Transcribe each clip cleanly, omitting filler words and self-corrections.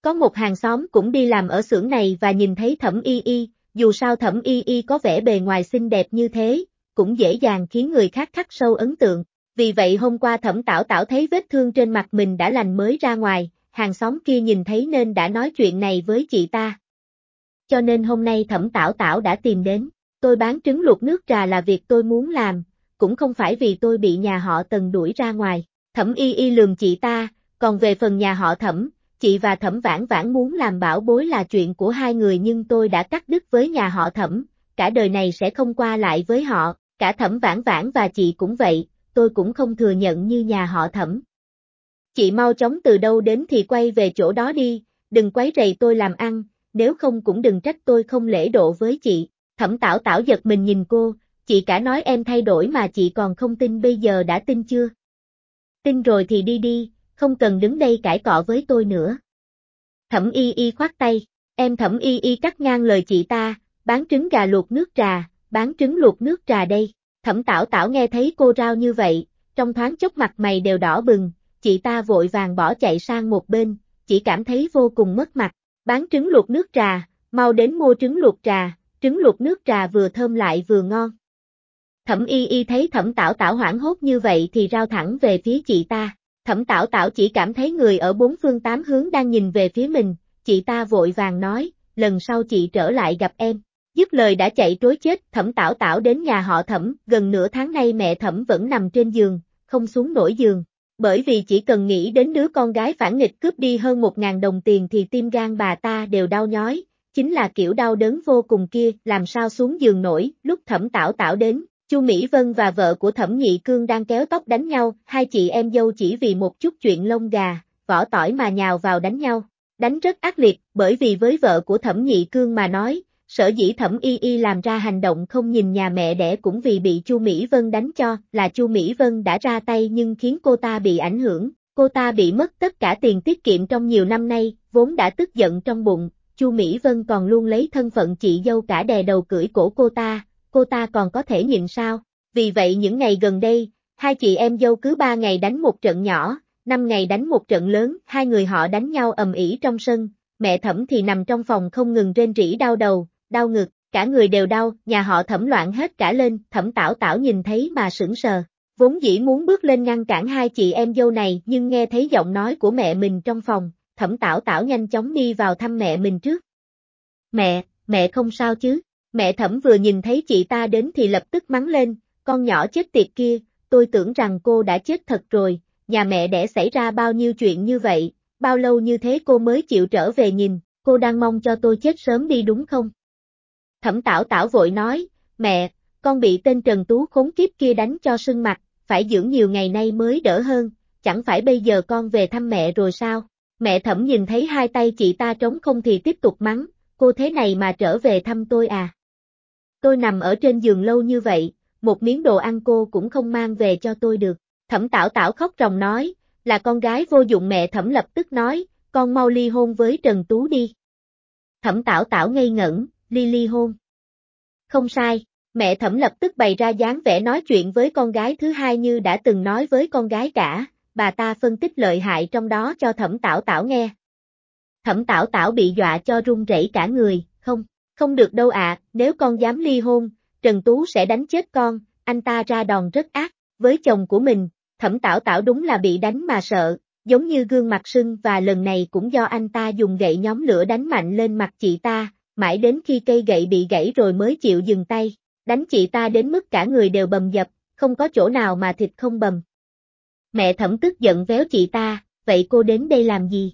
Có một hàng xóm cũng đi làm ở xưởng này và nhìn thấy Thẩm Y Y, dù sao Thẩm Y Y có vẻ bề ngoài xinh đẹp như thế, cũng dễ dàng khiến người khác khắc sâu ấn tượng. Vì vậy hôm qua Thẩm Tảo Tảo thấy vết thương trên mặt mình đã lành mới ra ngoài, hàng xóm kia nhìn thấy nên đã nói chuyện này với chị ta. Cho nên hôm nay Thẩm Tảo Tảo đã tìm đến. Tôi bán trứng luộc nước trà là việc tôi muốn làm, cũng không phải vì tôi bị nhà họ Tần đuổi ra ngoài. Thẩm Y Y lườm chị ta, còn về phần nhà họ Thẩm, chị và Thẩm Vãn Vãn muốn làm bảo bối là chuyện của hai người nhưng tôi đã cắt đứt với nhà họ Thẩm, cả đời này sẽ không qua lại với họ, cả Thẩm Vãn Vãn và chị cũng vậy, tôi cũng không thừa nhận như nhà họ Thẩm. Chị mau chóng từ đâu đến thì quay về chỗ đó đi, đừng quấy rầy tôi làm ăn, nếu không cũng đừng trách tôi không lễ độ với chị. Thẩm Tảo Tảo giật mình nhìn cô, chị cả nói em thay đổi mà chị còn không tin, bây giờ đã tin chưa? Tin rồi thì đi đi, không cần đứng đây cãi cọ với tôi nữa. Thẩm Y Y khoát tay, em. Thẩm Y Y cắt ngang lời chị ta, bán trứng gà luộc nước trà, bán trứng luộc nước trà đây. Thẩm Tảo Tảo nghe thấy cô rao như vậy, trong thoáng chốc mặt mày đều đỏ bừng, chị ta vội vàng bỏ chạy sang một bên, chỉ cảm thấy vô cùng mất mặt. Bán trứng luộc nước trà, mau đến mua trứng luộc trà, trứng luộc nước trà vừa thơm lại vừa ngon. Thẩm Y Y thấy Thẩm Tảo Tảo hoảng hốt như vậy thì rao thẳng về phía chị ta. Thẩm Tảo Tảo chỉ cảm thấy người ở bốn phương tám hướng đang nhìn về phía mình, chị ta vội vàng nói, lần sau chị trở lại gặp em. Dứt lời đã chạy trối chết. Thẩm Tảo Tảo đến nhà họ Thẩm, gần nửa tháng nay mẹ Thẩm vẫn nằm trên giường, không xuống nổi giường. Bởi vì chỉ cần nghĩ đến đứa con gái phản nghịch cướp đi hơn 1.000 đồng tiền thì tim gan bà ta đều đau nhói, chính là kiểu đau đớn vô cùng kia, làm sao xuống giường nổi. Lúc Thẩm Tảo Tảo đến, Chu Mỹ Vân và vợ của Thẩm Nhị Cương đang kéo tóc đánh nhau, hai chị em dâu chỉ vì một chút chuyện lông gà, vỏ tỏi mà nhào vào đánh nhau. Đánh rất ác liệt, bởi vì với vợ của Thẩm Nhị Cương mà nói, sở dĩ Thẩm Y Y làm ra hành động không nhìn nhà mẹ đẻ cũng vì bị Chu Mỹ Vân đánh cho, là Chu Mỹ Vân đã ra tay nhưng khiến cô ta bị ảnh hưởng, cô ta bị mất tất cả tiền tiết kiệm trong nhiều năm nay, vốn đã tức giận trong bụng, Chu Mỹ Vân còn luôn lấy thân phận chị dâu cả đè đầu cưỡi cổ cô ta còn có thể nhịn sao? Vì vậy những ngày gần đây, hai chị em dâu cứ 3 ngày đánh một trận nhỏ, 5 ngày đánh một trận lớn, hai người họ đánh nhau ầm ĩ trong sân, mẹ Thẩm thì nằm trong phòng không ngừng rên rỉ đau đầu, đau ngực, cả người đều đau, nhà họ Thẩm loạn hết cả lên. Thẩm Tảo Tảo nhìn thấy mà sững sờ, vốn dĩ muốn bước lên ngăn cản hai chị em dâu này nhưng nghe thấy giọng nói của mẹ mình trong phòng, Thẩm Tảo Tảo nhanh chóng đi vào thăm mẹ mình trước. Mẹ không sao chứ? Mẹ Thẩm vừa nhìn thấy chị ta đến thì lập tức mắng lên, con nhỏ chết tiệt kia, tôi tưởng rằng cô đã chết thật rồi, nhà mẹ đẻ xảy ra bao nhiêu chuyện như vậy, bao lâu như thế cô mới chịu trở về nhìn, cô đang mong cho tôi chết sớm đi đúng không? Thẩm Tảo Tảo vội nói, mẹ, con bị tên Trần Tú khốn kiếp kia đánh cho sưng mặt, phải dưỡng nhiều ngày nay mới đỡ hơn, chẳng phải bây giờ con về thăm mẹ rồi sao? Mẹ Thẩm nhìn thấy hai tay chị ta trống không thì tiếp tục mắng, cô thế này mà trở về thăm tôi à? Tôi nằm ở trên giường lâu như vậy, một miếng đồ ăn cô cũng không mang về cho tôi được. Thẩm Tảo Tảo khóc ròng nói, là con gái vô dụng. Mẹ Thẩm lập tức nói, con mau ly hôn với Trần Tú đi. Thẩm Tảo Tảo ngây ngẩn, ly hôn. Không sai, mẹ Thẩm lập tức bày ra dáng vẻ nói chuyện với con gái thứ hai như đã từng nói với con gái cả, bà ta phân tích lợi hại trong đó cho Thẩm Tảo Tảo nghe. Thẩm Tảo Tảo bị dọa cho run rẩy cả người, không được đâu ạ, nếu con dám ly hôn, Trần Tú sẽ đánh chết con, anh ta ra đòn rất ác, với chồng của mình, Thẩm Tảo Tảo đúng là bị đánh mà sợ, giống như gương mặt sưng và lần này cũng do anh ta dùng gậy nhóm lửa đánh mạnh lên mặt chị ta, mãi đến khi cây gậy bị gãy rồi mới chịu dừng tay, đánh chị ta đến mức cả người đều bầm dập, không có chỗ nào mà thịt không bầm. Mẹ Thẩm tức giận véo chị ta, vậy cô đến đây làm gì?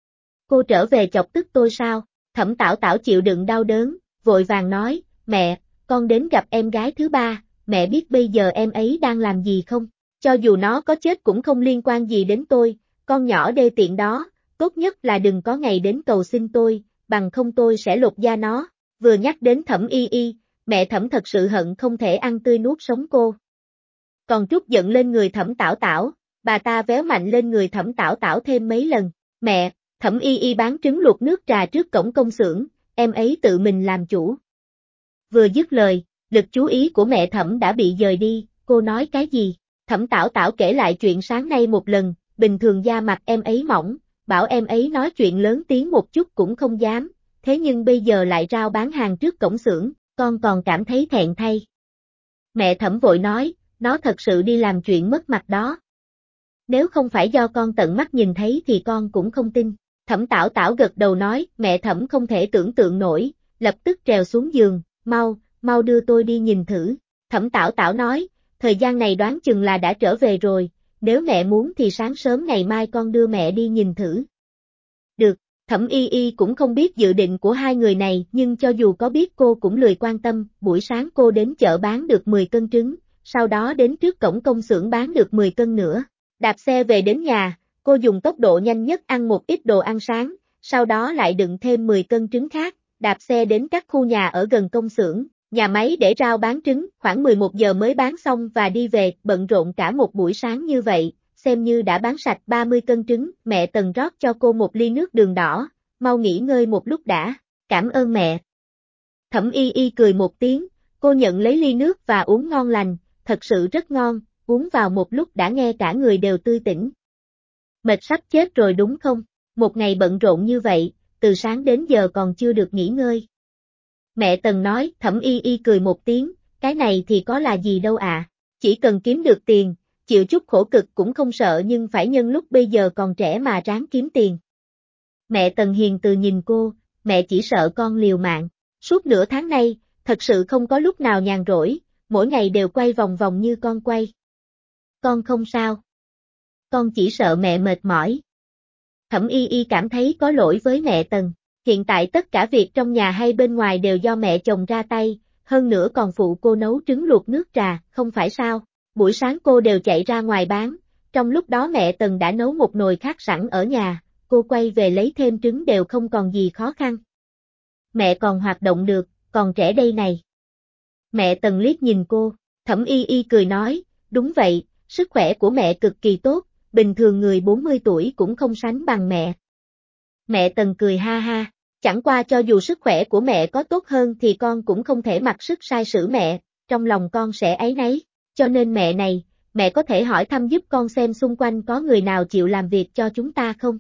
Cô trở về chọc tức tôi sao? Thẩm Tảo Tảo chịu đựng đau đớn, vội vàng nói, mẹ, con đến gặp em gái thứ ba, mẹ biết bây giờ em ấy đang làm gì không? Cho dù nó có chết cũng không liên quan gì đến tôi, con nhỏ đê tiện đó, tốt nhất là đừng có ngày đến cầu xin tôi, bằng không tôi sẽ lột da nó. Vừa nhắc đến Thẩm Y Y, mẹ Thẩm thật sự hận không thể ăn tươi nuốt sống cô. Còn trút giận lên người Thẩm Tảo Tảo, bà ta véo mạnh lên người Thẩm Tảo Tảo thêm mấy lần, mẹ, Thẩm Y Y bán trứng luộc nước trà trước cổng công xưởng, em ấy tự mình làm chủ. Vừa dứt lời, lực chú ý của mẹ Thẩm đã bị dời đi, cô nói cái gì? Thẩm Tảo Tảo kể lại chuyện sáng nay một lần, bình thường da mặt em ấy mỏng, bảo em ấy nói chuyện lớn tiếng một chút cũng không dám, thế nhưng bây giờ lại rao bán hàng trước cổng xưởng, con còn cảm thấy thẹn thay. Mẹ Thẩm vội nói, nó thật sự đi làm chuyện mất mặt đó. Nếu không phải do con tận mắt nhìn thấy thì con cũng không tin. Thẩm Tảo Tảo gật đầu nói, mẹ Thẩm không thể tưởng tượng nổi, lập tức trèo xuống giường, mau đưa tôi đi nhìn thử. Thẩm Tảo Tảo nói, thời gian này đoán chừng là đã trở về rồi, nếu mẹ muốn thì sáng sớm ngày mai con đưa mẹ đi nhìn thử. Được, Thẩm Y Y cũng không biết dự định của hai người này, nhưng cho dù có biết cô cũng lười quan tâm, buổi sáng cô đến chợ bán được 10 cân trứng, sau đó đến trước cổng công xưởng bán được 10 cân nữa. Đạp xe về đến nhà, cô dùng tốc độ nhanh nhất ăn một ít đồ ăn sáng, sau đó lại đựng thêm 10 cân trứng khác, đạp xe đến các khu nhà ở gần công xưởng, nhà máy để rao bán trứng, khoảng 11 giờ mới bán xong và đi về, bận rộn cả một buổi sáng như vậy, xem như đã bán sạch 30 cân trứng, mẹ Tần rót cho cô một ly nước đường đỏ, mau nghỉ ngơi một lúc đã, cảm ơn mẹ. Thẩm Y Y cười một tiếng, cô nhận lấy ly nước và uống ngon lành, thật sự rất ngon, uống vào một lúc đã nghe cả người đều tươi tỉnh. Mệt sắp chết rồi đúng không? Một ngày bận rộn như vậy, từ sáng đến giờ còn chưa được nghỉ ngơi. Mẹ Tần nói, Thẩm Y Y cười một tiếng, cái này thì có là gì đâu ạ, chỉ cần kiếm được tiền, chịu chút khổ cực cũng không sợ nhưng phải nhân lúc bây giờ còn trẻ mà ráng kiếm tiền. Mẹ Tần hiền từ nhìn cô, mẹ chỉ sợ con liều mạng, suốt nửa tháng nay, thật sự không có lúc nào nhàn rỗi, mỗi ngày đều quay vòng vòng như con quay. Con không sao. Con chỉ sợ mẹ mệt mỏi. Thẩm Y Y cảm thấy có lỗi với mẹ Tần, hiện tại tất cả việc trong nhà hay bên ngoài đều do mẹ chồng ra tay, hơn nữa còn phụ cô nấu trứng luộc nước trà, không phải sao, buổi sáng cô đều chạy ra ngoài bán, trong lúc đó mẹ Tần đã nấu một nồi khác sẵn ở nhà, cô quay về lấy thêm trứng đều không còn gì khó khăn. Mẹ còn hoạt động được, còn trẻ đây này. Mẹ Tần liếc nhìn cô, Thẩm Y Y cười nói, đúng vậy, sức khỏe của mẹ cực kỳ tốt, bình thường người 40 tuổi cũng không sánh bằng mẹ. Mẹ Tần cười ha ha, chẳng qua cho dù sức khỏe của mẹ có tốt hơn thì con cũng không thể mặc sức sai sử mẹ, trong lòng con sẽ áy náy, cho nên mẹ này, mẹ có thể hỏi thăm giúp con xem xung quanh có người nào chịu làm việc cho chúng ta không?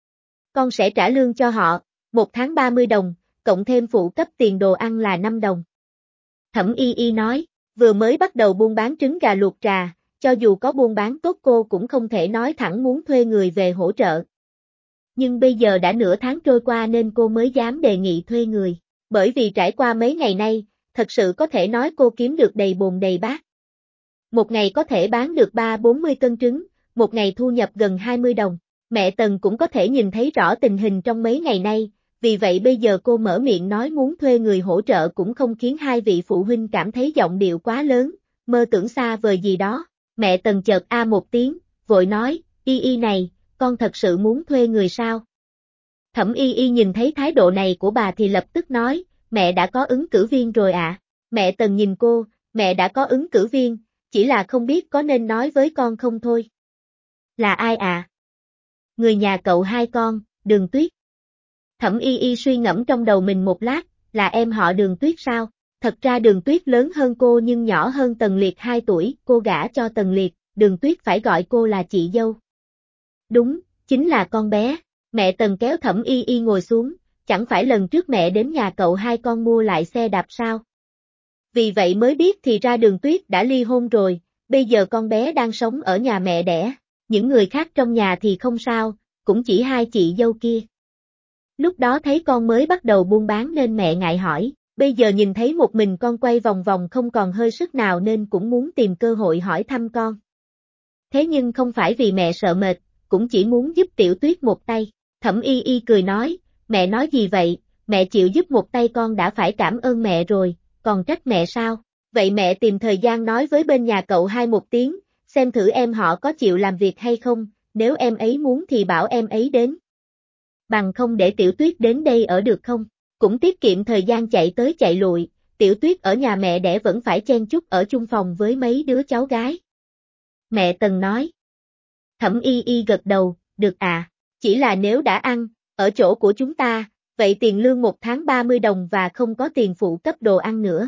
Con sẽ trả lương cho họ, 1 tháng 30 đồng, cộng thêm phụ cấp tiền đồ ăn là 5 đồng. Thẩm Y Y nói, vừa mới bắt đầu buôn bán trứng gà luộc trà, cho dù có buôn bán tốt cô cũng không thể nói thẳng muốn thuê người về hỗ trợ. Nhưng bây giờ đã nửa tháng trôi qua nên cô mới dám đề nghị thuê người, bởi vì trải qua mấy ngày nay, thật sự có thể nói cô kiếm được đầy bồn đầy bát. Một ngày có thể bán được 3-40 cân trứng, một ngày thu nhập gần 20 đồng. Mẹ Tần cũng có thể nhìn thấy rõ tình hình trong mấy ngày nay, vì vậy bây giờ cô mở miệng nói muốn thuê người hỗ trợ cũng không khiến hai vị phụ huynh cảm thấy giọng điệu quá lớn, mơ tưởng xa vời gì đó. Mẹ Tần chợt a một tiếng, vội nói, Y Y này, con thật sự muốn thuê người sao? Thẩm Y Y nhìn thấy thái độ này của bà thì lập tức nói, mẹ đã có ứng cử viên rồi ạ. Mẹ Tần nhìn cô, mẹ đã có ứng cử viên, chỉ là không biết có nên nói với con không thôi. Là ai ạ? Người nhà cậu hai con, Đường Tuyết. Thẩm Y Y suy ngẫm trong đầu mình một lát, là em họ Đường Tuyết sao? Thật ra Đường Tuyết lớn hơn cô nhưng nhỏ hơn Tần Liệt 2 tuổi, cô gả cho Tần Liệt, Đường Tuyết phải gọi cô là chị dâu. Đúng, chính là con bé. Mẹ Tần kéo Thẩm Y Y ngồi xuống, chẳng phải lần trước mẹ đến nhà cậu hai con mua lại xe đạp sao? Vì vậy mới biết thì ra Đường Tuyết đã ly hôn rồi, bây giờ con bé đang sống ở nhà mẹ đẻ, những người khác trong nhà thì không sao, cũng chỉ hai chị dâu kia. Lúc đó thấy con mới bắt đầu buôn bán nên mẹ ngại hỏi, bây giờ nhìn thấy một mình con quay vòng vòng không còn hơi sức nào nên cũng muốn tìm cơ hội hỏi thăm con. Thế nhưng không phải vì mẹ sợ mệt, cũng chỉ muốn giúp Tiểu Tuyết một tay. Thẩm Y Y cười nói, mẹ nói gì vậy, mẹ chịu giúp một tay con đã phải cảm ơn mẹ rồi, còn trách mẹ sao? Vậy mẹ tìm thời gian nói với bên nhà cậu hai một tiếng, xem thử em họ có chịu làm việc hay không, nếu em ấy muốn thì bảo em ấy đến. Bằng không để Tiểu Tuyết đến đây ở được không? Cũng tiết kiệm thời gian chạy tới chạy lùi, Tiểu Tuyết ở nhà mẹ đẻ vẫn phải chen chúc ở chung phòng với mấy đứa cháu gái. Mẹ Tần nói. Thẩm Y Y gật đầu, được à, chỉ là nếu đã ăn, ở chỗ của chúng ta, vậy tiền lương 1 tháng 30 đồng và không có tiền phụ cấp đồ ăn nữa.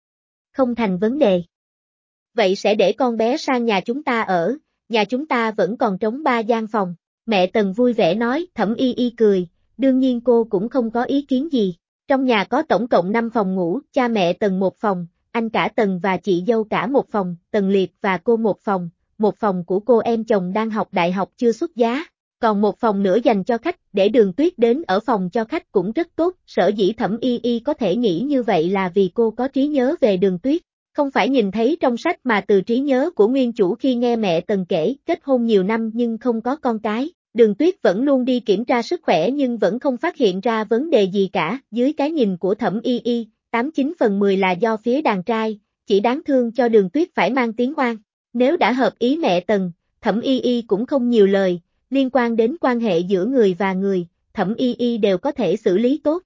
Không thành vấn đề. Vậy sẽ để con bé sang nhà chúng ta ở, nhà chúng ta vẫn còn trống 3 gian phòng. Mẹ Tần vui vẻ nói, Thẩm Y Y cười, đương nhiên cô cũng không có ý kiến gì. Trong nhà có tổng cộng 5 phòng ngủ, cha mẹ Tần một phòng, anh cả Tần và chị dâu cả một phòng, Tần Liệt và cô một phòng của cô em chồng đang học đại học chưa xuất giá, còn một phòng nữa dành cho khách, để Đường Tuyết đến ở phòng cho khách cũng rất tốt, sở dĩ Thẩm Y Y có thể nghĩ như vậy là vì cô có trí nhớ về Đường Tuyết, không phải nhìn thấy trong sách mà từ trí nhớ của nguyên chủ khi nghe mẹ Tần kể, kết hôn nhiều năm nhưng không có con cái. Đường Tuyết vẫn luôn đi kiểm tra sức khỏe nhưng vẫn không phát hiện ra vấn đề gì cả, dưới cái nhìn của Thẩm Y Y, 89/10 là do phía đàn trai, chỉ đáng thương cho Đường Tuyết phải mang tiếng oan. Nếu đã hợp ý mẹ Tần, Thẩm Y Y cũng không nhiều lời, liên quan đến quan hệ giữa người và người, Thẩm Y Y đều có thể xử lý tốt.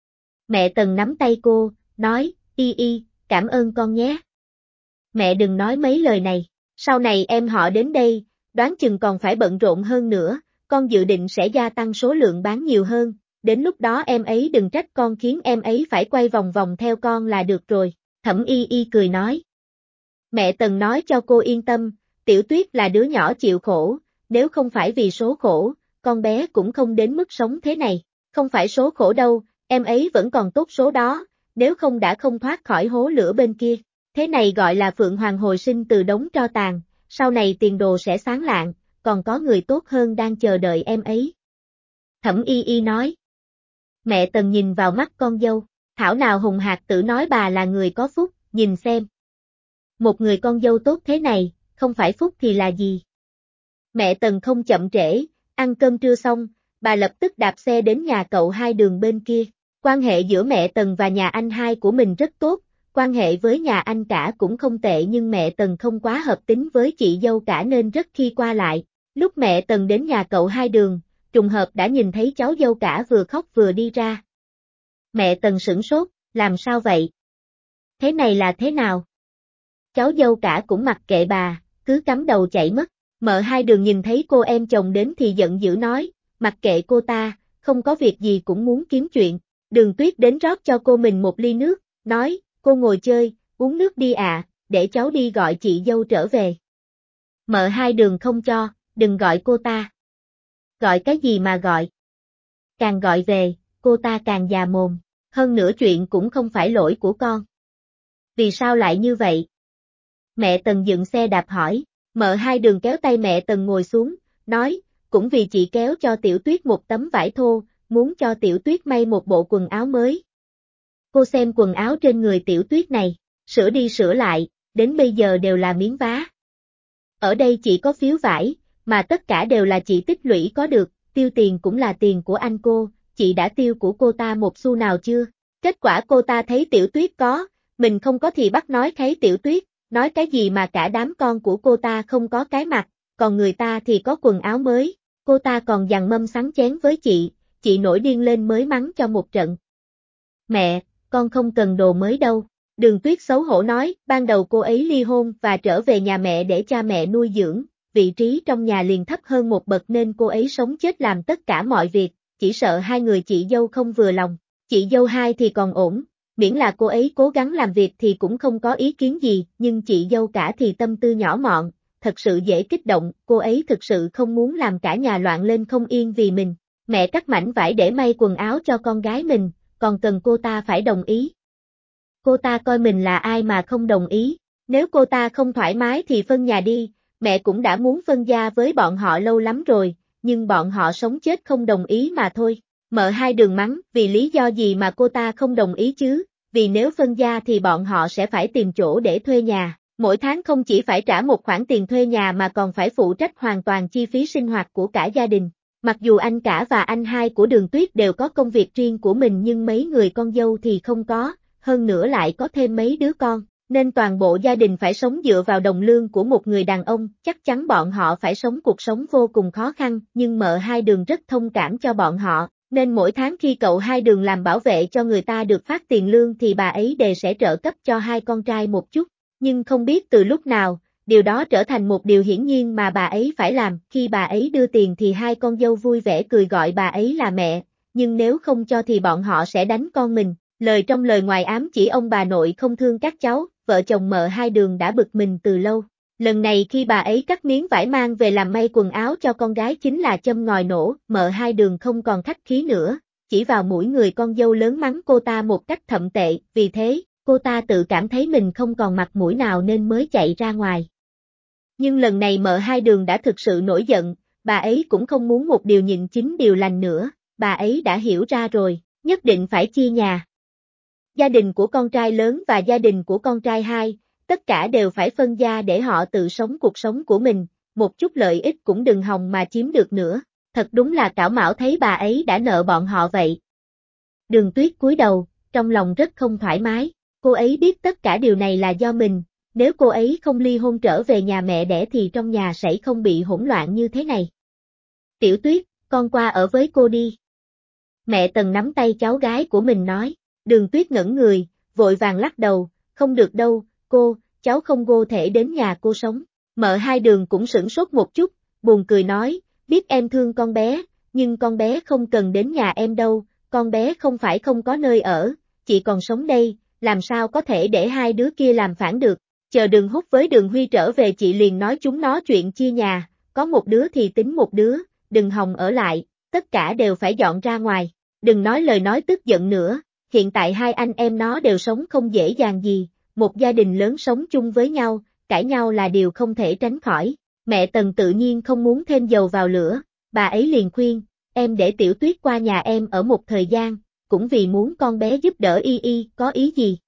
Mẹ Tần nắm tay cô, nói, Y Y, cảm ơn con nhé. Mẹ đừng nói mấy lời này, sau này em họ đến đây, đoán chừng còn phải bận rộn hơn nữa. Con dự định sẽ gia tăng số lượng bán nhiều hơn, đến lúc đó em ấy đừng trách con khiến em ấy phải quay vòng vòng theo con là được rồi, Thẩm Y Y cười nói. Mẹ Tần nói cho cô yên tâm, Tiểu Tuyết là đứa nhỏ chịu khổ, nếu không phải vì số khổ, con bé cũng không đến mức sống thế này, không phải số khổ đâu, em ấy vẫn còn tốt số đó, nếu không đã không thoát khỏi hố lửa bên kia, thế này gọi là Phượng Hoàng hồi sinh từ đống tro tàn, sau này tiền đồ sẽ sáng lạng, còn có người tốt hơn đang chờ đợi em ấy. Thẩm Y Y nói. Mẹ Tần nhìn vào mắt con dâu, thảo nào Hùng Hạc Tử nói bà là người có phúc, nhìn xem. Một người con dâu tốt thế này, không phải phúc thì là gì? Mẹ Tần không chậm trễ, ăn cơm trưa xong, bà lập tức đạp xe đến nhà cậu Hai Đường bên kia. Quan hệ giữa mẹ Tần và nhà anh hai của mình rất tốt, quan hệ với nhà anh cả cũng không tệ nhưng mẹ Tần không quá hợp tính với chị dâu cả nên rất khi qua lại. Lúc mẹ Tần đến nhà cậu Hai Đường, trùng hợp đã nhìn thấy cháu dâu cả vừa khóc vừa đi ra. Mẹ Tần sửng sốt, làm sao vậy? Thế này là thế nào? Cháu dâu cả cũng mặc kệ bà, cứ cắm đầu chạy mất. Mợ Hai Đường nhìn thấy cô em chồng đến thì giận dữ nói, mặc kệ cô ta, không có việc gì cũng muốn kiếm chuyện. Đường Tuyết đến rót cho cô mình một ly nước, nói, cô ngồi chơi, uống nước đi ạ, để cháu đi gọi chị dâu trở về. Mợ Hai Đường không cho, đừng gọi cô ta. Gọi cái gì mà gọi? Càng gọi về, cô ta càng già mồm, hơn nữa chuyện cũng không phải lỗi của con. Vì sao lại như vậy? Mẹ Tần dựng xe đạp hỏi, mợ Hai Đường kéo tay mẹ Tần ngồi xuống, nói, cũng vì chị kéo cho Tiểu Tuyết một tấm vải thô, muốn cho Tiểu Tuyết may một bộ quần áo mới. Cô xem quần áo trên người Tiểu Tuyết này, sửa đi sửa lại, đến bây giờ đều là miếng vá. Ở đây chỉ có phiếu vải, mà tất cả đều là chị tích lũy có được, tiêu tiền cũng là tiền của anh cô, chị đã tiêu của cô ta một xu nào chưa? Kết quả cô ta thấy Tiểu Tuyết có, mình không có thì bắt nói thấy Tiểu Tuyết, nói cái gì mà cả đám con của cô ta không có cái mặt, còn người ta thì có quần áo mới, cô ta còn dằn mâm sắn chén với chị nổi điên lên mới mắng cho một trận. Mẹ, con không cần đồ mới đâu. Đường Tuyết xấu hổ nói, ban đầu cô ấy ly hôn và trở về nhà mẹ để cha mẹ nuôi dưỡng, vị trí trong nhà liền thấp hơn một bậc nên cô ấy sống chết làm tất cả mọi việc, chỉ sợ hai người chị dâu không vừa lòng. Chị dâu hai thì còn ổn, miễn là cô ấy cố gắng làm việc thì cũng không có ý kiến gì, nhưng chị dâu cả thì tâm tư nhỏ mọn, thật sự dễ kích động, cô ấy thực sự không muốn làm cả nhà loạn lên không yên vì mình. Mẹ cắt mảnh vải để may quần áo cho con gái mình, còn cần cô ta phải đồng ý. Cô ta coi mình là ai mà không đồng ý, nếu cô ta không thoải mái thì phân nhà đi, mẹ cũng đã muốn phân gia với bọn họ lâu lắm rồi, nhưng bọn họ sống chết không đồng ý mà thôi. Mợ Hai Đường mắng, vì lý do gì mà cô ta không đồng ý chứ, vì nếu phân gia thì bọn họ sẽ phải tìm chỗ để thuê nhà, mỗi tháng không chỉ phải trả một khoản tiền thuê nhà mà còn phải phụ trách hoàn toàn chi phí sinh hoạt của cả gia đình. Mặc dù anh cả và anh hai của Đường Tuyết đều có công việc riêng của mình nhưng mấy người con dâu thì không có, hơn nữa lại có thêm mấy đứa con, nên toàn bộ gia đình phải sống dựa vào đồng lương của một người đàn ông, chắc chắn bọn họ phải sống cuộc sống vô cùng khó khăn, nhưng mợ Hai Đường rất thông cảm cho bọn họ, nên mỗi tháng khi cậu Hai Đường làm bảo vệ cho người ta được phát tiền lương thì bà ấy đều sẽ trợ cấp cho hai con trai một chút, nhưng không biết từ lúc nào, điều đó trở thành một điều hiển nhiên mà bà ấy phải làm, khi bà ấy đưa tiền thì hai con dâu vui vẻ cười gọi bà ấy là mẹ, nhưng nếu không cho thì bọn họ sẽ đánh con mình. Lời trong lời ngoài ám chỉ ông bà nội không thương các cháu, vợ chồng mợ Hai Đường đã bực mình từ lâu. Lần này khi bà ấy cắt miếng vải mang về làm may quần áo cho con gái chính là châm ngòi nổ, Mợ Hai Đường không còn khách khí nữa, chỉ vào mũi người con dâu lớn mắng cô ta một cách thậm tệ, vì thế, cô ta tự cảm thấy mình không còn mặt mũi nào nên mới chạy ra ngoài. Nhưng lần này Mợ Hai Đường đã thực sự nổi giận, bà ấy cũng không muốn một điều nhịn chín điều lành nữa, bà ấy đã hiểu ra rồi, nhất định phải chia nhà. Gia đình của con trai lớn và gia đình của con trai hai, tất cả đều phải phân gia để họ tự sống cuộc sống của mình, một chút lợi ích cũng đừng hòng mà chiếm được nữa, thật đúng là Cảo Mão thấy bà ấy đã nợ bọn họ vậy. Đường Tuyết cúi đầu, trong lòng rất không thoải mái, cô ấy biết tất cả điều này là do mình, nếu cô ấy không ly hôn trở về nhà mẹ đẻ thì trong nhà sẽ không bị hỗn loạn như thế này. Tiểu Tuyết, con qua ở với cô đi. Mẹ Tần nắm tay cháu gái của mình nói, Đường Tuyết ngẩn người, vội vàng lắc đầu, không được đâu, cô, cháu không vô thể đến nhà cô sống. Mợ Hai Đường cũng sửng sốt một chút, buồn cười nói, biết em thương con bé, nhưng con bé không cần đến nhà em đâu, con bé không phải không có nơi ở, chị còn sống đây, làm sao có thể để hai đứa kia làm phản được. Chờ Đường Húc với Đường Huy trở về chị liền nói chúng nó chuyện chia nhà, có một đứa thì tính một đứa, đừng hòng ở lại, tất cả đều phải dọn ra ngoài. Đừng nói lời nói tức giận nữa, hiện tại hai anh em nó đều sống không dễ dàng gì, một gia đình lớn sống chung với nhau, cãi nhau là điều không thể tránh khỏi. Mẹ Tần tự nhiên không muốn thêm dầu vào lửa, bà ấy liền khuyên, em để Tiểu Tuyết qua nhà em ở một thời gian, cũng vì muốn con bé giúp đỡ Y Y, có ý gì?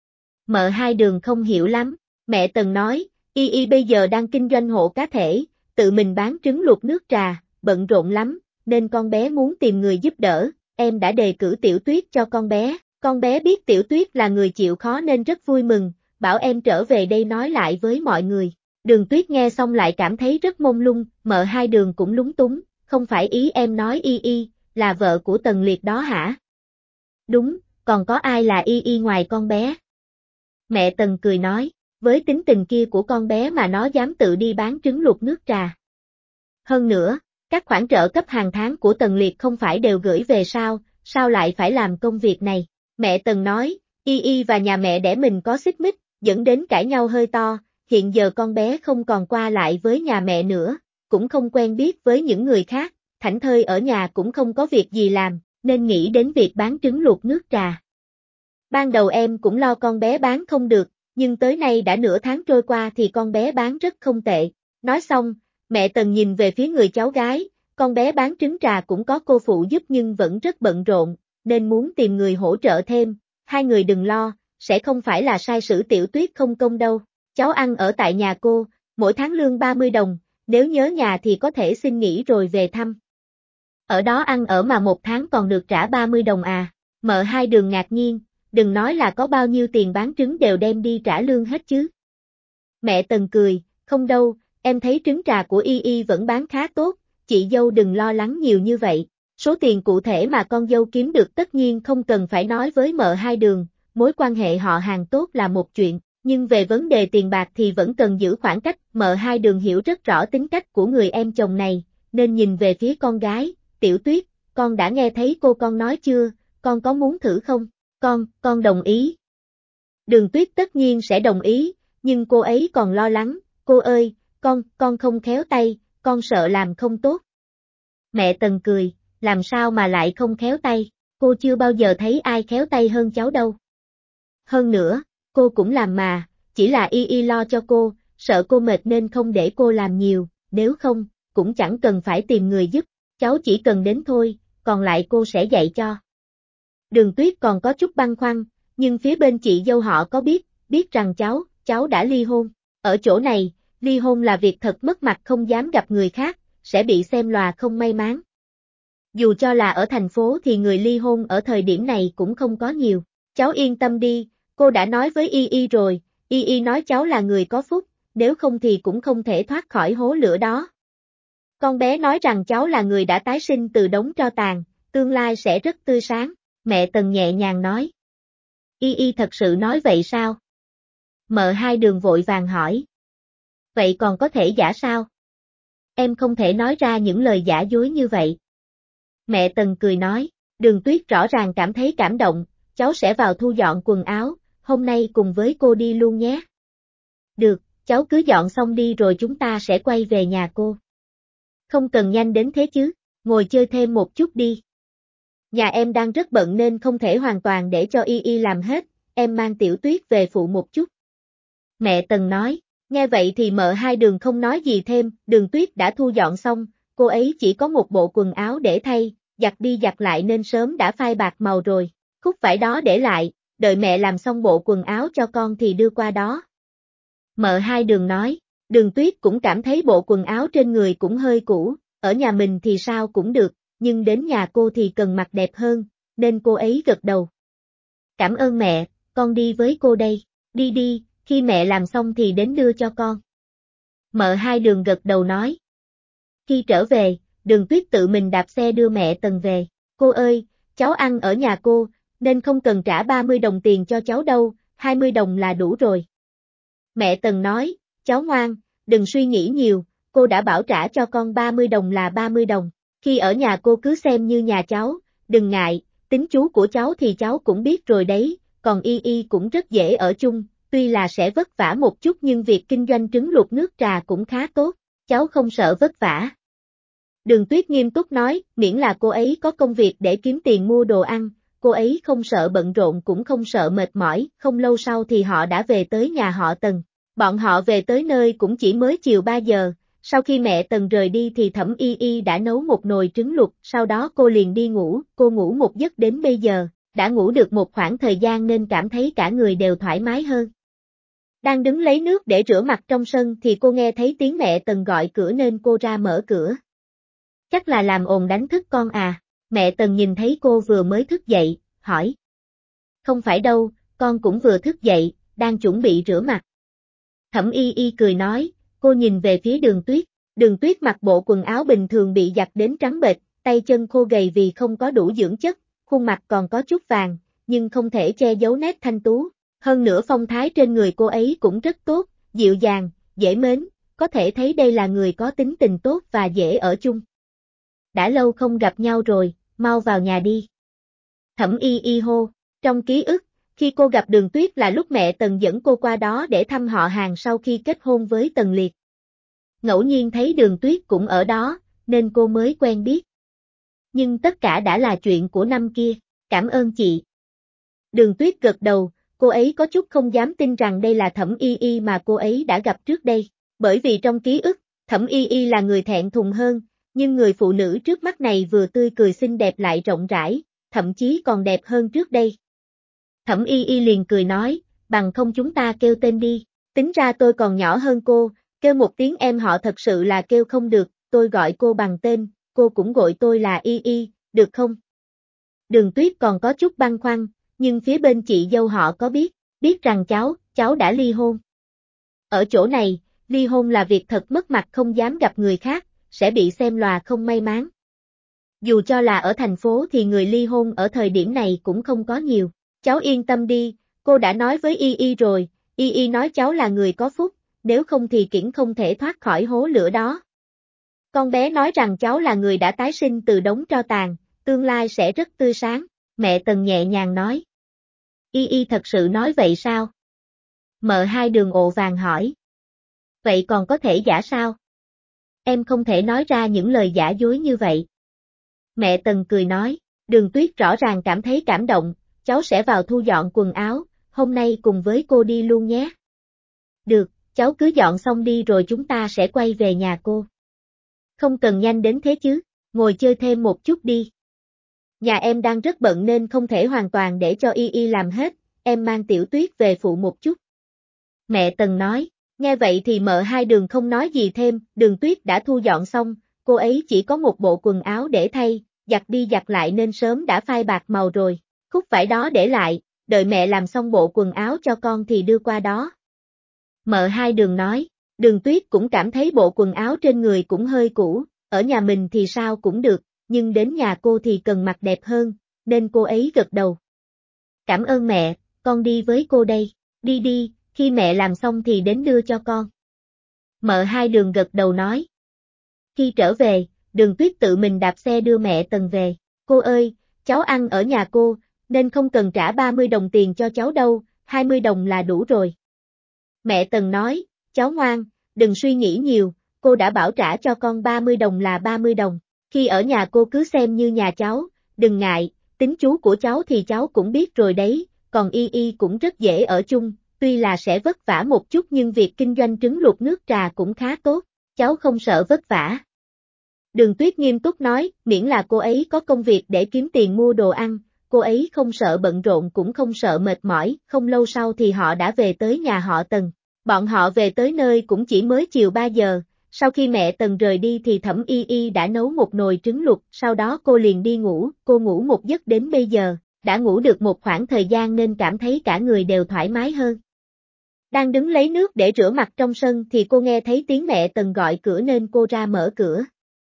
Mợ Hai Đường không hiểu lắm, mẹ Tần nói, Y Y bây giờ đang kinh doanh hộ cá thể, tự mình bán trứng luộc nước trà, bận rộn lắm, nên con bé muốn tìm người giúp đỡ. Em đã đề cử Tiểu Tuyết cho con bé biết Tiểu Tuyết là người chịu khó nên rất vui mừng, bảo em trở về đây nói lại với mọi người. Đường Tuyết nghe xong lại cảm thấy rất mông lung, Mợ Hai Đường cũng lúng túng, không phải ý em nói Y Y, là vợ của Tần Liệt đó hả? Đúng, còn có ai là Y Y ngoài con bé? Mẹ Tần cười nói, với tính tình kia của con bé mà nó dám tự đi bán trứng luộc nước trà. Hơn nữa, các khoản trợ cấp hàng tháng của Tần Liệt không phải đều gửi về sao lại phải làm công việc này? Mẹ Tần nói, Y Y và nhà mẹ đẻ mình có xích mích, dẫn đến cãi nhau hơi to, hiện giờ con bé không còn qua lại với nhà mẹ nữa, cũng không quen biết với những người khác, thảnh thơi ở nhà cũng không có việc gì làm, nên nghĩ đến việc bán trứng luộc nước trà. Ban đầu em cũng lo con bé bán không được, nhưng tới nay đã nửa tháng trôi qua thì con bé bán rất không tệ. Nói xong, mẹ Tần nhìn về phía người cháu gái, con bé bán trứng trà cũng có cô phụ giúp nhưng vẫn rất bận rộn, nên muốn tìm người hỗ trợ thêm, hai người đừng lo, sẽ không phải là sai sử Tiểu Tuyết không công đâu. Cháu ăn ở tại nhà cô, mỗi tháng lương 30 đồng, nếu nhớ nhà thì có thể xin nghỉ rồi về thăm. Ở đó ăn ở mà một tháng còn được trả 30 đồng à? Mợ Hai Đường ngạc nhiên, đừng nói là có bao nhiêu tiền bán trứng đều đem đi trả lương hết chứ. Mẹ Tần cười, không đâu, em thấy trứng trà của Y Y vẫn bán khá tốt, chị dâu đừng lo lắng nhiều như vậy. Số tiền cụ thể mà con dâu kiếm được tất nhiên không cần phải nói với Mợ Hai Đường, mối quan hệ họ hàng tốt là một chuyện, nhưng về vấn đề tiền bạc thì vẫn cần giữ khoảng cách. Mợ Hai Đường hiểu rất rõ tính cách của người em chồng này, nên nhìn về phía con gái, Tiểu Tuyết, con đã nghe thấy cô con nói chưa, con có muốn thử không? Con đồng ý. Đường Tuyết tất nhiên sẽ đồng ý, nhưng cô ấy còn lo lắng, cô ơi, con không khéo tay, con sợ làm không tốt. Mẹ Tần cười, làm sao mà lại không khéo tay, cô chưa bao giờ thấy ai khéo tay hơn cháu đâu. Hơn nữa, cô cũng làm mà, chỉ là Y Y lo cho cô, sợ cô mệt nên không để cô làm nhiều, nếu không, cũng chẳng cần phải tìm người giúp, cháu chỉ cần đến thôi, còn lại cô sẽ dạy cho. Đường Tuyết còn có chút băn khoăn, nhưng phía bên chị dâu họ có biết rằng cháu đã ly hôn. Ở chỗ này, ly hôn là việc thật mất mặt không dám gặp người khác, sẽ bị xem là không may mắn. Dù cho là ở thành phố thì người ly hôn ở thời điểm này cũng không có nhiều. Cháu yên tâm đi, cô đã nói với Y Y rồi, Y Y nói cháu là người có phúc, nếu không thì cũng không thể thoát khỏi hố lửa đó. Con bé nói rằng cháu là người đã tái sinh từ đống tro tàn, tương lai sẽ rất tươi sáng. Mẹ Tần nhẹ nhàng nói. Y Y thật sự nói vậy sao? Mợ Hai Đường vội vàng hỏi. Vậy còn có thể giả sao? Em không thể nói ra những lời giả dối như vậy. Mẹ Tần cười nói, Đường Tuyết rõ ràng cảm thấy cảm động, cháu sẽ vào thu dọn quần áo, hôm nay cùng với cô đi luôn nhé. Được, cháu cứ dọn xong đi rồi chúng ta sẽ quay về nhà cô. Không cần nhanh đến thế chứ, ngồi chơi thêm một chút đi. Nhà em đang rất bận nên không thể hoàn toàn để cho Y làm hết, em mang Tiểu Tuyết về phụ một chút. Mẹ Tần nói, nghe vậy thì mợ hai Đường không nói gì thêm, Đường Tuyết đã thu dọn xong, cô ấy chỉ có một bộ quần áo để thay, giặt đi giặt lại nên sớm đã phai bạc màu rồi, khúc vải đó để lại, đợi mẹ làm xong bộ quần áo cho con thì đưa qua đó. Mợ hai Đường nói, Đường Tuyết cũng cảm thấy bộ quần áo trên người cũng hơi cũ, ở nhà mình thì sao cũng được, nhưng đến nhà cô thì cần mặc đẹp hơn, nên cô ấy gật đầu. Cảm ơn mẹ, con đi với cô đây, đi đi, khi mẹ làm xong thì đến đưa cho con. Mợ hai Đường gật đầu nói. Khi trở về, Đường Tuyết tự mình đạp xe đưa mẹ Tần về. Cô ơi, cháu ăn ở nhà cô, nên không cần trả 30 đồng tiền cho cháu đâu, 20 đồng là đủ rồi. Mẹ Tần nói, cháu ngoan, đừng suy nghĩ nhiều, cô đã bảo trả cho con 30 đồng là 30 đồng. Khi ở nhà cô cứ xem như nhà cháu, đừng ngại, tính chú của cháu thì cháu cũng biết rồi đấy, còn Y cũng rất dễ ở chung, tuy là sẽ vất vả một chút nhưng việc kinh doanh trứng luộc nước trà cũng khá tốt, cháu không sợ vất vả. Đường Tuyết nghiêm túc nói, miễn là cô ấy có công việc để kiếm tiền mua đồ ăn, cô ấy không sợ bận rộn cũng không sợ mệt mỏi, không lâu sau thì họ đã về tới nhà họ Tần. Bọn họ về tới nơi cũng chỉ mới chiều 3 giờ, sau khi mẹ Tần rời đi thì Thẩm Y đã nấu một nồi trứng luộc, sau đó cô liền đi ngủ, cô ngủ một giấc đến bây giờ, đã ngủ được một khoảng thời gian nên cảm thấy cả người đều thoải mái hơn. Đang đứng lấy nước để rửa mặt trong sân thì cô nghe thấy tiếng mẹ Tần gọi cửa nên cô ra mở cửa. Chắc là làm ồn đánh thức con à, mẹ Tần nhìn thấy cô vừa mới thức dậy, hỏi. Không phải đâu, con cũng vừa thức dậy, đang chuẩn bị rửa mặt. Thẩm Y cười nói, cô nhìn về phía Đường Tuyết mặc bộ quần áo bình thường bị giặt đến trắng bệch, tay chân khô gầy vì không có đủ dưỡng chất, khuôn mặt còn có chút vàng, nhưng không thể che giấu nét thanh tú. Hơn nữa phong thái trên người cô ấy cũng rất tốt, dịu dàng, dễ mến, có thể thấy đây là người có tính tình tốt và dễ ở chung. Đã lâu không gặp nhau rồi, mau vào nhà đi. Thẩm Y hô, trong ký ức, khi cô gặp Đường Tuyết là lúc mẹ Tần dẫn cô qua đó để thăm họ hàng sau khi kết hôn với Tần Liệt. Ngẫu nhiên thấy Đường Tuyết cũng ở đó, nên cô mới quen biết. Nhưng tất cả đã là chuyện của năm kia, cảm ơn chị. Đường Tuyết gật đầu, cô ấy có chút không dám tin rằng đây là Thẩm Y mà cô ấy đã gặp trước đây, bởi vì trong ký ức, Thẩm Y là người thẹn thùng hơn, nhưng người phụ nữ trước mắt này vừa tươi cười xinh đẹp lại rộng rãi, thậm chí còn đẹp hơn trước đây. Thẩm Y liền cười nói, bằng không chúng ta kêu tên đi, tính ra tôi còn nhỏ hơn cô, kêu một tiếng em họ thật sự là kêu không được, tôi gọi cô bằng tên, cô cũng gọi tôi là Y, được không? Đường Tuyết còn có chút băn khoăn, nhưng phía bên chị dâu họ có biết rằng cháu đã ly hôn. Ở chỗ này, ly hôn là việc thật mất mặt không dám gặp người khác, sẽ bị xem là không may mắn. Dù cho là ở thành phố thì người ly hôn ở thời điểm này cũng không có nhiều. Cháu yên tâm đi, cô đã nói với Y rồi, Y nói cháu là người có phúc, nếu không thì kiển không thể thoát khỏi hố lửa đó. Con bé nói rằng cháu là người đã tái sinh từ đống tro tàn, tương lai sẽ rất tươi sáng, mẹ Tần nhẹ nhàng nói. Y thật sự nói vậy sao? Mợ hai Đường ồ vàng hỏi. Vậy còn có thể giả sao? Em không thể nói ra những lời giả dối như vậy. Mẹ Tần cười nói, Đường Tuyết rõ ràng cảm thấy cảm động, cháu sẽ vào thu dọn quần áo, hôm nay cùng với cô đi luôn nhé. Được, cháu cứ dọn xong đi rồi chúng ta sẽ quay về nhà cô. Không cần nhanh đến thế chứ, ngồi chơi thêm một chút đi. Nhà em đang rất bận nên không thể hoàn toàn để cho Y làm hết, em mang Tiểu Tuyết về phụ một chút. Mẹ Tần nói, nghe vậy thì mợ hai Đường không nói gì thêm, Đường Tuyết đã thu dọn xong, cô ấy chỉ có một bộ quần áo để thay, giặt đi giặt lại nên sớm đã phai bạc màu rồi, khúc vải đó để lại, đợi mẹ làm xong bộ quần áo cho con thì đưa qua đó. Mợ hai Đường nói, Đường Tuyết cũng cảm thấy bộ quần áo trên người cũng hơi cũ, ở nhà mình thì sao cũng được, nhưng đến nhà cô thì cần mặc đẹp hơn, nên cô ấy gật đầu. Cảm ơn mẹ, con đi với cô đây, đi đi, khi mẹ làm xong thì đến đưa cho con. Mợ hai Đường gật đầu nói. Khi trở về, Đường Tuyết tự mình đạp xe đưa mẹ Tần về. Cô ơi, cháu ăn ở nhà cô, nên không cần trả 30 đồng tiền cho cháu đâu, 20 đồng là đủ rồi. Mẹ Tần nói, cháu ngoan, đừng suy nghĩ nhiều, cô đã bảo trả cho con 30 đồng là 30 đồng. Khi ở nhà cô cứ xem như nhà cháu, đừng ngại, tính chú của cháu thì cháu cũng biết rồi đấy, còn Y Y cũng rất dễ ở chung, tuy là sẽ vất vả một chút nhưng việc kinh doanh trứng luộc nước trà cũng khá tốt, cháu không sợ vất vả. Đường Tuyết nghiêm túc nói, miễn là cô ấy có công việc để kiếm tiền mua đồ ăn, cô ấy không sợ bận rộn cũng không sợ mệt mỏi, không lâu sau thì họ đã về tới nhà họ Tần. Bọn họ về tới nơi cũng chỉ mới chiều 3 giờ, sau khi mẹ Tần rời đi thì Thẩm Y Y đã nấu một nồi trứng luộc, sau đó cô liền đi ngủ, cô ngủ một giấc đến bây giờ, đã ngủ được một khoảng thời gian nên cảm thấy cả người đều thoải mái hơn. Đang đứng lấy nước để rửa mặt trong sân thì cô nghe thấy tiếng mẹ Tần gọi cửa nên cô ra mở cửa.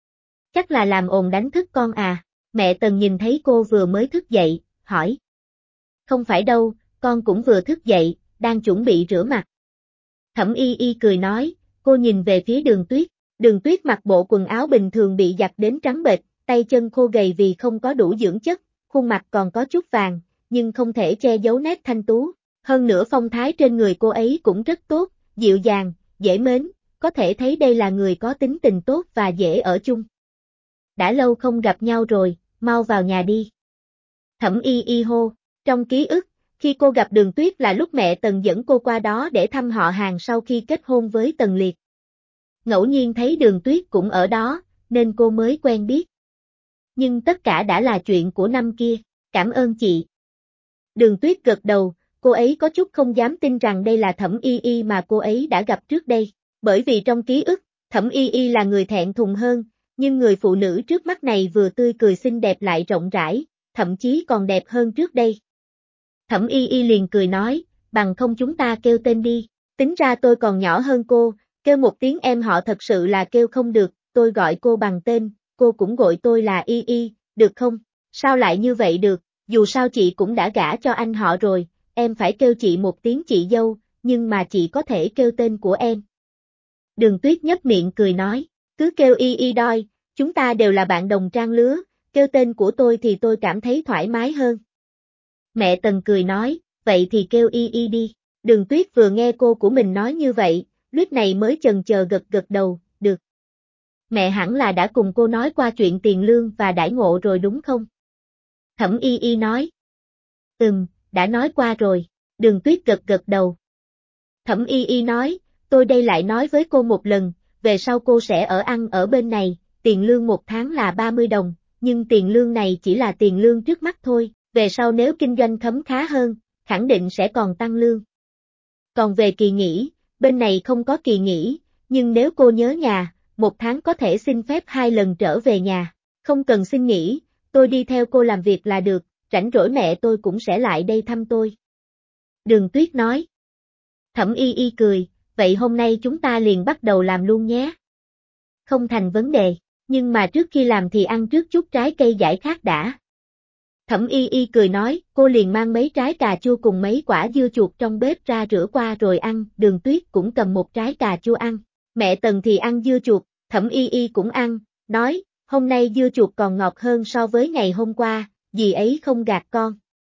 Chắc là làm ồn đánh thức con à, mẹ Tần nhìn thấy cô vừa mới thức dậy, hỏi. Không phải đâu, con cũng vừa thức dậy, đang chuẩn bị rửa mặt. Thẩm Y Y cười nói, cô nhìn về phía Đường Tuyết mặc bộ quần áo bình thường bị giặt đến trắng bệch, tay chân khô gầy vì không có đủ dưỡng chất, khuôn mặt còn có chút vàng, nhưng không thể che giấu nét thanh tú. Hơn nữa phong thái trên người cô ấy cũng rất tốt, dịu dàng, dễ mến, có thể thấy đây là người có tính tình tốt và dễ ở chung. Đã lâu không gặp nhau rồi, mau vào nhà đi. Thẩm Y Y hô, trong ký ức, khi cô gặp Đường Tuyết là lúc mẹ Tần dẫn cô qua đó để thăm họ hàng sau khi kết hôn với Tần Liệt. Ngẫu nhiên thấy Đường Tuyết cũng ở đó, nên cô mới quen biết. Nhưng tất cả đã là chuyện của năm kia, cảm ơn chị. Đường Tuyết gật đầu, cô ấy có chút không dám tin rằng đây là Thẩm Y Y mà cô ấy đã gặp trước đây, bởi vì trong ký ức, Thẩm Y Y là người thẹn thùng hơn, nhưng người phụ nữ trước mắt này vừa tươi cười xinh đẹp lại rộng rãi, thậm chí còn đẹp hơn trước đây. Thẩm Y Y liền cười nói, bằng không chúng ta kêu tên đi, tính ra tôi còn nhỏ hơn cô, kêu một tiếng em họ thật sự là kêu không được, tôi gọi cô bằng tên, cô cũng gọi tôi là Y Y, được không? Sao lại như vậy được, dù sao chị cũng đã gả cho anh họ rồi, em phải kêu chị một tiếng chị dâu, nhưng mà chị có thể kêu tên của em. Đường Tuyết nhếch miệng cười nói, cứ kêu Y Y đoi, chúng ta đều là bạn đồng trang lứa, kêu tên của tôi thì tôi cảm thấy thoải mái hơn. Mẹ Tần cười nói, vậy thì kêu Y Y đi. Đường Tuyết vừa nghe cô của mình nói như vậy, lúc này mới chần chờ gật gật đầu, được. Mẹ hẳn là đã cùng cô nói qua chuyện tiền lương và đãi ngộ rồi đúng không? Thẩm Y Y nói. Đã nói qua rồi. Đường Tuyết gật gật đầu. Thẩm Y Y nói, tôi đây lại nói với cô một lần, về sau cô sẽ ăn ở bên này, tiền lương một tháng là 30 đồng, nhưng tiền lương này chỉ là tiền lương trước mắt thôi, về sau nếu kinh doanh khấm khá hơn, khẳng định sẽ còn tăng lương. Còn về kỳ nghỉ, bên này không có kỳ nghỉ, nhưng nếu cô nhớ nhà, một tháng có thể xin phép 2 lần trở về nhà, không cần xin nghỉ, tôi đi theo cô làm việc là được, rảnh rỗi mẹ tôi cũng sẽ lại đây thăm tôi. Đường Tuyết nói. Thẩm Y Y cười, vậy hôm nay chúng ta liền bắt đầu làm luôn nhé. Không thành vấn đề, nhưng mà trước khi làm thì ăn trước chút trái cây giải khát đã. Thẩm Y Y cười nói, cô liền mang mấy trái cà chua cùng mấy quả dưa chuột trong bếp ra rửa qua rồi ăn, Đường Tuyết cũng cầm một trái cà chua ăn. Mẹ Tần thì ăn dưa chuột, Thẩm Y Y cũng ăn, nói, hôm nay dưa chuột còn ngọt hơn so với ngày hôm qua, dì ấy không gạt con.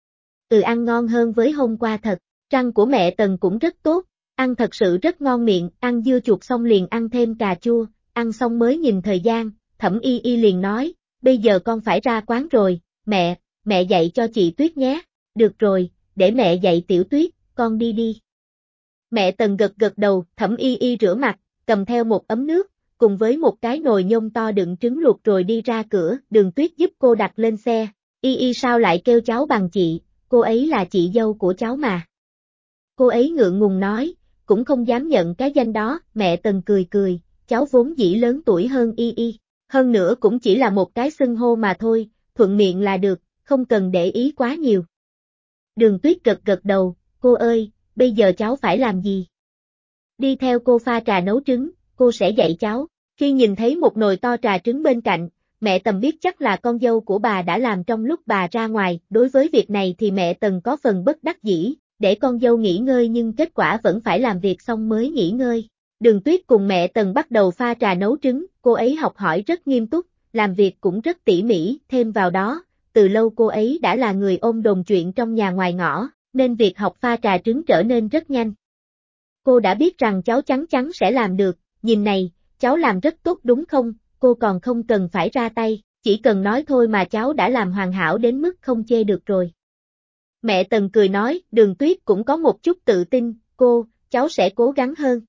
Ăn ngon hơn với hôm qua thật, răng của mẹ Tần cũng rất tốt, ăn thật sự rất ngon miệng, ăn dưa chuột xong liền ăn thêm cà chua, ăn xong mới nhìn thời gian, Thẩm Y Y liền nói, bây giờ con phải ra quán rồi, mẹ dạy cho chị Tuyết nhé, được rồi, để mẹ dạy Tiểu Tuyết, con đi đi. Mẹ Tần gật gật đầu, Thẩm Y Y rửa mặt, cầm theo một ấm nước, cùng với một cái nồi nhông to đựng trứng luộc rồi đi ra cửa, Đường Tuyết giúp cô đặt lên xe, Y Y sao lại kêu cháu bằng chị, cô ấy là chị dâu của cháu mà. Cô ấy ngượng ngùng nói, cũng không dám nhận cái danh đó, mẹ Tần cười cười, cháu vốn dĩ lớn tuổi hơn Y Y, hơn nữa cũng chỉ là một cái xưng hô mà thôi, thuận miệng là được, không cần để ý quá nhiều. Đường Tuyết gật gật đầu, cô ơi, bây giờ cháu phải làm gì? Đi theo cô pha trà nấu trứng, cô sẽ dạy cháu. Khi nhìn thấy một nồi to trà trứng bên cạnh, mẹ Tần biết chắc là con dâu của bà đã làm trong lúc bà ra ngoài, đối với việc này thì mẹ Tần có phần bất đắc dĩ, để con dâu nghỉ ngơi nhưng kết quả vẫn phải làm việc xong mới nghỉ ngơi. Đường Tuyết cùng mẹ Tần bắt đầu pha trà nấu trứng, cô ấy học hỏi rất nghiêm túc, làm việc cũng rất tỉ mỉ, thêm vào đó, từ lâu cô ấy đã là người ôm đồm chuyện trong nhà ngoài ngõ, nên việc học pha trà trứng trở nên rất nhanh. cô đã biết rằng cháu chắc chắn sẽ làm được, nhìn này, cháu làm rất tốt đúng không, cô còn không cần phải ra tay, chỉ cần nói thôi mà cháu đã làm hoàn hảo đến mức không chê được rồi. Mẹ Tần cười nói, Đường Tuyết cũng có một chút tự tin, cháu sẽ cố gắng hơn.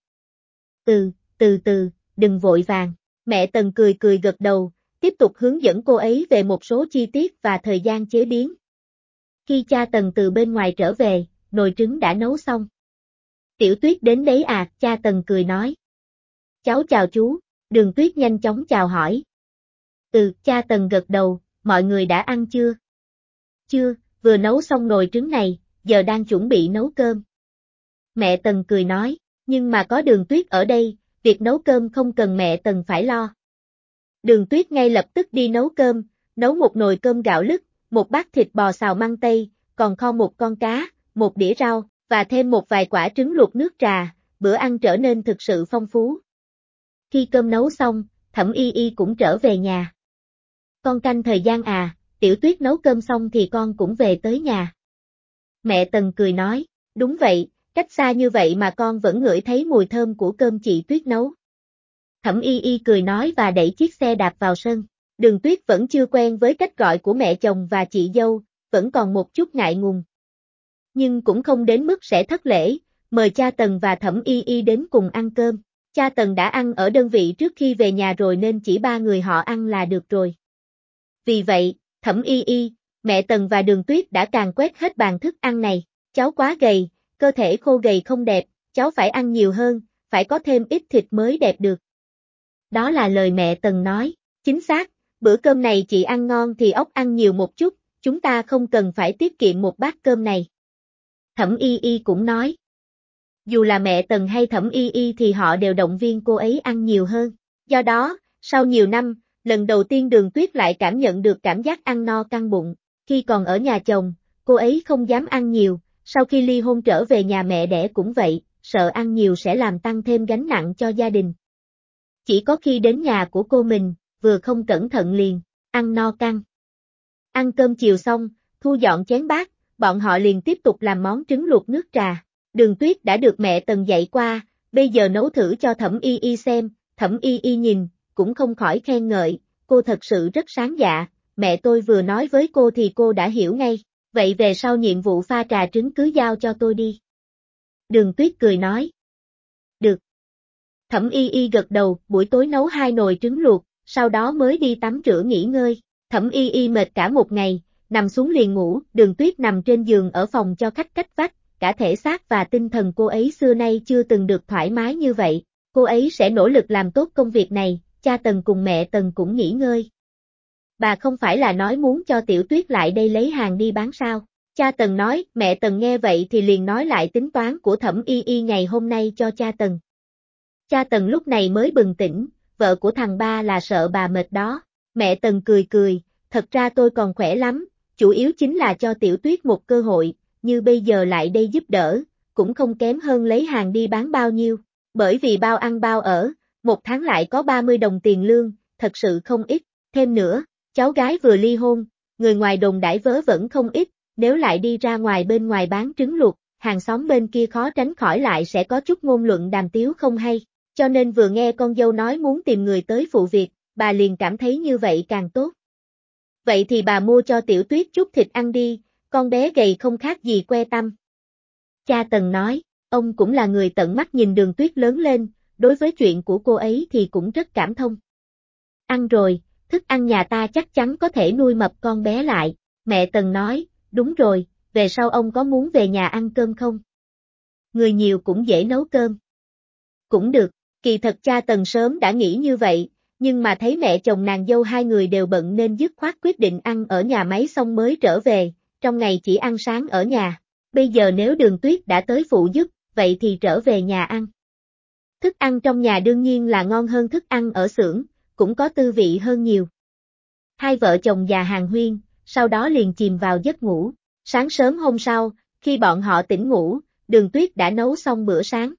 Từ từ, đừng vội vàng. Mẹ Tần cười gật đầu, tiếp tục hướng dẫn cô ấy về một số chi tiết và thời gian chế biến. Khi cha Tần từ bên ngoài trở về, nồi trứng đã nấu xong. Tiểu Tuyết đến đấy à, cha Tần cười nói. Cháu chào chú, Đường Tuyết nhanh chóng chào hỏi. Cha Tần gật đầu, mọi người đã ăn chưa? Chưa, vừa nấu xong nồi trứng này, giờ đang chuẩn bị nấu cơm. Mẹ Tần cười nói, nhưng mà có Đường Tuyết ở đây, việc nấu cơm không cần mẹ Tần phải lo. Đường Tuyết ngay lập tức đi nấu cơm, nấu một nồi cơm gạo lứt, một bát thịt bò xào măng tây, còn kho một con cá, một đĩa rau, và thêm một vài quả trứng luộc nước trà, bữa ăn trở nên thực sự phong phú. Khi cơm nấu xong, Thẩm Y Y cũng trở về nhà. Con canh thời gian à, Tiểu Tuyết nấu cơm xong thì con cũng về tới nhà. Mẹ Tần cười nói, đúng vậy, cách xa như vậy mà con vẫn ngửi thấy mùi thơm của cơm chị Tuyết nấu. Thẩm Y Y cười nói và đẩy chiếc xe đạp vào sân. Đường Tuyết vẫn chưa quen với cách gọi của mẹ chồng và chị dâu, vẫn còn một chút ngại ngùng. Nhưng cũng không đến mức sẽ thất lễ, mời cha Tần và Thẩm Y Y đến cùng ăn cơm. Cha Tần đã ăn ở đơn vị trước khi về nhà rồi nên chỉ 3 người họ ăn là được rồi. Vì vậy, Thẩm Y Y, mẹ Tần và Đường Tuyết đã càn quét hết bàn thức ăn này. Cháu quá gầy, cơ thể khô gầy không đẹp, cháu phải ăn nhiều hơn, phải có thêm ít thịt mới đẹp được. Đó là lời mẹ Tần nói, chính xác, bữa cơm này chị ăn ngon thì ốc ăn nhiều một chút, chúng ta không cần phải tiết kiệm một bát cơm này. Thẩm Y Y cũng nói. Dù là mẹ Tần hay Thẩm Y Y thì họ đều động viên cô ấy ăn nhiều hơn. Do đó, sau nhiều năm, lần đầu tiên Đường Tuyết lại cảm nhận được cảm giác ăn no căng bụng. Khi còn ở nhà chồng, cô ấy không dám ăn nhiều, sau khi ly hôn trở về nhà mẹ đẻ cũng vậy, sợ ăn nhiều sẽ làm tăng thêm gánh nặng cho gia đình. Chỉ có khi đến nhà của cô mình, vừa không cẩn thận liền, ăn no căng. Ăn cơm chiều xong, thu dọn chén bát, bọn họ liền tiếp tục làm món trứng luộc nước trà. Đường Tuyết đã được mẹ Tần dạy qua, bây giờ nấu thử cho Thẩm Y Y xem, Thẩm Y Y nhìn, cũng không khỏi khen ngợi, cô thật sự rất sáng dạ, mẹ tôi vừa nói với cô thì cô đã hiểu ngay, vậy về sau nhiệm vụ pha trà trứng cứ giao cho tôi đi. Đường Tuyết cười nói. Được. Thẩm Y Y gật đầu, buổi tối nấu 2 nồi trứng luộc, sau đó mới đi tắm rửa nghỉ ngơi. Thẩm Y Y mệt cả một ngày, nằm xuống liền ngủ, Đường Tuyết nằm trên giường ở phòng cho khách cách vách, cả thể xác và tinh thần cô ấy xưa nay chưa từng được thoải mái như vậy. Cô ấy sẽ nỗ lực làm tốt công việc này, cha Tần cùng mẹ Tần cũng nghỉ ngơi. Bà không phải là nói muốn cho Tiểu Tuyết lại đây lấy hàng đi bán sao? Cha Tần nói, mẹ Tần nghe vậy thì liền nói lại tính toán của Thẩm Y Y ngày hôm nay cho cha Tần. Cha Tần lúc này mới bừng tỉnh, vợ của thằng ba là sợ bà mệt đó. Mẹ Tần cười, thật ra tôi còn khỏe lắm, chủ yếu chính là cho Tiểu Tuyết một cơ hội, như bây giờ lại đây giúp đỡ, cũng không kém hơn lấy hàng đi bán bao nhiêu. Bởi vì bao ăn bao ở, một tháng lại có 30 đồng tiền lương, thật sự không ít. Thêm nữa, cháu gái vừa ly hôn, người ngoài đồn đãi vớ vẩn không ít, nếu lại đi ra ngoài bên ngoài bán trứng luộc, hàng xóm bên kia khó tránh khỏi lại sẽ có chút ngôn luận đàm tiếu không hay. Cho nên vừa nghe con dâu nói muốn tìm người tới phụ việc, bà liền cảm thấy như vậy càng tốt. Vậy thì bà mua cho Tiểu Tuyết chút thịt ăn đi, con bé gầy không khác gì que tăm. Cha Tần nói, ông cũng là người tận mắt nhìn Đường Tuyết lớn lên, đối với chuyện của cô ấy thì cũng rất cảm thông. Ăn rồi, thức ăn nhà ta chắc chắn có thể nuôi mập con bé lại. Mẹ Tần nói, đúng rồi, về sau ông có muốn về nhà ăn cơm không? Người nhiều cũng dễ nấu cơm. Cũng được, kỳ thật cha Tần sớm đã nghĩ như vậy, nhưng mà thấy mẹ chồng nàng dâu hai người đều bận nên dứt khoát quyết định ăn ở nhà máy xong mới trở về, trong ngày chỉ ăn sáng ở nhà. Bây giờ nếu Đường Tuyết đã tới phụ giúp, vậy thì trở về nhà ăn. Thức ăn trong nhà đương nhiên là ngon hơn thức ăn ở xưởng, cũng có tư vị hơn nhiều. Hai vợ chồng già hàn huyên, sau đó liền chìm vào giấc ngủ. Sáng sớm hôm sau, khi bọn họ tỉnh ngủ, Đường Tuyết đã nấu xong bữa sáng.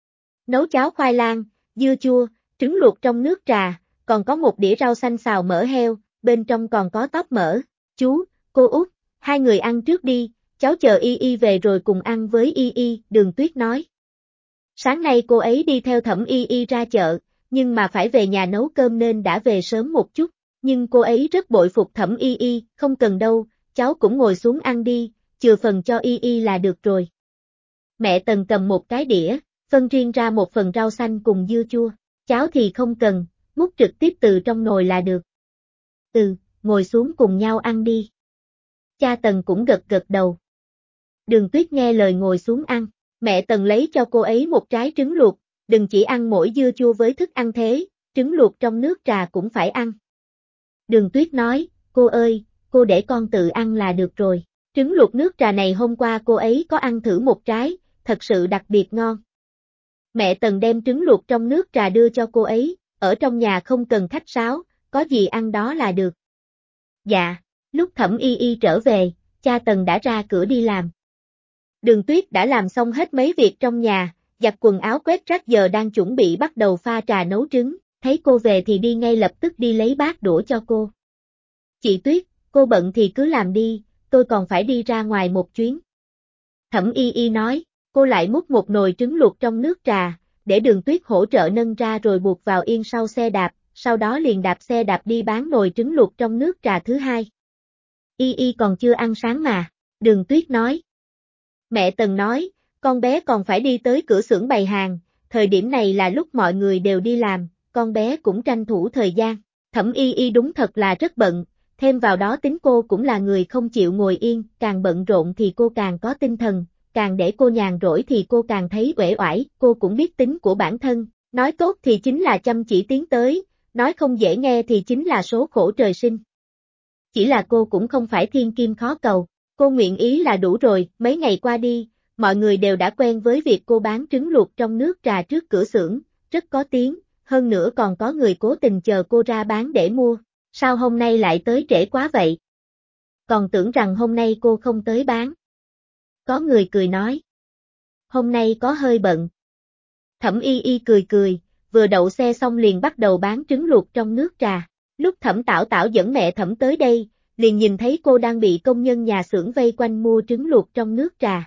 Nấu cháo khoai lang, dưa chua, trứng luộc trong nước trà, còn có một đĩa rau xanh xào mỡ heo, bên trong còn có tóp mỡ. Chú, cô Út, hai người ăn trước đi, cháu chờ Y Y về rồi cùng ăn với Y Y, Đường Tuyết nói. Sáng nay cô ấy đi theo Thẩm Y Y ra chợ, nhưng mà phải về nhà nấu cơm nên đã về sớm một chút, nhưng cô ấy rất bội phục Thẩm Y Y, không cần đâu, cháu cũng ngồi xuống ăn đi, chừa phần cho Y Y là được rồi. Mẹ Tần cầm một cái đĩa, phân riêng ra một phần rau xanh cùng dưa chua, cháu thì không cần, múc trực tiếp từ trong nồi là được. Ngồi xuống cùng nhau ăn đi. Cha Tần cũng gật gật đầu. Đường Tuyết nghe lời ngồi xuống ăn, mẹ Tần lấy cho cô ấy một trái trứng luộc, đừng chỉ ăn mỗi dưa chua với thức ăn thế, trứng luộc trong nước trà cũng phải ăn. Đường Tuyết nói, cô ơi, cô để con tự ăn là được rồi. Trứng luộc nước trà này hôm qua cô ấy có ăn thử một trái, thật sự đặc biệt ngon. Mẹ Tần đem trứng luộc trong nước trà đưa cho cô ấy, ở trong nhà không cần khách sáo, có gì ăn đó là được. Dạ, lúc Thẩm Y Y trở về, cha Tần đã ra cửa đi làm. Đường Tuyết đã làm xong hết mấy việc trong nhà, giặt quần áo quét rác giờ đang chuẩn bị bắt đầu pha trà nấu trứng, thấy cô về thì đi ngay lập tức đi lấy bát đũa cho cô. Chị Tuyết, cô bận thì cứ làm đi, tôi còn phải đi ra ngoài một chuyến. Thẩm Y Y nói, cô lại múc một nồi trứng luộc trong nước trà, để Đường Tuyết hỗ trợ nâng ra rồi buộc vào yên sau xe đạp, sau đó liền đạp xe đạp đi bán nồi trứng luộc trong nước trà thứ hai. Y Y còn chưa ăn sáng mà, Đường Tuyết nói. Mẹ Tần nói, con bé còn phải đi tới cửa xưởng bày hàng, thời điểm này là lúc mọi người đều đi làm, con bé cũng tranh thủ thời gian. Thẩm Y Y đúng thật là rất bận, thêm vào đó tính cô cũng là người không chịu ngồi yên, càng bận rộn thì cô càng có tinh thần, càng để cô nhàn rỗi thì cô càng thấy uể oải, cô cũng biết tính của bản thân, nói tốt thì chính là chăm chỉ tiến tới, nói không dễ nghe thì chính là số khổ trời sinh. Chỉ là cô cũng không phải thiên kim khó cầu, cô nguyện ý là đủ rồi, mấy ngày qua đi, mọi người đều đã quen với việc cô bán trứng luộc trong nước trà trước cửa xưởng, rất có tiếng, hơn nữa còn có người cố tình chờ cô ra bán để mua, sao hôm nay lại tới trễ quá vậy? Còn tưởng rằng hôm nay cô không tới bán. Có người cười nói. Hôm nay có hơi bận. Thẩm Y Y cười cười, vừa đậu xe xong liền bắt đầu bán trứng luộc trong nước trà. Lúc Thẩm Tảo Tảo dẫn mẹ Thẩm tới đây, liền nhìn thấy cô đang bị công nhân nhà xưởng vây quanh mua trứng luộc trong nước trà.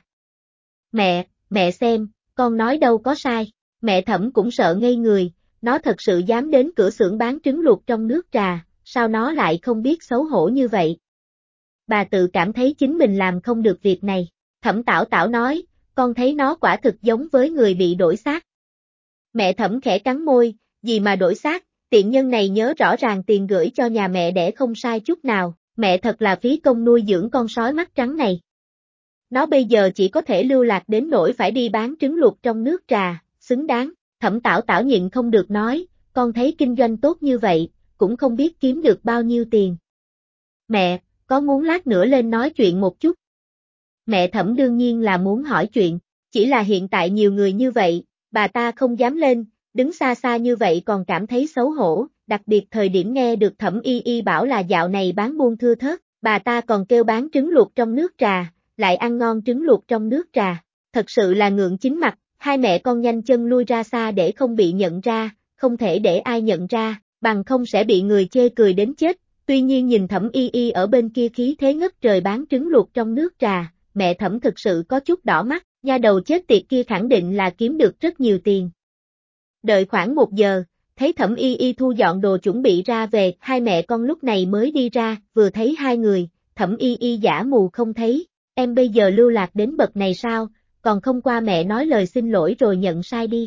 Mẹ xem, con nói đâu có sai, mẹ Thẩm cũng sợ ngây người, nó thật sự dám đến cửa xưởng bán trứng luộc trong nước trà, sao nó lại không biết xấu hổ như vậy? Bà tự cảm thấy chính mình làm không được việc này, Thẩm Tảo Tảo nói, con thấy nó quả thực giống với người bị đổi xác. Mẹ Thẩm khẽ cắn môi, gì mà đổi xác, tiện nhân này nhớ rõ ràng tiền gửi cho nhà mẹ đẻ không sai chút nào, mẹ thật là phí công nuôi dưỡng con sói mắt trắng này. Nó bây giờ chỉ có thể lưu lạc đến nỗi phải đi bán trứng luộc trong nước trà, xứng đáng, Thẩm Tảo Tảo nhịn không được nói, con thấy kinh doanh tốt như vậy, cũng không biết kiếm được bao nhiêu tiền. Mẹ, có muốn lát nữa lên nói chuyện một chút? Mẹ Thẩm đương nhiên là muốn hỏi chuyện, chỉ là hiện tại nhiều người như vậy, bà ta không dám lên, đứng xa xa như vậy còn cảm thấy xấu hổ, đặc biệt thời điểm nghe được Thẩm Y Y bảo là dạo này bán buôn thưa thớt, bà ta còn kêu bán trứng luộc trong nước trà, lại ăn ngon trứng luộc trong nước trà, thật sự là ngượng chính mặt, hai mẹ con nhanh chân lui ra xa để không bị nhận ra, không thể để ai nhận ra, bằng không sẽ bị người chê cười đến chết, tuy nhiên nhìn Thẩm Y Y ở bên kia khí thế ngất trời bán trứng luộc trong nước trà, mẹ Thẩm thực sự có chút đỏ mắt, nha đầu chết tiệt kia khẳng định là kiếm được rất nhiều tiền. Đợi khoảng 1 giờ, thấy Thẩm Y Y thu dọn đồ chuẩn bị ra về, hai mẹ con lúc này mới đi ra, vừa thấy hai người, Thẩm Y Y giả mù không thấy, em bây giờ lưu lạc đến bậc này sao, còn không qua mẹ nói lời xin lỗi rồi nhận sai đi.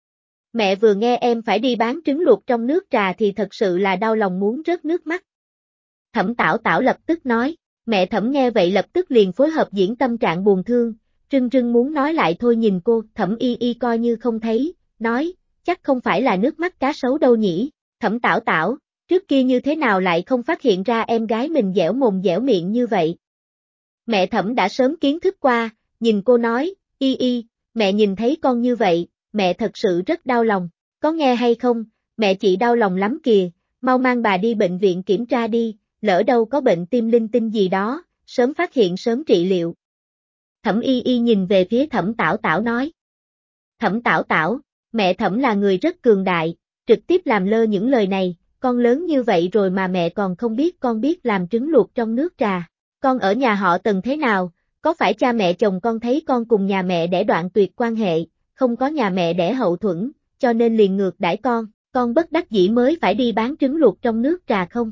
Mẹ vừa nghe em phải đi bán trứng luộc trong nước trà thì thật sự là đau lòng muốn rớt nước mắt. Thẩm Tảo Tảo lập tức nói, mẹ Thẩm nghe vậy lập tức liền phối hợp diễn tâm trạng buồn thương, rưng rưng muốn nói lại thôi nhìn cô, Thẩm Y Y coi như không thấy, nói, chắc không phải là nước mắt cá sấu đâu nhỉ, Thẩm Tảo Tảo, trước kia như thế nào lại không phát hiện ra em gái mình dẻo mồm dẻo miệng như vậy. Mẹ Thẩm đã sớm kiến thức qua, nhìn cô nói, Y Y, mẹ nhìn thấy con như vậy, mẹ thật sự rất đau lòng, có nghe hay không, mẹ chị đau lòng lắm kìa, mau mang bà đi bệnh viện kiểm tra đi, lỡ đâu có bệnh tim linh tinh gì đó, sớm phát hiện sớm trị liệu. Thẩm Y Y nhìn về phía Thẩm Tảo Tảo nói. Thẩm Tảo Tảo, mẹ Thẩm là người rất cường đại, trực tiếp làm lơ những lời này, con lớn như vậy rồi mà mẹ còn không biết con biết làm trứng luộc trong nước trà. Con ở nhà họ Tần thế nào, có phải cha mẹ chồng con thấy con cùng nhà mẹ để đoạn tuyệt quan hệ, không có nhà mẹ đẻ hậu thuẫn, cho nên liền ngược đãi con bất đắc dĩ mới phải đi bán trứng luộc trong nước trà không.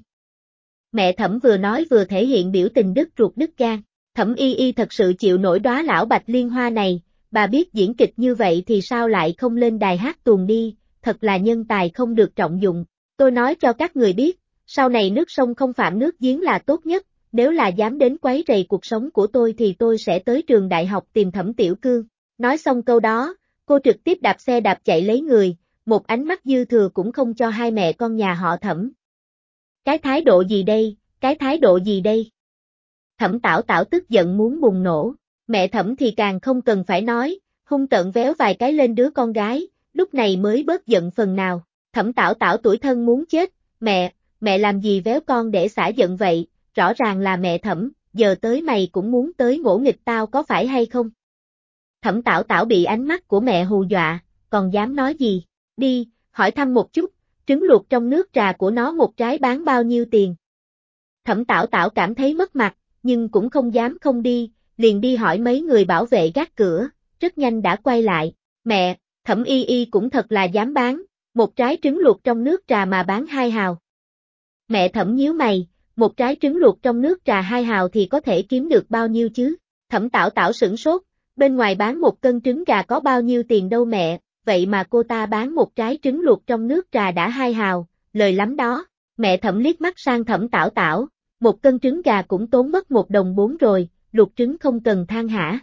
Mẹ Thẩm vừa nói vừa thể hiện biểu tình đứt ruột đứt gan. Thẩm Y Y thật sự chịu nổi đóa lão bạch liên hoa này, bà biết diễn kịch như vậy thì sao lại không lên đài hát tuồng đi, thật là nhân tài không được trọng dụng. Tôi nói cho các người biết, sau này nước sông không phạm nước giếng là tốt nhất, nếu là dám đến quấy rầy cuộc sống của tôi thì tôi sẽ tới trường đại học tìm Thẩm Tiểu Cương. Nói xong câu đó, cô trực tiếp đạp xe đạp chạy lấy người, một ánh mắt dư thừa cũng không cho hai mẹ con nhà họ Thẩm. Cái thái độ gì đây, cái thái độ gì đây? Thẩm Tảo Tảo tức giận muốn bùng nổ, mẹ Thẩm thì càng không cần phải nói, hung tợn véo vài cái lên đứa con gái, lúc này mới bớt giận phần nào. Thẩm Tảo Tảo tủi thân muốn chết, mẹ làm gì véo con để xả giận vậy, rõ ràng là mẹ Thẩm, giờ tới mày cũng muốn tới ngỗ nghịch tao có phải hay không? Thẩm Tảo Tảo bị ánh mắt của mẹ hù dọa, còn dám nói gì, đi, hỏi thăm một chút, trứng luộc trong nước trà của nó một trái bán bao nhiêu tiền? Thẩm Tảo Tảo cảm thấy mất mặt, nhưng cũng không dám không đi, liền đi hỏi mấy người bảo vệ gác cửa, rất nhanh đã quay lại, mẹ, Thẩm Y Y cũng thật là dám bán, một trái trứng luộc trong nước trà mà bán 2 hào. Mẹ Thẩm nhíu mày, một trái trứng luộc trong nước trà 2 hào thì có thể kiếm được bao nhiêu chứ? Thẩm Tảo Tảo sửng sốt, bên ngoài bán 1 cân trứng gà có bao nhiêu tiền đâu mẹ, vậy mà cô ta bán một trái trứng luộc trong nước trà đã 2 hào, lời lắm đó. Mẹ Thẩm liếc mắt sang Thẩm Tảo Tảo, 1 cân trứng gà cũng tốn mất 1 đồng 4 rồi, luộc trứng không cần than hả?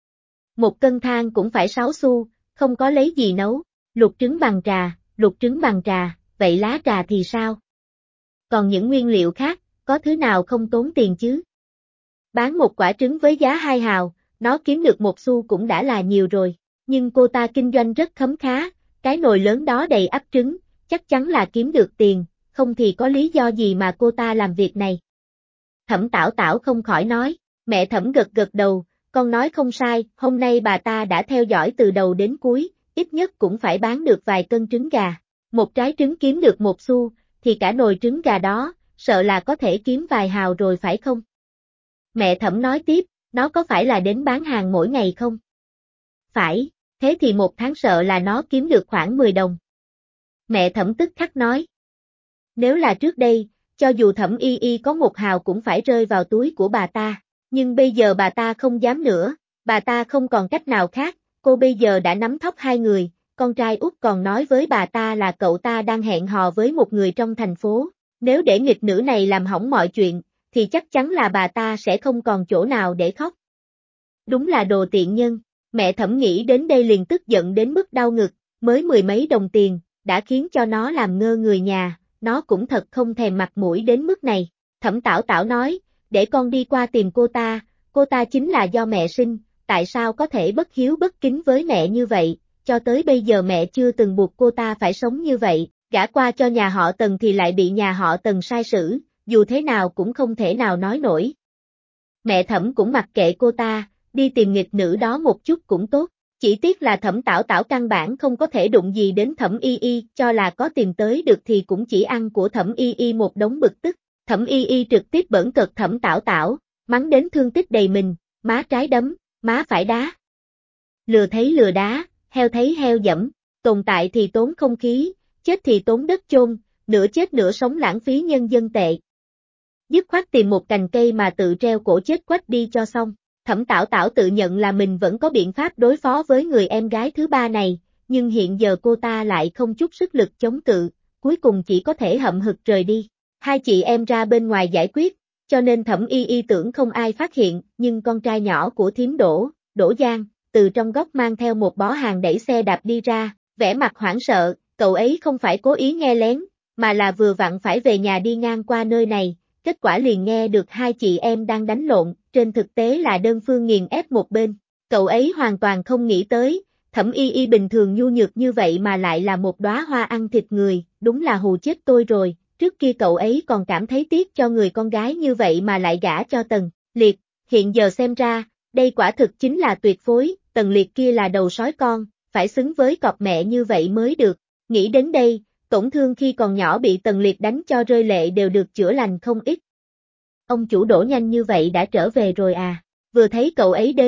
1 cân than cũng phải 6 xu, không có lấy gì nấu, luộc trứng bằng trà, vậy lá trà thì sao? Còn những nguyên liệu khác, có thứ nào không tốn tiền chứ? Bán một quả trứng với giá 2 hào, nó kiếm được 1 xu cũng đã là nhiều rồi, nhưng cô ta kinh doanh rất khấm khá, cái nồi lớn đó đầy ắp trứng, chắc chắn là kiếm được tiền, không thì có lý do gì mà cô ta làm việc này. Thẩm Tảo Tảo không khỏi nói, mẹ Thẩm gật gật đầu, con nói không sai, hôm nay bà ta đã theo dõi từ đầu đến cuối, ít nhất cũng phải bán được vài cân trứng gà, một trái trứng kiếm được 1 xu, thì cả nồi trứng gà đó, sợ là có thể kiếm vài hào rồi phải không? Mẹ Thẩm nói tiếp, nó có phải là đến bán hàng mỗi ngày không? Phải, thế thì 1 tháng sợ là nó kiếm được khoảng 10 đồng. Mẹ Thẩm tức khắc nói. Nếu là trước đây, cho dù Thẩm Y Y có 1 hào cũng phải rơi vào túi của bà ta, nhưng bây giờ bà ta không dám nữa, bà ta không còn cách nào khác, cô bây giờ đã nắm thóp 2 người, con trai út còn nói với bà ta là cậu ta đang hẹn hò với một người trong thành phố, nếu để nghịch nữ này làm hỏng mọi chuyện, thì chắc chắn là bà ta sẽ không còn chỗ nào để khóc. Đúng là đồ tiện nhân, mẹ Thẩm nghĩ đến đây liền tức giận đến mức đau ngực, mới 10 mấy đồng tiền, đã khiến cho nó làm ngơ người nhà, nó cũng thật không thèm mặt mũi đến mức này. Thẩm Tảo Tảo nói, để con đi qua tìm cô ta chính là do mẹ sinh, tại sao có thể bất hiếu bất kính với mẹ như vậy, cho tới bây giờ mẹ chưa từng buộc cô ta phải sống như vậy, gả qua cho nhà họ Tần thì lại bị nhà họ Tần sai xử, dù thế nào cũng không thể nào nói nổi. Mẹ Thẩm cũng mặc kệ cô ta, đi tìm nghịch nữ đó một chút cũng tốt, chỉ tiếc là Thẩm Tảo Tảo căn bản không có thể đụng gì đến Thẩm Y Y, cho là có tìm tới được thì cũng chỉ ăn của Thẩm Y Y một đống bực tức. Thẩm Y Y trực tiếp bỡn cợt Thẩm Tảo Tảo, mắng đến thương tích đầy mình, má trái đấm, má phải đá. Lừa thấy lừa đá, heo thấy heo dẫm, tồn tại thì tốn không khí, chết thì tốn đất chôn, nửa chết nửa sống lãng phí nhân dân tệ. Dứt khoát tìm một cành cây mà tự treo cổ chết quách đi cho xong. Thẩm Tảo Tảo tự nhận là mình vẫn có biện pháp đối phó với người em gái thứ ba này, nhưng hiện giờ cô ta lại không chút sức lực chống cự, cuối cùng chỉ có thể hậm hực rời đi. 2 chị em ra bên ngoài giải quyết, cho nên Thẩm Y Y tưởng không ai phát hiện, nhưng con trai nhỏ của thím Đỗ Giang, từ trong góc mang theo một bó hàng đẩy xe đạp đi ra, vẻ mặt hoảng sợ, cậu ấy không phải cố ý nghe lén, mà là vừa vặn phải về nhà đi ngang qua nơi này. Kết quả liền nghe được 2 chị em đang đánh lộn, trên thực tế là đơn phương nghiền ép một bên. Cậu ấy hoàn toàn không nghĩ tới, Thẩm Y Y bình thường nhu nhược như vậy mà lại là một đóa hoa ăn thịt người, đúng là hù chết tôi rồi. Trước kia cậu ấy còn cảm thấy tiếc cho người con gái như vậy mà lại gả cho Tần Liệt, hiện giờ xem ra, đây quả thực chính là tuyệt phối, Tần Liệt kia là đầu sói con, phải xứng với cọp mẹ như vậy mới được. Nghĩ đến đây, tổn thương khi còn nhỏ bị Tần Liệt đánh cho rơi lệ đều được chữa lành không ít. Ông chủ Đỗ nhanh như vậy đã trở về rồi à, vừa thấy cậu ấy đến,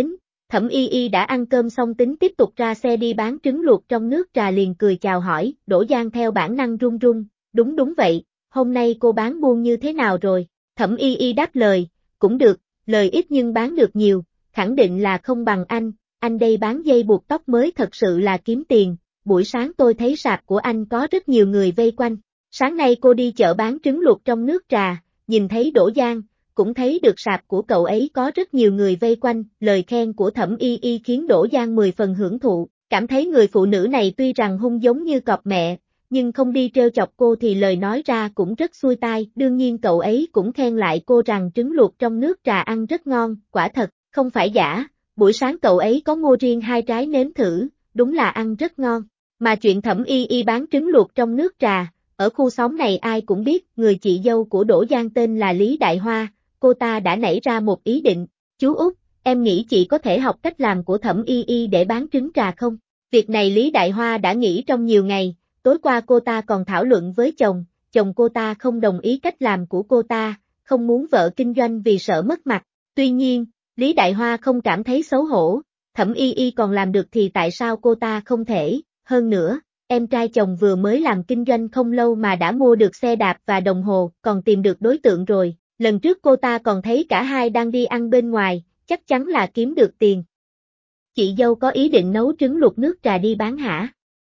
Thẩm Y Y đã ăn cơm xong tính tiếp tục ra xe đi bán trứng luộc trong nước trà liền cười chào hỏi, Đỗ Giang theo bản năng run run, đúng vậy, hôm nay cô bán buôn như thế nào rồi? Thẩm Y Y đáp lời, cũng được, lời ít nhưng bán được nhiều, khẳng định là không bằng anh đây bán dây buộc tóc mới thật sự là kiếm tiền, buổi sáng tôi thấy sạp của anh có rất nhiều người vây quanh, sáng nay cô đi chợ bán trứng luộc trong nước trà, nhìn thấy Đỗ Giang, cũng thấy được sạp của cậu ấy có rất nhiều người vây quanh, lời khen của Thẩm Y Y khiến Đỗ Giang 10 phần hưởng thụ, cảm thấy người phụ nữ này tuy rằng hung giống như cọp mẹ, nhưng không đi trêu chọc cô thì lời nói ra cũng rất xuôi tai, đương nhiên cậu ấy cũng khen lại cô rằng trứng luộc trong nước trà ăn rất ngon, quả thật, không phải giả, buổi sáng cậu ấy có mua riêng 2 trái nếm thử, đúng là ăn rất ngon, mà chuyện Thẩm Y Y bán trứng luộc trong nước trà, ở khu xóm này ai cũng biết, người chị dâu của Đỗ Giang tên là Lý Đại Hoa, cô ta đã nảy ra một ý định, chú Út, em nghĩ chị có thể học cách làm của Thẩm Y Y để bán trứng trà không? Việc này Lý Đại Hoa đã nghĩ trong nhiều ngày, tối qua cô ta còn thảo luận với chồng cô ta không đồng ý cách làm của cô ta, không muốn vợ kinh doanh vì sợ mất mặt, tuy nhiên, Lý Đại Hoa không cảm thấy xấu hổ, Thẩm Y Y còn làm được thì tại sao cô ta không thể, hơn nữa, em trai chồng vừa mới làm kinh doanh không lâu mà đã mua được xe đạp và đồng hồ, còn tìm được đối tượng rồi, lần trước cô ta còn thấy cả hai đang đi ăn bên ngoài, chắc chắn là kiếm được tiền. Chị dâu có ý định nấu trứng luộc nước trà đi bán hả?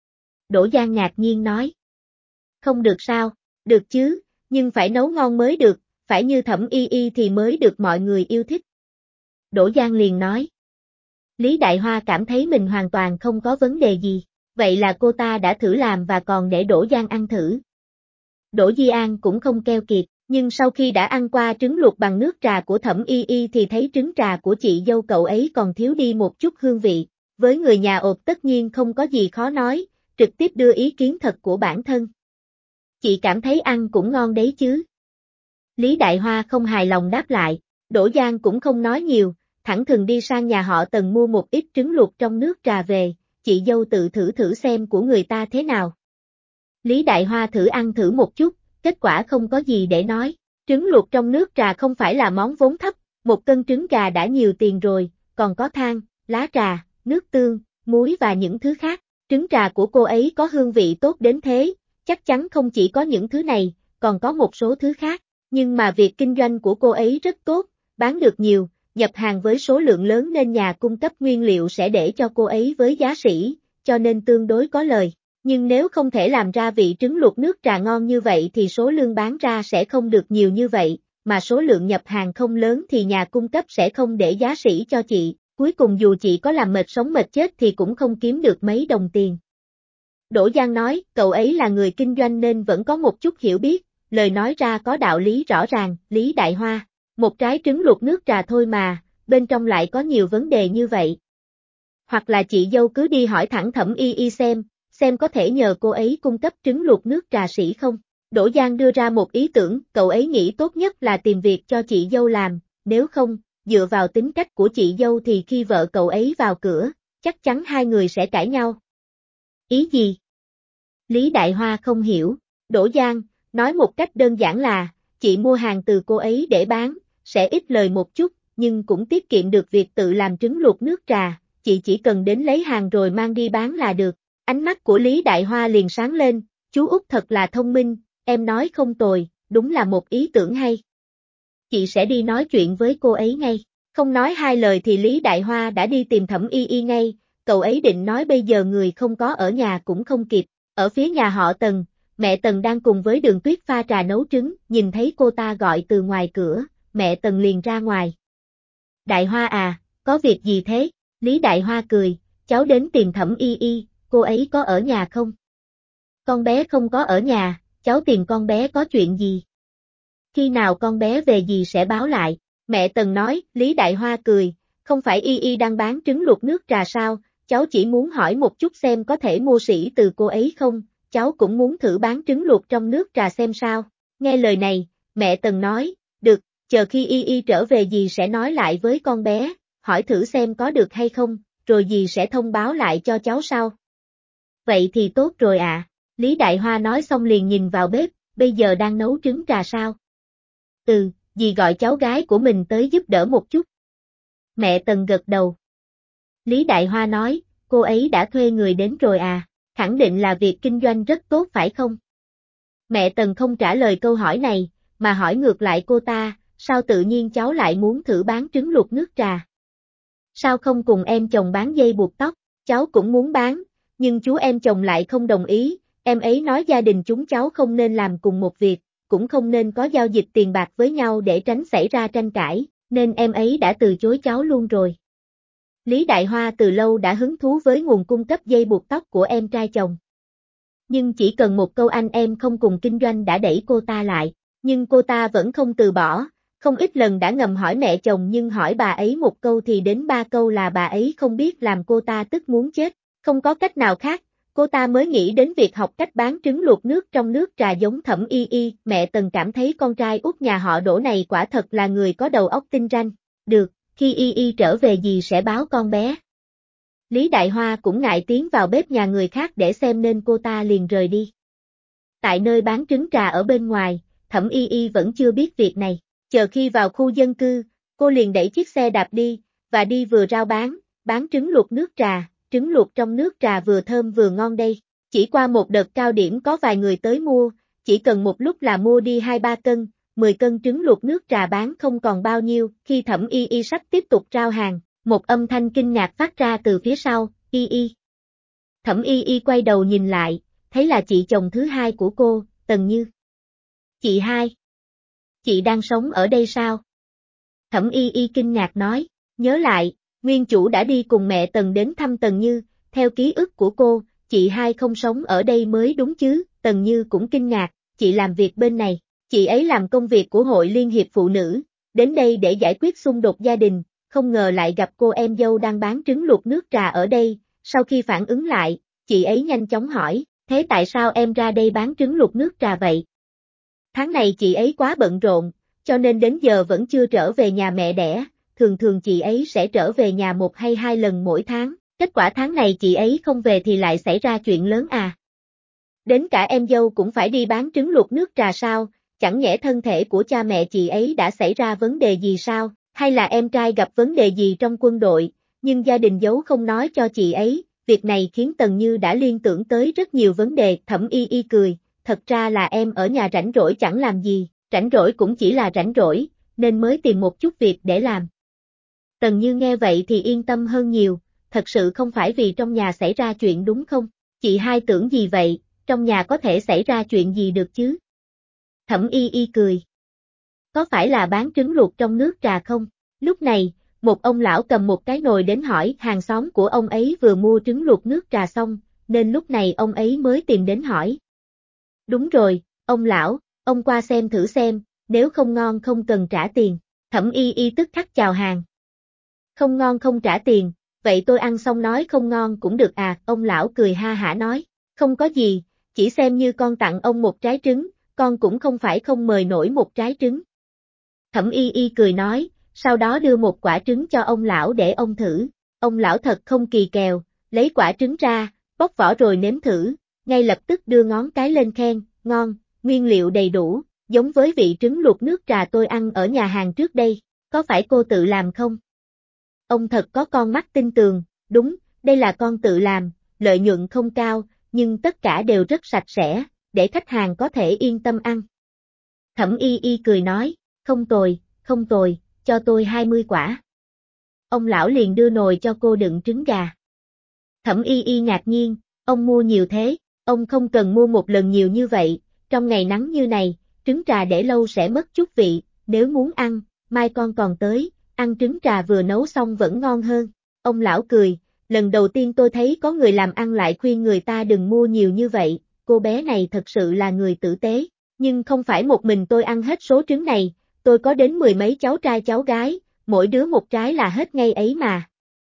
Đỗ Giang ngạc nhiên nói. Không được sao, được chứ, nhưng phải nấu ngon mới được, phải như Thẩm Y Y thì mới được mọi người yêu thích. Đỗ Giang liền nói. Lý Đại Hoa cảm thấy mình hoàn toàn không có vấn đề gì, vậy là cô ta đã thử làm và còn để Đỗ Giang ăn thử. Đỗ Di An cũng không keo kiệt, nhưng sau khi đã ăn qua trứng luộc bằng nước trà của Thẩm Y Y thì thấy trứng trà của chị dâu cậu ấy còn thiếu đi một chút hương vị, với người nhà ột tất nhiên không có gì khó nói, trực tiếp đưa ý kiến thật của bản thân. Chị cảm thấy ăn cũng ngon đấy chứ. Lý Đại Hoa không hài lòng đáp lại, Đỗ Giang cũng không nói nhiều, thẳng thừng đi sang nhà họ Tần mua một ít trứng luộc trong nước trà về, chị dâu tự thử xem của người ta thế nào. Lý Đại Hoa thử ăn thử một chút, kết quả không có gì để nói, trứng luộc trong nước trà không phải là món vốn thấp, 1 cân trứng gà đã nhiều tiền rồi, còn có than, lá trà, nước tương, muối và những thứ khác, trứng trà của cô ấy có hương vị tốt đến thế, chắc chắn không chỉ có những thứ này, còn có một số thứ khác, nhưng mà việc kinh doanh của cô ấy rất tốt, bán được nhiều, nhập hàng với số lượng lớn nên nhà cung cấp nguyên liệu sẽ để cho cô ấy với giá sỉ, cho nên tương đối có lời. Nhưng nếu không thể làm ra vị trứng luộc nước trà ngon như vậy thì số lượng bán ra sẽ không được nhiều như vậy, mà số lượng nhập hàng không lớn thì nhà cung cấp sẽ không để giá sỉ cho chị, cuối cùng dù chị có làm mệt sống mệt chết thì cũng không kiếm được mấy đồng tiền. Đỗ Giang nói, cậu ấy là người kinh doanh nên vẫn có một chút hiểu biết, lời nói ra có đạo lý rõ ràng, Lý Đại Hoa, một trái trứng luộc nước trà thôi mà, bên trong lại có nhiều vấn đề như vậy. Hoặc là chị dâu cứ đi hỏi thẳng Thẩm Y Y xem có thể nhờ cô ấy cung cấp trứng luộc nước trà sỉ không. Đỗ Giang đưa ra một ý tưởng, cậu ấy nghĩ tốt nhất là tìm việc cho chị dâu làm, nếu không, dựa vào tính cách của chị dâu thì khi vợ cậu ấy vào cửa, chắc chắn hai người sẽ cãi nhau. Ý gì? Lý Đại Hoa không hiểu, Đỗ Giang, nói một cách đơn giản là, chị mua hàng từ cô ấy để bán, sẽ ít lời một chút, nhưng cũng tiết kiệm được việc tự làm trứng luộc nước trà, chị chỉ cần đến lấy hàng rồi mang đi bán là được. Ánh mắt của Lý Đại Hoa liền sáng lên, chú Út thật là thông minh, em nói không tồi, đúng là một ý tưởng hay. Chị sẽ đi nói chuyện với cô ấy ngay. Không nói hai lời thì Lý Đại Hoa đã đi tìm Thẩm Y Y ngay, cậu ấy định nói bây giờ người không có ở nhà cũng không kịp. Ở phía nhà họ Tần, mẹ Tần đang cùng với Đường Tuyết pha trà nấu trứng, nhìn thấy cô ta gọi từ ngoài cửa, mẹ Tần liền ra ngoài. Đại Hoa à, có việc gì thế? Lý Đại Hoa cười, cháu đến tìm Thẩm Y Y, cô ấy có ở nhà không? Con bé không có ở nhà, cháu tìm con bé có chuyện gì? Khi nào con bé về gì sẽ báo lại? Mẹ Tần nói, Lý Đại Hoa cười, không phải Y Y đang bán trứng luộc nước trà sao, cháu chỉ muốn hỏi một chút xem có thể mua sỉ từ cô ấy không, cháu cũng muốn thử bán trứng luộc trong nước trà xem sao. Nghe lời này, mẹ Tần nói, được, chờ khi Y Y trở về dì sẽ nói lại với con bé, hỏi thử xem có được hay không, rồi dì sẽ thông báo lại cho cháu sau. Vậy thì tốt rồi ạ. Lý Đại Hoa nói xong liền nhìn vào bếp, bây giờ đang nấu trứng trà sao? Dì gọi cháu gái của mình tới giúp đỡ một chút. Mẹ Tần gật đầu. Lý Đại Hoa nói, cô ấy đã thuê người đến rồi à, khẳng định là việc kinh doanh rất tốt phải không? Mẹ Tần không trả lời câu hỏi này, mà hỏi ngược lại cô ta, sao tự nhiên cháu lại muốn thử bán trứng luộc nước trà? Sao không cùng em chồng bán dây buộc tóc? Cháu cũng muốn bán, nhưng chú em chồng lại không đồng ý, em ấy nói gia đình chúng cháu không nên làm cùng một việc, cũng không nên có giao dịch tiền bạc với nhau để tránh xảy ra tranh cãi, nên em ấy đã từ chối cháu luôn rồi. Lý Đại Hoa từ lâu đã hứng thú với nguồn cung cấp dây buộc tóc của em trai chồng. Nhưng chỉ cần một câu anh em không cùng kinh doanh đã đẩy cô ta lại, nhưng cô ta vẫn không từ bỏ, không ít lần đã ngầm hỏi mẹ chồng nhưng hỏi bà ấy một câu thì đến 3 câu là bà ấy không biết làm cô ta tức muốn chết, không có cách nào khác, cô ta mới nghĩ đến việc học cách bán trứng luộc nước trong nước trà giống Thẩm Y Y, mẹ Tần cảm thấy con trai út nhà họ Đỗ này quả thật là người có đầu óc tinh ranh, được, khi Y Y trở về dì sẽ báo con bé. Lý Đại Hoa cũng ngại tiến vào bếp nhà người khác để xem nên cô ta liền rời đi. Tại nơi bán trứng trà ở bên ngoài, Thẩm Y Y vẫn chưa biết việc này, chờ khi vào khu dân cư, cô liền đẩy chiếc xe đạp đi, và đi vừa rao bán trứng luộc nước trà, trứng luộc trong nước trà vừa thơm vừa ngon đây. Chỉ qua một đợt cao điểm có vài người tới mua, chỉ cần một lúc là mua đi 2-3 cân, 10 cân trứng luộc nước trà bán không còn bao nhiêu, khi Thẩm Y Y sắp tiếp tục rao hàng. Một âm thanh kinh ngạc phát ra từ phía sau, Y Y. Thẩm Y Y quay đầu nhìn lại, thấy là chị chồng thứ hai của cô, Tần Như. Chị hai. Chị đang sống ở đây sao? Thẩm Y Y kinh ngạc nói, nhớ lại, nguyên chủ đã đi cùng mẹ Tần đến thăm Tần Như, theo ký ức của cô, chị hai không sống ở đây mới đúng chứ, Tần Như cũng kinh ngạc, chị làm việc bên này, chị ấy làm công việc của Hội Liên hiệp Phụ nữ, đến đây để giải quyết xung đột gia đình. Không ngờ lại gặp cô em dâu đang bán trứng luộc nước trà ở đây, sau khi phản ứng lại, chị ấy nhanh chóng hỏi, thế tại sao em ra đây bán trứng luộc nước trà vậy? Tháng này chị ấy quá bận rộn, cho nên đến giờ vẫn chưa trở về nhà mẹ đẻ, thường thường chị ấy sẽ trở về nhà 1 hay 2 lần mỗi tháng, kết quả tháng này chị ấy không về thì lại xảy ra chuyện lớn à. Đến cả em dâu cũng phải đi bán trứng luộc nước trà sao, chẳng nhẽ thân thể của cha mẹ chị ấy đã xảy ra vấn đề gì sao? Hay là em trai gặp vấn đề gì trong quân đội, nhưng gia đình giấu không nói cho chị ấy, việc này khiến Tần Như đã liên tưởng tới rất nhiều vấn đề. Thẩm Y Y cười, thật ra là em ở nhà rảnh rỗi chẳng làm gì, rảnh rỗi cũng chỉ là rảnh rỗi, nên mới tìm một chút việc để làm. Tần Như nghe vậy thì yên tâm hơn nhiều, thật sự không phải vì trong nhà xảy ra chuyện đúng không? Chị hai tưởng gì vậy, trong nhà có thể xảy ra chuyện gì được chứ? Thẩm Y Y cười. Có phải là bán trứng luộc trong nước trà không? Lúc này, một ông lão cầm một cái nồi đến hỏi, hàng xóm của ông ấy vừa mua trứng luộc nước trà xong, nên lúc này ông ấy mới tìm đến hỏi. Đúng rồi, ông lão, ông qua xem thử xem, nếu không ngon không cần trả tiền. Thẩm Y Y tức khắc chào hàng. Không ngon không trả tiền, vậy tôi ăn xong nói không ngon cũng được à, ông lão cười ha hả nói. Không có gì, chỉ xem như con tặng ông một trái trứng, con cũng không phải không mời nổi một trái trứng. Thẩm Y Y cười nói, sau đó đưa một quả trứng cho ông lão để ông thử. Ông lão thật không kỳ kèo, lấy quả trứng ra, bóc vỏ rồi nếm thử, ngay lập tức đưa ngón cái lên khen, ngon, nguyên liệu đầy đủ, giống với vị trứng luộc nước trà tôi ăn ở nhà hàng trước đây, có phải cô tự làm không? Ông thật có con mắt tinh tường, đúng, đây là con tự làm, lợi nhuận không cao, nhưng tất cả đều rất sạch sẽ, để khách hàng có thể yên tâm ăn. Thẩm Y Y cười nói, không tồi, cho tôi 20 quả. Ông lão liền đưa nồi cho cô đựng trứng gà. Thẩm Y Y ngạc nhiên, ông mua nhiều thế, ông không cần mua một lần nhiều như vậy, trong ngày nắng như này, trứng trà để lâu sẽ mất chút vị, nếu muốn ăn, mai con còn tới, ăn trứng trà vừa nấu xong vẫn ngon hơn. Ông lão cười, lần đầu tiên tôi thấy có người làm ăn lại khuyên người ta đừng mua nhiều như vậy, cô bé này thật sự là người tử tế, nhưng không phải một mình tôi ăn hết số trứng này, tôi có đến 10 mấy cháu trai cháu gái, mỗi đứa một trái là hết ngay ấy mà.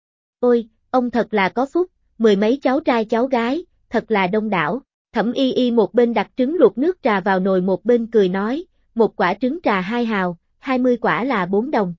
Ôi, ông thật là có phúc, 10 mấy cháu trai cháu gái, thật là đông đảo. Thẩm Y Y một bên đặt trứng luộc nước trà vào nồi một bên cười nói, một quả trứng trà 2 hào, 20 quả là 4 đồng.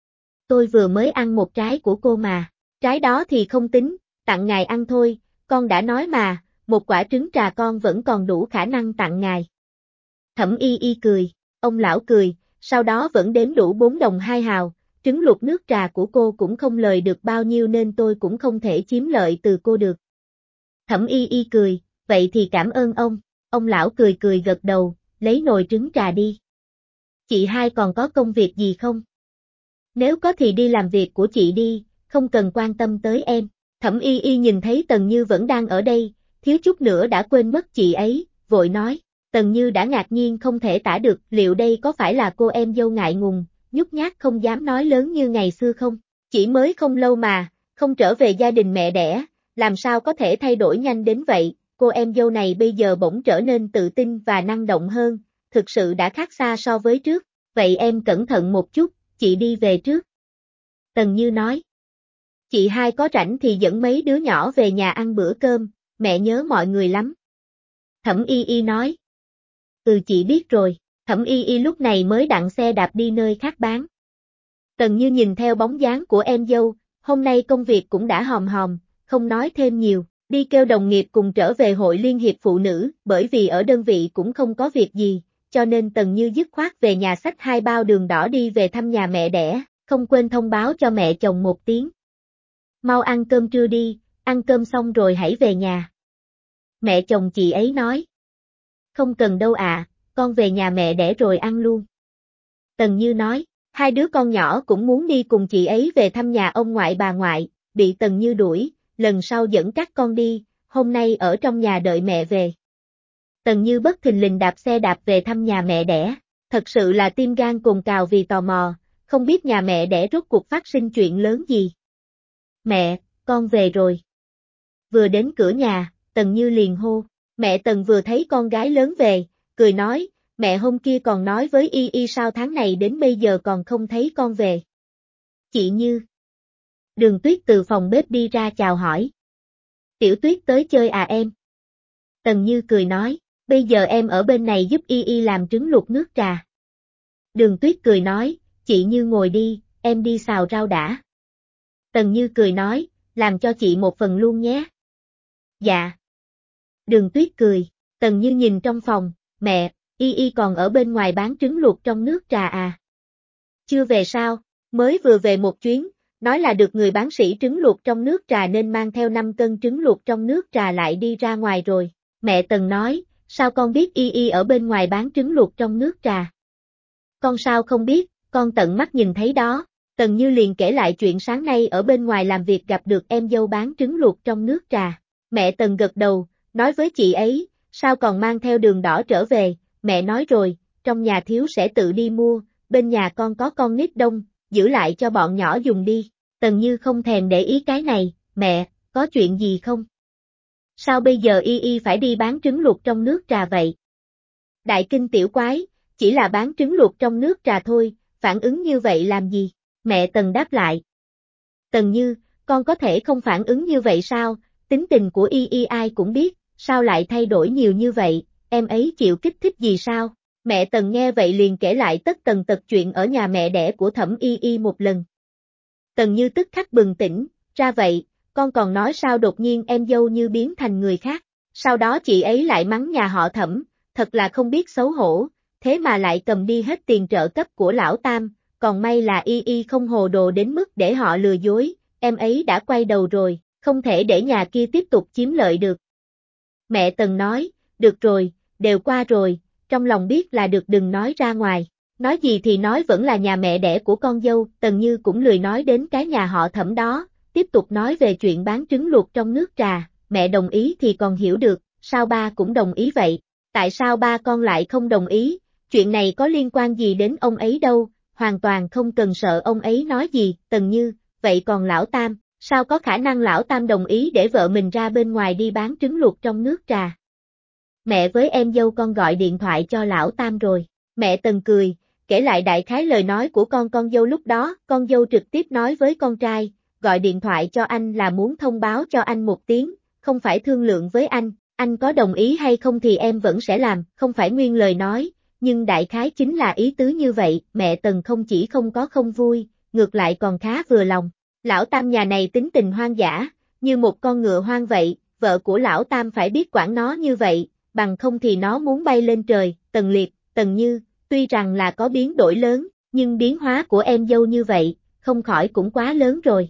Tôi vừa mới ăn một trái của cô mà, trái đó thì không tính, tặng ngài ăn thôi, con đã nói mà, một quả trứng trà con vẫn còn đủ khả năng tặng ngài. Thẩm Y Y cười, ông lão cười, sau đó vẫn đếm đủ 4 đồng 2 hào, trứng luộc nước trà của cô cũng không lời được bao nhiêu nên tôi cũng không thể chiếm lợi từ cô được. Thẩm Y Y cười, vậy thì cảm ơn ông lão cười cười gật đầu, lấy nồi trứng trà đi. Chị hai còn có công việc gì không? Nếu có thì đi làm việc của chị đi, không cần quan tâm tới em. Thẩm Y Y nhìn thấy Tần Như vẫn đang ở đây, thiếu chút nữa đã quên mất chị ấy, vội nói. Tần Như đã ngạc nhiên không thể tả được liệu đây có phải là cô em dâu ngại ngùng, nhút nhát không dám nói lớn như ngày xưa không? Chỉ mới không lâu mà, không trở về gia đình mẹ đẻ, làm sao có thể thay đổi nhanh đến vậy? Cô em dâu này bây giờ bỗng trở nên tự tin và năng động hơn, thực sự đã khác xa so với trước. Vậy em cẩn thận một chút, chị đi về trước. Tần Như nói. Chị hai có rảnh thì dẫn mấy đứa nhỏ về nhà ăn bữa cơm, mẹ nhớ mọi người lắm. Thẩm Y Y nói. Chị biết rồi, Thẩm Y Y lúc này mới đặng xe đạp đi nơi khác bán. Tần Như nhìn theo bóng dáng của em dâu, hôm nay công việc cũng đã hòm hòm, không nói thêm nhiều, đi kêu đồng nghiệp cùng trở về hội liên hiệp phụ nữ, bởi vì ở đơn vị cũng không có việc gì, cho nên Tần Như dứt khoát về nhà xách 2 bao đường đỏ đi về thăm nhà mẹ đẻ, không quên thông báo cho mẹ chồng một tiếng. Mau ăn cơm trưa đi, ăn cơm xong rồi hãy về nhà. Mẹ chồng chị ấy nói. Không cần đâu ạ, con về nhà mẹ đẻ rồi ăn luôn. Tần Như nói, hai đứa con nhỏ cũng muốn đi cùng chị ấy về thăm nhà ông ngoại bà ngoại, bị Tần Như đuổi, lần sau dẫn các con đi, hôm nay ở trong nhà đợi mẹ về. Tần Như bất thình lình đạp xe đạp về thăm nhà mẹ đẻ, thật sự là tim gan cồn cào vì tò mò, không biết nhà mẹ đẻ rốt cuộc phát sinh chuyện lớn gì. Mẹ, con về rồi. Vừa đến cửa nhà, Tần Như liền hô, mẹ Tần vừa thấy con gái lớn về, cười nói, mẹ hôm kia còn nói với Y Y sao tháng này đến bây giờ còn không thấy con về. Chị Như. Đường Tuyết từ phòng bếp đi ra chào hỏi. Tiểu Tuyết tới chơi à em? Tần Như cười nói, bây giờ em ở bên này giúp Y Y làm trứng luộc nước trà. Đường Tuyết cười nói, chị Như ngồi đi, em đi xào rau đã. Tần Như cười nói, làm cho chị một phần luôn nhé. Dạ. Đường Tuyết cười, Tần Như nhìn trong phòng, mẹ, Y Y còn ở bên ngoài bán trứng luộc trong nước trà à? Chưa về sao, mới vừa về một chuyến, nói là được người bán sỉ trứng luộc trong nước trà nên mang theo 5 cân trứng luộc trong nước trà lại đi ra ngoài rồi. Mẹ Tần nói, sao con biết Y Y ở bên ngoài bán trứng luộc trong nước trà? Con sao không biết, con tận mắt nhìn thấy đó. Tần Như liền kể lại chuyện sáng nay ở bên ngoài làm việc gặp được em dâu bán trứng luộc trong nước trà. Mẹ Tần gật đầu, nói với chị ấy, sao còn mang theo đường đỏ trở về, mẹ nói rồi, trong nhà thiếu sẽ tự đi mua, bên nhà con có con nít đông, giữ lại cho bọn nhỏ dùng đi. Tần Như không thèm để ý cái này, mẹ, có chuyện gì không? Sao bây giờ Y Y phải đi bán trứng luộc trong nước trà vậy? Đại kinh tiểu quái, chỉ là bán trứng luộc trong nước trà thôi, phản ứng như vậy làm gì? Mẹ Tần đáp lại. Tần Như, con có thể không phản ứng như vậy sao? Tính tình của Y Y ai cũng biết, sao lại thay đổi nhiều như vậy, em ấy chịu kích thích gì sao? Mẹ Tần nghe vậy liền kể lại tất tần tật chuyện ở nhà mẹ đẻ của Thẩm Y Y một lần. Tần Như tức khắc bừng tỉnh, ra vậy, con còn nói sao đột nhiên em dâu Như biến thành người khác, sau đó chị ấy lại mắng nhà họ Thẩm, thật là không biết xấu hổ, thế mà lại cầm đi hết tiền trợ cấp của lão Tam, còn may là Y Y không hồ đồ đến mức để họ lừa dối, em ấy đã quay đầu rồi, không thể để nhà kia tiếp tục chiếm lợi được. Mẹ Tần nói, được rồi, đều qua rồi, trong lòng biết là được đừng nói ra ngoài, nói gì thì nói vẫn là nhà mẹ đẻ của con dâu, Tần Như cũng lười nói đến cái nhà họ Thẩm đó, tiếp tục nói về chuyện bán trứng luộc trong nước trà, mẹ đồng ý thì còn hiểu được, sao ba cũng đồng ý vậy, tại sao ba con lại không đồng ý, chuyện này có liên quan gì đến ông ấy đâu, hoàn toàn không cần sợ ông ấy nói gì, Tần Như, vậy còn lão Tam, sao có khả năng lão Tam đồng ý để vợ mình ra bên ngoài đi bán trứng luộc trong nước trà? Mẹ với em dâu con gọi điện thoại cho lão Tam rồi, mẹ Tần cười, kể lại đại khái lời nói của con dâu lúc đó, con dâu trực tiếp nói với con trai, gọi điện thoại cho anh là muốn thông báo cho anh một tiếng, không phải thương lượng với anh có đồng ý hay không thì em vẫn sẽ làm, không phải nguyên lời nói, nhưng đại khái chính là ý tứ như vậy, mẹ Tần không chỉ không có không vui, ngược lại còn khá vừa lòng. Lão Tam nhà này tính tình hoang dã, như một con ngựa hoang vậy, vợ của lão Tam phải biết quản nó như vậy, bằng không thì nó muốn bay lên trời, Tần Liệt, Tần Như, tuy rằng là có biến đổi lớn, nhưng biến hóa của em dâu như vậy, không khỏi cũng quá lớn rồi.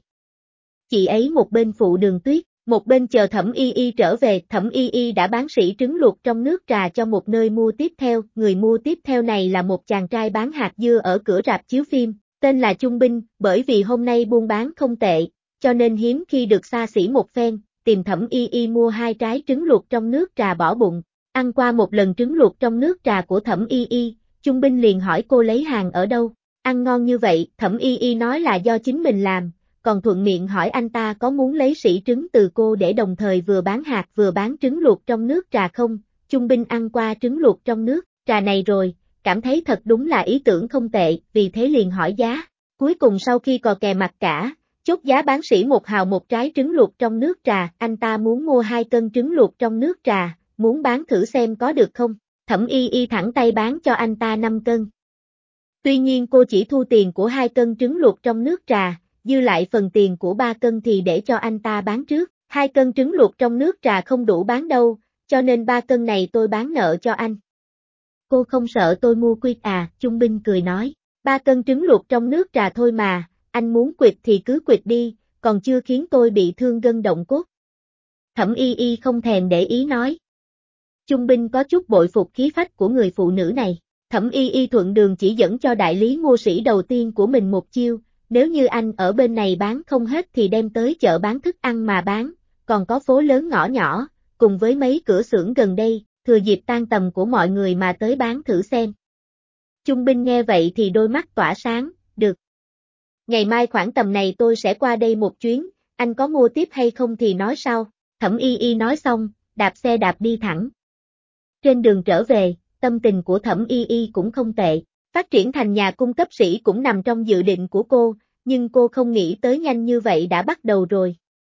Chị ấy một bên phụ Đường Tuyết, một bên chờ Thẩm Y Y trở về. Thẩm Y Y đã bán sỉ trứng luộc trong nước trà cho một nơi mua tiếp theo. Người mua tiếp theo này là một chàng trai bán hạt dưa ở cửa rạp chiếu phim, tên là Trung Binh. Bởi vì hôm nay buôn bán không tệ, cho nên hiếm khi được xa xỉ một phen, tìm Thẩm Y Y mua 2 trái trứng luộc trong nước trà bỏ bụng. Ăn qua một lần trứng luộc trong nước trà của Thẩm Y Y, Trung Binh liền hỏi cô lấy hàng ở đâu. Ăn ngon như vậy, Thẩm Y Y nói là do chính mình làm, còn thuận miệng hỏi anh ta có muốn lấy sỉ trứng từ cô để đồng thời vừa bán hạt vừa bán trứng luộc trong nước trà không. Trung Binh ăn qua trứng luộc trong nước trà này rồi, cảm thấy thật đúng là ý tưởng không tệ, vì thế liền hỏi giá. Cuối cùng sau khi cò kè mặc cả, chốt giá bán sỉ 1 hào một trái trứng luộc trong nước trà. Anh ta muốn mua 2 cân trứng luộc trong nước trà, muốn bán thử xem có được không. Thẩm Y Y thẳng tay bán cho anh ta 5 cân. Tuy nhiên cô chỉ thu tiền của 2 cân trứng luộc trong nước trà, dư lại phần tiền của 3 cân thì để cho anh ta bán trước. 2 cân trứng luộc trong nước trà không đủ bán đâu, cho nên 3 cân này tôi bán nợ cho anh. Cô không sợ tôi mua quyệt à? Trung Binh cười nói. 3 cân trứng luộc trong nước trà thôi mà, anh muốn quyệt thì cứ quyệt đi, còn chưa khiến tôi bị thương gân động cốt. Thẩm Y Y không thèm để ý nói. Trung Binh có chút bội phục khí phách của người phụ nữ này. Thẩm Y Y thuận đường chỉ dẫn cho đại lý mua sỉ đầu tiên của mình một chiêu, nếu như anh ở bên này bán không hết thì đem tới chợ bán thức ăn mà bán, còn có phố lớn ngõ nhỏ, cùng với mấy cửa xưởng gần đây, thừa dịp tan tầm của mọi người mà tới bán thử xem. Trung Binh nghe vậy thì đôi mắt tỏa sáng, được. Ngày mai khoảng tầm này tôi sẽ qua đây một chuyến, anh có mua tiếp hay không thì nói sau. Thẩm Y Y nói xong, đạp xe đạp đi thẳng. Trên đường trở về, tâm tình của Thẩm Y Y cũng không tệ, phát triển thành nhà cung cấp sỉ cũng nằm trong dự định của cô, nhưng cô không nghĩ tới nhanh như vậy đã bắt đầu rồi.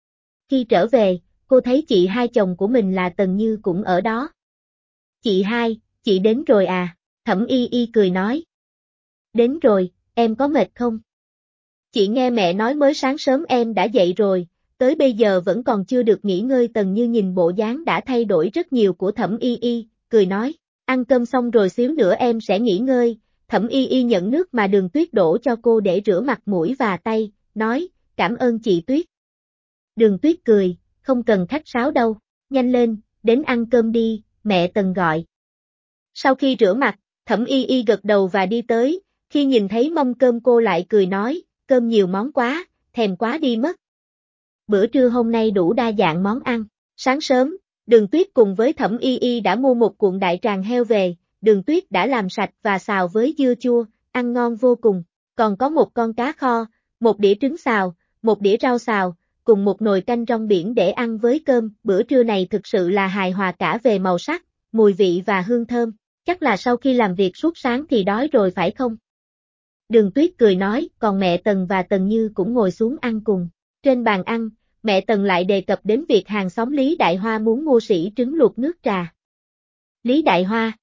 Khi trở về, cô thấy chị hai chồng của mình là Tần Như cũng ở đó. Chị hai, chị đến rồi à? Thẩm Y Y cười nói. Đến rồi, em có mệt không? Chị nghe mẹ nói mới sáng sớm em đã dậy rồi, tới bây giờ vẫn còn chưa được nghỉ ngơi. Tần Như nhìn bộ dáng đã thay đổi rất nhiều của Thẩm Y Y, cười nói, ăn cơm xong rồi xíu nữa em sẽ nghỉ ngơi. Thẩm Y Y nhận nước mà Đường Tuyết đổ cho cô để rửa mặt mũi và tay, nói, cảm ơn chị Tuyết. Đường Tuyết cười, không cần khách sáo đâu, nhanh lên, đến ăn cơm đi, mẹ Tần gọi. Sau khi rửa mặt, Thẩm Y Y gật đầu và đi tới, khi nhìn thấy mâm cơm cô lại cười nói, cơm nhiều món quá, thèm quá đi mất. Bữa trưa hôm nay đủ đa dạng món ăn. Sáng sớm, Đường Tuyết cùng với Thẩm Y Y đã mua một cuộn đại tràng heo về, Đường Tuyết đã làm sạch và xào với dưa chua, ăn ngon vô cùng. Còn có một con cá kho, một đĩa trứng xào, một đĩa rau xào, cùng một nồi canh rong biển để ăn với cơm. Bữa trưa này thực sự là hài hòa cả về màu sắc, mùi vị và hương thơm. Chắc là sau khi làm việc suốt sáng thì đói rồi phải không? Đường Tuyết cười nói, còn mẹ Tần và Tần Như cũng ngồi xuống ăn cùng. Trên bàn ăn, mẹ Tần lại đề cập đến việc hàng xóm Lý Đại Hoa muốn mua sỉ trứng luộc nước trà. Lý Đại Hoa?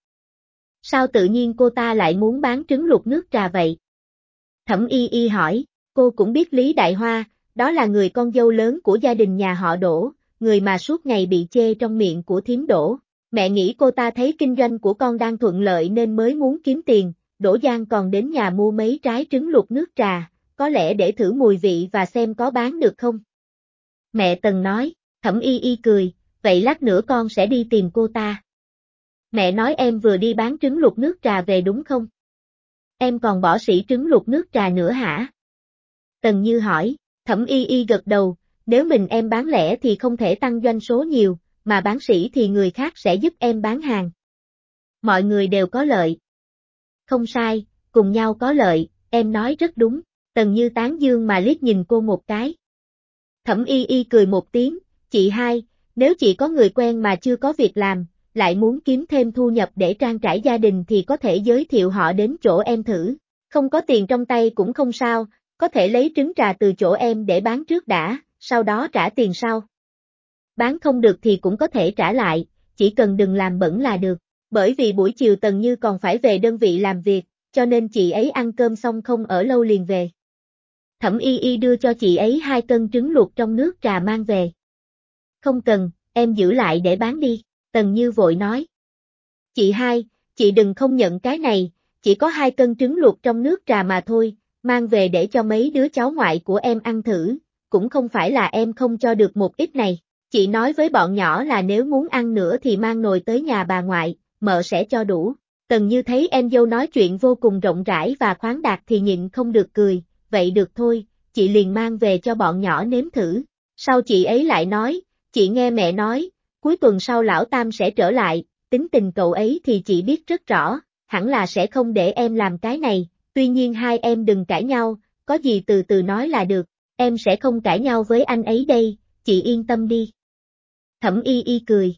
Sao tự nhiên cô ta lại muốn bán trứng luộc nước trà vậy? Thẩm Y Y hỏi, cô cũng biết Lý Đại Hoa, đó là người con dâu lớn của gia đình nhà họ Đỗ, người mà suốt ngày bị chê trong miệng của thím Đỗ. Mẹ nghĩ cô ta thấy kinh doanh của con đang thuận lợi nên mới muốn kiếm tiền. Đỗ Giang còn đến nhà mua mấy trái trứng luộc nước trà, có lẽ để thử mùi vị và xem có bán được không. Mẹ Tần nói, Thẩm Y Y cười, vậy lát nữa con sẽ đi tìm cô ta. Mẹ nói em vừa đi bán trứng luộc nước trà về đúng không? Em còn bỏ sỉ trứng luộc nước trà nữa hả? Tần Như hỏi, Thẩm Y Y gật đầu, nếu mình em bán lẻ thì không thể tăng doanh số nhiều, mà bán sỉ thì người khác sẽ giúp em bán hàng. Mọi người đều có lợi. Không sai, cùng nhau có lợi, em nói rất đúng. Tần Như tán dương mà liếc nhìn cô một cái. Thẩm Y Y cười một tiếng, chị hai, nếu chị có người quen mà chưa có việc làm, lại muốn kiếm thêm thu nhập để trang trải gia đình thì có thể giới thiệu họ đến chỗ em thử. Không có tiền trong tay cũng không sao, có thể lấy trứng trà từ chỗ em để bán trước đã, sau đó trả tiền sau. Bán không được thì cũng có thể trả lại, chỉ cần đừng làm bẩn là được. Bởi vì buổi chiều Tần Như còn phải về đơn vị làm việc, cho nên chị ấy ăn cơm xong không ở lâu liền về. Thẩm Y Y đưa cho chị ấy 2 cân trứng luộc trong nước trà mang về. Không cần, em giữ lại để bán đi, Tần Như vội nói. Chị hai, chị đừng không nhận cái này, chỉ có 2 cân trứng luộc trong nước trà mà thôi, mang về để cho mấy đứa cháu ngoại của em ăn thử, cũng không phải là em không cho được một ít này. Chị nói với bọn nhỏ là nếu muốn ăn nữa thì mang nồi tới nhà bà ngoại, mợ sẽ cho đủ. Tần Như thấy em dâu nói chuyện vô cùng rộng rãi và khoáng đạt thì nhịn không được cười, vậy được thôi, chị liền mang về cho bọn nhỏ nếm thử. Sau chị ấy lại nói, chị nghe mẹ nói, cuối tuần sau lão Tam sẽ trở lại, tính tình cậu ấy thì chị biết rất rõ, hẳn là sẽ không để em làm cái này, tuy nhiên hai em đừng cãi nhau, có gì từ từ nói là được, em sẽ không cãi nhau với anh ấy đây, chị yên tâm đi. Thẩm Y Y cười.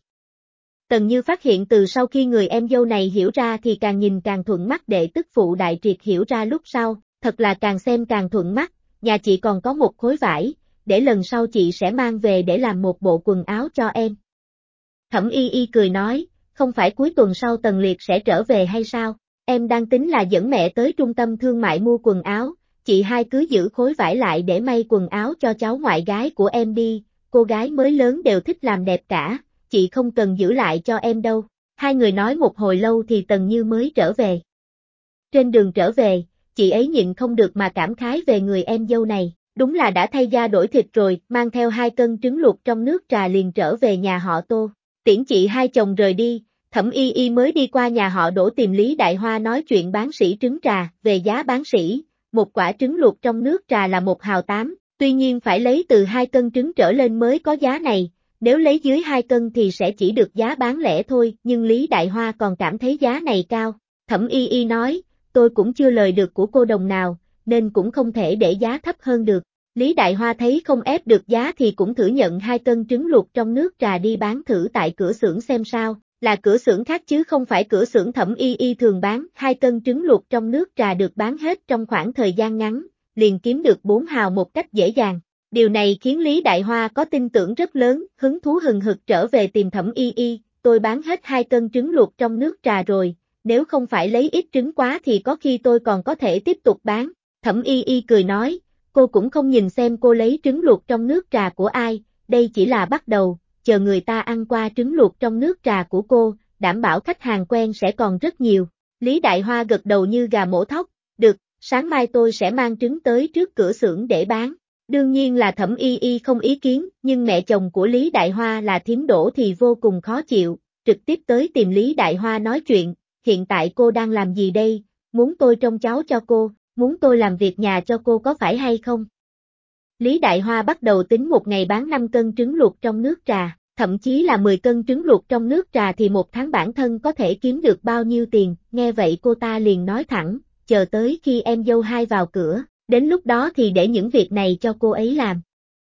Tần Như phát hiện từ sau khi người em dâu này hiểu ra thì càng nhìn càng thuận mắt, để tức phụ Đại Triệt hiểu ra lúc sau, thật là càng xem càng thuận mắt, nhà chị còn có một khối vải, để lần sau chị sẽ mang về để làm một bộ quần áo cho em. Thẩm Y Y cười nói, không phải cuối tuần sau Tần Liệt sẽ trở về hay sao, em đang tính là dẫn mẹ tới trung tâm thương mại mua quần áo, chị hai cứ giữ khối vải lại để may quần áo cho cháu ngoại gái của em đi, cô gái mới lớn đều thích làm đẹp cả, chị không cần giữ lại cho em đâu. Hai người nói một hồi lâu thì Tần Như mới trở về. Trên đường trở về, chị ấy nhịn không được mà cảm khái về người em dâu này, đúng là đã thay da đổi thịt rồi, mang theo 2 cân trứng luộc trong nước trà liền trở về nhà họ Tô. Tiễn chị hai chồng rời đi, Thẩm Y Y mới đi qua nhà họ Đỗ tìm Lý Đại Hoa nói chuyện bán sỉ trứng trà, về giá bán sỉ, một quả trứng luộc trong nước trà là 1,8 hào, tuy nhiên phải lấy từ 2 cân trứng trở lên mới có giá này, nếu lấy dưới 2 cân thì sẽ chỉ được giá bán lẻ thôi, nhưng Lý Đại Hoa còn cảm thấy giá này cao. Thẩm Y Y nói, tôi cũng chưa lời được của cô đồng nào, nên cũng không thể để giá thấp hơn được. Lý Đại Hoa thấy không ép được giá thì cũng thử nhận 2 cân trứng luộc trong nước trà đi bán thử tại cửa xưởng xem sao, là cửa xưởng khác chứ không phải cửa xưởng Thẩm Y Y thường bán. 2 cân trứng luộc trong nước trà được bán hết trong khoảng thời gian ngắn, liền kiếm được 4 hào một cách dễ dàng. Điều này khiến Lý Đại Hoa có tin tưởng rất lớn, hứng thú hừng hực trở về tìm Thẩm Y Y, tôi bán hết 2 cân trứng luộc trong nước trà rồi, nếu không phải lấy ít trứng quá thì có khi tôi còn có thể tiếp tục bán. Thẩm Y Y cười nói, cô cũng không nhìn xem cô lấy trứng luộc trong nước trà của ai, đây chỉ là bắt đầu, chờ người ta ăn qua trứng luộc trong nước trà của cô, đảm bảo khách hàng quen sẽ còn rất nhiều. Lý Đại Hoa gật đầu như gà mổ thóc, được, sáng mai tôi sẽ mang trứng tới trước cửa xưởng để bán. Đương nhiên là Thẩm Y Y không ý kiến, nhưng mẹ chồng của Lý Đại Hoa là thím Đỗ thì vô cùng khó chịu, trực tiếp tới tìm Lý Đại Hoa nói chuyện, hiện tại cô đang làm gì đây, muốn tôi trông cháu cho cô, muốn tôi làm việc nhà cho cô có phải hay không? Lý Đại Hoa bắt đầu tính một ngày bán 5 cân trứng luộc trong nước trà, thậm chí là 10 cân trứng luộc trong nước trà thì một tháng bản thân có thể kiếm được bao nhiêu tiền, nghe vậy cô ta liền nói thẳng, chờ tới khi em dâu hai vào cửa, đến lúc đó thì để những việc này cho cô ấy làm.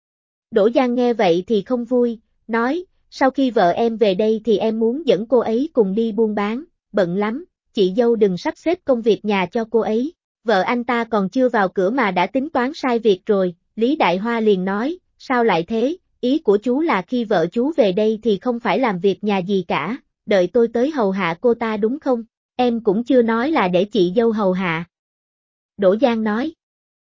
Đỗ Giang nghe vậy thì không vui, nói, sau khi vợ em về đây thì em muốn dẫn cô ấy cùng đi buôn bán, bận lắm, chị dâu đừng sắp xếp công việc nhà cho cô ấy. Vợ anh ta còn chưa vào cửa mà đã tính toán sai việc rồi, Lý Đại Hoa liền nói, sao lại thế, ý của chú là khi vợ chú về đây thì không phải làm việc nhà gì cả, đợi tôi tới hầu hạ cô ta đúng không? Em cũng chưa nói là để chị dâu hầu hạ. Đỗ Giang nói.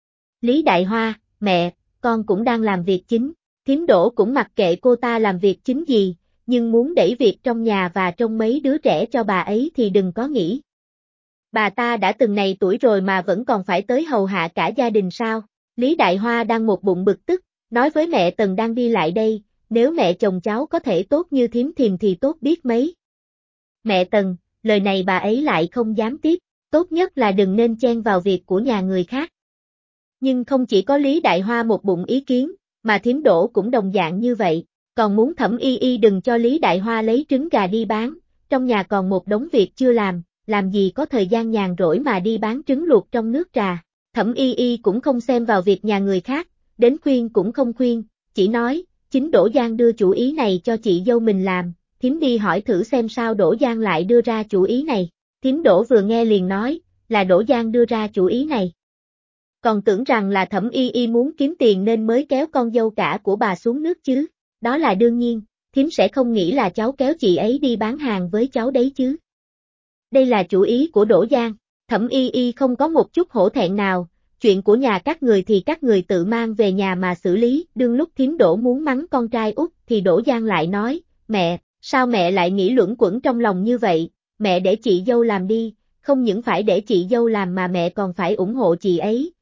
Lý Đại Hoa, mẹ, con cũng đang làm việc chính, thím Đỗ cũng mặc kệ cô ta làm việc chính gì, nhưng muốn đẩy việc trong nhà và trông mấy đứa trẻ cho bà ấy thì đừng có nghĩ. Bà ta đã từng này tuổi rồi mà vẫn còn phải tới hầu hạ cả gia đình sao? Lý Đại Hoa đang một bụng bực tức, nói với mẹ Tần đang đi lại đây, nếu mẹ chồng cháu có thể tốt như thím Thiềm thì tốt biết mấy. Mẹ Tần, lời này bà ấy lại không dám tiếp, tốt nhất là đừng nên chen vào việc của nhà người khác. Nhưng không chỉ có Lý Đại Hoa một bụng ý kiến, mà thím Đỗ cũng đồng dạng như vậy, còn muốn Thẩm Y Y đừng cho Lý Đại Hoa lấy trứng gà đi bán, trong nhà còn một đống việc chưa làm gì có thời gian nhàn rỗi mà đi bán trứng luộc trong nước trà. Thẩm Y Y cũng không xem vào việc nhà người khác, đến khuyên cũng không khuyên, chỉ nói, chính Đỗ Giang đưa chủ ý này cho chị dâu mình làm, thím đi hỏi thử xem sao Đỗ Giang lại đưa ra chủ ý này. Thím Đỗ vừa nghe liền nói, là Đỗ Giang đưa ra chủ ý này. Còn tưởng rằng là Thẩm Y Y muốn kiếm tiền nên mới kéo con dâu cả của bà xuống nước chứ, đó là đương nhiên, thím sẽ không nghĩ là cháu kéo chị ấy đi bán hàng với cháu đấy chứ. Đây là chủ ý của Đỗ Giang, Thẩm Y Y không có một chút hổ thẹn nào, chuyện của nhà các người thì các người tự mang về nhà mà xử lý, đương lúc thím Đỗ muốn mắng con trai út thì Đỗ Giang lại nói, mẹ, sao mẹ lại nghĩ luẩn quẩn trong lòng như vậy, mẹ để chị dâu làm đi, không những phải để chị dâu làm mà mẹ còn phải ủng hộ chị ấy,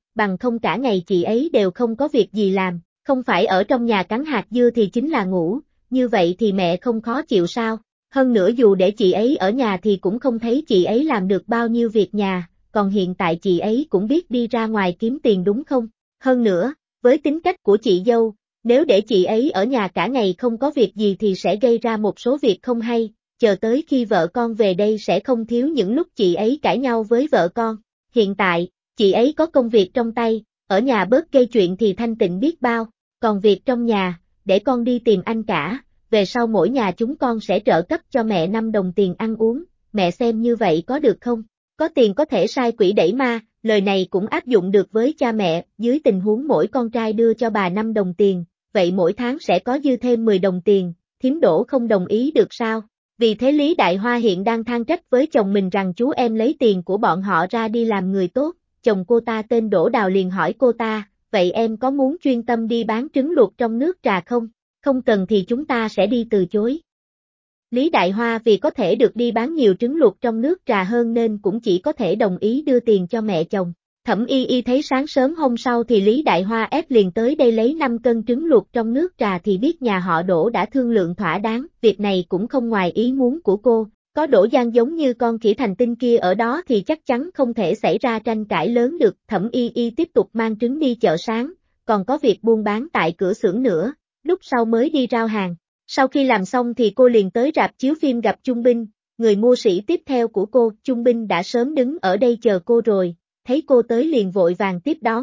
bằng không cả ngày chị ấy đều không có việc gì làm, không phải ở trong nhà cắn hạt dưa thì chính là ngủ, như vậy thì mẹ không khó chịu sao? Hơn nữa dù để chị ấy ở nhà thì cũng không thấy chị ấy làm được bao nhiêu việc nhà, còn hiện tại chị ấy cũng biết đi ra ngoài kiếm tiền đúng không? Hơn nữa, với tính cách của chị dâu, nếu để chị ấy ở nhà cả ngày không có việc gì thì sẽ gây ra một số việc không hay, chờ tới khi vợ con về đây sẽ không thiếu những lúc chị ấy cãi nhau với vợ con. Hiện tại, chị ấy có công việc trong tay, ở nhà bớt gây chuyện thì thanh tịnh biết bao, còn việc trong nhà, để con đi tìm anh cả, về sau mỗi nhà chúng con sẽ trợ cấp cho mẹ 5 đồng tiền ăn uống, mẹ xem như vậy có được không? Có tiền có thể sai quỷ đẩy ma, lời này cũng áp dụng được với cha mẹ, dưới tình huống mỗi con trai đưa cho bà 5 đồng tiền, vậy mỗi tháng sẽ có dư thêm 10 đồng tiền, thím Đỗ không đồng ý được sao? Vì thế Lý Đại Hoa hiện đang than trách với chồng mình rằng chú em lấy tiền của bọn họ ra đi làm người tốt, chồng cô ta tên Đỗ Đào liền hỏi cô ta, vậy em có muốn chuyên tâm đi bán trứng luộc trong nước trà không? Không cần thì chúng ta sẽ đi từ chối. Lý Đại Hoa vì có thể được đi bán nhiều trứng luộc trong nước trà hơn nên cũng chỉ có thể đồng ý đưa tiền cho mẹ chồng. Thẩm Y Y thấy sáng sớm hôm sau thì Lý Đại Hoa ép liền tới đây lấy 5 cân trứng luộc trong nước trà thì biết nhà họ Đỗ đã thương lượng thỏa đáng, việc này cũng không ngoài ý muốn của cô, có Đỗ Giang giống như con khỉ thành tinh kia ở đó thì chắc chắn không thể xảy ra tranh cãi lớn được. Thẩm Y Y tiếp tục mang trứng đi chợ sáng, còn có việc buôn bán tại cửa xưởng nữa, lúc sau mới đi rao hàng. Sau khi làm xong thì cô liền tới rạp chiếu phim gặp Chung Binh, người mưu sĩ tiếp theo của cô. Chung Binh đã sớm đứng ở đây chờ cô rồi, thấy cô tới liền vội vàng tiếp đón,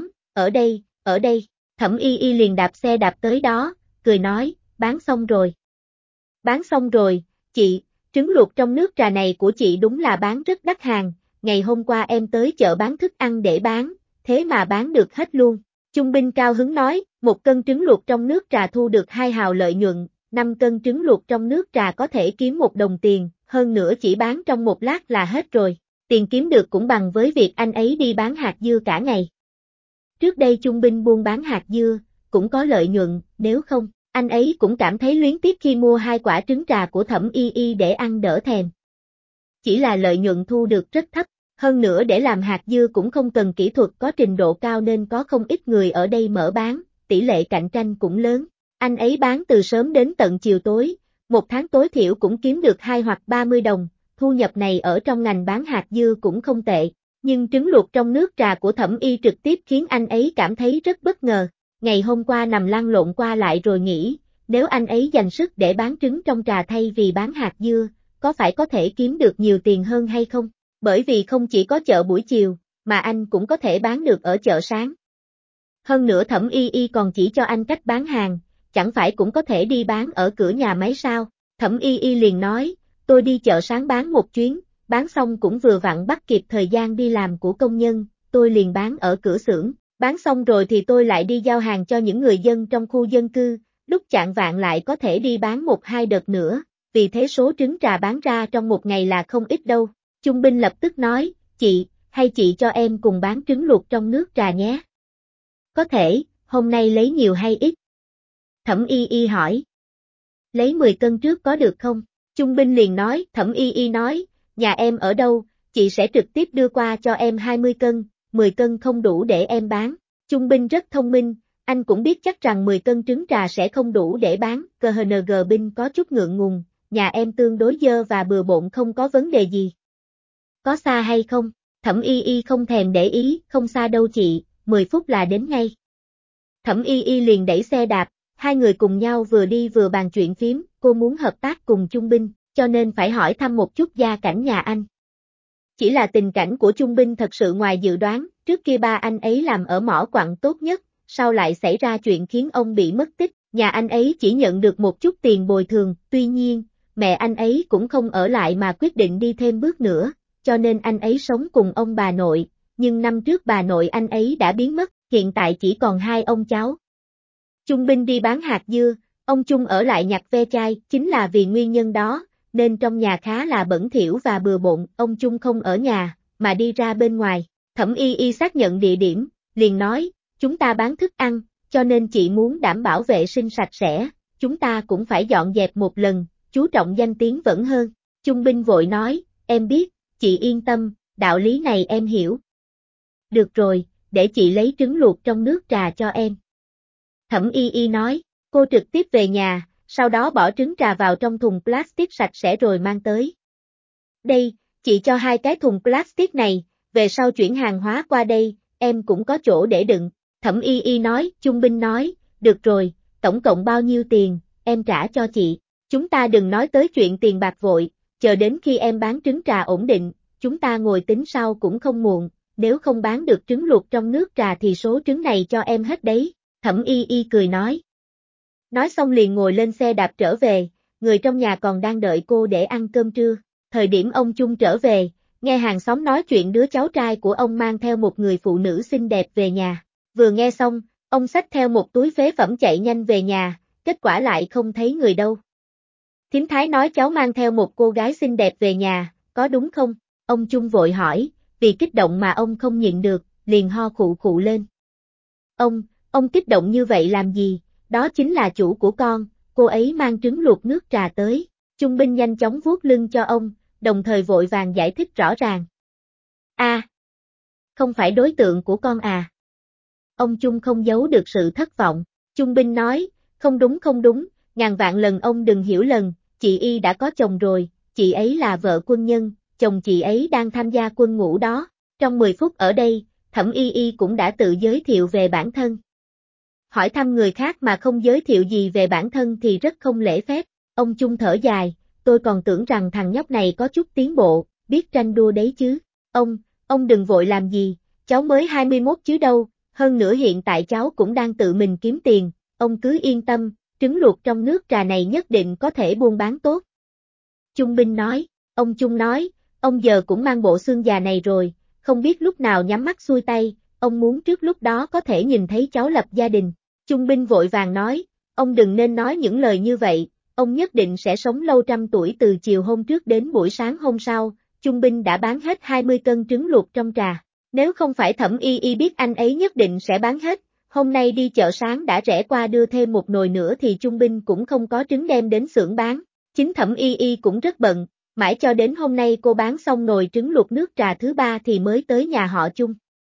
ở đây, Thẩm Y Y liền đạp xe đạp tới đó, cười nói, bán xong rồi. Bán xong rồi, chị, trứng luộc trong nước trà này của chị đúng là bán rất đắt hàng, ngày hôm qua em tới chợ bán thức ăn để bán, thế mà bán được hết luôn. Chung Binh cao hứng nói, 1 cân trứng luộc trong nước trà thu được 2 hào lợi nhuận, 5 cân trứng luộc trong nước trà có thể kiếm 1 đồng tiền, hơn nữa chỉ bán trong 1 lát là hết rồi. Tiền kiếm được cũng bằng với việc anh ấy đi bán hạt dưa cả ngày. Trước đây Chung Binh buôn bán hạt dưa, cũng có lợi nhuận, nếu không, anh ấy cũng cảm thấy luyến tiếc khi mua 2 quả trứng trà của Thẩm Y Y để ăn đỡ thèm. Chỉ là lợi nhuận thu được rất thấp, hơn nữa để làm hạt dưa cũng không cần kỹ thuật có trình độ cao nên có không ít người ở đây mở bán, tỷ lệ cạnh tranh cũng lớn. Anh ấy bán từ sớm đến tận chiều tối, 1 tháng tối thiểu cũng kiếm được 2 hoặc 30 đồng, thu nhập này ở trong ngành bán hạt dưa cũng không tệ. Nhưng trứng luộc trong nước trà của Thẩm Y trực tiếp khiến anh ấy cảm thấy rất bất ngờ. Ngày hôm qua nằm lăn lộn qua lại rồi nghĩ, nếu anh ấy dành sức để bán trứng trong trà thay vì bán hạt dưa, có phải có thể kiếm được nhiều tiền hơn hay không? Bởi vì không chỉ có chợ buổi chiều, mà anh cũng có thể bán được ở chợ sáng. Hơn nữa Thẩm Y Y còn chỉ cho anh cách bán hàng, chẳng phải cũng có thể đi bán ở cửa nhà máy sao? Thẩm Y Y liền nói, tôi đi chợ sáng bán một chuyến, bán xong cũng vừa vặn bắt kịp thời gian đi làm của công nhân, tôi liền bán ở cửa xưởng, bán xong rồi thì tôi lại đi giao hàng cho những người dân trong khu dân cư, lúc chạng vạng lại có thể đi bán 1-2 đợt nữa, vì thế số trứng trà bán ra trong một ngày là không ít đâu. Chung Binh lập tức nói, chị, hay chị cho em cùng bán trứng luộc trong nước trà nhé. Có thể, hôm nay lấy nhiều hay ít? Thẩm Y Y hỏi. Lấy 10 cân trước có được không? Chung Binh liền nói, Thẩm Y Y nói, nhà em ở đâu, chị sẽ trực tiếp đưa qua cho em 20 cân, 10 cân không đủ để em bán. Chung Binh rất thông minh, anh cũng biết chắc rằng 10 cân trứng trà sẽ không đủ để bán, KHNG Binh có chút ngượng ngùng, nhà em tương đối dơ và bừa bộn không có vấn đề gì. Có xa hay không? Thẩm Y Y không thèm để ý, không xa đâu chị, 10 phút là đến ngay. Thẩm Y Y liền đẩy xe đạp, hai người cùng nhau vừa đi vừa bàn chuyện phím, cô muốn hợp tác cùng Chung Binh, cho nên phải hỏi thăm một chút gia cảnh nhà anh. Chỉ là tình cảnh của Chung Binh thật sự ngoài dự đoán, trước kia ba anh ấy làm ở mỏ quặng tốt nhất, sau lại xảy ra chuyện khiến ông bị mất tích, nhà anh ấy chỉ nhận được một chút tiền bồi thường, tuy nhiên, mẹ anh ấy cũng không ở lại mà quyết định đi thêm bước nữa, cho nên anh ấy sống cùng ông bà nội, nhưng năm trước bà nội anh ấy đã biến mất, hiện tại chỉ còn 2 ông cháu. Chung Binh đi bán hạt dưa, ông Chung ở lại nhặt ve chai, chính là vì nguyên nhân đó, nên trong nhà khá là bẩn thỉu và bừa bộn, ông Chung không ở nhà, mà đi ra bên ngoài. Thẩm Y Y xác nhận địa điểm, liền nói, chúng ta bán thức ăn, cho nên chị muốn đảm bảo vệ sinh sạch sẽ, chúng ta cũng phải dọn dẹp một lần, chú trọng danh tiếng vẫn hơn. Chung Binh vội nói, em biết, chị yên tâm, đạo lý này em hiểu. Được rồi, để chị lấy trứng luộc trong nước trà cho em. Thẩm Y Y nói, cô trực tiếp về nhà, sau đó bỏ trứng trà vào trong thùng plastic sạch sẽ rồi mang tới. Đây, chị cho 2 cái thùng plastic này, về sau chuyển hàng hóa qua đây, em cũng có chỗ để đựng. Thẩm Y Y nói, Chung Binh nói, được rồi, tổng cộng bao nhiêu tiền, em trả cho chị. Chúng ta đừng nói tới chuyện tiền bạc vội, chờ đến khi em bán trứng trà ổn định, chúng ta ngồi tính sau cũng không muộn, nếu không bán được trứng luộc trong nước trà thì số trứng này cho em hết đấy. Thẩm Y Y cười nói. Nói xong liền ngồi lên xe đạp trở về, người trong nhà còn đang đợi cô để ăn cơm trưa. Thời điểm ông Chung trở về, nghe hàng xóm nói chuyện đứa cháu trai của ông mang theo một người phụ nữ xinh đẹp về nhà. Vừa nghe xong, ông xách theo một túi phế phẩm chạy nhanh về nhà, kết quả lại không thấy người đâu. Thím Thái nói cháu mang theo một cô gái xinh đẹp về nhà, có đúng không? Ông Chung vội hỏi, vì kích động mà ông không nhịn được, liền ho khụ khụ lên. Ông kích động như vậy làm gì? Đó chính là chủ của con, cô ấy mang trứng luộc nước trà tới. Chung Binh nhanh chóng vuốt lưng cho ông, đồng thời vội vàng giải thích rõ ràng. Không phải đối tượng của con à? Ông Chung không giấu được sự thất vọng. Chung Binh nói, không đúng, ngàn vạn lần ông đừng hiểu lầm, chị Y đã có chồng rồi, chị ấy là vợ quân nhân, chồng chị ấy đang tham gia quân ngũ đó. Trong 10 phút ở đây, Thẩm Y Y cũng đã tự giới thiệu về bản thân. Hỏi thăm người khác mà không giới thiệu gì về bản thân thì rất không lễ phép. Ông Chung thở dài, tôi còn tưởng rằng thằng nhóc này có chút tiến bộ, biết tranh đua đấy chứ. Ông đừng vội làm gì, cháu mới 21 chứ đâu, hơn nữa hiện tại cháu cũng đang tự mình kiếm tiền, ông cứ yên tâm, trứng luộc trong nước trà này nhất định có thể buôn bán tốt. Chung Binh nói, ông Chung nói, ông giờ cũng mang bộ xương già này rồi, không biết lúc nào nhắm mắt xuôi tay, ông muốn trước lúc đó có thể nhìn thấy cháu lập gia đình. Chung Binh vội vàng nói, ông đừng nên nói những lời như vậy, ông nhất định sẽ sống lâu trăm tuổi. Từ chiều hôm trước đến buổi sáng hôm sau, Chung Binh đã bán hết 20 cân trứng luộc trong trà. Nếu không phải Thẩm Y Y biết anh ấy nhất định sẽ bán hết, hôm nay đi chợ sáng đã rẽ qua đưa thêm một nồi nữa thì Chung Binh cũng không có trứng đem đến xưởng bán. Chính Thẩm Y Y cũng rất bận, mãi cho đến hôm nay cô bán xong nồi trứng luộc nước trà thứ 3 thì mới tới nhà họ Chung.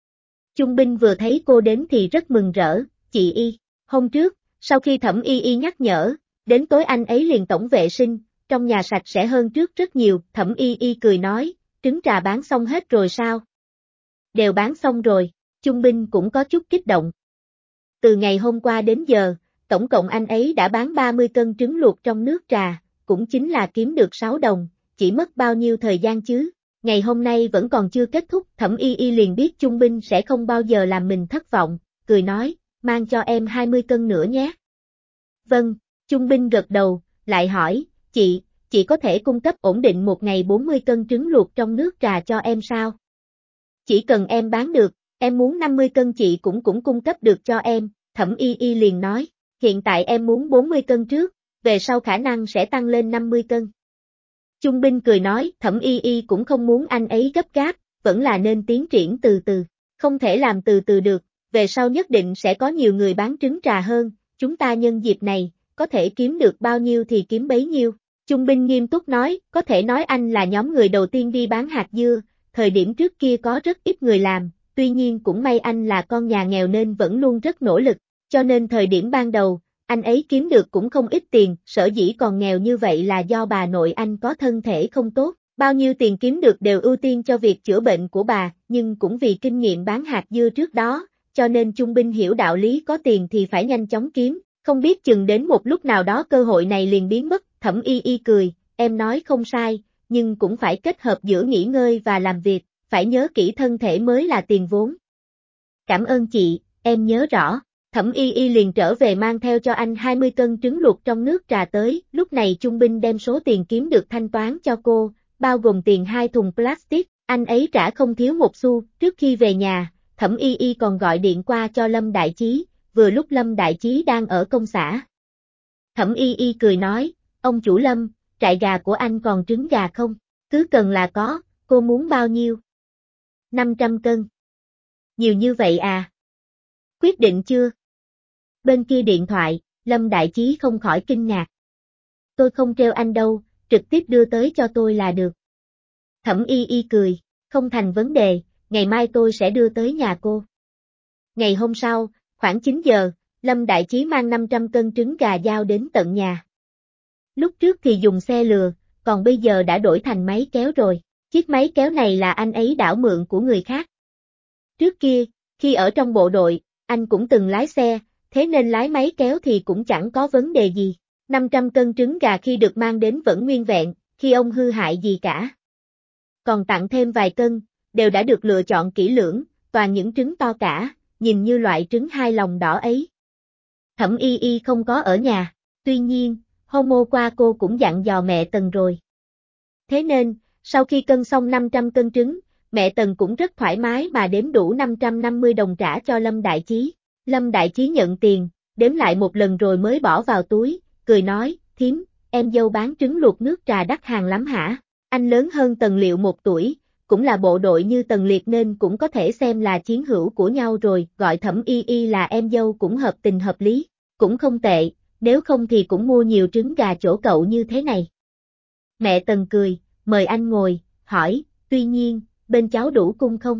Chung Binh vừa thấy cô đến thì rất mừng rỡ, chị Y. Hôm trước, sau khi Thẩm Y Y nhắc nhở, đến tối anh ấy liền tổng vệ sinh, trong nhà sạch sẽ hơn trước rất nhiều. Thẩm Y Y cười nói, trứng trà bán xong hết rồi sao? Đều bán xong rồi, Chung Binh cũng có chút kích động. Từ ngày hôm qua đến giờ, tổng cộng anh ấy đã bán 30 cân trứng luộc trong nước trà, cũng chính là kiếm được 6 đồng, chỉ mất bao nhiêu thời gian chứ? Ngày hôm nay vẫn còn chưa kết thúc. Thẩm Y Y liền biết Chung Binh sẽ không bao giờ làm mình thất vọng, cười nói, mang cho em 20 cân nữa nhé. Vâng, Chung Binh gật đầu, lại hỏi, chị có thể cung cấp ổn định một ngày 40 cân trứng luộc trong nước trà cho em sao? Chỉ cần em bán được, em muốn 50 cân chị cũng cung cấp được cho em. Thẩm Y Y liền nói, hiện tại em muốn 40 cân trước, về sau khả năng sẽ tăng lên 50 cân. Chung Binh cười nói, Thẩm Y Y cũng không muốn anh ấy gấp gáp, vẫn là nên tiến triển từ từ, không thể làm từ từ được, về sau nhất định sẽ có nhiều người bán trứng trà hơn, chúng ta nhân dịp này, có thể kiếm được bao nhiêu thì kiếm bấy nhiêu. Chung Binh nghiêm túc nói, có thể nói anh là nhóm người đầu tiên đi bán hạt dưa, thời điểm trước kia có rất ít người làm, tuy nhiên cũng may anh là con nhà nghèo nên vẫn luôn rất nỗ lực, cho nên thời điểm ban đầu, anh ấy kiếm được cũng không ít tiền, sở dĩ còn nghèo như vậy là do bà nội anh có thân thể không tốt, bao nhiêu tiền kiếm được đều ưu tiên cho việc chữa bệnh của bà, nhưng cũng vì kinh nghiệm bán hạt dưa trước đó, cho nên Chung Binh hiểu đạo lý có tiền thì phải nhanh chóng kiếm, không biết chừng đến một lúc nào đó cơ hội này liền biến mất. Thẩm Y Y cười, em nói không sai, nhưng cũng phải kết hợp giữa nghỉ ngơi và làm việc, phải nhớ kỹ thân thể mới là tiền vốn. Cảm ơn chị, em nhớ rõ. Thẩm Y Y liền trở về mang theo cho anh 20 cân trứng luộc trong nước trà tới, lúc này Chung Binh đem số tiền kiếm được thanh toán cho cô, bao gồm tiền 2 thùng plastic, anh ấy trả không thiếu một xu. Trước khi về nhà, Thẩm Y Y còn gọi điện qua cho Lâm Đại Chí, vừa lúc Lâm Đại Chí đang ở công xã. Thẩm Y Y cười nói, ông chủ Lâm, trại gà của anh còn trứng gà không? Cứ cần là có, cô muốn bao nhiêu? 500 cân. Nhiều như vậy à? Quyết định chưa? Bên kia điện thoại, Lâm Đại Chí không khỏi kinh ngạc. Tôi không treo anh đâu, trực tiếp đưa tới cho tôi là được. Thẩm Y Y cười, không thành vấn đề, ngày mai tôi sẽ đưa tới nhà cô. Ngày hôm sau, khoảng 9 giờ, Lâm Đại Chí mang 500 cân trứng gà giao đến tận nhà. Lúc trước thì dùng xe lừa, còn bây giờ đã đổi thành máy kéo rồi. Chiếc máy kéo này là anh ấy đảo mượn của người khác. Trước kia, khi ở trong bộ đội, anh cũng từng lái xe, thế nên lái máy kéo thì cũng chẳng có vấn đề gì. 500 cân trứng gà khi được mang đến vẫn nguyên vẹn, khi ông hư hại gì cả. Còn tặng thêm vài cân, đều đã được lựa chọn kỹ lưỡng, toàn những trứng to cả, nhìn như loại trứng hai lòng đỏ ấy. Thẩm Y Y không có ở nhà, tuy nhiên, hôm qua cô cũng dặn dò mẹ Tần rồi. Thế nên, sau khi cân xong 500 cân trứng, mẹ Tần cũng rất thoải mái mà đếm đủ 550 đồng trả cho Lâm Đại Chí. Lâm Đại Chí nhận tiền, đếm lại một lần rồi mới bỏ vào túi, cười nói, thím, em dâu bán trứng luộc nước trà đắt hàng lắm hả? Anh lớn hơn Tần Liệu 1 tuổi, cũng là bộ đội như Tần Liệt nên cũng có thể xem là chiến hữu của nhau rồi, gọi Thẩm Y Y là em dâu cũng hợp tình hợp lý, cũng không tệ, nếu không thì cũng mua nhiều trứng gà chỗ cậu như thế này. Mẹ Tần cười, mời anh ngồi, hỏi, tuy nhiên, bên cháu đủ cung không?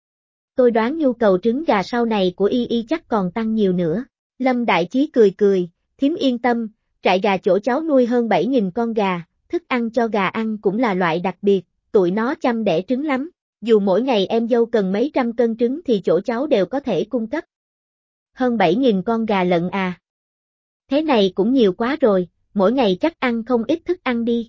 Tôi đoán nhu cầu trứng gà sau này của Y Y chắc còn tăng nhiều nữa. Lâm Đại Chí cười, thím yên tâm, trại gà chỗ cháu nuôi hơn 7.000 con gà, thức ăn cho gà ăn cũng là loại đặc biệt, tụi nó chăm đẻ trứng lắm, dù mỗi ngày em dâu cần mấy trăm cân trứng thì chỗ cháu đều có thể cung cấp. Hơn 7.000 con gà lận à? Thế này cũng nhiều quá rồi, mỗi ngày chắc ăn không ít thức ăn đi.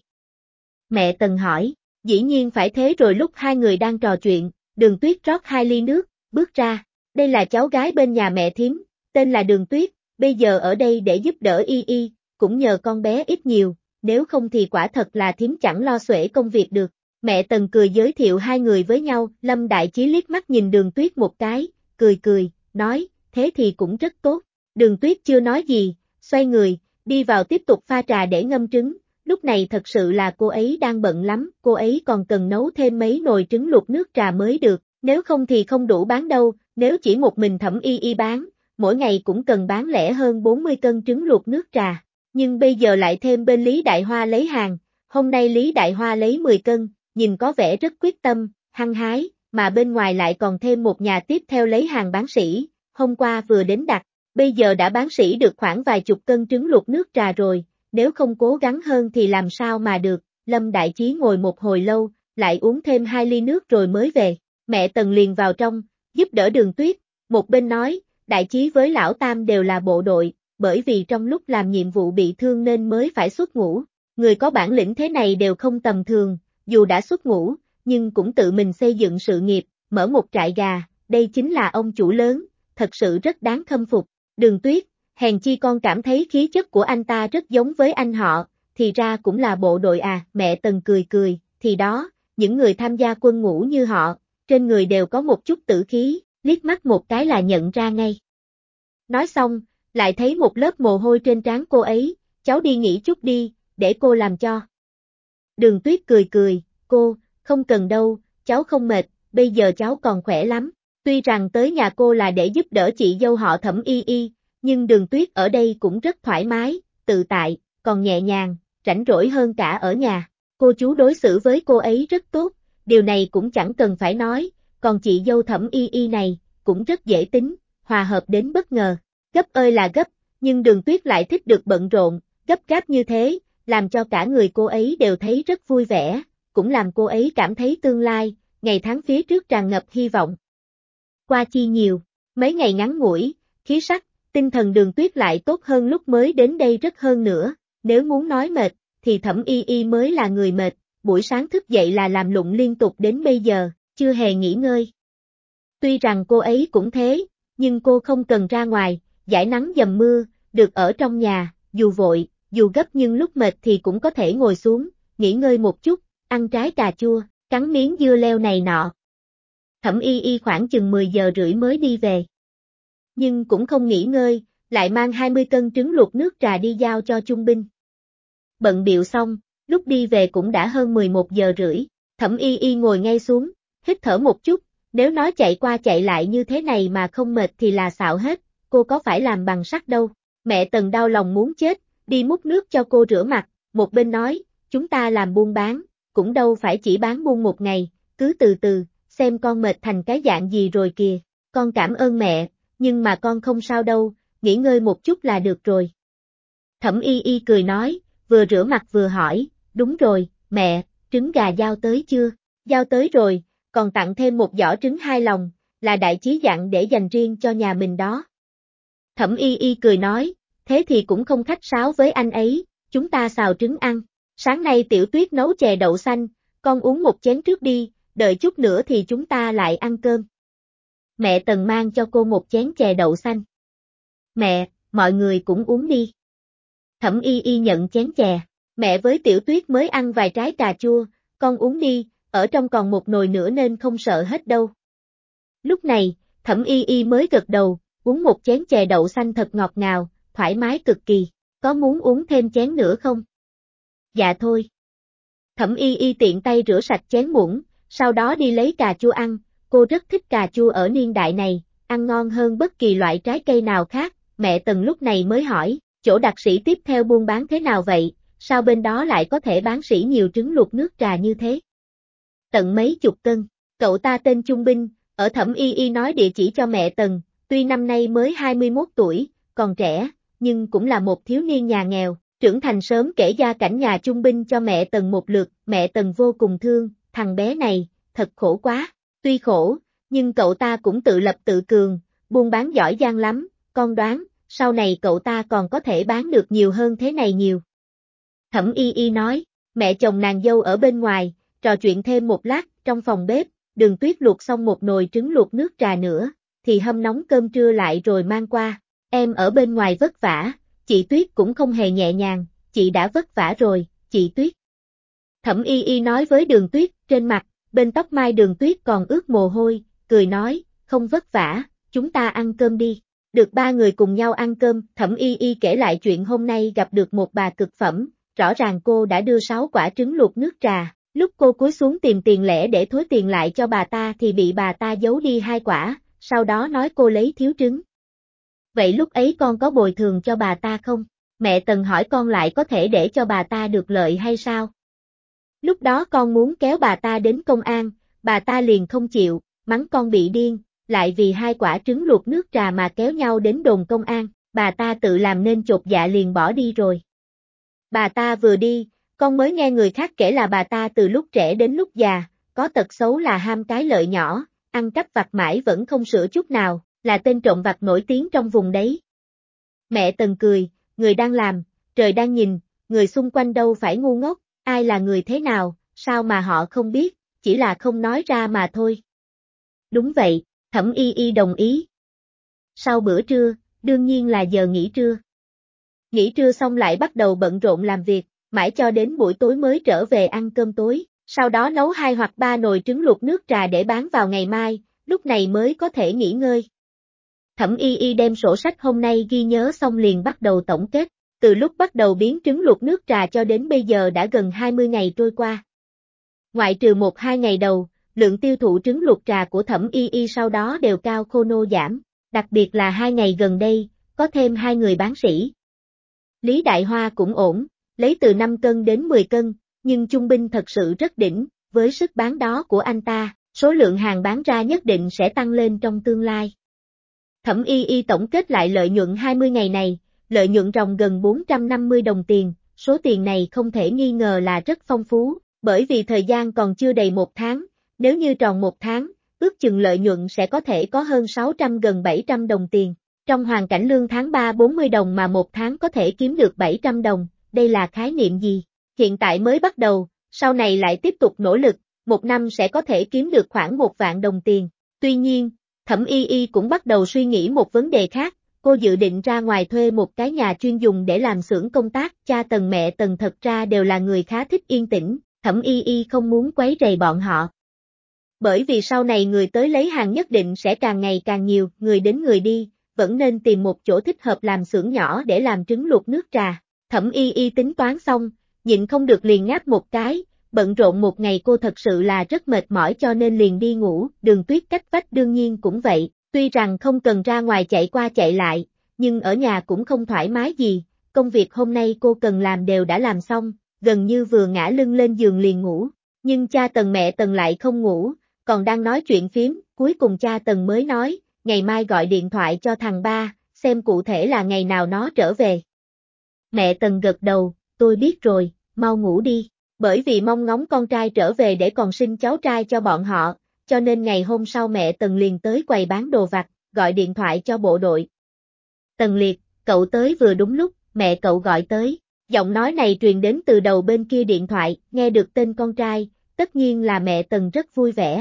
Mẹ Tần hỏi, dĩ nhiên phải thế rồi. Lúc hai người đang trò chuyện, Đường Tuyết rót 2 ly nước, bước ra, đây là cháu gái bên nhà mẹ thím, tên là Đường Tuyết, bây giờ ở đây để giúp đỡ Y Y, cũng nhờ con bé ít nhiều, nếu không thì quả thật là thím chẳng lo xuể công việc được. Mẹ Tần cười giới thiệu hai người với nhau, Lâm Đại Chí liếc mắt nhìn Đường Tuyết một cái, cười, nói, thế thì cũng rất tốt. Đường Tuyết chưa nói gì, xoay người, đi vào tiếp tục pha trà để ngâm trứng. Lúc này thật sự là cô ấy đang bận lắm, cô ấy còn cần nấu thêm mấy nồi trứng luộc nước trà mới được, nếu không thì không đủ bán đâu, nếu chỉ một mình Thẩm Y Y bán, mỗi ngày cũng cần bán lẻ hơn 40 cân trứng luộc nước trà. Nhưng bây giờ lại thêm bên Lý Đại Hoa lấy hàng, hôm nay Lý Đại Hoa lấy 10 cân, nhìn có vẻ rất quyết tâm, hăng hái, mà bên ngoài lại còn thêm một nhà tiếp theo lấy hàng bán sỉ, hôm qua vừa đến đặt, bây giờ đã bán sỉ được khoảng vài chục cân trứng luộc nước trà rồi. Nếu không cố gắng hơn thì làm sao mà được. Lâm Đại Chí ngồi một hồi lâu, lại uống thêm 2 ly nước rồi mới về. Mẹ Tần liền vào trong, giúp đỡ Đường Tuyết, một bên nói, Đại Chí với Lão Tam đều là bộ đội, bởi vì trong lúc làm nhiệm vụ bị thương nên mới phải xuất ngũ. Người có bản lĩnh thế này đều không tầm thường, dù đã xuất ngũ, nhưng cũng tự mình xây dựng sự nghiệp, mở một trại gà, đây chính là ông chủ lớn, thật sự rất đáng khâm phục. Đường Tuyết, hèn chi con cảm thấy khí chất của anh ta rất giống với anh họ, thì ra cũng là bộ đội à. Mẹ Tần cười, thì đó, những người tham gia quân ngũ như họ, trên người đều có một chút tử khí, liếc mắt một cái là nhận ra ngay. Nói xong, lại thấy một lớp mồ hôi trên trán cô ấy, cháu đi nghỉ chút đi, để cô làm cho. Đường Tuyết cười, cô, không cần đâu, cháu không mệt, bây giờ cháu còn khỏe lắm. Tuy rằng tới nhà cô là để giúp đỡ chị dâu họ Thẩm Y Y, nhưng Đường Tuyết ở đây cũng rất thoải mái, tự tại, còn nhẹ nhàng, rảnh rỗi hơn cả ở nhà. Cô chú đối xử với cô ấy rất tốt, điều này cũng chẳng cần phải nói, còn chị dâu Thẩm Y Y này, cũng rất dễ tính, hòa hợp đến bất ngờ. Gấp ơi là gấp, nhưng Đường Tuyết lại thích được bận rộn, gấp gáp như thế, làm cho cả người cô ấy đều thấy rất vui vẻ, cũng làm cô ấy cảm thấy tương lai, ngày tháng phía trước tràn ngập hy vọng. Qua chi nhiều, mấy ngày ngắn ngủi, khí sắc, tinh thần Đường Tuyết lại tốt hơn lúc mới đến đây rất hơn nữa, nếu muốn nói mệt, thì Thẩm Y Y mới là người mệt, buổi sáng thức dậy là làm lụng liên tục đến bây giờ, chưa hề nghỉ ngơi. Tuy rằng cô ấy cũng thế, nhưng cô không cần ra ngoài, dãi nắng dầm mưa, được ở trong nhà, dù vội, dù gấp nhưng lúc mệt thì cũng có thể ngồi xuống, nghỉ ngơi một chút, ăn trái cà chua, cắn miếng dưa leo này nọ. Thẩm Y Y khoảng chừng 10 giờ rưỡi mới đi về. Nhưng cũng không nghỉ ngơi, lại mang 20 cân trứng luộc nước trà đi giao cho trung binh. Bận bịu xong, lúc đi về cũng đã hơn 11 giờ rưỡi, Thẩm Y Y ngồi ngay xuống, hít thở một chút, nếu nói chạy qua chạy lại như thế này mà không mệt thì là xạo hết, cô có phải làm bằng sắt đâu. Mẹ Tần đau lòng muốn chết, đi múc nước cho cô rửa mặt, một bên nói, chúng ta làm buôn bán, cũng đâu phải chỉ bán buôn một ngày, cứ từ từ, xem con mệt thành cái dạng gì rồi kìa. Con cảm ơn mẹ, nhưng mà con không sao đâu, nghỉ ngơi một chút là được rồi. Thẩm Y Y cười nói, vừa rửa mặt vừa hỏi, đúng rồi, mẹ, trứng gà giao tới chưa? Giao tới rồi, còn tặng thêm một giỏ trứng 2 lòng, là đại chí dặn để dành riêng cho nhà mình đó. Thẩm Y Y cười nói, thế thì cũng không khách sáo với anh ấy, chúng ta xào trứng ăn. Sáng nay Tiểu Tuyết nấu chè đậu xanh, con uống một chén trước đi, đợi chút nữa thì chúng ta lại ăn cơm. Mẹ Tần mang cho cô một chén chè đậu xanh. Mẹ, mọi người cũng uống đi. Thẩm Y Y nhận chén chè, mẹ với Tiểu Tuyết mới ăn vài trái cà chua, con uống đi, ở trong còn một nồi nữa nên không sợ hết đâu. Lúc này, Thẩm Y Y mới gật đầu, uống một chén chè đậu xanh thật ngọt ngào, thoải mái cực kỳ, có muốn uống thêm chén nữa không? Dạ thôi. Thẩm Y Y tiện tay rửa sạch chén muỗng, sau đó đi lấy cà chua ăn, cô rất thích cà chua ở niên đại này, ăn ngon hơn bất kỳ loại trái cây nào khác, mẹ Tần lúc này mới hỏi, chỗ đặc sĩ tiếp theo buôn bán thế nào vậy, sao bên đó lại có thể bán sỉ nhiều trứng luộc nước trà như thế? Tận mấy chục cân, cậu ta tên Trung Binh, ở Thẩm Y Y nói địa chỉ cho mẹ Tần, tuy năm nay mới 21 tuổi, còn trẻ, nhưng cũng là một thiếu niên nhà nghèo, trưởng thành sớm kể gia cảnh nhà Trung Binh cho mẹ Tần một lượt, mẹ Tần vô cùng thương, thằng bé này, thật khổ quá, tuy khổ, nhưng cậu ta cũng tự lập tự cường, buôn bán giỏi giang lắm, con đoán, sau này cậu ta còn có thể bán được nhiều hơn thế này nhiều. Thẩm Y Y nói, mẹ chồng nàng dâu ở bên ngoài, trò chuyện thêm một lát, trong phòng bếp, Đường Tuyết luộc xong một nồi trứng luộc nước trà nữa, thì hâm nóng cơm trưa lại rồi mang qua, em ở bên ngoài vất vả, chị Tuyết cũng không hề nhẹ nhàng, chị đã vất vả rồi, chị Tuyết. Thẩm Y Y nói với Đường Tuyết, trên mặt, bên tóc mai Đường Tuyết còn ướt mồ hôi, cười nói, không vất vả, chúng ta ăn cơm đi. Được ba người cùng nhau ăn cơm, Thẩm Y Y kể lại chuyện hôm nay gặp được một bà cực phẩm, rõ ràng cô đã đưa 6 quả trứng luộc nước trà, lúc cô cúi xuống tìm tiền lẻ để thối tiền lại cho bà ta thì bị bà ta giấu đi 2 quả, sau đó nói cô lấy thiếu trứng. Vậy lúc ấy con có bồi thường cho bà ta không? Mẹ Tần hỏi con lại có thể để cho bà ta được lợi hay sao? Lúc đó con muốn kéo bà ta đến công an, bà ta liền không chịu, mắng con bị điên, lại vì 2 quả trứng luộc nước trà mà kéo nhau đến đồn công an, bà ta tự làm nên chột dạ liền bỏ đi rồi. Bà ta vừa đi, con mới nghe người khác kể là bà ta từ lúc trẻ đến lúc già, có tật xấu là ham cái lợi nhỏ, ăn cắp vặt mãi vẫn không sửa chút nào, là tên trộm vặt nổi tiếng trong vùng đấy. Mẹ Tần cười, người đang làm, trời đang nhìn, người xung quanh đâu phải ngu ngốc, ai là người thế nào, sao mà họ không biết, chỉ là không nói ra mà thôi. Đúng vậy, Thẩm Y Y đồng ý. Sau bữa trưa, đương nhiên là giờ nghỉ trưa. Nghỉ trưa xong lại bắt đầu bận rộn làm việc, mãi cho đến buổi tối mới trở về ăn cơm tối, sau đó nấu 2 hoặc 3 nồi trứng luộc nước trà để bán vào ngày mai, lúc này mới có thể nghỉ ngơi. Thẩm Y Y đem sổ sách hôm nay ghi nhớ xong liền bắt đầu tổng kết, từ lúc bắt đầu biến trứng luộc nước trà cho đến bây giờ đã gần 20 ngày trôi qua. Ngoại trừ 1-2 ngày đầu, lượng tiêu thụ trứng luộc trà của Thẩm Y Y sau đó đều cao khô giảm, đặc biệt là 2 ngày gần đây, có thêm 2 người bán sỉ. Lý Đại Hoa cũng ổn, lấy từ 5 cân đến 10 cân, nhưng trung bình thật sự rất đỉnh, với sức bán đó của anh ta, số lượng hàng bán ra nhất định sẽ tăng lên trong tương lai. Thẩm Y Y tổng kết lại lợi nhuận 20 ngày này, lợi nhuận ròng gần 450 đồng tiền, số tiền này không thể nghi ngờ là rất phong phú, bởi vì thời gian còn chưa đầy 1 tháng, nếu như tròn 1 tháng, ước chừng lợi nhuận sẽ có thể có hơn 600 gần 700 đồng tiền. Trong hoàn cảnh lương tháng 3 40 đồng mà 1 tháng có thể kiếm được 700 đồng, đây là khái niệm gì? Hiện tại mới bắt đầu, sau này lại tiếp tục nỗ lực, 1 năm sẽ có thể kiếm được khoảng 1 vạn đồng tiền. Tuy nhiên, Thẩm Y Y cũng bắt đầu suy nghĩ một vấn đề khác, cô dự định ra ngoài thuê một cái nhà chuyên dùng để làm xưởng công tác, cha Tần mẹ Tần thật ra đều là người khá thích yên tĩnh, Thẩm Y Y không muốn quấy rầy bọn họ. Bởi vì sau này người tới lấy hàng nhất định sẽ càng ngày càng nhiều, người đến người đi, vẫn nên tìm một chỗ thích hợp làm xưởng nhỏ để làm trứng luộc nước trà. Thẩm Y Y tính toán xong, nhịn không được liền ngáp một cái, bận rộn một ngày cô thật sự là rất mệt mỏi cho nên liền đi ngủ, Đường Tuyết cách vách đương nhiên cũng vậy, tuy rằng không cần ra ngoài chạy qua chạy lại, nhưng ở nhà cũng không thoải mái gì, công việc hôm nay cô cần làm đều đã làm xong, gần như vừa ngã lưng lên giường liền ngủ, nhưng cha Tần mẹ Tần lại không ngủ, còn đang nói chuyện phiếm, cuối cùng cha Tần mới nói, ngày mai gọi điện thoại cho thằng ba, xem cụ thể là ngày nào nó trở về. Mẹ Tần gật đầu, tôi biết rồi, mau ngủ đi. Bởi vì mong ngóng con trai trở về để còn sinh cháu trai cho bọn họ, cho nên ngày hôm sau mẹ Tần liền tới quầy bán đồ vặt, gọi điện thoại cho bộ đội. Tần Liệt, cậu tới vừa đúng lúc, mẹ cậu gọi tới. Giọng nói này truyền đến từ đầu bên kia điện thoại, nghe được tên con trai, tất nhiên là mẹ Tần rất vui vẻ.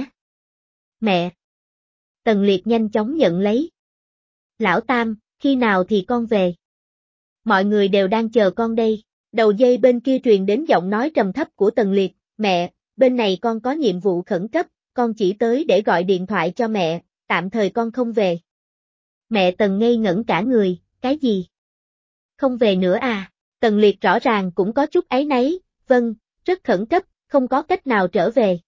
Mẹ! Tần Liệt nhanh chóng nhận lấy. Lão Tam, khi nào thì con về? Mọi người đều đang chờ con đây. Đầu dây bên kia truyền đến giọng nói trầm thấp của Tần Liệt, mẹ, bên này con có nhiệm vụ khẩn cấp, con chỉ tới để gọi điện thoại cho mẹ, tạm thời con không về. Mẹ Tần ngây ngẩn cả người, cái gì? Không về nữa à? Tần Liệt rõ ràng cũng có chút áy náy, vâng, rất khẩn cấp, không có cách nào trở về.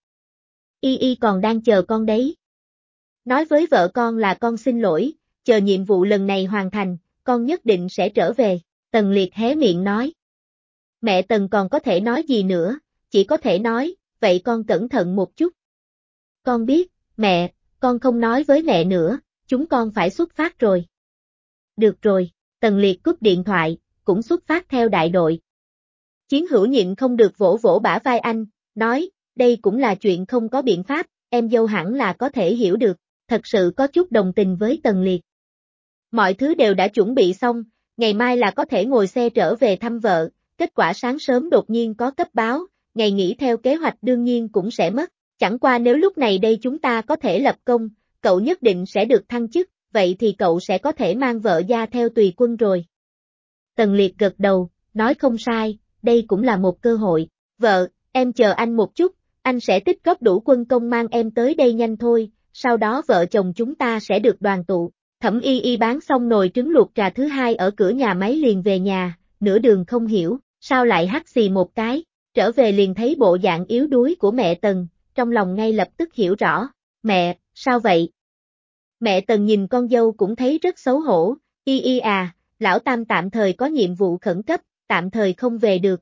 Y còn đang chờ con đấy. Nói với vợ con là con xin lỗi, chờ nhiệm vụ lần này hoàn thành, con nhất định sẽ trở về. Tần Liệt hé miệng nói. Mẹ Tần còn có thể nói gì nữa, chỉ có thể nói, vậy con cẩn thận một chút. Con biết, mẹ, con không nói với mẹ nữa, chúng con phải xuất phát rồi. Được rồi, Tần Liệt cúp điện thoại, cũng xuất phát theo đại đội. Chiến Hữu nhịn không được vỗ vỗ bả vai anh, nói, đây cũng là chuyện không có biện pháp, em dâu hẳn là có thể hiểu được, thật sự có chút đồng tình với Tần Liệt. Mọi thứ đều đã chuẩn bị xong, ngày mai là có thể ngồi xe trở về thăm vợ, kết quả sáng sớm đột nhiên có cấp báo, ngày nghỉ theo kế hoạch đương nhiên cũng sẽ mất, chẳng qua nếu lúc này đây chúng ta có thể lập công, cậu nhất định sẽ được thăng chức, vậy thì cậu sẽ có thể mang vợ gia theo tùy quân rồi. Tần Liệt gật đầu, nói không sai, đây cũng là một cơ hội, vợ, em chờ anh một chút, anh sẽ tích góp đủ quân công mang em tới đây nhanh thôi, sau đó vợ chồng chúng ta sẽ được đoàn tụ. Thẩm Y bán xong nồi trứng luộc trà thứ hai ở cửa nhà máy liền về nhà, nửa đường không hiểu, sao lại hắt xì một cái, trở về liền thấy bộ dạng yếu đuối của mẹ Tần, trong lòng ngay lập tức hiểu rõ, mẹ, sao vậy? Mẹ Tần nhìn con dâu cũng thấy rất xấu hổ, à, lão Tam tạm thời có nhiệm vụ khẩn cấp, tạm thời không về được,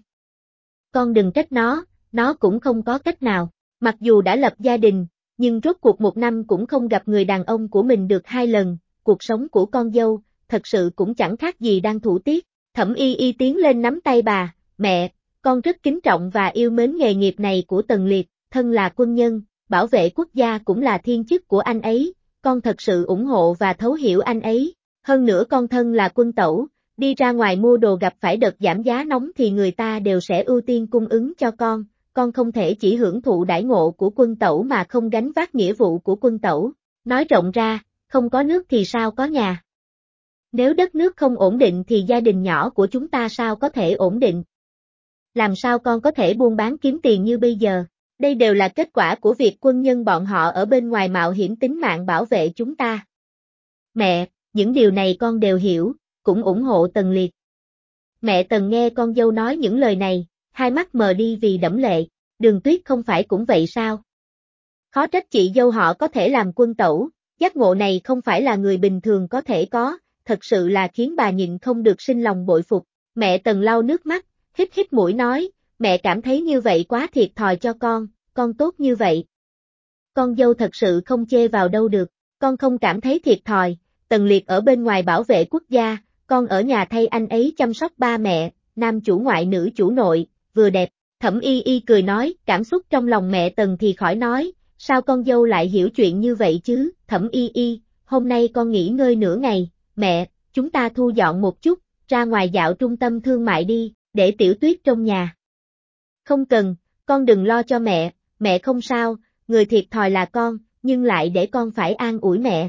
con đừng trách nó cũng không có cách nào, mặc dù đã lập gia đình, nhưng rốt cuộc một năm cũng không gặp người đàn ông của mình được 2 lần, cuộc sống của con dâu, thật sự cũng chẳng khác gì đang thủ tiết. Thẩm Y tiến lên nắm tay bà, mẹ, con rất kính trọng và yêu mến nghề nghiệp này của Tần Liệt, thân là quân nhân, bảo vệ quốc gia cũng là thiên chức của anh ấy, con thật sự ủng hộ và thấu hiểu anh ấy, hơn nữa con thân là quân tẩu, đi ra ngoài mua đồ gặp phải đợt giảm giá nóng thì người ta đều sẽ ưu tiên cung ứng cho con không thể chỉ hưởng thụ đãi ngộ của quân tẩu mà không gánh vác nghĩa vụ của quân tẩu. Nói rộng ra, không có nước thì sao có nhà. Nếu đất nước không ổn định thì gia đình nhỏ của chúng ta sao có thể ổn định. Làm sao con có thể buôn bán kiếm tiền như bây giờ? Đây đều là kết quả của việc quân nhân bọn họ ở bên ngoài mạo hiểm tính mạng bảo vệ chúng ta. Mẹ, những điều này con đều hiểu, cũng ủng hộ Tần Liệt. Mẹ Tần nghe con dâu nói những lời này, hai mắt mờ đi vì đẫm lệ, Đường Tuyết không phải cũng vậy sao? Khó trách chị dâu họ có thể làm quân tẩu, giác ngộ này không phải là người bình thường có thể có, thật sự là khiến bà nhịn không được sinh lòng bội phục. Mẹ Tần lau nước mắt, hít hít mũi nói, mẹ cảm thấy như vậy quá thiệt thòi cho con tốt như vậy. Con dâu thật sự không chê vào đâu được, con không cảm thấy thiệt thòi, Tần Liệt ở bên ngoài bảo vệ quốc gia, con ở nhà thay anh ấy chăm sóc ba mẹ, nam chủ ngoại nữ chủ nội, vừa đẹp. Thẩm Y cười nói, cảm xúc trong lòng mẹ Tần thì khỏi nói, sao con dâu lại hiểu chuyện như vậy chứ, Thẩm Y, hôm nay con nghỉ ngơi nửa ngày, mẹ, chúng ta thu dọn một chút, ra ngoài dạo trung tâm thương mại đi, để Tiểu Tuyết trong nhà. Không cần, con đừng lo cho mẹ không sao, người thiệt thòi là con, nhưng lại để con phải an ủi mẹ.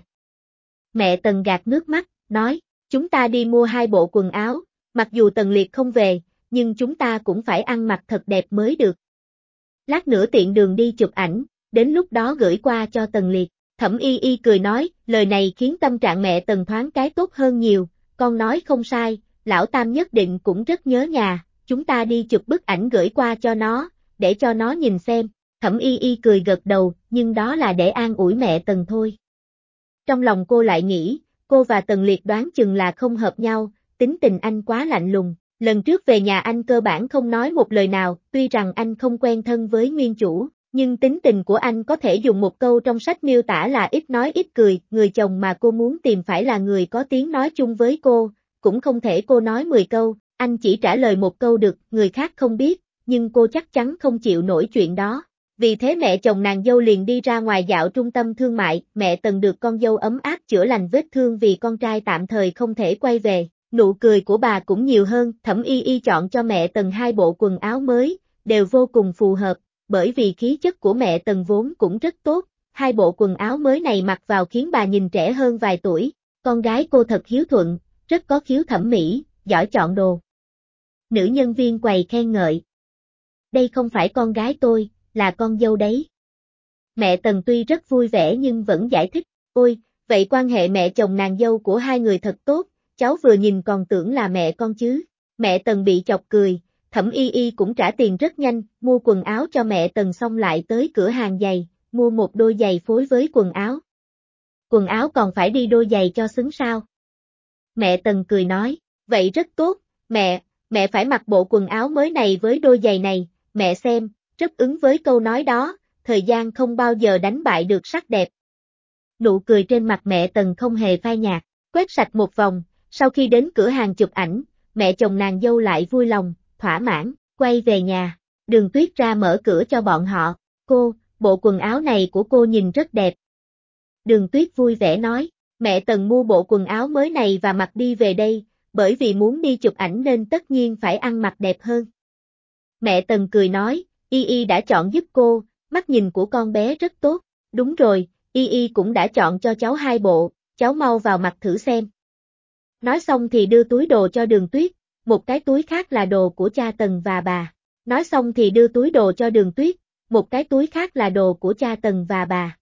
Mẹ Tần gạt nước mắt, nói, chúng ta đi mua 2 bộ quần áo, mặc dù Tần Liệt không về, nhưng chúng ta cũng phải ăn mặc thật đẹp mới được. Lát nữa tiện đường đi chụp ảnh, đến lúc đó gửi qua cho Tần Liệt. Thẩm Y cười nói, lời này khiến tâm trạng mẹ Tần thoáng cái tốt hơn nhiều, con nói không sai, lão Tam nhất định cũng rất nhớ nhà, chúng ta đi chụp bức ảnh gửi qua cho nó, để cho nó nhìn xem. Thẩm Y cười gật đầu, nhưng đó là để an ủi mẹ Tần thôi. Trong lòng cô lại nghĩ, cô và Tần Liệt đoán chừng là không hợp nhau, tính tình anh quá lạnh lùng. Lần trước về nhà anh cơ bản không nói một lời nào, tuy rằng anh không quen thân với nguyên chủ, Nhưng tính tình của anh có thể dùng một câu trong sách miêu tả là ít nói ít cười, người chồng mà cô muốn tìm phải là người có tiếng nói chung với cô, cũng không thể cô nói 10 câu, anh chỉ trả lời một câu được, người khác không biết, nhưng cô chắc chắn không chịu nổi chuyện đó. Vì thế mẹ chồng nàng dâu liền đi ra ngoài dạo trung tâm thương mại, mẹ Tần được con dâu ấm áp chữa lành vết thương vì con trai tạm thời không thể quay về, nụ cười của bà cũng nhiều hơn, Thẩm Y Y chọn cho mẹ Tần 2 bộ quần áo mới, đều vô cùng phù hợp, bởi vì khí chất của mẹ Tần vốn cũng rất tốt, 2 bộ quần áo mới này mặc vào khiến bà nhìn trẻ hơn vài tuổi, con gái cô thật hiếu thuận, rất có khiếu thẩm mỹ, giỏi chọn đồ. Nữ nhân viên quầy khen ngợi. Đây không phải con gái tôi, là con dâu đấy. Mẹ Tần tuy rất vui vẻ nhưng vẫn giải thích, ôi, vậy quan hệ mẹ chồng nàng dâu của hai người thật tốt, cháu vừa nhìn còn tưởng là mẹ con chứ. Mẹ Tần bị chọc cười, Thẩm Y Y cũng trả tiền rất nhanh, mua quần áo cho mẹ Tần xong lại tới cửa hàng giày, mua một đôi giày phối với quần áo. Quần áo còn phải đi đôi giày cho xứng sao. Mẹ Tần cười nói, vậy rất tốt, mẹ phải mặc bộ quần áo mới này với đôi giày này, mẹ xem, rất ứng với câu nói đó, thời gian không bao giờ đánh bại được sắc đẹp. Nụ cười trên mặt mẹ Tần không hề phai nhạt, quét sạch một vòng, sau khi đến cửa hàng chụp ảnh, mẹ chồng nàng dâu lại vui lòng, thỏa mãn, quay về nhà, Đường Tuyết ra mở cửa cho bọn họ, cô, bộ quần áo này của cô nhìn rất đẹp. Đường Tuyết vui vẻ nói, mẹ Tần mua bộ quần áo mới này và mặc đi về đây, bởi vì muốn đi chụp ảnh nên tất nhiên phải ăn mặc đẹp hơn. Mẹ Tần cười nói, Y Y đã chọn giúp cô, mắt nhìn của con bé rất tốt, đúng rồi, Y Y cũng đã chọn cho cháu 2 bộ, cháu mau vào mặc thử xem. Nói xong thì đưa túi đồ cho Đường Tuyết, một cái túi khác là đồ của cha Tần và bà. Nói xong thì đưa túi đồ cho Đường Tuyết, một cái túi khác là đồ của cha Tần và bà.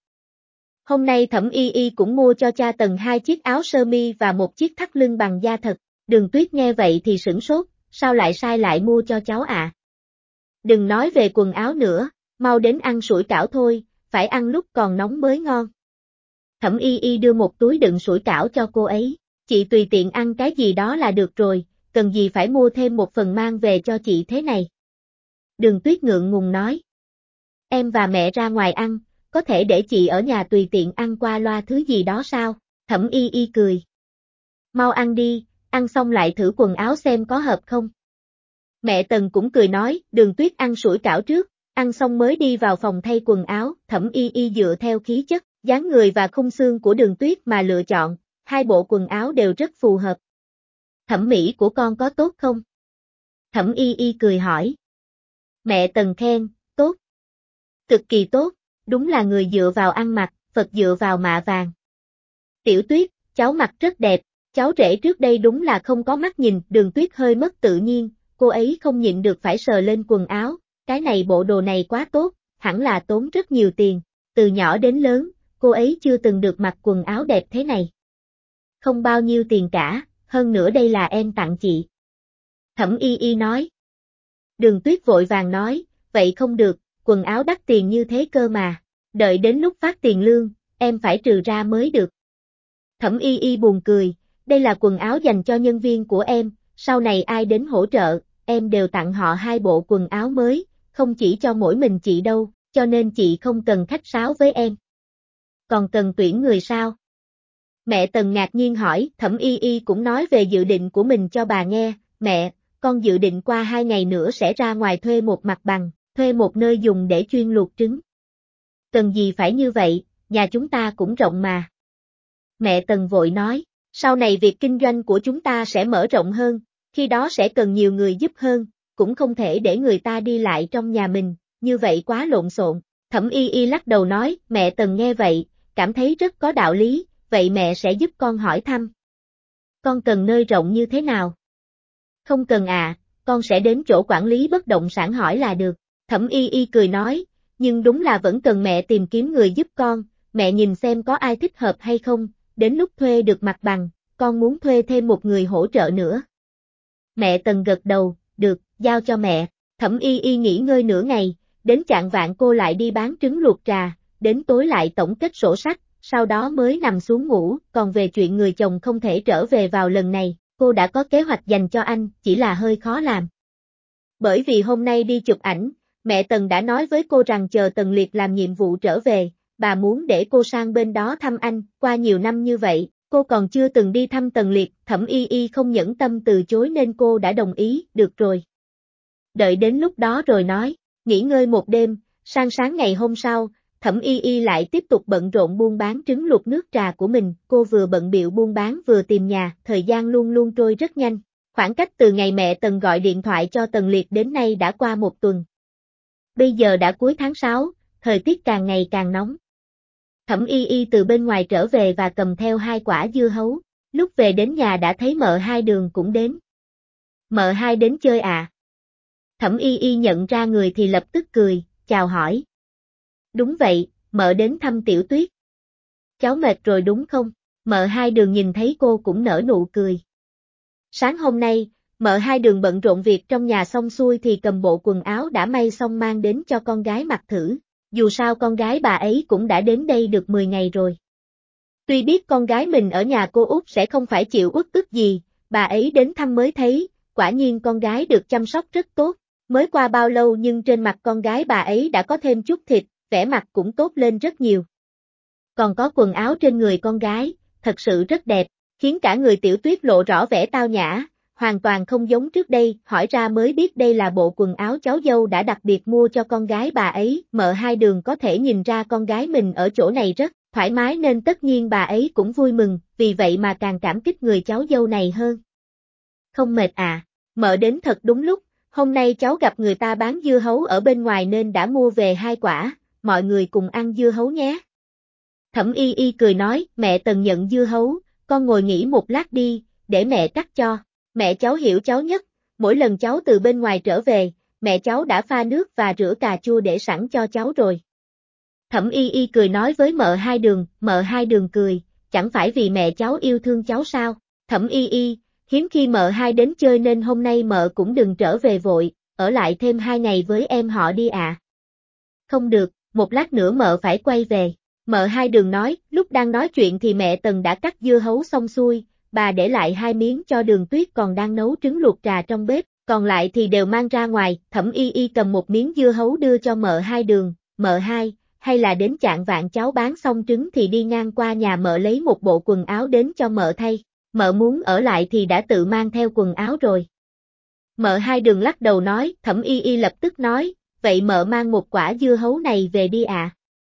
Hôm nay Thẩm Y Y cũng mua cho cha Tần 2 chiếc áo sơ mi và một chiếc thắt lưng bằng da thật. Đường Tuyết nghe vậy thì sửng sốt, sao lại sai lại mua cho cháu ạ? Đừng nói về quần áo nữa, mau đến ăn sủi cảo thôi, phải ăn lúc còn nóng mới ngon. Thẩm Y Y đưa một túi đựng sủi cảo cho cô ấy, chị tùy tiện ăn cái gì đó là được rồi, cần gì phải mua thêm một phần mang về cho chị thế này. Đường Tuyết ngượng ngùng nói. Em và mẹ ra ngoài ăn, có thể để chị ở nhà tùy tiện ăn qua loa thứ gì đó sao? Thẩm Y Y cười. Mau ăn đi, ăn xong lại thử quần áo xem có hợp không. Mẹ Tần cũng cười nói, Đường Tuyết ăn sủi cảo trước, ăn xong mới đi vào phòng thay quần áo, Thẩm Y Y dựa theo khí chất, dáng người và khung xương của Đường Tuyết mà lựa chọn, 2 bộ quần áo đều rất phù hợp. Thẩm mỹ của con có tốt không? Thẩm Y Y cười hỏi. Mẹ Tần khen, tốt. Cực kỳ tốt, đúng là người dựa vào ăn mặc, Phật dựa vào mạ vàng. Tiểu Tuyết, cháu mặc rất đẹp, cháu rể trước đây đúng là không có mắt nhìn, Đường Tuyết hơi mất tự nhiên, cô ấy không nhịn được phải sờ lên quần áo, cái này bộ đồ này quá tốt, hẳn là tốn rất nhiều tiền, từ nhỏ đến lớn, cô ấy chưa từng được mặc quần áo đẹp thế này. Không bao nhiêu tiền cả, hơn nữa đây là em tặng chị. Thẩm Y Y nói. Đường Tuyết vội vàng nói, vậy không được, quần áo đắt tiền như thế cơ mà, đợi đến lúc phát tiền lương, em phải trừ ra mới được. Thẩm Y Y buồn cười, đây là quần áo dành cho nhân viên của em, sau này ai đến hỗ trợ, em đều tặng họ 2 bộ quần áo mới, không chỉ cho mỗi mình chị đâu, cho nên chị không cần khách sáo với em. Còn cần tuyển người sao? Mẹ Tần ngạc nhiên hỏi, Thẩm Y Y cũng nói về dự định của mình cho bà nghe, mẹ, con dự định qua 2 ngày nữa sẽ ra ngoài thuê một mặt bằng, thuê một nơi dùng để chuyên luộc trứng. Cần gì phải như vậy, nhà chúng ta cũng rộng mà. Mẹ Tần vội nói, sau này việc kinh doanh của chúng ta sẽ mở rộng hơn, khi đó sẽ cần nhiều người giúp hơn, cũng không thể để người ta đi lại trong nhà mình, như vậy quá lộn xộn. Thẩm Y Y lắc đầu nói, mẹ Tần nghe vậy, cảm thấy rất có đạo lý, vậy mẹ sẽ giúp con hỏi thăm. Con cần nơi rộng như thế nào? Không cần à, con sẽ đến chỗ quản lý bất động sản hỏi là được. Thẩm Y Y cười nói, nhưng đúng là vẫn cần mẹ tìm kiếm người giúp con, mẹ nhìn xem có ai thích hợp hay không, đến lúc thuê được mặt bằng, con muốn thuê thêm một người hỗ trợ nữa. Mẹ Tần gật đầu, được, giao cho mẹ. Thẩm Y Y nghỉ ngơi nửa ngày, đến chạng vạng cô lại đi bán trứng luộc trà, đến tối lại tổng kết sổ sách, sau đó mới nằm xuống ngủ, còn về chuyện người chồng không thể trở về vào lần này, cô đã có kế hoạch dành cho anh, chỉ là hơi khó làm. Bởi vì hôm nay đi chụp ảnh, mẹ Tần đã nói với cô rằng chờ Tần Liệt làm nhiệm vụ trở về, bà muốn để cô sang bên đó thăm anh, qua nhiều năm như vậy, cô còn chưa từng đi thăm Tần Liệt, Thẩm Y Y không nhẫn tâm từ chối nên cô đã đồng ý, được rồi. Đợi đến lúc đó rồi nói, nghỉ ngơi một đêm, sang sáng ngày hôm sau, Thẩm Y Y lại tiếp tục bận rộn buôn bán trứng luộc nước trà của mình, cô vừa bận bịu buôn bán vừa tìm nhà, thời gian luôn luôn trôi rất nhanh. Khoảng cách từ ngày mẹ Tần gọi điện thoại cho Tần Liệt đến nay đã qua một tuần. Bây giờ đã cuối tháng 6, thời tiết càng ngày càng nóng. Thẩm Y Y từ bên ngoài trở về và cầm theo 2 quả dưa hấu, lúc về đến nhà đã thấy mợ Hai Đường cũng đến. Mợ Hai đến chơi à? Thẩm Y Y nhận ra người thì lập tức cười, chào hỏi. Đúng vậy, mợ đến thăm Tiểu Tuyết. Cháu mệt rồi đúng không? Mợ Hai Đường nhìn thấy cô cũng nở nụ cười. Sáng hôm nay, mợ Hai Đường bận rộn việc trong nhà xong xuôi thì cầm bộ quần áo đã may xong mang đến cho con gái mặc thử. Dù sao con gái bà ấy cũng đã đến đây được 10 ngày rồi. Tuy biết con gái mình ở nhà cô út sẽ không phải chịu uất ức gì, bà ấy đến thăm mới thấy, quả nhiên con gái được chăm sóc rất tốt. Mới qua bao lâu nhưng trên mặt con gái bà ấy đã có thêm chút thịt, vẻ mặt cũng tốt lên rất nhiều. Còn có quần áo trên người con gái, thật sự rất đẹp, khiến cả người Tiểu Tuyết lộ rõ vẻ tao nhã, hoàn toàn không giống trước đây, hỏi ra mới biết đây là bộ quần áo cháu dâu đã đặc biệt mua cho con gái bà ấy, mợ Hai Đường có thể nhìn ra con gái mình ở chỗ này rất thoải mái nên tất nhiên bà ấy cũng vui mừng, vì vậy mà càng cảm kích người cháu dâu này hơn. Không mệt à, mợ đến thật đúng lúc, hôm nay cháu gặp người ta bán dưa hấu ở bên ngoài nên đã mua về 2 quả, mọi người cùng ăn dưa hấu nhé. Thẩm Y Y cười nói, mẹ Tần nhận dưa hấu, con ngồi nghỉ một lát đi, để mẹ cắt cho. Mẹ cháu hiểu cháu nhất, mỗi lần cháu từ bên ngoài trở về, mẹ cháu đã pha nước và rửa cà chua để sẵn cho cháu rồi. Thẩm Y Y cười nói với mợ Hai Đường cười, chẳng phải vì mẹ cháu yêu thương cháu sao? Thẩm Y Y, hiếm khi mợ Hai đến chơi nên hôm nay mợ cũng đừng trở về vội, ở lại thêm 2 ngày với em họ đi ạ. Không được, một lát nữa mợ phải quay về. Mợ Hai Đường nói, lúc đang nói chuyện thì mẹ Tần đã cắt dưa hấu xong xuôi, bà để lại 2 miếng cho Đường Tuyết còn đang nấu trứng luộc trà trong bếp, còn lại thì đều mang ra ngoài, Thẩm Y Y cầm một miếng dưa hấu đưa cho mợ Hai Đường, mợ Hai, hay là đến chạng vạng cháu bán xong trứng thì đi ngang qua nhà mợ lấy một bộ quần áo đến cho mợ thay, mợ muốn ở lại thì đã tự mang theo quần áo rồi. Mợ Hai Đường lắc đầu nói, Thẩm Y Y lập tức nói, vậy mợ mang một quả dưa hấu này về đi ạ.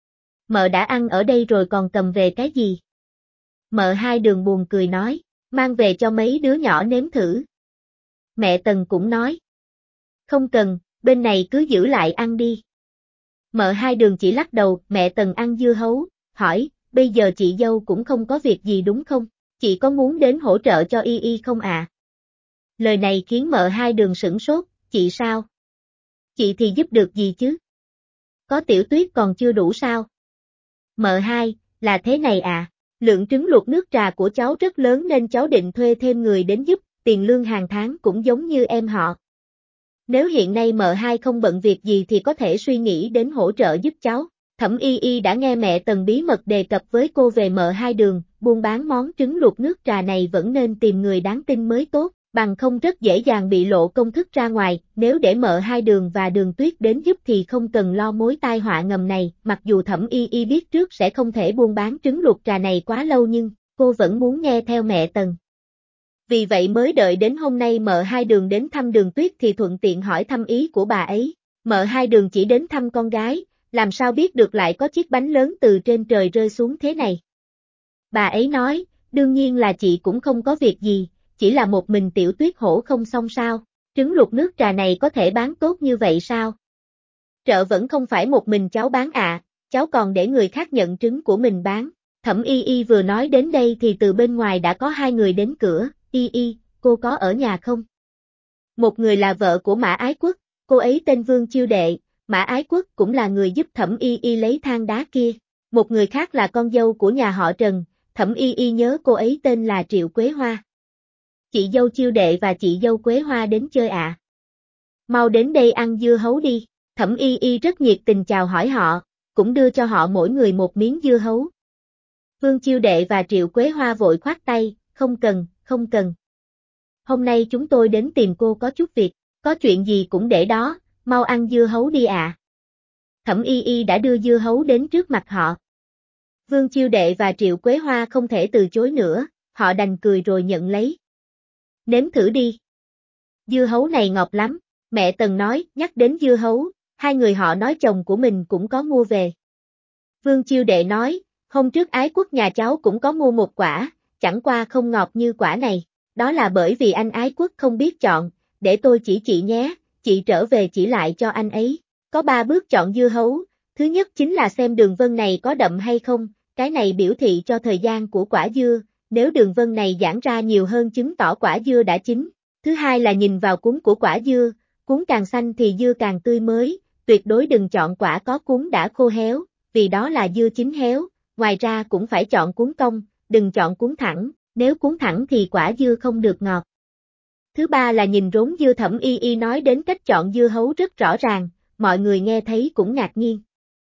Mợ đã ăn ở đây rồi còn cầm về cái gì? Mợ Hai Đường buồn cười nói, mang về cho mấy đứa nhỏ nếm thử. Mẹ Tần cũng nói, không cần, bên này cứ giữ lại ăn đi. Mợ Hai Đường chỉ lắc đầu, mẹ Tần ăn dưa hấu, hỏi, bây giờ chị dâu cũng không có việc gì đúng không? Chị có muốn đến hỗ trợ cho Y Y không à? Lời này khiến mợ Hai Đường sửng sốt, chị sao? Chị thì giúp được gì chứ? Có Tiểu Tuyết còn chưa đủ sao? Mợ Hai, là thế này à? Lượng trứng luộc nước trà của cháu rất lớn nên cháu định thuê thêm người đến giúp, tiền lương hàng tháng cũng giống như em họ. Nếu hiện nay mợ Hai không bận việc gì thì có thể suy nghĩ đến hỗ trợ giúp cháu. Thẩm Y Y đã nghe mẹ Tần bí mật đề cập với cô về mợ Hai Đường, buôn bán món trứng luộc nước trà này vẫn nên tìm người đáng tin mới tốt, bằng không rất dễ dàng bị lộ công thức ra ngoài, nếu để mợ Hai Đường và Đường Tuyết đến giúp thì không cần lo mối tai họa ngầm này, mặc dù Thẩm Y Y biết trước sẽ không thể buôn bán trứng luộc trà này quá lâu nhưng, cô vẫn muốn nghe theo mẹ Tần. Vì vậy mới đợi đến hôm nay mợ Hai Đường đến thăm Đường Tuyết thì thuận tiện hỏi thăm ý của bà ấy. Mợ Hai Đường chỉ đến thăm con gái, làm sao biết được lại có chiếc bánh lớn từ trên trời rơi xuống thế này. Bà ấy nói, đương nhiên là chị cũng không có việc gì, chỉ là một mình Tiểu Tuyết hổ không xong sao, trứng luộc nước trà này có thể bán tốt như vậy sao? Chợ vẫn không phải một mình cháu bán ạ, cháu còn để người khác nhận trứng của mình bán. Thẩm Y Y vừa nói đến đây thì từ bên ngoài đã có 2 người đến cửa, Y Y, cô có ở nhà không? Một người là vợ của Mã Ái Quốc, cô ấy tên Vương Chiêu Đệ, Mã Ái Quốc cũng là người giúp Thẩm Y Y lấy than đá kia. Một người khác là con dâu của nhà họ Trần, Thẩm Y Y nhớ cô ấy tên là Triệu Quế Hoa. Chị dâu Chiêu Đệ và chị dâu Quế Hoa đến chơi ạ. Mau đến đây ăn dưa hấu đi. Thẩm Y Y rất nhiệt tình chào hỏi họ, cũng đưa cho họ mỗi người một miếng dưa hấu. Vương Chiêu Đệ và Triệu Quế Hoa vội khoát tay, không cần, không cần. Hôm nay chúng tôi đến tìm cô có chút việc, có chuyện gì cũng để đó, mau ăn dưa hấu đi ạ. Thẩm Y Y đã đưa dưa hấu đến trước mặt họ. Vương Chiêu Đệ và Triệu Quế Hoa không thể từ chối nữa, họ đành cười rồi nhận lấy. Nếm thử đi. Dưa hấu này ngọt lắm, mẹ Tần nói, nhắc đến dưa hấu, hai người họ nói chồng của mình cũng có mua về. Vương Chiêu Đệ nói, hôm trước Ái Quốc nhà cháu cũng có mua một quả, chẳng qua không ngọt như quả này, đó là bởi vì anh Ái Quốc không biết chọn, để tôi chỉ chị nhé, chị trở về chỉ lại cho anh ấy. Có 3 bước chọn dưa hấu, thứ nhất chính là xem đường vân này có đậm hay không, cái này biểu thị cho thời gian của quả dưa, nếu đường vân này giãn ra nhiều hơn chứng tỏ quả dưa đã chín. Thứ hai là nhìn vào cuống của quả dưa, cuống càng xanh thì dưa càng tươi mới, tuyệt đối đừng chọn quả có cuống đã khô héo, vì đó là dưa chín héo, ngoài ra cũng phải chọn cuống cong, đừng chọn cuống thẳng, nếu cuống thẳng thì quả dưa không được ngọt. Thứ ba là nhìn rốn dưa. Thẩm Y Y nói đến cách chọn dưa hấu rất rõ ràng, mọi người nghe thấy cũng ngạc nhiên.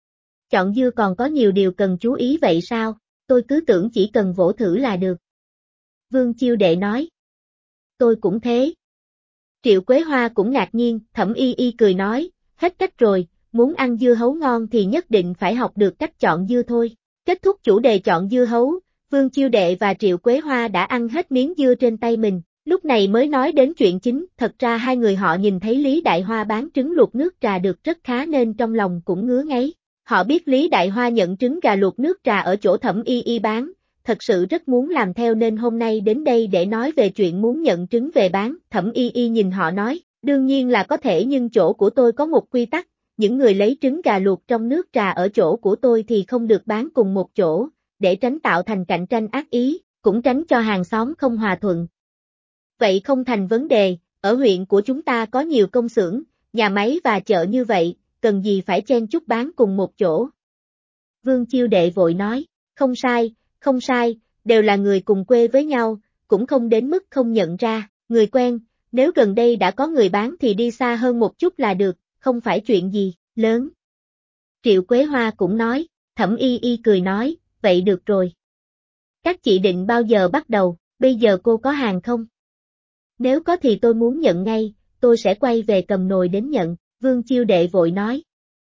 Chọn dưa còn có nhiều điều cần chú ý vậy sao, tôi cứ tưởng chỉ cần vỗ thử là được. Vương Chiêu Đệ nói. Tôi cũng thế. Triệu Quế Hoa cũng ngạc nhiên, Thẩm Y Y cười nói, hết cách rồi, muốn ăn dưa hấu ngon thì nhất định phải học được cách chọn dưa thôi. Kết thúc chủ đề chọn dưa hấu, Vương Chiêu Đệ và Triệu Quế Hoa đã ăn hết miếng dưa trên tay mình, lúc này mới nói đến chuyện chính, thật ra hai người họ nhìn thấy Lý Đại Hoa bán trứng luộc nước trà được rất khá nên trong lòng cũng ngứa ngáy. Họ biết Lý Đại Hoa nhận trứng gà luộc nước trà ở chỗ Thẩm Y Y bán, thật sự rất muốn làm theo nên hôm nay đến đây để nói về chuyện muốn nhận trứng về bán. Thẩm Y Y nhìn họ nói, đương nhiên là có thể nhưng chỗ của tôi có một quy tắc, những người lấy trứng gà luộc trong nước trà ở chỗ của tôi thì không được bán cùng một chỗ, để tránh tạo thành cạnh tranh ác ý, cũng tránh cho hàng xóm không hòa thuận. Vậy không thành vấn đề, ở huyện của chúng ta có nhiều công xưởng, nhà máy và chợ như vậy, cần gì phải chen chúc bán cùng một chỗ. Vương Chiêu Đệ vội nói, không sai, đều là người cùng quê với nhau, cũng không đến mức không nhận ra, người quen, nếu gần đây đã có người bán thì đi xa hơn một chút là được, không phải chuyện gì, lớn. Triệu Quế Hoa cũng nói, Thẩm Y Y cười nói, vậy được rồi. Các chị định bao giờ bắt đầu, bây giờ cô có hàng không? Nếu có thì tôi muốn nhận ngay, tôi sẽ quay về cầm nồi đến nhận, Vương Chiêu Đệ vội nói.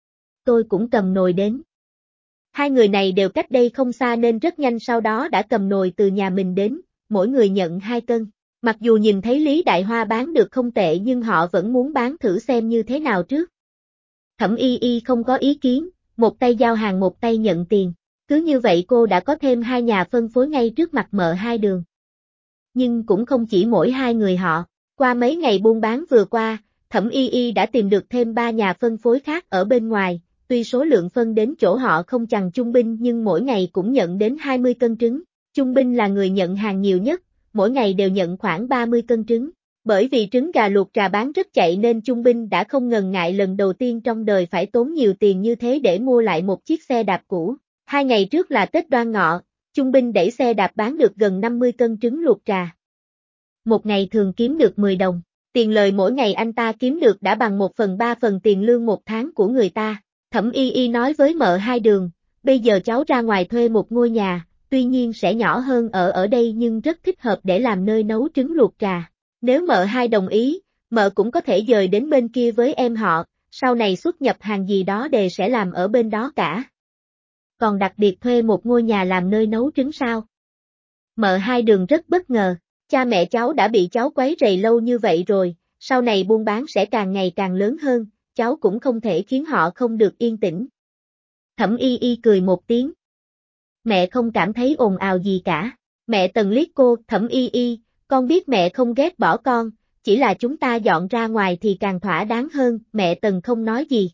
Tôi cũng cầm nồi đến. Hai người này đều cách đây không xa nên rất nhanh sau đó đã cầm nồi từ nhà mình đến, mỗi người nhận 2 cân. Mặc dù nhìn thấy Lý Đại Hoa bán được không tệ nhưng họ vẫn muốn bán thử xem như thế nào trước. Thẩm Y Y không có ý kiến, một tay giao hàng một tay nhận tiền. Cứ như vậy cô đã có thêm 2 nhà phân phối ngay trước mặt Mợ Hai Đường. Nhưng cũng không chỉ mỗi hai người họ, qua mấy ngày buôn bán vừa qua, Thẩm Y Y đã tìm được thêm 3 nhà phân phối khác ở bên ngoài, tuy số lượng phân đến chỗ họ không chằng Trung Binh nhưng mỗi ngày cũng nhận đến 20 cân trứng. Trung Binh là người nhận hàng nhiều nhất, mỗi ngày đều nhận khoảng 30 cân trứng. Bởi vì trứng gà luộc trà bán rất chạy nên Trung Binh đã không ngần ngại lần đầu tiên trong đời phải tốn nhiều tiền như thế để mua lại một chiếc xe đạp cũ. 2 ngày trước là Tết Đoan Ngọ, Trung Binh đẩy xe đạp bán được gần 50 cân trứng luộc trà. Một ngày thường kiếm được 10 đồng, tiền lời mỗi ngày anh ta kiếm được đã bằng 1/3 phần tiền lương một tháng của người ta. Thẩm Y Y nói với Mợ Hai Đường, bây giờ cháu ra ngoài thuê một ngôi nhà, tuy nhiên sẽ nhỏ hơn ở đây nhưng rất thích hợp để làm nơi nấu trứng luộc trà. Nếu Mợ Hai đồng ý, Mợ cũng có thể dời đến bên kia với em họ, sau này xuất nhập hàng gì đó đều sẽ làm ở bên đó cả. Còn đặc biệt thuê một ngôi nhà làm nơi nấu trứng sao? Mợ Hai Đường rất bất ngờ, cha mẹ cháu đã bị cháu quấy rầy lâu như vậy rồi, sau này buôn bán sẽ càng ngày càng lớn hơn, cháu cũng không thể khiến họ không được yên tĩnh. Thẩm Y Y cười một tiếng. Mẹ không cảm thấy ồn ào gì cả. Mẹ Tần liếc cô, Thẩm Y Y, con biết mẹ không ghét bỏ con, chỉ là chúng ta dọn ra ngoài thì càng thỏa đáng hơn, mẹ Tần không nói gì.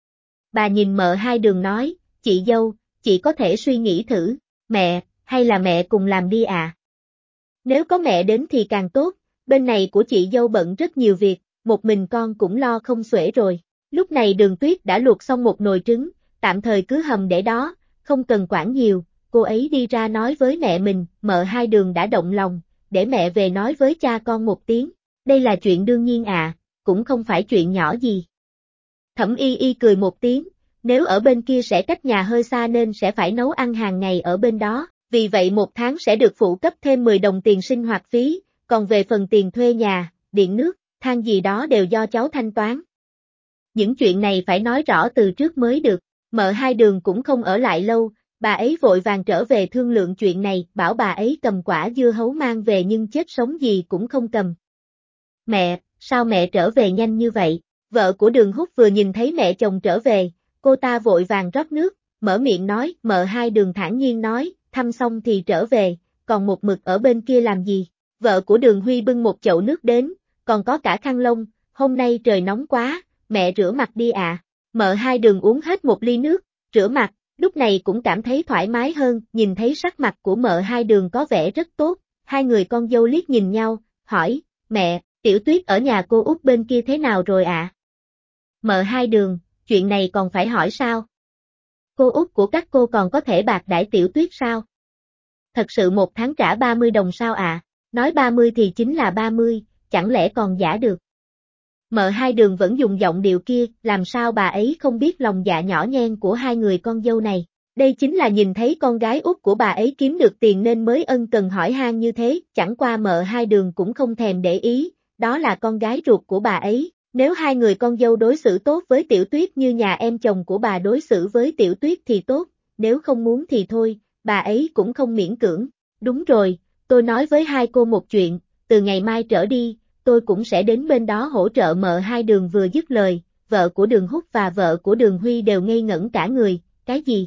Bà nhìn Mợ Hai Đường nói, chị dâu, chị có thể suy nghĩ thử, mẹ, hay là mẹ cùng làm đi à? Nếu có mẹ đến thì càng tốt, bên này của chị dâu bận rất nhiều việc, một mình con cũng lo không xuể rồi. Lúc này Đường Tuyết đã luộc xong một nồi trứng, tạm thời cứ hầm để đó, không cần quản nhiều, cô ấy đi ra nói với mẹ mình, Mợ Hai Đường đã động lòng, để mẹ về nói với cha con một tiếng, đây là chuyện đương nhiên à, cũng không phải chuyện nhỏ gì. Thẩm Y Y cười một tiếng, nếu ở bên kia sẽ cách nhà hơi xa nên sẽ phải nấu ăn hàng ngày ở bên đó, vì vậy một tháng sẽ được phụ cấp thêm 10 đồng tiền sinh hoạt phí, còn về phần tiền thuê nhà, điện nước, than gì đó đều do cháu thanh toán. những chuyện này phải nói rõ từ trước mới được. Mợ Hai Đường cũng không ở lại lâu, bà ấy vội vàng trở về thương lượng chuyện này, bảo bà ấy cầm quả dưa hấu mang về nhưng chết sống gì cũng không cầm. Mẹ, sao mẹ trở về nhanh như vậy? Vợ của Đường Húc vừa nhìn thấy mẹ chồng trở về, cô ta vội vàng rót nước, mở miệng nói, Mợ Hai Đường thản nhiên nói, thăm xong thì trở về, còn một mực ở bên kia làm gì? Vợ của Đường Huy bưng một chậu nước đến, còn có cả khăn lông, hôm nay trời nóng quá, mẹ rửa mặt đi ạ. Mợ Hai Đường uống hết một ly nước, rửa mặt, lúc này cũng cảm thấy thoải mái hơn, nhìn thấy sắc mặt của Mợ Hai Đường có vẻ rất tốt, hai người con dâu liếc nhìn nhau, hỏi, mẹ, Tiểu Tuyết ở nhà cô út bên kia thế nào rồi ạ? Mợ Hai Đường, chuyện này còn phải hỏi sao? Cô út của các cô còn có thể bạc đãi Tiểu Tuyết sao? Thật sự một tháng trả 30 đồng sao ạ? Nói 30 thì chính là 30, chẳng lẽ còn giả được? Mợ Hai Đường vẫn dùng giọng điệu kia, làm sao bà ấy không biết lòng dạ nhỏ nhen của hai người con dâu này. Đây chính là nhìn thấy con gái út của bà ấy kiếm được tiền nên mới ân cần hỏi han như thế, chẳng qua Mợ Hai Đường cũng không thèm để ý, đó là con gái ruột của bà ấy. Nếu hai người con dâu đối xử tốt với Tiểu Tuyết như nhà em chồng của bà đối xử với Tiểu Tuyết thì tốt, nếu không muốn thì thôi, bà ấy cũng không miễn cưỡng. Đúng rồi, tôi nói với hai cô một chuyện, từ ngày mai trở đi, tôi cũng sẽ đến bên đó hỗ trợ. Mợ Hai Đường vừa dứt lời, vợ của Đường Húc và vợ của Đường Huy đều ngây ngẩn cả người, cái gì?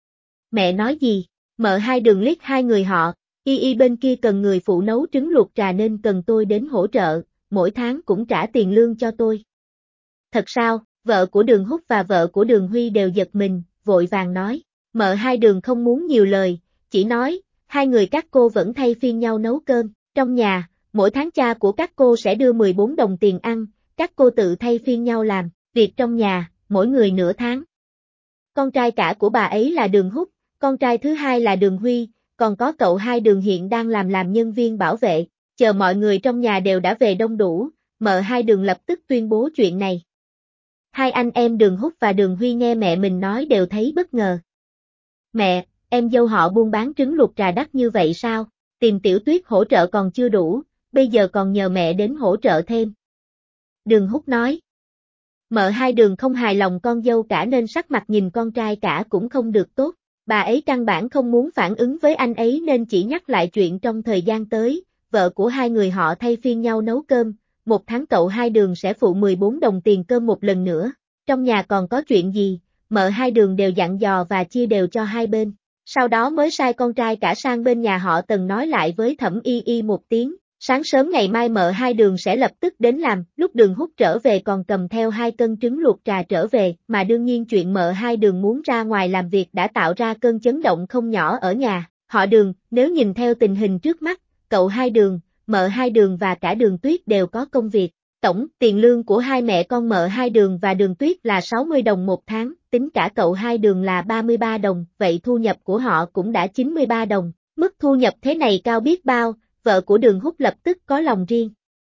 Mẹ nói gì? Mợ Hai Đường liếc hai người họ, y bên kia cần người phụ nấu trứng luộc trà nên cần tôi đến hỗ trợ, mỗi tháng cũng trả tiền lương cho tôi. Thật sao? Vợ của Đường Húc và vợ của Đường Huy đều giật mình, vội vàng nói. Mợ Hai Đường không muốn nhiều lời, chỉ nói, hai người các cô vẫn thay phiên nhau nấu cơm, trong nhà, mỗi tháng cha của các cô sẽ đưa 14 đồng tiền ăn, các cô tự thay phiên nhau làm, việc trong nhà, mỗi người nửa tháng. Con trai cả của bà ấy là Đường Húc, con trai thứ hai là Đường Huy, còn có cậu Hai Đường hiện đang làm nhân viên bảo vệ, chờ mọi người trong nhà đều đã về đông đủ, Mợ Hai Đường lập tức tuyên bố chuyện này. Hai anh em Đường Húc và Đường Huy nghe mẹ mình nói đều thấy bất ngờ. Mẹ, em dâu họ buôn bán trứng luộc trà đắt như vậy sao? Tìm Tiểu Tuyết hỗ trợ còn chưa đủ, bây giờ còn nhờ mẹ đến hỗ trợ thêm. Đường Húc nói. Mợ Hai Đường không hài lòng con dâu cả nên sắc mặt nhìn con trai cả cũng không được tốt. Bà ấy căn bản không muốn phản ứng với anh ấy nên chỉ nhắc lại chuyện trong thời gian tới, vợ của hai người họ thay phiên nhau nấu cơm, một tháng cậu Hai Đường sẽ phụ 14 đồng tiền cơm một lần nữa. Trong nhà còn có chuyện gì, Mợ Hai Đường đều dặn dò và chia đều cho hai bên. Sau đó mới sai con trai cả sang bên nhà họ Tần nói lại với Thẩm Y một tiếng. Sáng sớm ngày mai Mợ Hai Đường sẽ lập tức đến làm, lúc Đường Húc trở về còn cầm theo 2 cân trứng luộc trà trở về, mà đương nhiên chuyện Mợ Hai Đường muốn ra ngoài làm việc đã tạo ra cơn chấn động không nhỏ ở nhà. Họ Đường, nếu nhìn theo tình hình trước mắt, cậu Hai Đường, Mợ Hai Đường và cả Đường Tuyết đều có công việc. Tổng tiền lương của hai mẹ con Mợ Hai Đường và Đường Tuyết là 60 đồng một tháng, tính cả cậu Hai Đường là 33 đồng, vậy thu nhập của họ cũng đã 93 đồng. Mức thu nhập thế này cao biết bao. Vợ của Đường Húc lập tức có lòng riêng.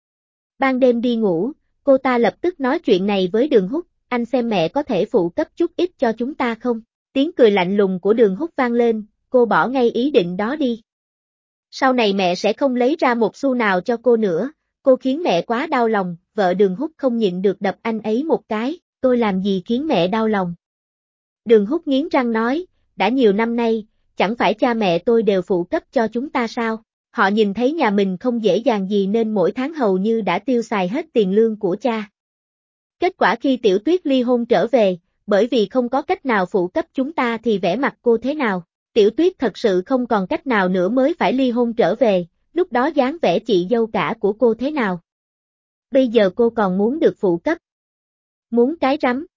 Ban đêm đi ngủ, cô ta lập tức nói chuyện này với Đường Húc, anh xem mẹ có thể phụ cấp chút ít cho chúng ta không? Tiếng cười lạnh lùng của Đường Húc vang lên, cô bỏ ngay ý định đó đi. Sau này mẹ sẽ không lấy ra một xu nào cho cô nữa, cô khiến mẹ quá đau lòng, vợ Đường Húc không nhịn được đập anh ấy một cái, tôi làm gì khiến mẹ đau lòng? Đường Húc nghiến răng nói, đã nhiều năm nay, chẳng phải cha mẹ tôi đều phụ cấp cho chúng ta sao? Họ nhìn thấy nhà mình không dễ dàng gì nên mỗi tháng hầu như đã tiêu xài hết tiền lương của cha. Kết quả khi Tiểu Tuyết ly hôn trở về, bởi vì không có cách nào phụ cấp chúng ta thì vẻ mặt cô thế nào? Tiểu Tuyết thật sự không còn cách nào nữa mới phải ly hôn trở về, lúc đó dáng vẻ chị dâu cả của cô thế nào? Bây giờ cô còn muốn được phụ cấp. Muốn cái rắm.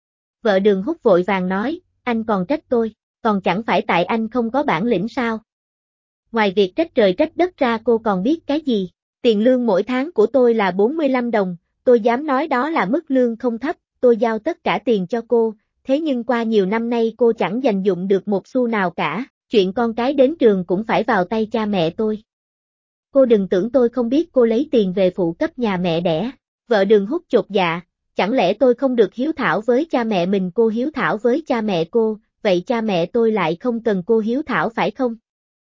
Vợ Đường Húc vội vàng nói, anh còn trách tôi, còn chẳng phải tại anh không có bản lĩnh sao? Ngoài việc trách trời trách đất ra cô còn biết cái gì? Tiền lương mỗi tháng của tôi là 45 đồng, tôi dám nói đó là mức lương không thấp, tôi giao tất cả tiền cho cô, thế nhưng qua nhiều năm nay cô chẳng dành dụm được một xu nào cả, chuyện con cái đến trường cũng phải vào tay cha mẹ tôi. Cô đừng tưởng tôi không biết cô lấy tiền về phụ cấp nhà mẹ đẻ. Vợ Đường Húc chột dạ, chẳng lẽ tôi không được hiếu thảo với cha mẹ mình, cô hiếu thảo với cha mẹ cô, vậy cha mẹ tôi lại không cần cô hiếu thảo phải không?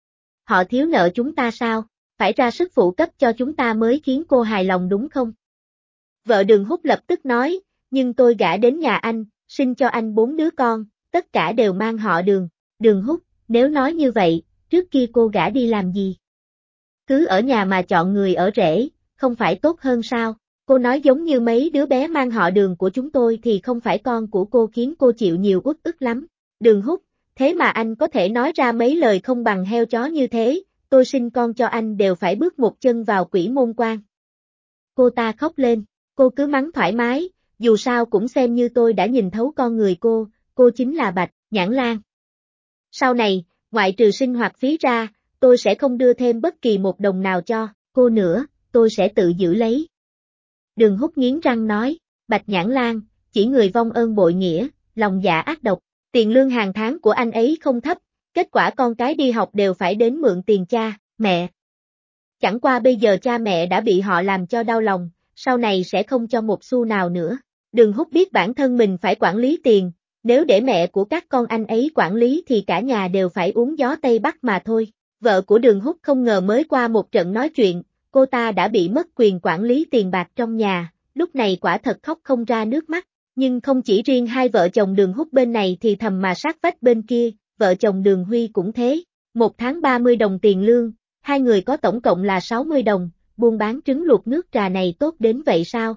Họ thiếu nợ chúng ta sao? Phải ra sức phụ cấp cho chúng ta mới khiến cô hài lòng đúng không? Vợ Đường Húc lập tức nói, nhưng tôi gả đến nhà anh, sinh cho anh 4 đứa con, tất cả đều mang họ Đường. Đường Húc, nếu nói như vậy, trước kia cô gả đi làm gì? Cứ ở nhà mà chọn người ở rể, không phải tốt hơn sao? Cô nói giống như mấy đứa bé mang họ Đường của chúng tôi thì không phải con của cô khiến cô chịu nhiều uất ức lắm. Đường Húc, thế mà anh có thể nói ra mấy lời không bằng heo chó như thế, tôi sinh con cho anh đều phải bước một chân vào quỷ môn quan. Cô ta khóc lên, cô cứ mắng thoải mái, dù sao cũng xem như tôi đã nhìn thấu con người cô chính là Bạch Nhãn Lang. Sau này, ngoại trừ sinh hoạt phí ra, tôi sẽ không đưa thêm bất kỳ một đồng nào cho cô nữa, tôi sẽ tự giữ lấy. Đường Húc nghiến răng nói, Bạch Nhãn Lang, chỉ người vong ơn bội nghĩa, lòng dạ ác độc, tiền lương hàng tháng của anh ấy không thấp, kết quả con cái đi học đều phải đến mượn tiền cha, mẹ. Chẳng qua bây giờ cha mẹ đã bị họ làm cho đau lòng, sau này sẽ không cho một xu nào nữa. Đường Húc biết bản thân mình phải quản lý tiền, nếu để mẹ của các con anh ấy quản lý thì cả nhà đều phải uống gió Tây Bắc mà thôi. Vợ của Đường Húc không ngờ mới qua một trận nói chuyện, cô ta đã bị mất quyền quản lý tiền bạc trong nhà, lúc này quả thật khóc không ra nước mắt. Nhưng không chỉ riêng hai vợ chồng Đường Húc bên này thì thầm mà sát vách bên kia, vợ chồng Đường Huy cũng thế. Một tháng 30 đồng tiền lương, hai người có tổng cộng là 60 đồng, buôn bán trứng luộc nước trà này tốt đến vậy sao?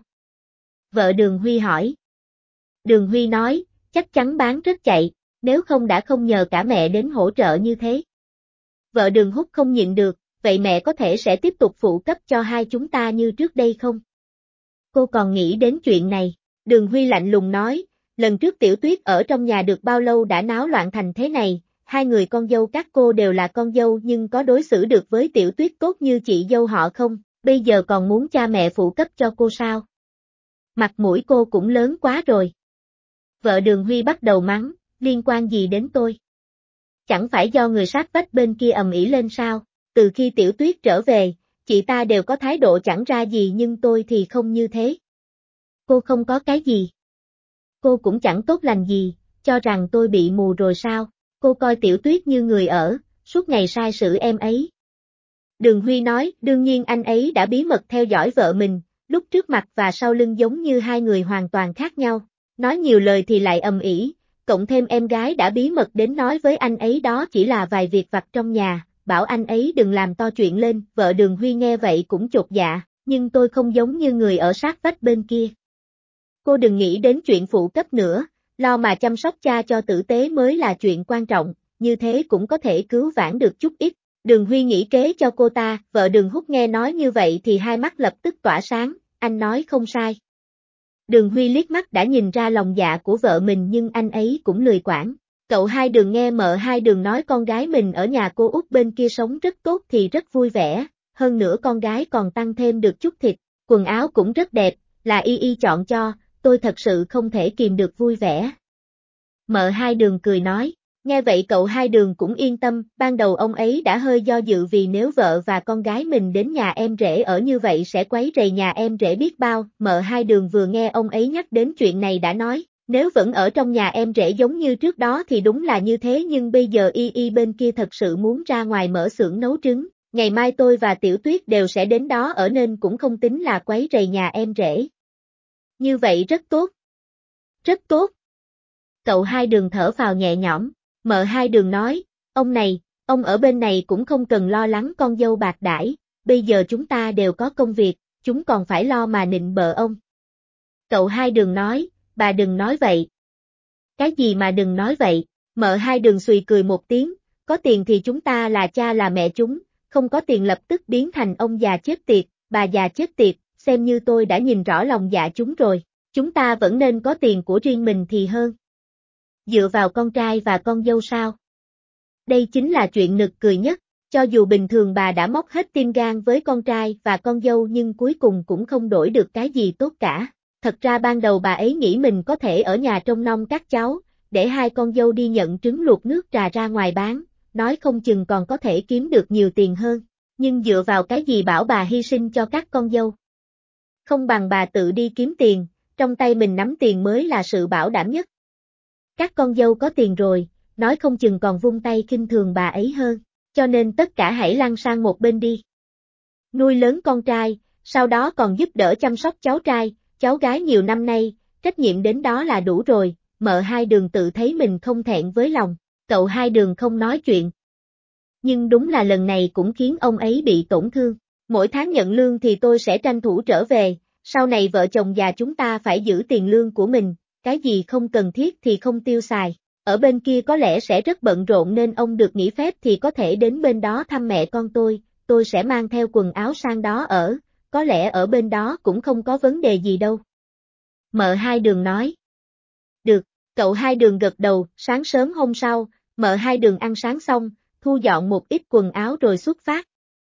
Vợ Đường Huy hỏi. Đường Huy nói, chắc chắn bán rất chạy, nếu không đã không nhờ cả mẹ đến hỗ trợ như thế. Vợ Đường Húc không nhịn được, vậy mẹ có thể sẽ tiếp tục phụ cấp cho hai chúng ta như trước đây không? Cô còn nghĩ đến chuyện này. Đường Huy lạnh lùng nói, lần trước Tiểu Tuyết ở trong nhà được bao lâu đã náo loạn thành thế này, hai người con dâu các cô đều là con dâu nhưng có đối xử được với Tiểu Tuyết tốt như chị dâu họ không, bây giờ còn muốn cha mẹ phụ cấp cho cô sao? Mặt mũi cô cũng lớn quá rồi. Vợ Đường Huy bắt đầu mắng, liên quan gì đến tôi? Chẳng phải do người sát vách bên kia ầm ĩ lên sao, từ khi Tiểu Tuyết trở về, chị ta đều có thái độ chẳng ra gì nhưng tôi thì không như thế. Cô không có cái gì. Cô cũng chẳng tốt lành gì, cho rằng tôi bị mù rồi sao, cô coi Tiểu Tuyết như người ở, suốt ngày sai sử em ấy. Đường Huy nói, đương nhiên anh ấy đã bí mật theo dõi vợ mình, lúc trước mặt và sau lưng giống như hai người hoàn toàn khác nhau, nói nhiều lời thì lại ầm ĩ, cộng thêm em gái đã bí mật đến nói với anh ấy đó chỉ là vài việc vặt trong nhà, bảo anh ấy đừng làm to chuyện lên, vợ Đường Huy nghe vậy cũng chột dạ, nhưng tôi không giống như người ở sát vách bên kia. Cô đừng nghĩ đến chuyện phụ cấp nữa, lo mà chăm sóc cha cho tử tế mới là chuyện quan trọng, như thế cũng có thể cứu vãn được chút ít. Đường Huy nghĩ kế cho cô ta, vợ Đường Húc nghe nói như vậy thì hai mắt lập tức tỏa sáng, anh nói không sai. Đường Huy liếc mắt đã nhìn ra lòng dạ của vợ mình nhưng anh ấy cũng lười quản. Cậu Hai Đường nghe mợ Hai Đường nói con gái mình ở nhà cô út bên kia sống rất tốt thì rất vui vẻ, hơn nữa con gái còn tăng thêm được chút thịt, quần áo cũng rất đẹp, là Y Y chọn cho, tôi thật sự không thể kìm được vui vẻ. Mợ Hai Đường cười nói, nghe vậy cậu Hai Đường cũng yên tâm, ban đầu ông ấy đã hơi do dự vì nếu vợ và con gái mình đến nhà em rể ở như vậy sẽ quấy rầy nhà em rể biết bao, mợ Hai Đường vừa nghe ông ấy nhắc đến chuyện này đã nói, nếu vẫn ở trong nhà em rể giống như trước đó thì đúng là như thế nhưng bây giờ Y Y bên kia thật sự muốn ra ngoài mở xưởng nấu trứng, ngày mai tôi và Tiểu Tuyết đều sẽ đến đó ở nên cũng không tính là quấy rầy nhà em rể. Như vậy rất tốt. Rất tốt. Cậu Hai Đường thở phào nhẹ nhõm, mợ Hai Đường nói, ông này, ông ở bên này cũng không cần lo lắng con dâu bạc đãi, bây giờ chúng ta đều có công việc, chúng còn phải lo mà nịnh bợ ông. Cậu Hai Đường nói, bà đừng nói vậy. Cái gì mà đừng nói vậy, mợ Hai Đường xùy cười một tiếng, có tiền thì chúng ta là cha là mẹ chúng, không có tiền lập tức biến thành ông già chết tiệt, bà già chết tiệt, xem như tôi đã nhìn rõ lòng dạ chúng rồi, chúng ta vẫn nên có tiền của riêng mình thì hơn. Dựa vào con trai và con dâu sao? Đây chính là chuyện nực cười nhất, cho dù bình thường bà đã móc hết tim gan với con trai và con dâu nhưng cuối cùng cũng không đổi được cái gì tốt cả. Thật ra ban đầu bà ấy nghĩ mình có thể ở nhà trông nom các cháu, để hai con dâu đi nhận trứng luộc nước trà ra ngoài bán, nói không chừng còn có thể kiếm được nhiều tiền hơn. Nhưng dựa vào cái gì bảo bà hy sinh cho các con dâu? Không bằng bà tự đi kiếm tiền, trong tay mình nắm tiền mới là sự bảo đảm nhất. Các con dâu có tiền rồi, nói không chừng còn vung tay khinh thường bà ấy hơn, cho nên tất cả hãy lăn sang một bên đi. Nuôi lớn con trai, sau đó còn giúp đỡ chăm sóc cháu trai, cháu gái nhiều năm nay, trách nhiệm đến đó là đủ rồi, mợ Hai Đường tự thấy mình không thẹn với lòng, cậu Hai Đường không nói chuyện. Nhưng đúng là lần này cũng khiến ông ấy bị tổn thương. Mỗi tháng nhận lương thì tôi sẽ tranh thủ trở về, sau này vợ chồng già chúng ta phải giữ tiền lương của mình, cái gì không cần thiết thì không tiêu xài. Ở bên kia có lẽ sẽ rất bận rộn nên ông được nghỉ phép thì có thể đến bên đó thăm mẹ con tôi sẽ mang theo quần áo sang đó ở, có lẽ ở bên đó cũng không có vấn đề gì đâu. Mợ Hai Đường nói. Được, cậu Hai Đường gật đầu, sáng sớm hôm sau, mợ Hai Đường ăn sáng xong, thu dọn một ít quần áo rồi xuất phát.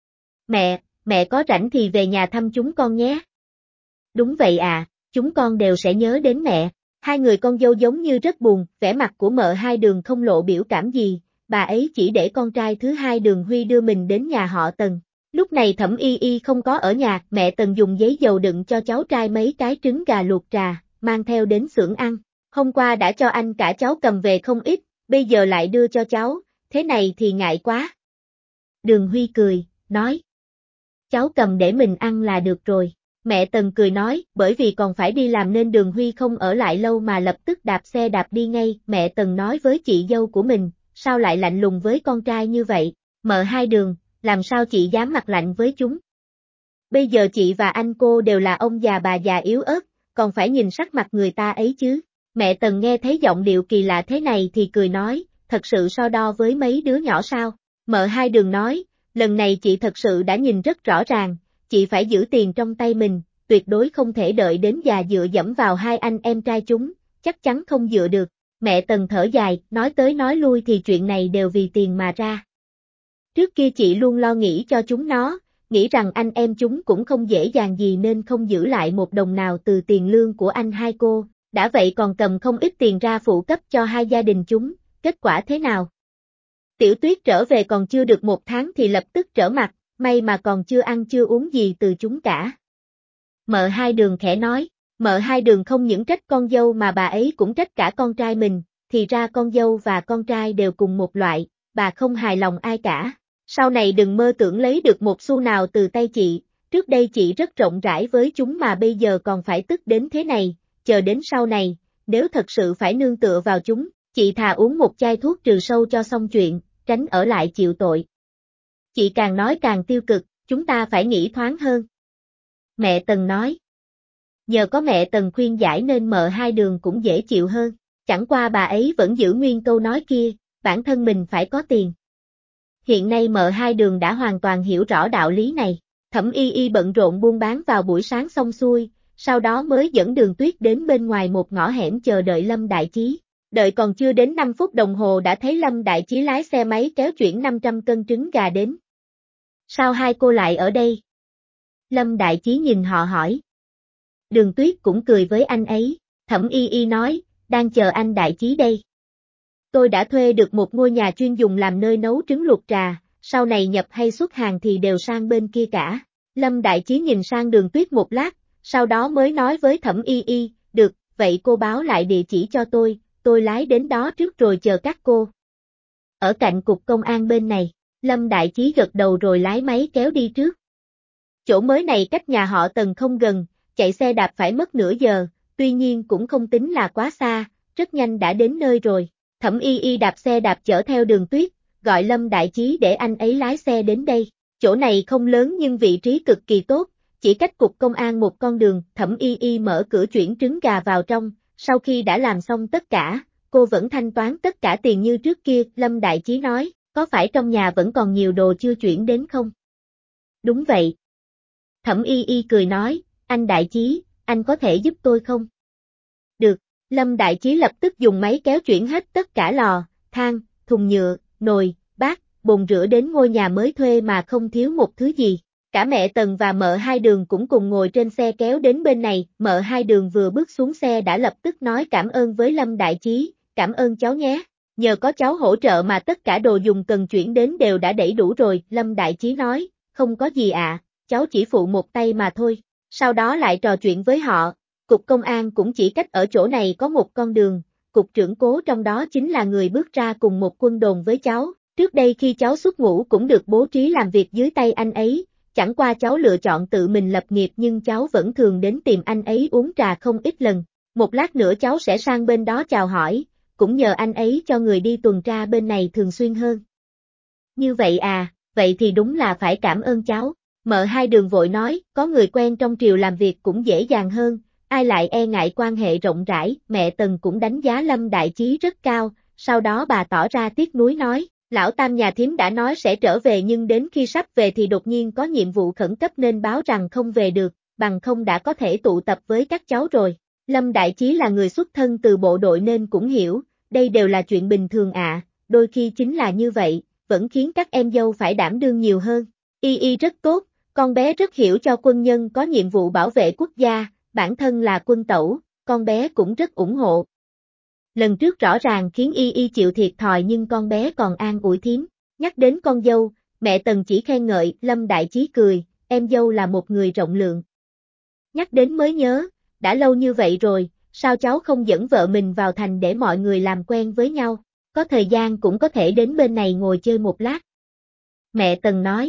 Mẹ có rảnh thì về nhà thăm chúng con nhé. Đúng vậy à, chúng con đều sẽ nhớ đến mẹ. Hai người con dâu giống như rất buồn, vẻ mặt của mợ Hai Đường không lộ biểu cảm gì, bà ấy chỉ để con trai thứ hai Đường Huy đưa mình đến nhà họ Tần. Lúc này Thẩm Y Y không có ở nhà, mẹ Tần dùng giấy dầu đựng cho cháu trai mấy cái trứng gà luộc trà, mang theo đến xưởng ăn. Hôm qua đã cho anh cả cháu cầm về không ít, bây giờ lại đưa cho cháu, thế này thì ngại quá. Đường Huy cười, nói. Cháu cầm để mình ăn là được rồi. Mẹ Tần cười nói, bởi vì còn phải đi làm nên Đường Huy không ở lại lâu mà lập tức đạp xe đạp đi ngay. Mẹ Tần nói với chị dâu của mình, sao lại lạnh lùng với con trai như vậy? Mợ Hai Đường, làm sao chị dám mặt lạnh với chúng? Bây giờ chị và anh cô đều là ông già bà già yếu ớt, còn phải nhìn sắc mặt người ta ấy chứ. Mẹ Tần nghe thấy giọng điệu kỳ lạ thế này thì cười nói, thật sự so đo với mấy đứa nhỏ sao? Mợ Hai Đường nói, lần này chị thật sự đã nhìn rất rõ ràng, chị phải giữ tiền trong tay mình, tuyệt đối không thể đợi đến già dựa dẫm vào hai anh em trai chúng, chắc chắn không dựa được. Mẹ Tần thở dài, nói tới nói lui thì chuyện này đều vì tiền mà ra. Trước kia chị luôn lo nghĩ cho chúng nó, nghĩ rằng anh em chúng cũng không dễ dàng gì nên không giữ lại một đồng nào từ tiền lương của anh hai cô, đã vậy còn cầm không ít tiền ra phụ cấp cho hai gia đình chúng, kết quả thế nào? Tiểu Tuyết trở về còn chưa được một tháng thì lập tức trở mặt, may mà còn chưa ăn chưa uống gì từ chúng cả. Mợ Hai Đường khẽ nói, mợ Hai Đường không những trách con dâu mà bà ấy cũng trách cả con trai mình, thì ra con dâu và con trai đều cùng một loại, bà không hài lòng ai cả. Sau này đừng mơ tưởng lấy được một xu nào từ tay chị, trước đây chị rất rộng rãi với chúng mà bây giờ còn phải tức đến thế này, chờ đến sau này, nếu thật sự phải nương tựa vào chúng, chị thà uống một chai thuốc trừ sâu cho xong chuyện, tránh ở lại chịu tội. Chị càng nói càng tiêu cực, chúng ta phải nghĩ thoáng hơn. Mẹ Tần nói. Nhờ có mẹ Tần khuyên giải nên mợ Hai Đường cũng dễ chịu hơn, chẳng qua bà ấy vẫn giữ nguyên câu nói kia, bản thân mình phải có tiền. Hiện nay mợ Hai Đường đã hoàn toàn hiểu rõ đạo lý này, Thẩm Y Y bận rộn buôn bán vào buổi sáng xong xuôi, sau đó mới dẫn Đường Tuyết đến bên ngoài một ngõ hẻm chờ đợi Lâm Đại Chí. Đợi còn chưa đến 5 phút đồng hồ đã thấy Lâm Đại Chí lái xe máy kéo chuyển 500 cân trứng gà đến. Sao hai cô lại ở đây? Lâm Đại Chí nhìn họ hỏi. Đường Tuyết cũng cười với anh ấy, Thẩm Y Y nói, đang chờ anh Đại Chí đây. Tôi đã thuê được một ngôi nhà chuyên dùng làm nơi nấu trứng luộc trà, sau này nhập hay xuất hàng thì đều sang bên kia cả. Lâm Đại Chí nhìn sang Đường Tuyết một lát, sau đó mới nói với Thẩm Y Y, được, vậy cô báo lại địa chỉ cho tôi lái đến đó trước rồi chờ các cô. Ở cạnh cục công an bên này, Lâm Đại Chí gật đầu rồi lái máy kéo đi trước. Chỗ mới này cách nhà họ Tần không gần, chạy xe đạp phải mất nửa giờ, tuy nhiên cũng không tính là quá xa, rất nhanh đã đến nơi rồi. Thẩm Y Y đạp xe đạp chở theo Đường Tuyết, gọi Lâm Đại Chí để anh ấy lái xe đến đây. Chỗ này không lớn nhưng vị trí cực kỳ tốt, chỉ cách cục công an một con đường. Thẩm Y Y mở cửa chuyển trứng gà vào trong, sau khi đã làm xong tất cả, cô vẫn thanh toán tất cả tiền như trước kia. Lâm Đại Chí nói, có phải trong nhà vẫn còn nhiều đồ chưa chuyển đến không? Đúng vậy. Thẩm Y Y cười nói, anh Đại Chí, anh có thể giúp tôi không? Được, Lâm Đại Chí lập tức dùng máy kéo chuyển hết tất cả lò, than, thùng nhựa, nồi, bát, bồn rửa đến ngôi nhà mới thuê mà không thiếu một thứ gì. Cả mẹ Tần và mợ Hai Đường cũng cùng ngồi trên xe kéo đến bên này, mợ Hai Đường vừa bước xuống xe đã lập tức nói cảm ơn với Lâm Đại Chí, cảm ơn cháu nhé, nhờ có cháu hỗ trợ mà tất cả đồ dùng cần chuyển đến đều đã đẩy đủ rồi. Lâm Đại Chí nói, không có gì ạ, cháu chỉ phụ một tay mà thôi, sau đó lại trò chuyện với họ. Cục công an cũng chỉ cách ở chỗ này có một con đường, cục trưởng Cố trong đó chính là người bước ra cùng một quân đồn với cháu, trước đây khi cháu xuất ngũ cũng được bố trí làm việc dưới tay anh ấy, chẳng qua cháu lựa chọn tự mình lập nghiệp nhưng cháu vẫn thường đến tìm anh ấy uống trà không ít lần. một lát nữa cháu sẽ sang bên đó chào hỏi, cũng nhờ anh ấy cho người đi tuần tra bên này thường xuyên hơn. Như vậy à, vậy thì đúng là phải cảm ơn cháu. Mợ Hai Đường vội nói, có người quen trong triều làm việc cũng dễ dàng hơn, ai lại e ngại quan hệ rộng rãi. Mẹ Tần cũng đánh giá Lâm Đại Chí rất cao, sau đó bà tỏ ra tiếc nuối nói, lão tam nhà thím đã nói sẽ trở về nhưng đến khi sắp về thì đột nhiên có nhiệm vụ khẩn cấp nên báo rằng không về được, bằng không đã có thể tụ tập với các cháu rồi. Lâm Đại Chí là người xuất thân từ bộ đội nên cũng hiểu, đây đều là chuyện bình thường ạ, đôi khi chính là như vậy, vẫn khiến các em dâu phải đảm đương nhiều hơn. Y Y rất tốt, con bé rất hiểu cho quân nhân có nhiệm vụ bảo vệ quốc gia, bản thân là quân tẩu, con bé cũng rất ủng hộ. Lần trước rõ ràng khiến Y Y chịu thiệt thòi nhưng con bé còn an ủi thím. Nhắc đến con dâu, mẹ Tần chỉ khen ngợi, Lâm Đại Chí cười, em dâu là một người rộng lượng. Nhắc đến mới nhớ, đã lâu như vậy rồi, sao cháu không dẫn vợ mình vào thành để mọi người làm quen với nhau, có thời gian cũng có thể đến bên này ngồi chơi một lát. Mẹ Tần nói.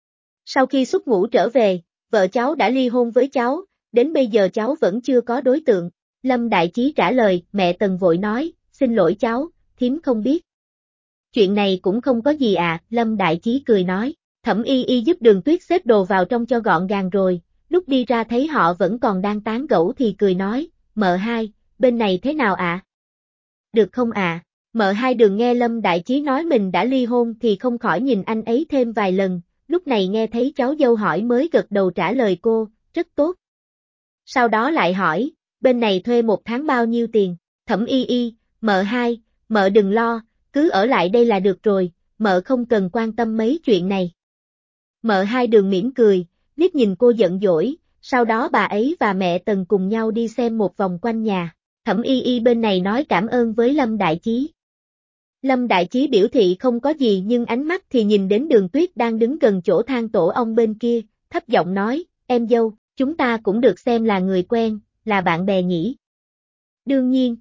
Sau khi xuất ngũ trở về, vợ cháu đã ly hôn với cháu, đến bây giờ cháu vẫn chưa có đối tượng. Lâm Đại Chí trả lời, mẹ Tần vội nói, xin lỗi cháu, thím không biết. Chuyện này cũng không có gì à, Lâm Đại Chí cười nói, Thẩm Y Y giúp Đường Tuyết xếp đồ vào trong cho gọn gàng rồi, lúc đi ra thấy họ vẫn còn đang tán gẫu thì cười nói, mợ hai, bên này thế nào ạ? Được không ạ? Mợ Hai Đường nghe Lâm Đại Chí nói mình đã ly hôn thì không khỏi nhìn anh ấy thêm vài lần, lúc này nghe thấy cháu dâu hỏi mới gật đầu trả lời cô, rất tốt. Sau đó lại hỏi, bên này thuê một tháng bao nhiêu tiền? Thẩm Y Y, mợ hai, mợ đừng lo, cứ ở lại đây là được rồi, mợ không cần quan tâm mấy chuyện này. Mợ Hai Đường mỉm cười, liếc nhìn cô giận dỗi, sau đó bà ấy và mẹ Tần cùng nhau đi xem một vòng quanh nhà. Thẩm Y Y bên này nói cảm ơn với Lâm Đại Chí. Lâm Đại Chí biểu thị không có gì nhưng ánh mắt thì nhìn đến Đường Tuyết đang đứng gần chỗ than tổ ong bên kia, thấp giọng nói, em dâu, chúng ta cũng được xem là người quen, là bạn bè nhỉ. Đương nhiên.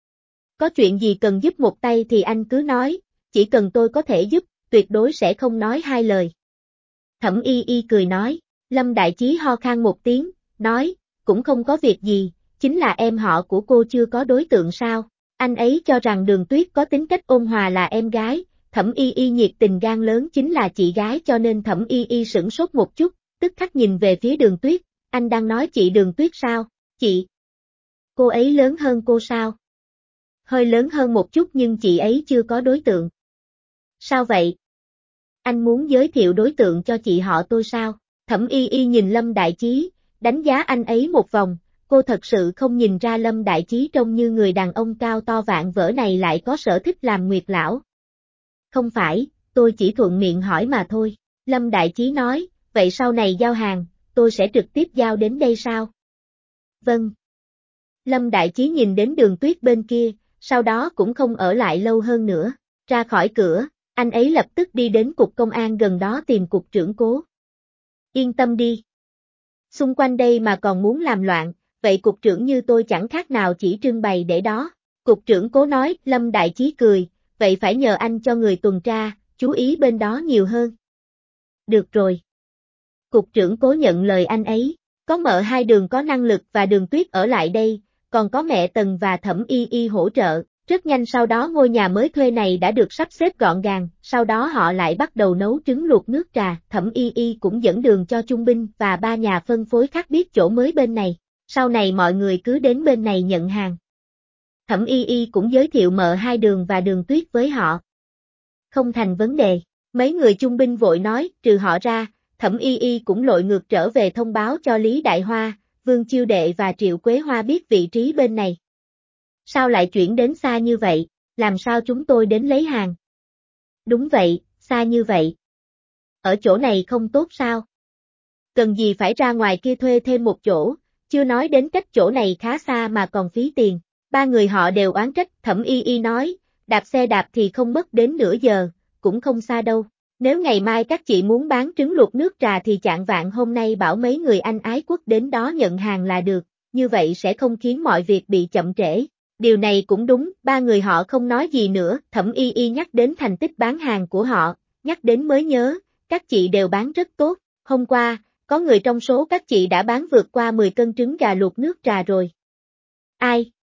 Có chuyện gì cần giúp một tay thì anh cứ nói, chỉ cần tôi có thể giúp, tuyệt đối sẽ không nói hai lời. Thẩm Y Y cười nói, Lâm Đại Chí ho khan một tiếng, nói, cũng không có việc gì, chính là em họ của cô chưa có đối tượng sao, anh ấy cho rằng Đường Tuyết có tính cách ôn hòa là em gái, Thẩm Y Y nhiệt tình gan lớn chính là chị gái cho nên Thẩm Y Y sửng sốt một chút, tức khắc nhìn về phía Đường Tuyết, anh đang nói chị Đường Tuyết sao, chị? Cô ấy lớn hơn cô sao? Hơi lớn hơn một chút nhưng chị ấy chưa có đối tượng. Sao vậy? Anh muốn giới thiệu đối tượng cho chị họ tôi sao? Thẩm Y Y nhìn Lâm Đại Chí, đánh giá anh ấy một vòng, cô thật sự không nhìn ra Lâm Đại Chí trông như người đàn ông cao to vạm vỡ này lại có sở thích làm nguyệt lão. Không phải, tôi chỉ thuận miệng hỏi mà thôi. Lâm Đại Chí nói, vậy sau này giao hàng, tôi sẽ trực tiếp giao đến đây sao? Vâng. Lâm Đại Chí nhìn đến Đường Tuyết bên kia, sau đó cũng không ở lại lâu hơn nữa. Ra khỏi cửa, anh ấy lập tức đi đến cục công an gần đó tìm cục trưởng Cố. Yên tâm đi. Xung quanh đây mà còn muốn làm loạn, vậy cục trưởng như tôi chẳng khác nào chỉ trưng bày để đó. Cục trưởng Cố nói, Lâm Đại Chí cười, vậy phải nhờ anh cho người tuần tra, chú ý bên đó nhiều hơn. Được rồi. Cục trưởng Cố nhận lời anh ấy, có mợ Hai Đường có năng lực và Đường Tuyết ở lại đây, còn có mẹ Tần và Thẩm Y Y hỗ trợ. Rất nhanh sau đó ngôi nhà mới thuê này đã được sắp xếp gọn gàng, sau đó họ lại bắt đầu nấu trứng luộc nước trà, Thẩm Y Y cũng dẫn đường cho trung binh và ba nhà phân phối khác biết chỗ mới bên này, sau này mọi người cứ đến bên này nhận hàng. Thẩm Y Y cũng giới thiệu mợ Hai Đường và Đường Tuyết với họ. Không thành vấn đề, mấy người trung binh vội nói, trừ họ ra, Thẩm Y Y cũng lội ngược trở về thông báo cho Lý Đại Hoa, Vương Chiêu Đệ và Triệu Quế Hoa biết vị trí bên này. Sao lại chuyển đến xa như vậy, làm sao chúng tôi đến lấy hàng? Đúng vậy, xa như vậy. Ở chỗ này không tốt sao? Cần gì phải ra ngoài kia thuê thêm một chỗ, chưa nói đến cách chỗ này khá xa mà còn phí tiền. Ba người họ đều oán trách, Thẩm Y Y nói, đạp xe đạp thì không mất đến nửa giờ, cũng không xa đâu. Nếu ngày mai các chị muốn bán trứng luộc nước trà thì chạng vạng hôm nay bảo mấy người anh ái quốc đến đó nhận hàng là được, như vậy sẽ không khiến mọi việc bị chậm trễ. Điều này cũng đúng, ba người họ không nói gì nữa, Thẩm Y Y nhắc đến thành tích bán hàng của họ, nhắc đến mới nhớ, các chị đều bán rất tốt, hôm qua, có người trong số các chị đã bán vượt qua 10 cân trứng gà luộc nước trà rồi. Ai?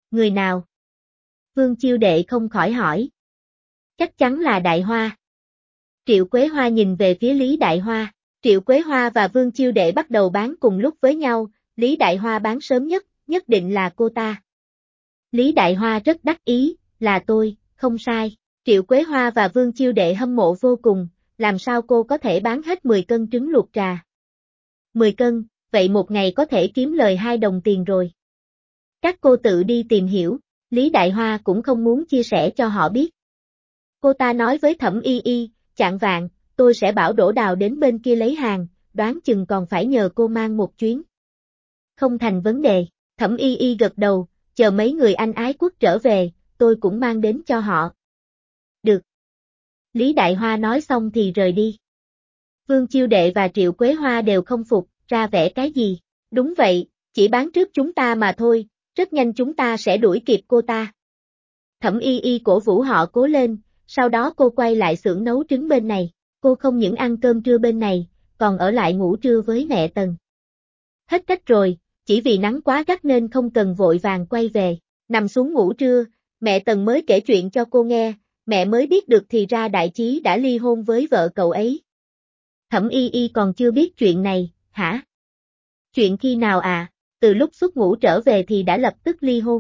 Người nào? Vương Chiêu Đệ không khỏi hỏi. Chắc chắn là Đại Hoa. Triệu Quế Hoa nhìn về phía Lý Đại Hoa. Triệu Quế Hoa và Vương Chiêu Đệ bắt đầu bán cùng lúc với nhau, Lý Đại Hoa bán sớm nhất định là cô ta. Lý Đại Hoa rất đắc ý, là tôi, không sai. Triệu Quế Hoa và Vương Chiêu Đệ hâm mộ vô cùng, làm sao cô có thể bán hết 10 cân trứng luộc trà? 10 cân, vậy một ngày có thể kiếm lời 2 đồng tiền rồi. Các cô tự đi tìm hiểu, Lý Đại Hoa cũng không muốn chia sẻ cho họ biết. Cô ta nói với Thẩm Y Y, chạng vạng, tôi sẽ bảo Đỗ Đào đến bên kia lấy hàng, đoán chừng còn phải nhờ cô mang một chuyến. Không thành vấn đề, Thẩm Y Y gật đầu, chờ mấy người anh ái quốc trở về, tôi cũng mang đến cho họ. Được. Lý Đại Hoa nói xong thì rời đi. Vương Chiêu Đệ và Triệu Quế Hoa đều không phục, ra vẻ cái gì? Đúng vậy, chỉ bán trước chúng ta mà thôi, rất nhanh chúng ta sẽ đuổi kịp cô ta. Thẩm Y Y cổ vũ họ cố lên, sau đó cô quay lại xưởng nấu trứng bên này, cô không những ăn cơm trưa bên này, còn ở lại ngủ trưa với mẹ Tần. Hết cách rồi, chỉ vì nắng quá gắt nên không cần vội vàng quay về, nằm xuống ngủ trưa, mẹ Tần mới kể chuyện cho cô nghe, mẹ mới biết được thì ra Đại Chí đã ly hôn với vợ cậu ấy. Thẩm Y Y còn chưa biết chuyện này, hả? Chuyện khi nào à? Từ lúc xuất ngũ trở về thì đã lập tức ly hôn.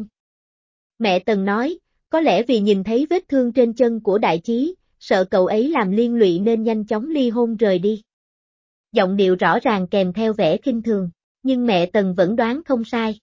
Mẹ Tần nói, có lẽ vì nhìn thấy vết thương trên chân của Đại Chí, sợ cậu ấy làm liên lụy nên nhanh chóng ly hôn rời đi. Giọng điệu rõ ràng kèm theo vẻ khinh thường, nhưng mẹ Tần vẫn đoán không sai.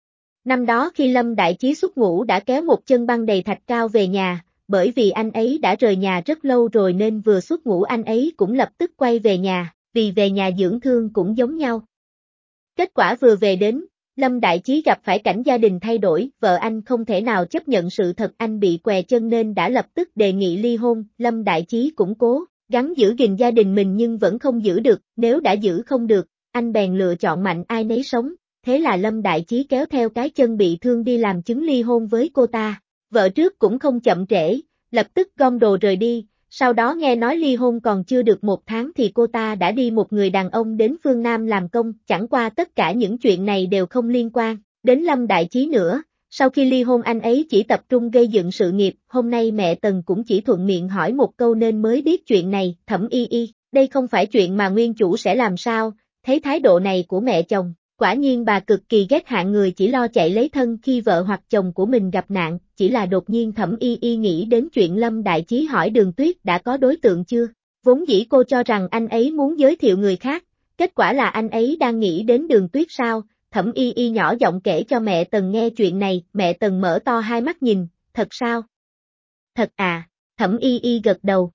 Năm đó khi Lâm Đại Chí xuất ngũ đã kéo một chân băng đầy thạch cao về nhà, bởi vì anh ấy đã rời nhà rất lâu rồi nên vừa xuất ngũ anh ấy cũng lập tức quay về nhà, vì về nhà dưỡng thương cũng giống nhau. Kết quả vừa về đến, Lâm Đại Chí gặp phải cảnh gia đình thay đổi, vợ anh không thể nào chấp nhận sự thật anh bị què chân nên đã lập tức đề nghị ly hôn, Lâm Đại Chí cũng cố gắng giữ gìn gia đình mình nhưng vẫn không giữ được, nếu đã giữ không được, anh bèn lựa chọn mạnh ai nấy sống, thế là Lâm Đại Chí kéo theo cái chân bị thương đi làm chứng ly hôn với cô ta. Vợ trước cũng không chậm trễ, lập tức gom đồ rời đi, sau đó nghe nói ly hôn còn chưa được 1 tháng thì cô ta đã đi một người đàn ông đến phương Nam làm công, chẳng qua tất cả những chuyện này đều không liên quan đến Lâm Đại Chí nữa. Sau khi ly hôn anh ấy chỉ tập trung gây dựng sự nghiệp, hôm nay mẹ Tần cũng chỉ thuận miệng hỏi một câu nên mới biết chuyện này, Thẩm Y Y, đây không phải chuyện mà nguyên chủ sẽ làm sao, thấy thái độ này của mẹ chồng, quả nhiên bà cực kỳ ghét hạng người chỉ lo chạy lấy thân khi vợ hoặc chồng của mình gặp nạn, chỉ là đột nhiên Thẩm Y Y nghĩ đến chuyện Lâm Đại Chí hỏi Đường Tuyết đã có đối tượng chưa, vốn dĩ cô cho rằng anh ấy muốn giới thiệu người khác, kết quả là anh ấy đang nghĩ đến Đường Tuyết sao. Thẩm Y Y nhỏ giọng kể cho mẹ Tần nghe chuyện này, mẹ Tần mở to hai mắt nhìn, thật sao? Thật à, Thẩm Y Y gật đầu.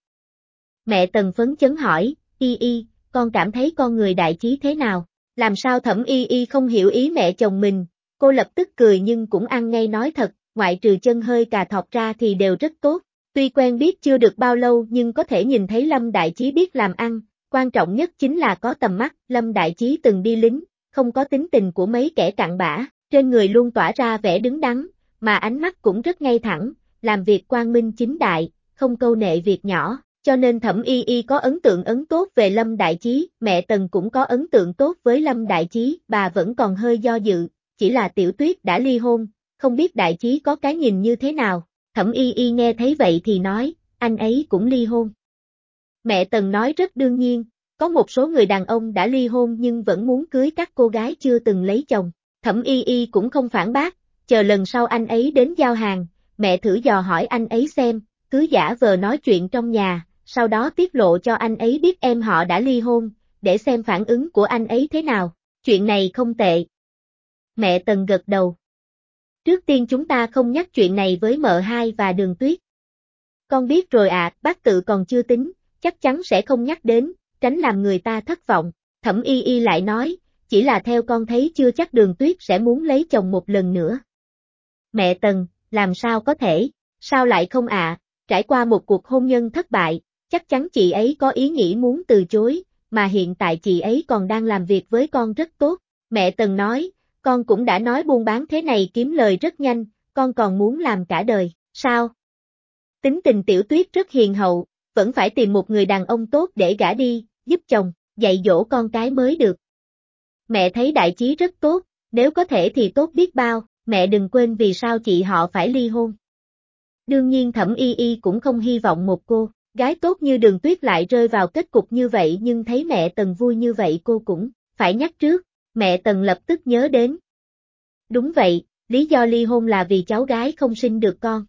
Mẹ Tần phấn chấn hỏi, Y Y, con cảm thấy con người Đại Chí thế nào? Làm sao Thẩm Y Y không hiểu ý mẹ chồng mình, cô lập tức cười nhưng cũng ăn ngay nói thật, ngoại trừ chân hơi cà thọt ra thì đều rất tốt, tuy quen biết chưa được bao lâu nhưng có thể nhìn thấy Lâm Đại Chí biết làm ăn, quan trọng nhất chính là có tầm mắt, Lâm Đại Chí từng đi lính, không có tính tình của mấy kẻ cặn bã, trên người luôn tỏa ra vẻ đứng đắn, mà ánh mắt cũng rất ngay thẳng, làm việc quang minh chính đại, không câu nệ việc nhỏ. Cho nên Thẩm Y Y có ấn tượng tốt về Lâm Đại Chí, mẹ Tần cũng có ấn tượng tốt với Lâm Đại Chí, bà vẫn còn hơi do dự, chỉ là Tiểu Tuyết đã ly hôn, không biết Đại Chí có cái nhìn như thế nào. Thẩm Y Y nghe thấy vậy thì nói, anh ấy cũng ly hôn. Mẹ Tần nói rất đương nhiên, có một số người đàn ông đã ly hôn nhưng vẫn muốn cưới các cô gái chưa từng lấy chồng. Thẩm Y Y cũng không phản bác, chờ lần sau anh ấy đến giao hàng, mẹ thử dò hỏi anh ấy xem, cứ giả vờ nói chuyện trong nhà, sau đó tiết lộ cho anh ấy biết em họ đã ly hôn, để xem phản ứng của anh ấy thế nào. Chuyện này không tệ. Mẹ Tần gật đầu. Trước tiên chúng ta không nhắc chuyện này với mợ hai và Đường Tuyết. Con biết rồi ạ, bác tự còn chưa tính, chắc chắn sẽ không nhắc đến, tránh làm người ta thất vọng. Thẩm Y Y lại nói, chỉ là theo con thấy chưa chắc Đường Tuyết sẽ muốn lấy chồng một lần nữa. Mẹ Tần, làm sao có thể, sao lại không ạ, trải qua một cuộc hôn nhân thất bại, chắc chắn chị ấy có ý nghĩ muốn từ chối, mà hiện tại chị ấy còn đang làm việc với con rất tốt. Mẹ Tần nói, con cũng đã nói buôn bán thế này kiếm lời rất nhanh, con còn muốn làm cả đời, sao? Tính tình Tiểu Tuyết rất hiền hậu, vẫn phải tìm một người đàn ông tốt để gả đi, giúp chồng, dạy dỗ con cái mới được. Mẹ thấy Đại Chí rất tốt, nếu có thể thì tốt biết bao, Mẹ đừng quên vì sao chị họ phải ly hôn. Đương nhiên Thẩm Y Y cũng không hy vọng một cô gái tốt như Đường Tuyết lại rơi vào kết cục như vậy, nhưng thấy mẹ Tần vui như vậy cô cũng phải nhắc trước. Mẹ Tần lập tức nhớ đến. Đúng vậy, lý do ly hôn là vì cháu gái không sinh được con.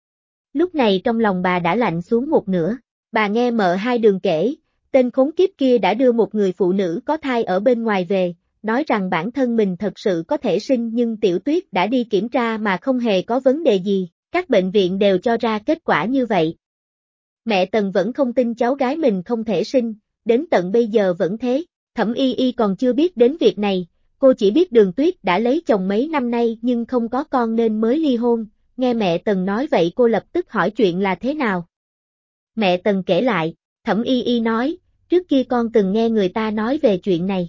Lúc này trong lòng bà đã lạnh xuống một nửa. Bà nghe mợ Hai Đường kể, tên khốn kiếp kia đã đưa một người phụ nữ có thai ở bên ngoài về, nói rằng bản thân mình thật sự có thể sinh, nhưng Tiểu Tuyết đã đi kiểm tra mà không hề có vấn đề gì, các bệnh viện đều cho ra kết quả như vậy. Mẹ Tần vẫn không tin cháu gái mình không thể sinh, đến tận bây giờ vẫn thế. Thẩm Y Y còn chưa biết đến việc này, cô chỉ biết Đường Tuyết đã lấy chồng mấy năm nay nhưng không có con nên mới ly hôn. Nghe mẹ Tần nói vậy cô lập tức hỏi chuyện là thế nào. Mẹ Tần kể lại, Thẩm Y Y nói, trước kia con từng nghe người ta nói về chuyện này.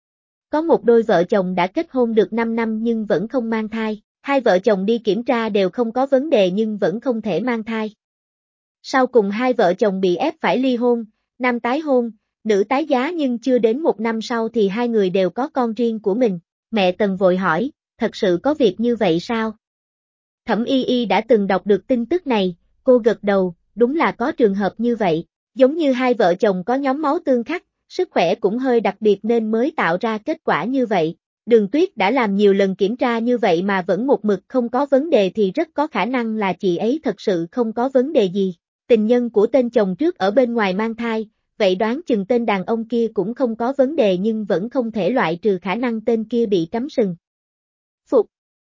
Có một đôi vợ chồng đã kết hôn được 5 năm nhưng vẫn không mang thai, hai vợ chồng đi kiểm tra đều không có vấn đề nhưng vẫn không thể mang thai. Sau cùng hai vợ chồng bị ép phải ly hôn, nam tái hôn, nữ tái giá, nhưng chưa đến 1 năm sau thì hai người đều có con riêng của mình. Mẹ Tần vội hỏi, thật sự có việc như vậy sao? Thẩm Y Y đã từng đọc được tin tức này, cô gật đầu, đúng là có trường hợp như vậy, giống như hai vợ chồng có nhóm máu tương khắc, sức khỏe cũng hơi đặc biệt nên mới tạo ra kết quả như vậy. Đường Tuyết đã làm nhiều lần kiểm tra như vậy mà vẫn một mực không có vấn đề thì rất có khả năng là chị ấy thật sự không có vấn đề gì. Tình nhân của tên chồng trước ở bên ngoài mang thai, vậy đoán chừng tên đàn ông kia cũng không có vấn đề, nhưng vẫn không thể loại trừ khả năng tên kia bị cắm sừng. Phục.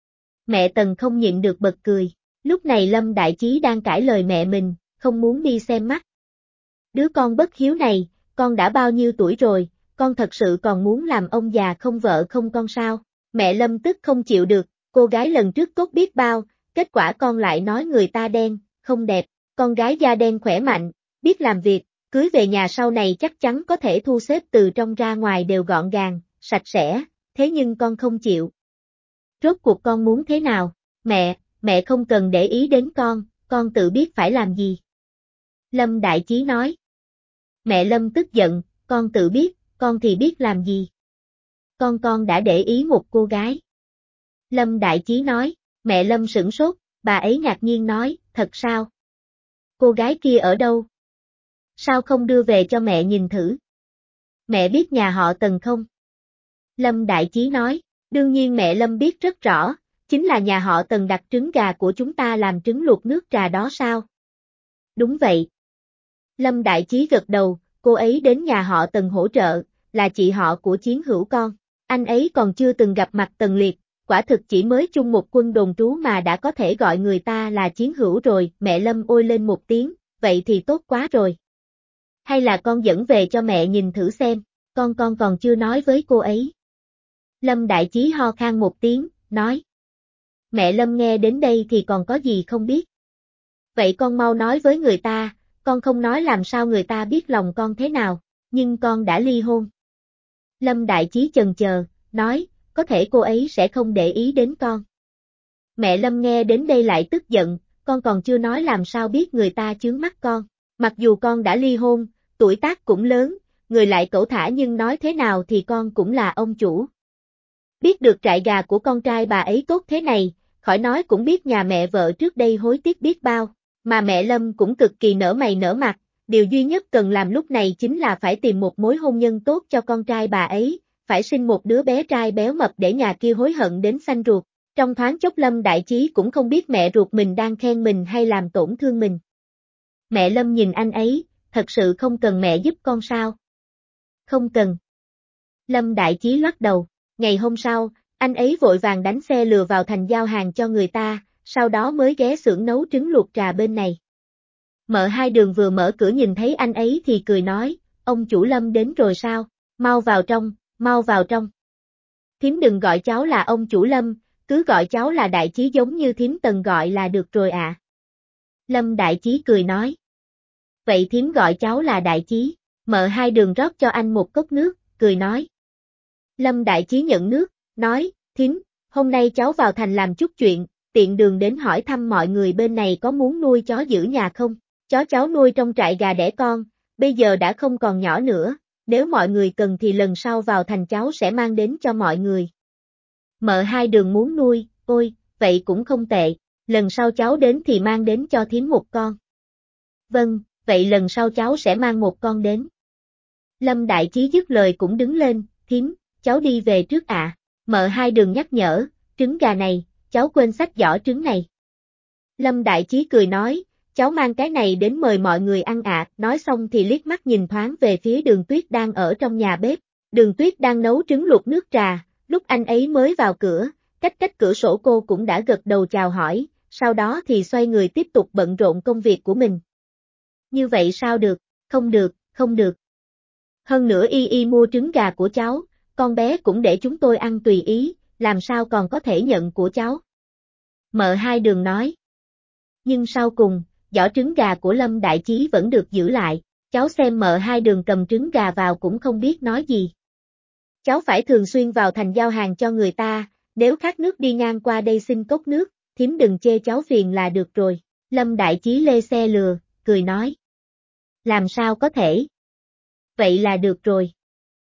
Mẹ Tần không nhịn được bật cười, lúc này Lâm Đại Chí đang cãi lời mẹ mình, không muốn đi xem mắt. Đứa con bất hiếu này, con đã bao nhiêu tuổi rồi, con thật sự còn muốn làm ông già không vợ không con sao? Mẹ Lâm tức không chịu được, cô gái lần trước tốt biết bao, kết quả con lại nói người ta đen, không đẹp, con gái da đen khỏe mạnh, biết làm việc, cưới về nhà sau này chắc chắn có thể thu xếp từ trong ra ngoài đều gọn gàng, sạch sẽ, thế nhưng con không chịu. Rốt cuộc con muốn thế nào? Mẹ không cần để ý đến con tự biết phải làm gì. Lâm Đại Chí nói. Mẹ Lâm tức giận, con tự biết, con thì biết làm gì. Con đã để ý một cô gái. Lâm Đại Chí nói, mẹ Lâm sửng sốt, bà ấy ngạc nhiên nói, thật sao? Cô gái kia ở đâu? Sao không đưa về cho mẹ nhìn thử? Mẹ biết nhà họ Tần không? Lâm Đại Chí nói, đương nhiên mẹ Lâm biết rất rõ, chính là nhà họ Tần đặt trứng gà của chúng ta làm trứng luộc nước trà đó sao? Đúng vậy. Lâm Đại Chí gật đầu, cô ấy đến nhà họ Tần hỗ trợ, là chị họ của Chiến Hữu con. Anh ấy còn chưa từng gặp mặt Tần Liệt, quả thực chỉ mới chung một quân đồn trú mà đã có thể gọi người ta là Chiến Hữu rồi. Mẹ Lâm ôi lên một tiếng, vậy thì tốt quá rồi. Hay là con dẫn về cho mẹ nhìn thử xem, con còn chưa nói với cô ấy. Lâm Đại Chí ho khan một tiếng, nói. Mẹ Lâm nghe đến đây thì còn có gì không biết. Vậy con mau nói với người ta, con không nói làm sao người ta biết lòng con thế nào, nhưng con đã ly hôn. Lâm Đại Chí chần chờ, nói, có thể cô ấy sẽ không để ý đến con. Mẹ Lâm nghe đến đây lại tức giận, con còn chưa nói làm sao biết người ta chướng mắt con. Mặc dù con đã ly hôn, tuổi tác cũng lớn, người lại cẩu thả, nhưng nói thế nào thì con cũng là ông chủ. Biết được trại gà của con trai bà ấy tốt thế này, khỏi nói cũng biết nhà mẹ vợ trước đây hối tiếc biết bao, mà mẹ Lâm cũng cực kỳ nở mày nở mặt, điều duy nhất cần làm lúc này chính là phải tìm một mối hôn nhân tốt cho con trai bà ấy, phải sinh một đứa bé trai béo mập để nhà kia hối hận đến xanh ruột. Trong thoáng chốc Lâm Đại Chí cũng không biết mẹ ruột mình đang khen mình hay làm tổn thương mình. Mẹ Lâm nhìn anh ấy, thật sự không cần mẹ giúp con sao? Không cần. Lâm Đại Chí lắc đầu. Ngày hôm sau, anh ấy vội vàng đánh xe lừa vào thành giao hàng cho người ta, sau đó mới ghé xưởng nấu trứng luộc trà bên này. Mợ Hai Đường vừa mở cửa nhìn thấy anh ấy thì cười nói, ông chủ Lâm đến rồi sao? Mau vào trong, mau vào trong. Thím đừng gọi cháu là ông chủ Lâm, cứ gọi cháu là Đại Chí giống như thím Tần gọi là được rồi ạ. Lâm Đại Chí cười nói. Vậy thím gọi cháu là Đại Chí. Mợ Hai Đường rót cho anh một cốc nước, cười nói. Lâm Đại Chí nhận nước, nói, thím, hôm nay cháu vào thành làm chút chuyện, tiện đường đến hỏi thăm mọi người bên này có muốn nuôi chó giữ nhà không? Chó cháu nuôi trong trại gà đẻ con, bây giờ đã không còn nhỏ nữa, nếu mọi người cần thì lần sau vào thành cháu sẽ mang đến cho mọi người. Mợ Hai Đường muốn nuôi, ôi, vậy cũng không tệ, lần sau cháu đến thì mang đến cho thím một con. Vâng, vậy lần sau cháu sẽ mang một con đến. Lâm Đại Chí dứt lời cũng đứng lên, thím, cháu đi về trước ạ. Mợ Hai Đường nhắc nhở, trứng gà này, cháu quên xách giỏ trứng này. Lâm Đại Chí cười nói, cháu mang cái này đến mời mọi người ăn ạ. Nói xong thì liếc mắt nhìn thoáng về phía Đường Tuyết đang ở trong nhà bếp. Đường Tuyết đang nấu trứng luộc nước trà, lúc anh ấy mới vào cửa, cách cửa sổ cô cũng đã gật đầu chào hỏi, sau đó thì xoay người tiếp tục bận rộn công việc của mình. Như vậy sao được, không được, không được. Hơn nữa y mua trứng gà của cháu, con bé cũng để chúng tôi ăn tùy ý, làm sao còn có thể nhận của cháu. Mợ Hai Đường nói. Nhưng sau cùng, giỏ trứng gà của Lâm Đại Chí vẫn được giữ lại, cháu xem Mợ Hai Đường cầm trứng gà vào cũng không biết nói gì. Cháu phải thường xuyên vào thành giao hàng cho người ta, nếu khát nước đi ngang qua đây xin cốc nước, thím đừng chê cháu phiền là được rồi. Lâm Đại Chí lê xe lừa, cười nói. Làm sao có thể? Vậy là được rồi.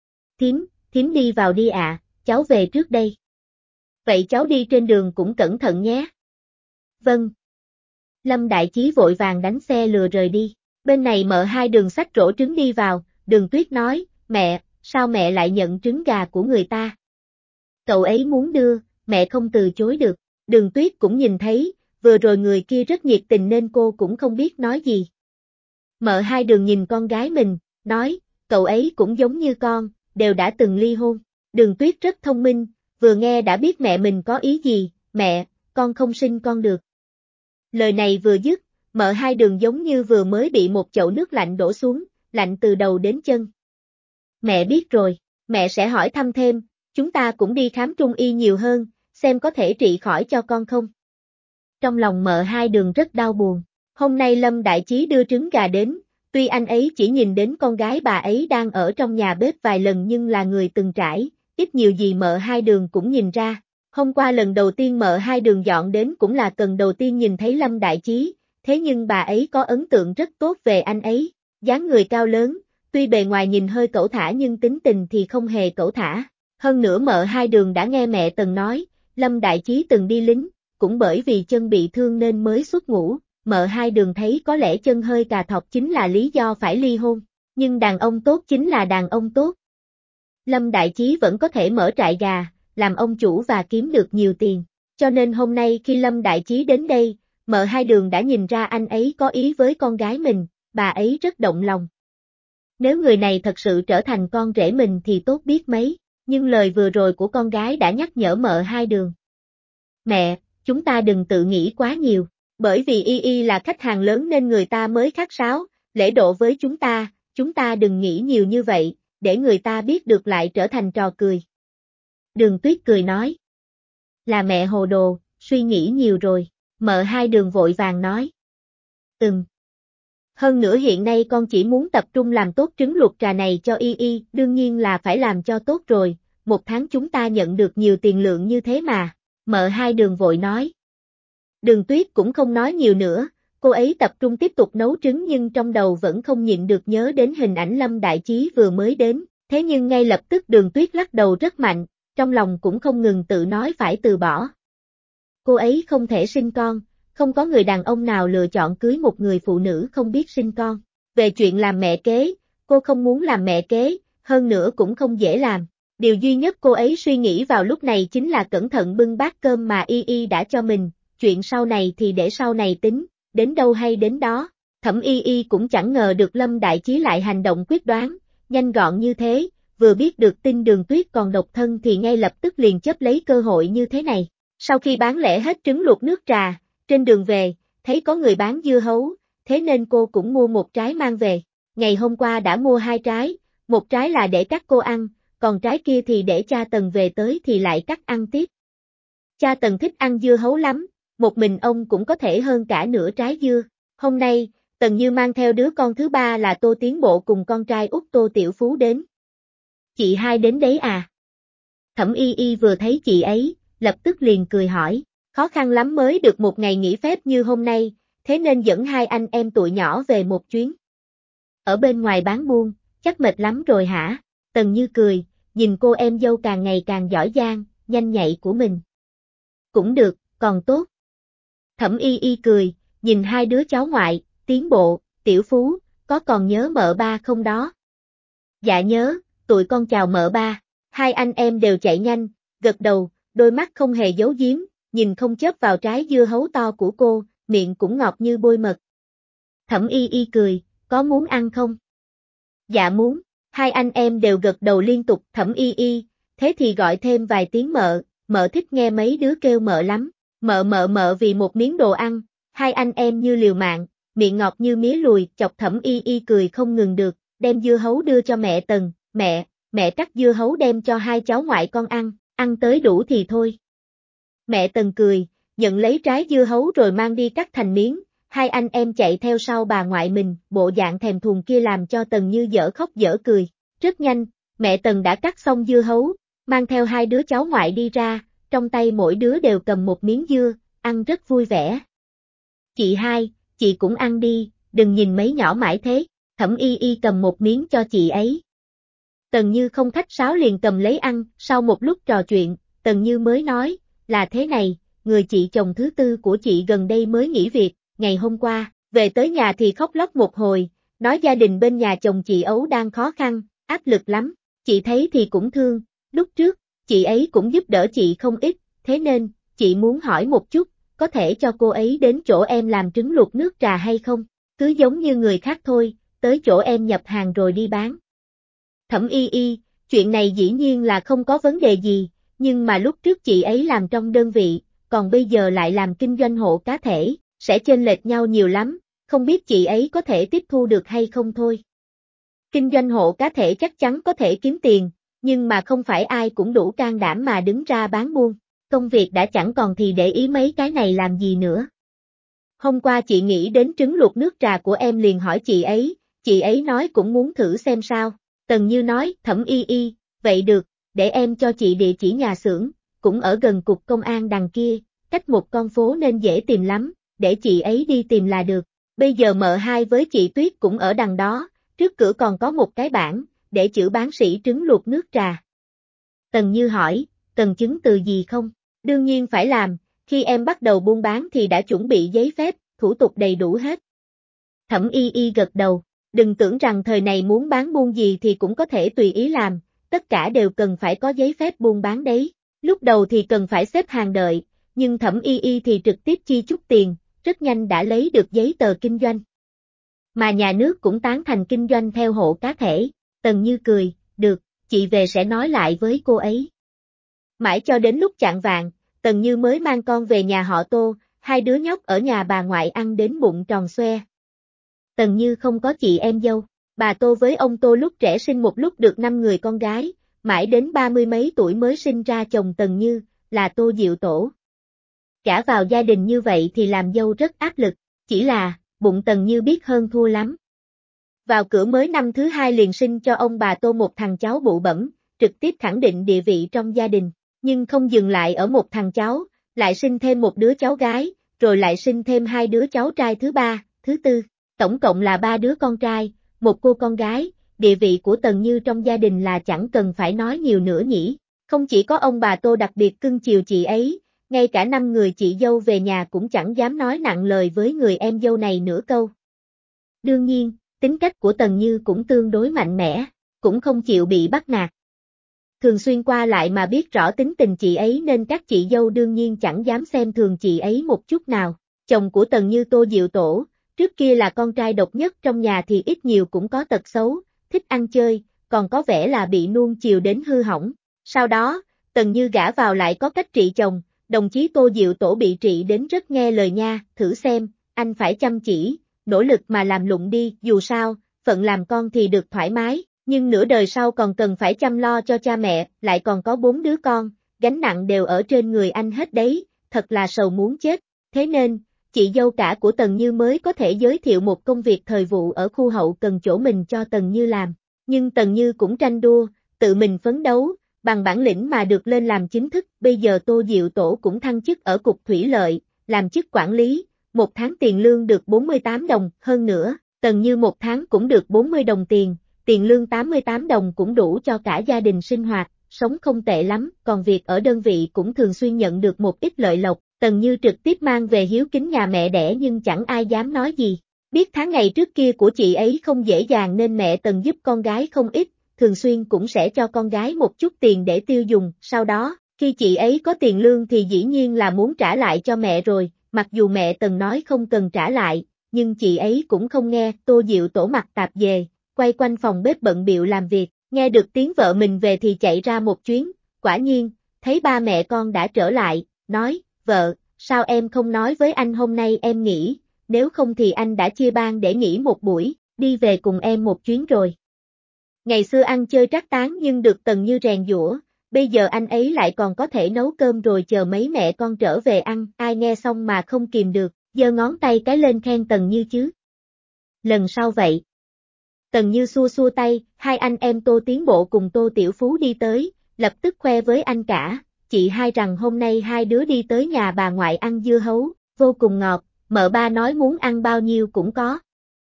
Thím đi vào đi ạ, cháu về trước đây. Vậy cháu đi trên đường cũng cẩn thận nhé. Vâng. Lâm Đại Chí vội vàng đánh xe lừa rời đi. Bên này Mợ Hai Đường xách rổ trứng đi vào, Đường Tuyết nói, mẹ, sao mẹ lại nhận trứng gà của người ta? Cậu ấy muốn đưa, mẹ không từ chối được. Đường Tuyết cũng nhìn thấy, vừa rồi người kia rất nhiệt tình nên cô cũng không biết nói gì. Mợ Hai Đường nhìn con gái mình, nói, cậu ấy cũng giống như con, đều đã từng ly hôn. Đường Tuyết rất thông minh, vừa nghe đã biết mẹ mình có ý gì, mẹ, con không sinh con được. Lời này vừa dứt, Mợ Hai Đường giống như vừa mới bị một chậu nước lạnh đổ xuống, lạnh từ đầu đến chân. Mẹ biết rồi, mẹ sẽ hỏi thăm thêm, chúng ta cũng đi khám trung y nhiều hơn, xem có thể trị khỏi cho con không. Trong lòng Mợ Hai Đường rất đau buồn, hôm nay Lâm Đại Chí đưa trứng gà đến, tuy anh ấy chỉ nhìn đến con gái bà ấy đang ở trong nhà bếp vài lần nhưng là người từng trải, ít nhiều gì Mợ Hai Đường cũng nhìn ra. Hôm qua lần đầu tiên Mợ Hai Đường dọn đến cũng là tuần đầu tiên nhìn thấy Lâm Đại Chí, thế nhưng bà ấy có ấn tượng rất tốt về anh ấy, dáng người cao lớn, tuy bề ngoài nhìn hơi cẩu thả nhưng tính tình thì không hề cẩu thả. Hơn nữa Mợ Hai Đường đã nghe mẹ từng nói, Lâm Đại Chí từng đi lính, cũng bởi vì chân bị thương nên mới xuất ngũ. Mợ Hai Đường thấy có lẽ chân hơi cà thọc chính là lý do phải ly hôn, nhưng đàn ông tốt chính là đàn ông tốt. Lâm Đại Chí vẫn có thể mở trại gà, làm ông chủ và kiếm được nhiều tiền, cho nên hôm nay khi Lâm Đại Chí đến đây, Mợ Hai Đường đã nhìn ra anh ấy có ý với con gái mình, bà ấy rất động lòng. Nếu người này thật sự trở thành con rể mình thì tốt biết mấy, nhưng lời vừa rồi của con gái đã nhắc nhở Mợ Hai Đường. Mẹ, chúng ta đừng tự nghĩ quá nhiều. Bởi vì y là khách hàng lớn nên người ta mới khách sáo, lễ độ với chúng ta đừng nghĩ nhiều như vậy, để người ta biết được lại trở thành trò cười. Đường Tuyết cười nói. Là mẹ hồ đồ, suy nghĩ nhiều rồi, Mợ Hai Đường vội vàng nói. Hơn nữa hiện nay con chỉ muốn tập trung làm tốt trứng luộc trà này cho y, đương nhiên là phải làm cho tốt rồi, một tháng chúng ta nhận được nhiều tiền lượng như thế mà, Mợ Hai Đường vội nói. Đường Tuyết cũng không nói nhiều nữa, cô ấy tập trung tiếp tục nấu trứng nhưng trong đầu vẫn không nhịn được nhớ đến hình ảnh Lâm Đại Chí vừa mới đến, thế nhưng ngay lập tức Đường Tuyết lắc đầu rất mạnh, trong lòng cũng không ngừng tự nói phải từ bỏ. Cô ấy không thể sinh con, không có người đàn ông nào lựa chọn cưới một người phụ nữ không biết sinh con. Về chuyện làm mẹ kế, cô không muốn làm mẹ kế, hơn nữa cũng không dễ làm. Điều duy nhất cô ấy suy nghĩ vào lúc này chính là cẩn thận bưng bát cơm mà y đã cho mình. Chuyện sau này thì để sau này tính, đến đâu hay đến đó. Thẩm y cũng chẳng ngờ được Lâm Đại Chí lại hành động quyết đoán, nhanh gọn như thế, vừa biết được tin Đường Tuyết còn độc thân thì ngay lập tức liền chấp lấy cơ hội như thế này. Sau khi bán lẻ hết trứng luộc nước trà, trên đường về, thấy có người bán dưa hấu, thế nên cô cũng mua một trái mang về. Ngày hôm qua đã mua 2 trái, một trái là để cắt cô ăn, còn trái kia thì để cha Tần về tới thì lại cắt ăn tiếp. Cha Tần thích ăn dưa hấu lắm, một mình ông cũng có thể hơn cả nửa trái dưa. Hôm nay, Tần Như mang theo đứa con thứ ba là Tô Tiến Bộ cùng con trai út Tô Tiểu Phú đến. Chị hai đến đấy à? Thẩm y vừa thấy chị ấy, lập tức liền cười hỏi, khó khăn lắm mới được một ngày nghỉ phép như hôm nay, thế nên dẫn hai anh em tụi nhỏ về một chuyến. Ở bên ngoài bán buôn, chắc mệt lắm rồi hả? Tần Như cười, nhìn cô em dâu càng ngày càng giỏi giang, nhanh nhạy của mình. Cũng được, còn tốt. Thẩm Y Y cười, nhìn hai đứa cháu ngoại, tiến bộ, tiểu phú, có còn nhớ mợ ba không đó? Dạ nhớ, tụi con chào mợ ba. Hai anh em đều chạy nhanh, gật đầu, đôi mắt không hề giấu giếm, nhìn không chớp vào trái dưa hấu to của cô, miệng cũng ngọt như bôi mật. Thẩm Y Y cười, có muốn ăn không? Dạ muốn. Hai anh em đều gật đầu liên tục. Thẩm Y Y, thế thì gọi thêm vài tiếng mợ thích nghe mấy đứa kêu mợ lắm. Mợ vì một miếng đồ ăn, hai anh em như liều mạng, miệng ngọt như mía lùi, chọc Thẩm Y Y cười không ngừng được, đem dưa hấu đưa cho mẹ Tần, mẹ cắt dưa hấu đem cho hai cháu ngoại con ăn tới đủ thì thôi. Mẹ Tần cười, nhận lấy trái dưa hấu rồi mang đi cắt thành miếng, hai anh em chạy theo sau bà ngoại mình, bộ dạng thèm thuồng kia làm cho Tần Như dở khóc dở cười. Rất nhanh, mẹ Tần đã cắt xong dưa hấu, mang theo hai đứa cháu ngoại đi ra, trong tay mỗi đứa đều cầm một miếng dưa, ăn rất vui vẻ. Chị hai, chị cũng ăn đi, đừng nhìn mấy nhỏ mãi thế. Thẩm Y Y cầm một miếng cho chị ấy. Tần Như không khách sáo liền cầm lấy ăn, sau một lúc trò chuyện, Tần Như mới nói, là thế này, người chị chồng thứ tư của chị gần đây mới nghỉ việc, ngày hôm qua, về tới nhà thì khóc lóc một hồi, nói gia đình bên nhà chồng chị Ấu đang khó khăn, áp lực lắm, chị thấy thì cũng thương, lúc trước, chị ấy cũng giúp đỡ chị không ít, thế nên, chị muốn hỏi một chút, có thể cho cô ấy đến chỗ em làm trứng luộc nước trà hay không, cứ giống như người khác thôi, tới chỗ em nhập hàng rồi đi bán. Thẩm Y Y, chuyện này dĩ nhiên là không có vấn đề gì, nhưng mà lúc trước chị ấy làm trong đơn vị, còn bây giờ lại làm kinh doanh hộ cá thể, sẽ chênh lệch nhau nhiều lắm, không biết chị ấy có thể tiếp thu được hay không thôi. Kinh doanh hộ cá thể chắc chắn có thể kiếm tiền, nhưng mà không phải ai cũng đủ can đảm mà đứng ra bán buôn, công việc đã chẳng còn thì để ý mấy cái này làm gì nữa. Hôm qua chị nghĩ đến trứng luộc nước trà của em liền hỏi chị ấy nói cũng muốn thử xem sao. Tần Như nói, Thẩm Y Y, vậy được, để em cho chị địa chỉ nhà xưởng, cũng ở gần cục công an đằng kia, cách một con phố nên dễ tìm lắm, để chị ấy đi tìm là được. Bây giờ mợ hai với chị Tuyết cũng ở đằng đó, trước cửa còn có một cái bảng, để chữ bán sỉ trứng luộc nước trà. Tần Như hỏi, cần chứng từ gì không? Đương nhiên phải làm, khi em bắt đầu buôn bán thì đã chuẩn bị giấy phép, thủ tục đầy đủ hết. Thẩm Y Y gật đầu. Đừng tưởng rằng thời này muốn bán buôn gì thì cũng có thể tùy ý làm, tất cả đều cần phải có giấy phép buôn bán đấy. Lúc đầu thì cần phải xếp hàng đợi, nhưng Thẩm Y Y thì trực tiếp chi chút tiền, rất nhanh đã lấy được giấy tờ kinh doanh. Mà nhà nước cũng tán thành kinh doanh theo hộ cá thể, Tần Như cười, được, chị về sẽ nói lại với cô ấy. Mãi cho đến lúc chạng vạng, Tần Như mới mang con về nhà họ Tô, hai đứa nhóc ở nhà bà ngoại ăn đến bụng tròn xoe. Tần Như không có chị em dâu, bà Tô với ông Tô lúc trẻ sinh một lúc được 5 người con gái, mãi đến 30 mấy tuổi mới sinh ra chồng Tần Như, là Tô Diệu Tổ. Gả vào gia đình như vậy thì làm dâu rất áp lực, chỉ là, bụng Tần Như biết hơn thua lắm. Vào cửa mới năm thứ hai liền sinh cho ông bà Tô một thằng cháu bụ bẫm, trực tiếp khẳng định địa vị trong gia đình, nhưng không dừng lại ở một thằng cháu, lại sinh thêm một đứa cháu gái, rồi lại sinh thêm hai đứa cháu trai thứ ba, thứ tư. Tổng cộng là 3 đứa con trai, một cô con gái, địa vị của Tần Như trong gia đình là chẳng cần phải nói nhiều nữa nhỉ. Không chỉ có ông bà Tô đặc biệt cưng chiều chị ấy, ngay cả 5 người chị dâu về nhà cũng chẳng dám nói nặng lời với người em dâu này nửa câu. Đương nhiên, tính cách của Tần Như cũng tương đối mạnh mẽ, cũng không chịu bị bắt nạt. Thường xuyên qua lại mà biết rõ tính tình chị ấy nên các chị dâu đương nhiên chẳng dám xem thường chị ấy một chút nào. Chồng của Tần Như Tô Diệu Tổ, trước kia là con trai độc nhất trong nhà thì ít nhiều cũng có tật xấu, thích ăn chơi, còn có vẻ là bị nuông chiều đến hư hỏng. Sau đó, Tần Như gả vào lại có cách trị chồng, đồng chí Tô Diệu Tổ bị trị đến rất nghe lời nha, thử xem, anh phải chăm chỉ, nỗ lực mà làm lụng đi, dù sao, phận làm con thì được thoải mái, nhưng nửa đời sau còn cần phải chăm lo cho cha mẹ, lại còn có 4 đứa con, gánh nặng đều ở trên người anh hết đấy, thật là sầu muốn chết, thế nên, chị dâu cả của Tần Như mới có thể giới thiệu một công việc thời vụ ở khu hậu cần chỗ mình cho Tần Như làm, nhưng Tần Như cũng tranh đua, tự mình phấn đấu, bằng bản lĩnh mà được lên làm chính thức, bây giờ Tô Diệu Tổ cũng thăng chức ở Cục Thủy Lợi, làm chức quản lý, một tháng tiền lương được 48 đồng, hơn nữa, Tần Như một tháng cũng được 40 đồng tiền lương 88 đồng cũng đủ cho cả gia đình sinh hoạt, sống không tệ lắm, còn việc ở đơn vị cũng thường xuyên nhận được một ít lợi lộc, Tần Như trực tiếp mang về hiếu kính nhà mẹ đẻ nhưng chẳng ai dám nói gì. Biết tháng ngày trước kia của chị ấy không dễ dàng nên mẹ Tần giúp con gái không ít, thường xuyên cũng sẽ cho con gái một chút tiền để tiêu dùng, sau đó, khi chị ấy có tiền lương thì dĩ nhiên là muốn trả lại cho mẹ rồi, mặc dù mẹ Tần nói không cần trả lại, nhưng chị ấy cũng không nghe. Tô Diệu Tổ mặc tạp dề, quay quanh phòng bếp bận bịu làm việc, nghe được tiếng vợ mình về thì chạy ra một chuyến, quả nhiên, thấy ba mẹ con đã trở lại, nói, vợ, sao em không nói với anh hôm nay em nghỉ, nếu không thì anh đã chia ban để nghỉ một buổi, đi về cùng em một chuyến rồi. Ngày xưa ăn chơi trác táng nhưng được Tần Như rèn giũa, bây giờ anh ấy lại còn có thể nấu cơm rồi chờ mấy mẹ con trở về ăn, ai nghe xong mà không kìm được, giơ ngón tay cái lên khen Tần Như chứ. Lần sau vậy. Tần Như xua xua tay, hai anh em Tô Tiến Bộ cùng Tô Tiểu Phú đi tới, lập tức khoe với anh cả, chị hai rằng hôm nay hai đứa đi tới nhà bà ngoại ăn dưa hấu, vô cùng ngọt, mợ ba nói muốn ăn bao nhiêu cũng có.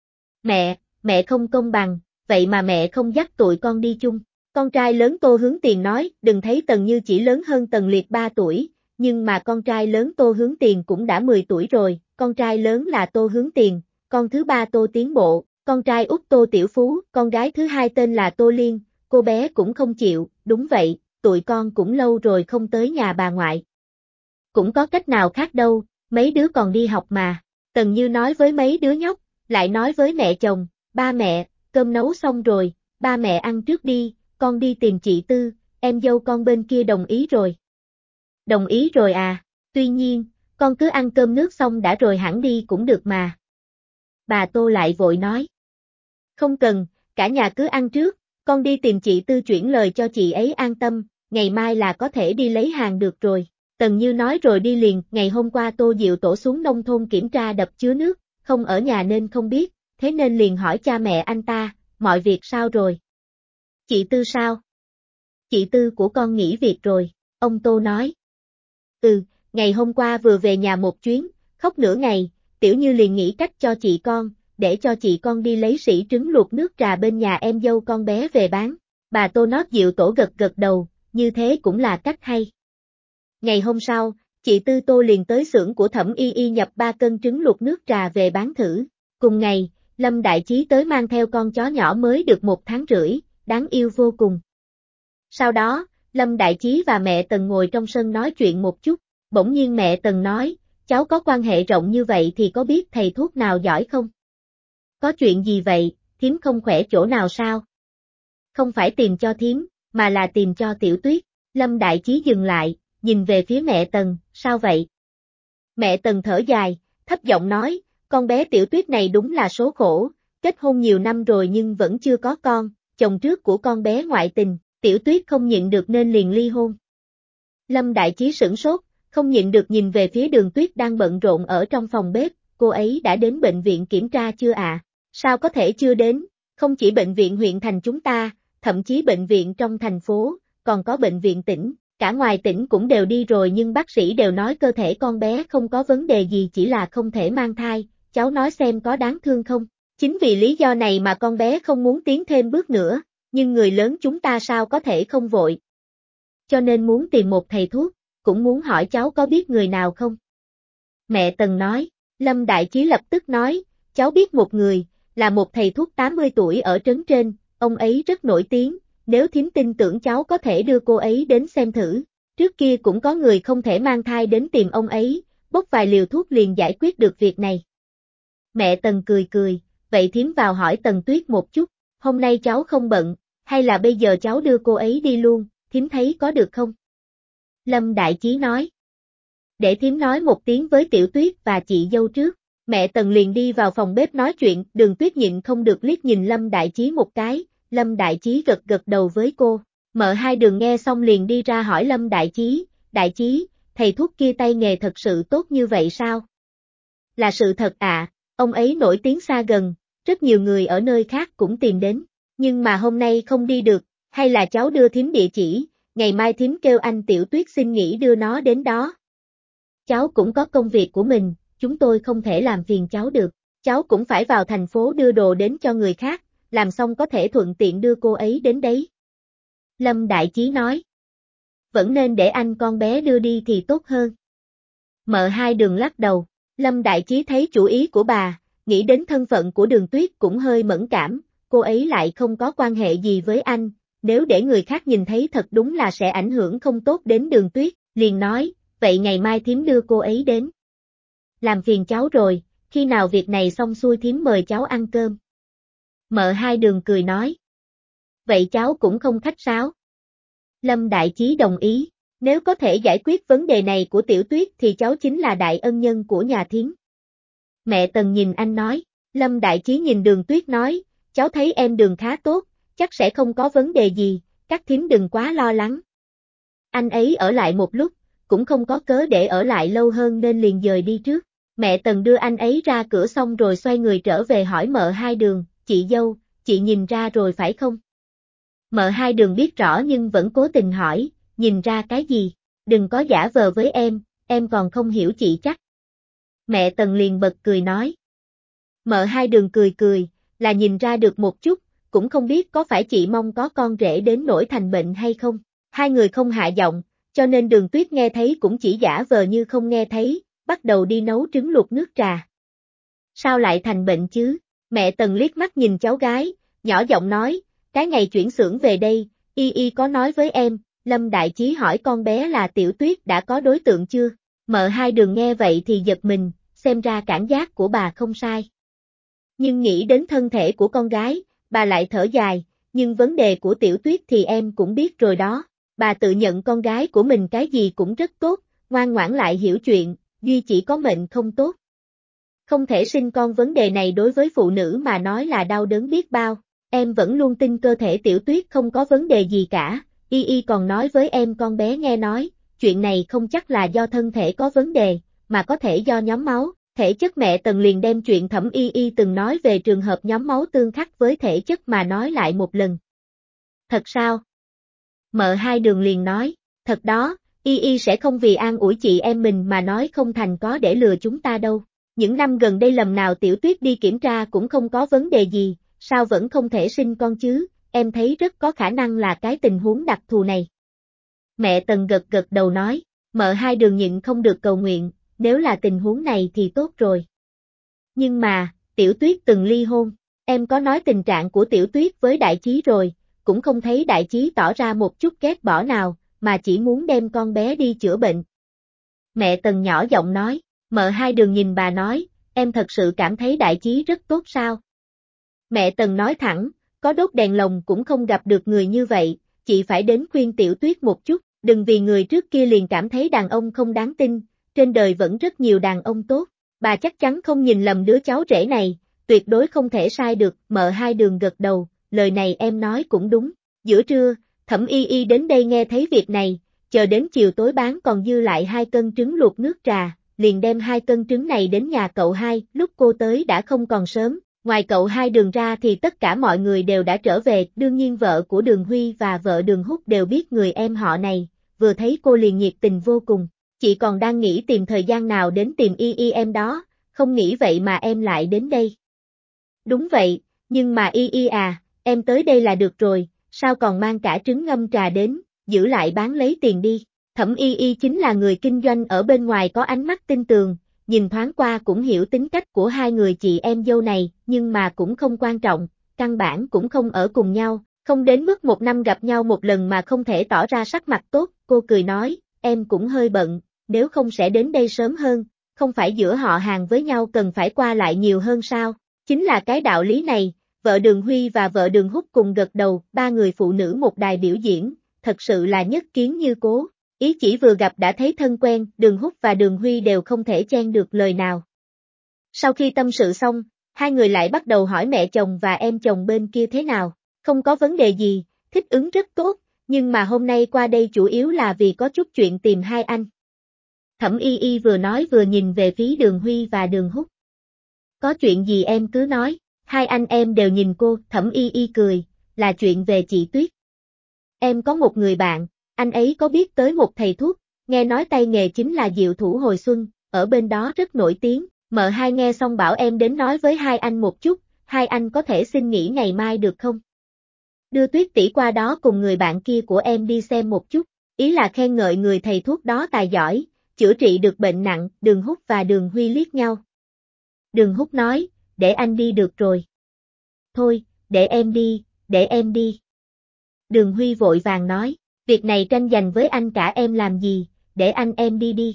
Mẹ không công bằng, vậy mà mẹ không dắt tụi con đi chung. Con trai lớn Tô Hướng Tiền nói, đừng thấy Tần Như chỉ lớn hơn Tần Liệt 3 tuổi, nhưng mà con trai lớn Tô Hướng Tiền cũng đã 10 tuổi rồi, con trai lớn là Tô Hướng Tiền, con thứ ba Tô Tiến Bộ, con trai út Tô Tiểu Phú, con gái thứ hai tên là Tô Liên, cô bé cũng không chịu, đúng vậy, tụi con cũng lâu rồi không tới nhà bà ngoại. Cũng có cách nào khác đâu, mấy đứa còn đi học mà. Tần Như nói với mấy đứa nhóc, lại nói với mẹ chồng, ba mẹ, cơm nấu xong rồi, ba mẹ ăn trước đi, con đi tìm chị Tư, em dâu con bên kia đồng ý rồi. Đồng ý rồi à, tuy nhiên, con cứ ăn cơm nước xong đã rồi hẳn đi cũng được mà. Bà Tô lại vội nói. Không cần, cả nhà cứ ăn trước, con đi tìm chị Tư chuyển lời cho chị ấy an tâm, ngày mai là có thể đi lấy hàng được rồi. Tần Như nói rồi đi liền, ngày hôm qua Tô Diệu Tổ xuống nông thôn kiểm tra đập chứa nước, không ở nhà nên không biết, thế nên liền hỏi cha mẹ anh ta, mọi việc sao rồi? Chị Tư sao? Chị Tư của con nghỉ việc rồi, ông Tô nói. Ngày hôm qua vừa về nhà một chuyến, khóc nửa ngày, Tiểu Như liền nghĩ cách cho chị con, để cho chị con đi lấy sỉ trứng luộc nước trà bên nhà em dâu con bé về bán. Bà Tô Nót Diệu Tổ gật gật đầu, như thế cũng là cách hay. Ngày hôm sau, chị Tư Tô liền tới xưởng của Thẩm Y Y nhập 3 cân trứng luộc nước trà về bán thử. Cùng ngày, Lâm Đại Chí tới mang theo con chó nhỏ mới được 1 tháng rưỡi, đáng yêu vô cùng. Sau đó, Lâm Đại Chí và mẹ Tần ngồi trong sân nói chuyện một chút, bỗng nhiên mẹ Tần nói, cháu có quan hệ rộng như vậy thì có biết thầy thuốc nào giỏi không? Có chuyện gì vậy, thím không khỏe chỗ nào sao? Không phải tìm cho thím, mà là tìm cho Tiểu Tuyết. Lâm Đại Chí dừng lại, nhìn về phía mẹ Tần, sao vậy? Mẹ Tần thở dài, thấp giọng nói, con bé Tiểu Tuyết này đúng là số khổ, kết hôn nhiều năm rồi nhưng vẫn chưa có con, chồng trước của con bé ngoại tình, Tiểu Tuyết không nhịn được nên liền ly hôn. Lâm Đại Chí sửng sốt, không nhịn được nhìn về phía Đường Tuyết đang bận rộn ở trong phòng bếp, cô ấy đã đến bệnh viện kiểm tra chưa ạ? Sao có thể chưa đến, không chỉ bệnh viện huyện thành chúng ta, thậm chí bệnh viện trong thành phố, còn có bệnh viện tỉnh, cả ngoài tỉnh cũng đều đi rồi nhưng bác sĩ đều nói cơ thể con bé không có vấn đề gì chỉ là không thể mang thai, cháu nói xem có đáng thương không? Chính vì lý do này mà con bé không muốn tiến thêm bước nữa, nhưng người lớn chúng ta sao có thể không vội? Cho nên muốn tìm một thầy thuốc, cũng muốn hỏi cháu có biết người nào không? Mẹ Tần nói, Lâm Đại Chí lập tức nói, cháu biết một người, là một thầy thuốc 80 tuổi ở trấn trên, ông ấy rất nổi tiếng, nếu thím tin tưởng cháu có thể đưa cô ấy đến xem thử. Trước kia cũng có người không thể mang thai đến tìm ông ấy, bốc vài liều thuốc liền giải quyết được việc này. Mẹ Tần cười cười, vậy thím vào hỏi Tần Tuyết một chút, hôm nay cháu không bận, hay là bây giờ cháu đưa cô ấy đi luôn, thím thấy có được không? Lâm Đại Chí nói. Để thím nói một tiếng với Tiểu Tuyết và chị dâu trước. Mẹ Tần liền đi vào phòng bếp nói chuyện, Đường Tuyết nhịn không được liếc nhìn Lâm Đại Chí một cái, Lâm Đại Chí gật gật đầu với cô. Mợ hai Đường nghe xong liền đi ra hỏi Lâm Đại Chí, thầy thuốc kia tay nghề thật sự tốt như vậy sao? Là sự thật ạ, ông ấy nổi tiếng xa gần, rất nhiều người ở nơi khác cũng tìm đến, nhưng mà hôm nay không đi được, hay là cháu đưa thím địa chỉ, ngày mai thím kêu anh Tiểu Tuyết xin nghỉ đưa nó đến đó. Cháu cũng có công việc của mình, chúng tôi không thể làm phiền cháu được, cháu cũng phải vào thành phố đưa đồ đến cho người khác, làm xong có thể thuận tiện đưa cô ấy đến đấy. Lâm Đại Chí nói, vẫn nên để anh con bé đưa đi thì tốt hơn. Mợ Hai Đường lắc đầu, Lâm Đại Chí thấy chủ ý của bà, nghĩ đến thân phận của Đường Tuyết cũng hơi mẫn cảm, cô ấy lại không có quan hệ gì với anh, nếu để người khác nhìn thấy thật đúng là sẽ ảnh hưởng không tốt đến Đường Tuyết, liền nói, vậy ngày mai thím đưa cô ấy đến. Làm phiền cháu rồi, khi nào việc này xong xuôi thím mời cháu ăn cơm. Mợ Hai Đường cười nói. Vậy cháu cũng không khách sáo. Lâm Đại Chí đồng ý, nếu có thể giải quyết vấn đề này của Tiểu Tuyết thì cháu chính là đại ân nhân của nhà thím. Mẹ Tần nhìn anh nói, Lâm Đại Chí nhìn Đường Tuyết nói, cháu thấy em Đường khá tốt, chắc sẽ không có vấn đề gì, các thím đừng quá lo lắng. Anh ấy ở lại một lúc, cũng không có cớ để ở lại lâu hơn nên liền dời đi trước. Mẹ Tần đưa anh ấy ra cửa xong rồi xoay người trở về hỏi mợ Hai Đường, chị dâu, chị nhìn ra rồi phải không? Mợ Hai Đường biết rõ nhưng vẫn cố tình hỏi, nhìn ra cái gì? Đừng có giả vờ với em còn không hiểu chị chắc. Mẹ Tần liền bật cười nói. Mợ Hai Đường cười cười, là nhìn ra được một chút, cũng không biết có phải chị mong có con rể đến nỗi thành bệnh hay không. Hai người không hạ giọng, cho nên Đường Tuyết nghe thấy cũng chỉ giả vờ như không nghe thấy, bắt đầu đi nấu trứng luộc nước trà. Sao lại thành bệnh chứ? Mẹ Tần liếc mắt nhìn cháu gái, nhỏ giọng nói, cái ngày chuyển xưởng về đây, Y có nói với em, Lâm Đại Chí hỏi con bé là Tiểu Tuyết đã có đối tượng chưa? Mợ Hai Đường nghe vậy thì giật mình, xem ra cảm giác của bà không sai. Nhưng nghĩ đến thân thể của con gái, bà lại thở dài, nhưng vấn đề của Tiểu Tuyết thì em cũng biết rồi đó. Bà tự nhận con gái của mình cái gì cũng rất tốt, ngoan ngoãn lại hiểu chuyện, duy chỉ có mệnh không tốt. Không thể sinh con, vấn đề này đối với phụ nữ mà nói là đau đớn biết bao. Em vẫn luôn tin cơ thể Tiểu Tuyết không có vấn đề gì cả, Y còn nói với em con bé nghe nói, chuyện này không chắc là do thân thể có vấn đề, mà có thể do nhóm máu, thể chất. Mẹ Tần liền đem chuyện Thẩm Y từng nói về trường hợp nhóm máu tương khắc với thể chất mà nói lại một lần. Thật sao? Mợ Hai Đường liền nói, thật đó, Y sẽ không vì an ủi chị em mình mà nói không thành có để lừa chúng ta đâu. Những năm gần đây lần nào Tiểu Tuyết đi kiểm tra cũng không có vấn đề gì, sao vẫn không thể sinh con chứ, em thấy rất có khả năng là cái tình huống đặc thù này. Mẹ Tần gật gật đầu nói, mợ Hai Đường nhịn không được cầu nguyện, nếu là tình huống này thì tốt rồi. Nhưng mà, Tiểu Tuyết từng ly hôn, em có nói tình trạng của Tiểu Tuyết với Đại Chí rồi, cũng không thấy Đại Chí tỏ ra một chút ghét bỏ nào, mà chỉ muốn đem con bé đi chữa bệnh. Mẹ Tần nhỏ giọng nói, mợ Hai Đường nhìn bà nói, em thật sự cảm thấy Đại Chí rất tốt sao? Mẹ Tần nói thẳng, có đốt đèn lồng cũng không gặp được người như vậy, chị phải đến khuyên Tiểu Tuyết một chút, đừng vì người trước kia liền cảm thấy đàn ông không đáng tin, trên đời vẫn rất nhiều đàn ông tốt, bà chắc chắn không nhìn lầm đứa cháu rể này, tuyệt đối không thể sai được. Mợ Hai Đường gật đầu, lời này em nói cũng đúng. Giữa trưa, Thẩm Y đến đây nghe thấy việc này, chờ đến chiều tối bán còn dư lại 2 cân trứng luộc nước trà, liền đem 2 cân trứng này đến nhà cậu Hai, lúc cô tới đã không còn sớm. Ngoài cậu Hai Đường ra thì tất cả mọi người đều đã trở về, đương nhiên vợ của Đường Huy và vợ Đường Húc đều biết người em họ này, vừa thấy cô liền nhiệt tình vô cùng. Chị còn đang nghĩ tìm thời gian nào đến tìm em đó, không nghĩ vậy mà em lại đến đây. Đúng vậy, nhưng mà à, em tới đây là được rồi, sao còn mang cả trứng ngâm trà đến, giữ lại bán lấy tiền đi. Thẩm Y chính là người kinh doanh ở bên ngoài có ánh mắt tinh tường, nhìn thoáng qua cũng hiểu tính cách của hai người chị em dâu này, nhưng mà cũng không quan trọng, căn bản cũng không ở cùng nhau, không đến mức 1 năm gặp nhau một lần mà không thể tỏ ra sắc mặt tốt. Cô cười nói, em cũng hơi bận, nếu không sẽ đến đây sớm hơn, không phải giữa họ hàng với nhau cần phải qua lại nhiều hơn sao? Chính là cái đạo lý này. Vợ Đường Huy và vợ Đường Húc cùng gật đầu, 3 người phụ nữ một đài biểu diễn, thật sự là nhất kiến như cố. Ý chỉ vừa gặp đã thấy thân quen, Đường Húc và Đường Huy đều không thể chen được lời nào. Sau khi tâm sự xong, hai người lại bắt đầu hỏi mẹ chồng và em chồng bên kia thế nào, không có vấn đề gì, thích ứng rất tốt, nhưng mà hôm nay qua đây chủ yếu là vì có chút chuyện tìm hai anh. Thẩm Y vừa nói vừa nhìn về phía Đường Huy và Đường Húc. Có chuyện gì em cứ nói, hai anh em đều nhìn cô. Thẩm Y cười, là chuyện về chị Tuyết. Em có một người bạn, anh ấy có biết tới một thầy thuốc, nghe nói tay nghề chính là diệu thủ hồi xuân, ở bên đó rất nổi tiếng. Mợ Hai nghe xong bảo em đến nói với hai anh một chút, hai anh có thể xin nghỉ ngày mai được không? Đưa Tuyết tỷ qua đó cùng người bạn kia của em đi xem một chút, ý là khen ngợi người thầy thuốc đó tài giỏi, chữa trị được bệnh nặng, Đường Húc và Đường Huy liếc nhau. Đường Húc nói, để anh đi được rồi. Thôi, để em đi. Đường Huy vội vàng nói, việc này tranh giành với anh cả em làm gì, để anh em đi.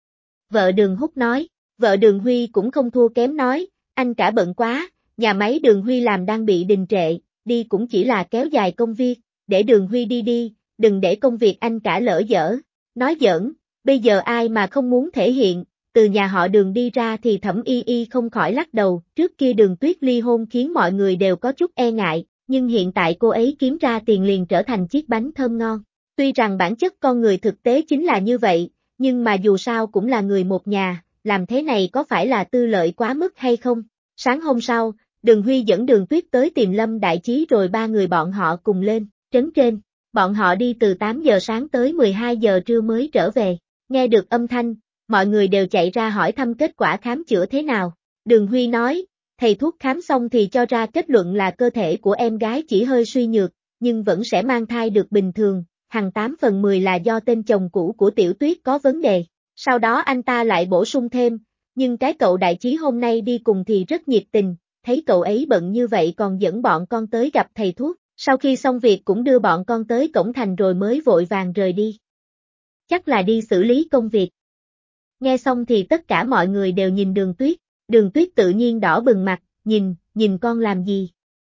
Vợ Đường Húc nói, vợ Đường Huy cũng không thua kém nói, anh cả bận quá, nhà máy Đường Huy làm đang bị đình trệ, đi cũng chỉ là kéo dài công việc, để Đường Huy đi, đừng để công việc anh cả lỡ dở. Nói giỡn, bây giờ ai mà không muốn thể hiện, từ nhà họ Đường đi ra thì Thẩm Y Y không khỏi lắc đầu, trước kia Đường Tuyết ly hôn khiến mọi người đều có chút e ngại, nhưng hiện tại cô ấy kiếm ra tiền liền trở thành chiếc bánh thơm ngon. Tuy rằng bản chất con người thực tế chính là như vậy, nhưng mà dù sao cũng là người một nhà, làm thế này có phải là tư lợi quá mức hay không? Sáng hôm sau, Đường Huy dẫn Đường Tuyết tới tìm Lâm Đại Chí rồi ba người bọn họ cùng lên trấn trên. Bọn họ đi từ 8 giờ sáng tới 12 giờ trưa mới trở về. Nghe được âm thanh, mọi người đều chạy ra hỏi thăm kết quả khám chữa thế nào. Đường Huy nói, thầy thuốc khám xong thì cho ra kết luận là cơ thể của em gái chỉ hơi suy nhược, nhưng vẫn sẽ mang thai được bình thường, hằng 8/10 là do tên chồng cũ của Tiểu Tuyết có vấn đề. Sau đó anh ta lại bổ sung thêm, nhưng cái cậu Đại Chí hôm nay đi cùng thì rất nhiệt tình, thấy cậu ấy bận như vậy còn dẫn bọn con tới gặp thầy thuốc, sau khi xong việc cũng đưa bọn con tới cổng thành rồi mới vội vàng rời đi. Chắc là đi xử lý công việc. Nghe xong thì tất cả mọi người đều nhìn Đường Tuyết tự nhiên đỏ bừng mặt, nhìn con làm gì?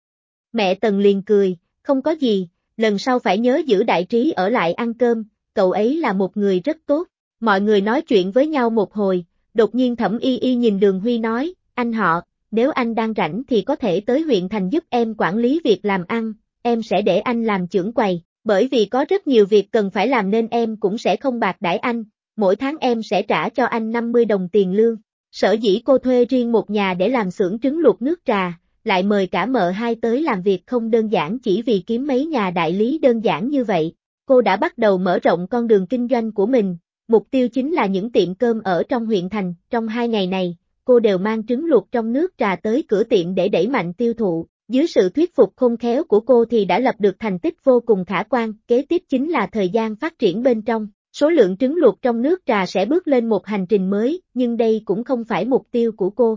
Mẹ Tần liền cười, không có gì, lần sau phải nhớ giữ Đại Trí ở lại ăn cơm, cậu ấy là một người rất tốt. Mọi người nói chuyện với nhau một hồi, đột nhiên Thẩm Y Y nhìn Đường Huy nói, anh họ, nếu anh đang rảnh thì có thể tới huyện thành giúp em quản lý việc làm ăn, em sẽ để anh làm chưởng quầy, bởi vì có rất nhiều việc cần phải làm nên em cũng sẽ không bạc đãi anh, mỗi tháng em sẽ trả cho anh 50 đồng tiền lương. Sở dĩ cô thuê riêng một nhà để làm xưởng trứng luộc nước trà, lại mời cả mợ hai tới làm việc không đơn giản chỉ vì kiếm mấy nhà đại lý đơn giản như vậy. Cô đã bắt đầu mở rộng con đường kinh doanh của mình, mục tiêu chính là những tiệm cơm ở trong huyện thành. Trong 2 ngày này, cô đều mang trứng luộc trong nước trà tới cửa tiệm để đẩy mạnh tiêu thụ. Dưới sự thuyết phục khôn khéo của cô thì đã lập được thành tích vô cùng khả quan, kế tiếp chính là thời gian phát triển bên trong. Số lượng trứng luộc trong nước trà sẽ bước lên một hành trình mới, nhưng đây cũng không phải mục tiêu của cô.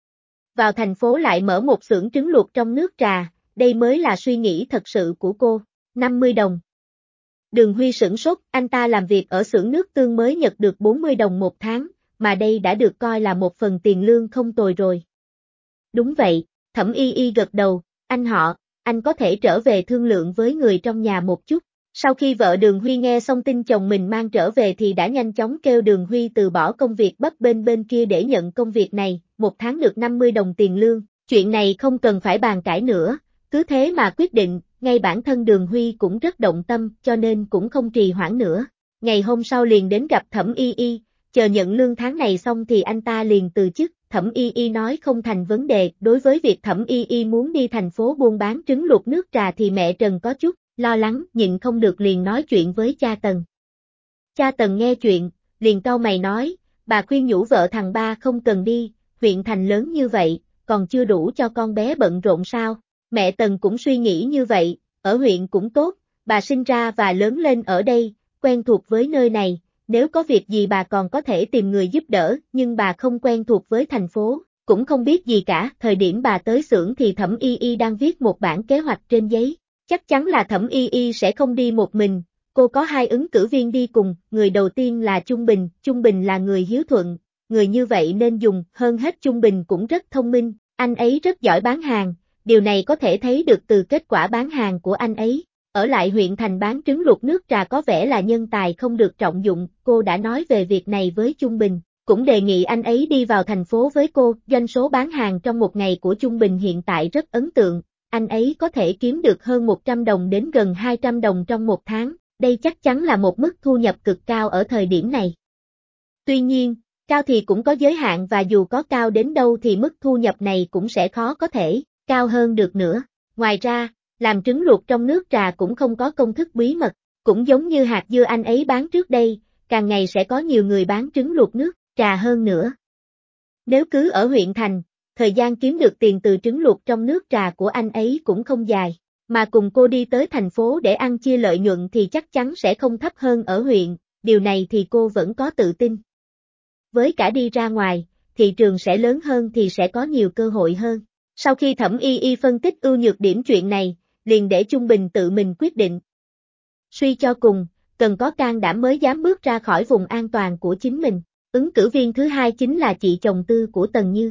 Vào thành phố lại mở một xưởng trứng luộc trong nước trà, đây mới là suy nghĩ thật sự của cô. 50 đồng. Đường Huy sửng sốt, anh ta làm việc ở xưởng nước tương mới nhận được 40 đồng một tháng, mà đây đã được coi là một phần tiền lương không tồi rồi. Đúng vậy, Thẩm Y Y gật đầu, anh họ, anh có thể trở về thương lượng với người trong nhà một chút. Sau khi vợ Đường Huy nghe xong tin chồng mình mang trở về thì đã nhanh chóng kêu Đường Huy từ bỏ công việc bấp bênh bên kia để nhận công việc này, một tháng được 50 đồng tiền lương, chuyện này không cần phải bàn cãi nữa, cứ thế mà quyết định, ngay bản thân Đường Huy cũng rất động tâm cho nên cũng không trì hoãn nữa. Ngày hôm sau liền đến gặp Thẩm Y Y, chờ nhận lương tháng này xong thì anh ta liền từ chức. Thẩm Y Y nói không thành vấn đề, đối với việc Thẩm Y Y muốn đi thành phố buôn bán trứng luộc nước trà thì mẹ Trần có chút lo lắng, nhịn không được liền nói chuyện với cha Tần. Cha Tần nghe chuyện, liền cau mày nói, bà khuyên nhủ vợ thằng ba không cần đi, huyện thành lớn như vậy, còn chưa đủ cho con bé bận rộn sao? Mẹ Tần cũng suy nghĩ như vậy, ở huyện cũng tốt, bà sinh ra và lớn lên ở đây, quen thuộc với nơi này. Nếu có việc gì bà còn có thể tìm người giúp đỡ, nhưng bà không quen thuộc với thành phố, cũng không biết gì cả. Thời điểm bà tới xưởng thì Thẩm Y Y đang viết một bản kế hoạch trên giấy. Chắc chắn là Thẩm Y Y sẽ không đi một mình, cô có 2 ứng cử viên đi cùng, người đầu tiên là Trung Bình là người hiếu thuận, người như vậy nên dùng, hơn hết Trung Bình cũng rất thông minh, anh ấy rất giỏi bán hàng, điều này có thể thấy được từ kết quả bán hàng của anh ấy. Ở lại huyện thành bán trứng luộc nước trà có vẻ là nhân tài không được trọng dụng, cô đã nói về việc này với Trung Bình, cũng đề nghị anh ấy đi vào thành phố với cô. Doanh số bán hàng trong một ngày của Trung Bình hiện tại rất ấn tượng, anh ấy có thể kiếm được hơn 100 đồng đến gần 200 đồng trong một tháng, đây chắc chắn là một mức thu nhập cực cao ở thời điểm này. Tuy nhiên, cao thì cũng có giới hạn và dù có cao đến đâu thì mức thu nhập này cũng sẽ khó có thể cao hơn được nữa. Ngoài ra, làm trứng luộc trong nước trà cũng không có công thức bí mật, cũng giống như hạt dưa anh ấy bán trước đây, càng ngày sẽ có nhiều người bán trứng luộc nước trà hơn nữa. Nếu cứ ở huyện thành, thời gian kiếm được tiền từ trứng luộc trong nước trà của anh ấy cũng không dài, mà cùng cô đi tới thành phố để ăn chia lợi nhuận thì chắc chắn sẽ không thấp hơn ở huyện, điều này thì cô vẫn có tự tin. với cả đi ra ngoài, thị trường sẽ lớn hơn thì sẽ có nhiều cơ hội hơn. Sau khi Thẩm Y Y phân tích ưu nhược điểm chuyện này, liền để Trung Bình tự mình quyết định. Suy cho cùng, cần có can đảm mới dám bước ra khỏi vùng an toàn của chính mình. Ứng cử viên thứ hai chính là chị chồng tư của Tần Như.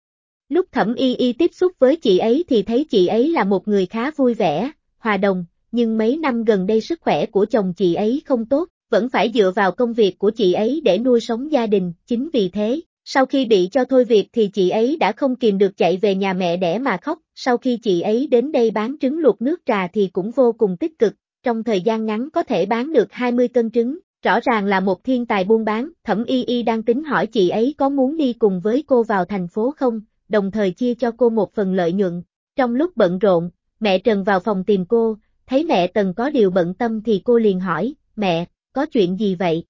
Lúc Thẩm Y Y tiếp xúc với chị ấy thì thấy chị ấy là một người khá vui vẻ, hòa đồng, nhưng mấy năm gần đây sức khỏe của chồng chị ấy không tốt, vẫn phải dựa vào công việc của chị ấy để nuôi sống gia đình, chính vì thế, sau khi bị cho thôi việc thì chị ấy đã không kìm được chạy về nhà mẹ đẻ mà khóc, sau khi chị ấy đến đây bán trứng luộc nước trà thì cũng vô cùng tích cực, trong thời gian ngắn có thể bán được 20 cân trứng, rõ ràng là một thiên tài buôn bán. Thẩm Y Y đang tính hỏi chị ấy có muốn đi cùng với cô vào thành phố không, đồng thời chia cho cô một phần lợi nhuận. Trong lúc bận rộn, mẹ Trần vào phòng tìm cô, thấy mẹ Tần có điều bận tâm thì cô liền hỏi, mẹ, có chuyện gì vậy?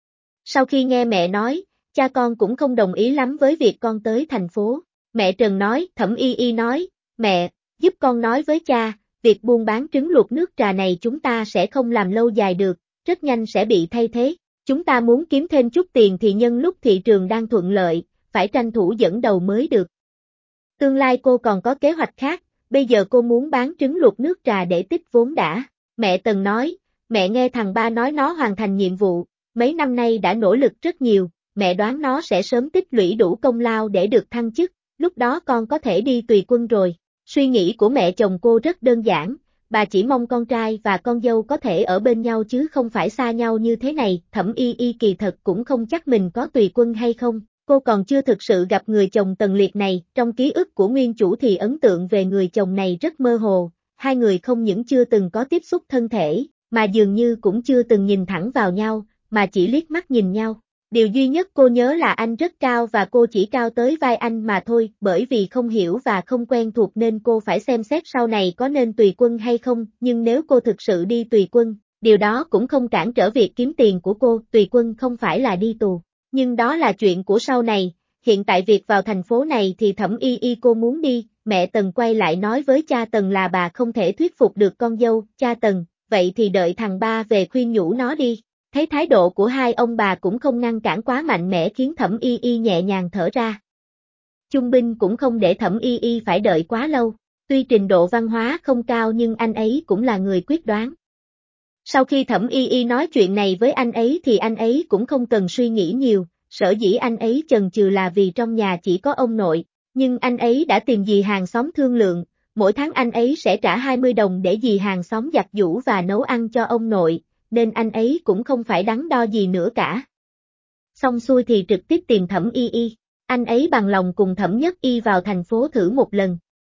Sau khi nghe mẹ nói, cha con cũng không đồng ý lắm với việc con tới thành phố. Mẹ Trần nói, Thẩm Y Y nói, mẹ, giúp con nói với cha, việc buôn bán trứng luộc nước trà này chúng ta sẽ không làm lâu dài được, rất nhanh sẽ bị thay thế. Chúng ta muốn kiếm thêm chút tiền thì nhân lúc thị trường đang thuận lợi, phải tranh thủ dẫn đầu mới được. Tương lai cô còn có kế hoạch khác, bây giờ cô muốn bán trứng luộc nước trà để tích vốn đã. Mẹ Tần nói, mẹ nghe thằng ba nói nó hoàn thành nhiệm vụ, mấy năm nay đã nỗ lực rất nhiều, mẹ đoán nó sẽ sớm tích lũy đủ công lao để được thăng chức, lúc đó con có thể đi tùy quân rồi. Suy nghĩ của mẹ chồng cô rất đơn giản, bà chỉ mong con trai và con dâu có thể ở bên nhau chứ không phải xa nhau như thế này. Thẩm Y Y kỳ thật cũng không chắc mình có tùy quân hay không. Cô còn chưa thực sự gặp người chồng Tần Liệt này, trong ký ức của nguyên chủ thì ấn tượng về người chồng này rất mơ hồ, hai người không những chưa từng có tiếp xúc thân thể, mà dường như cũng chưa từng nhìn thẳng vào nhau, mà chỉ liếc mắt nhìn nhau. Điều duy nhất cô nhớ là anh rất cao và cô chỉ cao tới vai anh mà thôi, bởi vì không hiểu và không quen thuộc nên cô phải xem xét sau này có nên tùy quân hay không, nhưng nếu cô thực sự đi tùy quân, điều đó cũng không cản trở việc kiếm tiền của cô, tùy quân không phải là đi tù. Nhưng đó là chuyện của sau này, hiện tại việc vào thành phố này thì Thẩm Y Y cô muốn đi, mẹ Tần quay lại nói với cha Tần là bà không thể thuyết phục được con dâu, cha Tần, vậy thì đợi thằng ba về khuyên nhủ nó đi. Thấy thái độ của hai ông bà cũng không ngăn cản quá mạnh mẽ khiến Thẩm Y Y nhẹ nhàng thở ra. Trung Binh cũng không để Thẩm Y Y phải đợi quá lâu, tuy trình độ văn hóa không cao nhưng anh ấy cũng là người quyết đoán. Sau khi Thẩm Y Y nói chuyện này với anh ấy thì anh ấy cũng không cần suy nghĩ nhiều, sở dĩ anh ấy chần chừ là vì trong nhà chỉ có ông nội, nhưng anh ấy đã tìm dì hàng xóm thương lượng, mỗi tháng anh ấy sẽ trả 20 đồng để dì hàng xóm giặt giũ và nấu ăn cho ông nội, nên anh ấy cũng không phải đắn đo gì nữa cả. Xong xuôi thì trực tiếp tìm Thẩm Y Y, anh ấy bằng lòng cùng Thẩm Nhất Y vào thành phố thử một lần.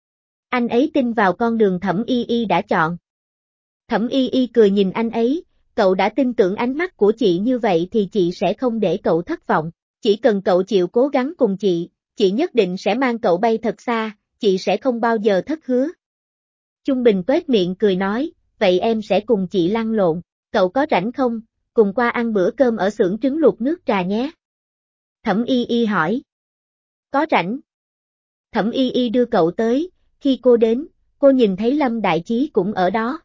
Anh ấy tin vào con đường Thẩm Y Y đã chọn. Thẩm Y Y cười nhìn anh ấy, cậu đã tin tưởng ánh mắt của chị như vậy thì chị sẽ không để cậu thất vọng, chỉ cần cậu chịu cố gắng cùng chị nhất định sẽ mang cậu bay thật xa, chị sẽ không bao giờ thất hứa. Trung Bình tuét miệng cười nói, vậy em sẽ cùng chị lăn lộn, cậu có rảnh không, cùng qua ăn bữa cơm ở xưởng trứng luộc nước trà nhé. Thẩm Y Y hỏi. Có rảnh. Thẩm Y Y đưa cậu tới, khi cô đến, cô nhìn thấy Lâm Đại Chí cũng ở đó.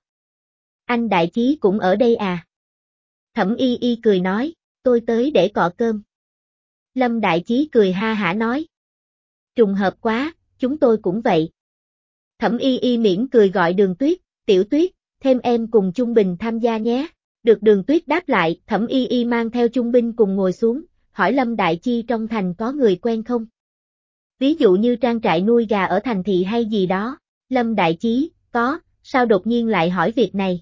Anh Đại Chí cũng ở đây à? Thẩm Y Y cười nói, tôi tới để cọ cơm. Lâm Đại Chí cười ha hả nói. Trùng hợp quá, chúng tôi cũng vậy. Thẩm Y Y mỉm cười gọi Đường Tuyết, Tiểu Tuyết, thêm em cùng Trung Bình tham gia nhé. Được Đường Tuyết đáp lại, Thẩm Y Y mang theo Trung Bình cùng ngồi xuống, hỏi Lâm Đại Chi trong thành có người quen không? Ví dụ như trang trại nuôi gà ở thành thị hay gì đó. Lâm Đại Chí, có, sao đột nhiên lại hỏi việc này?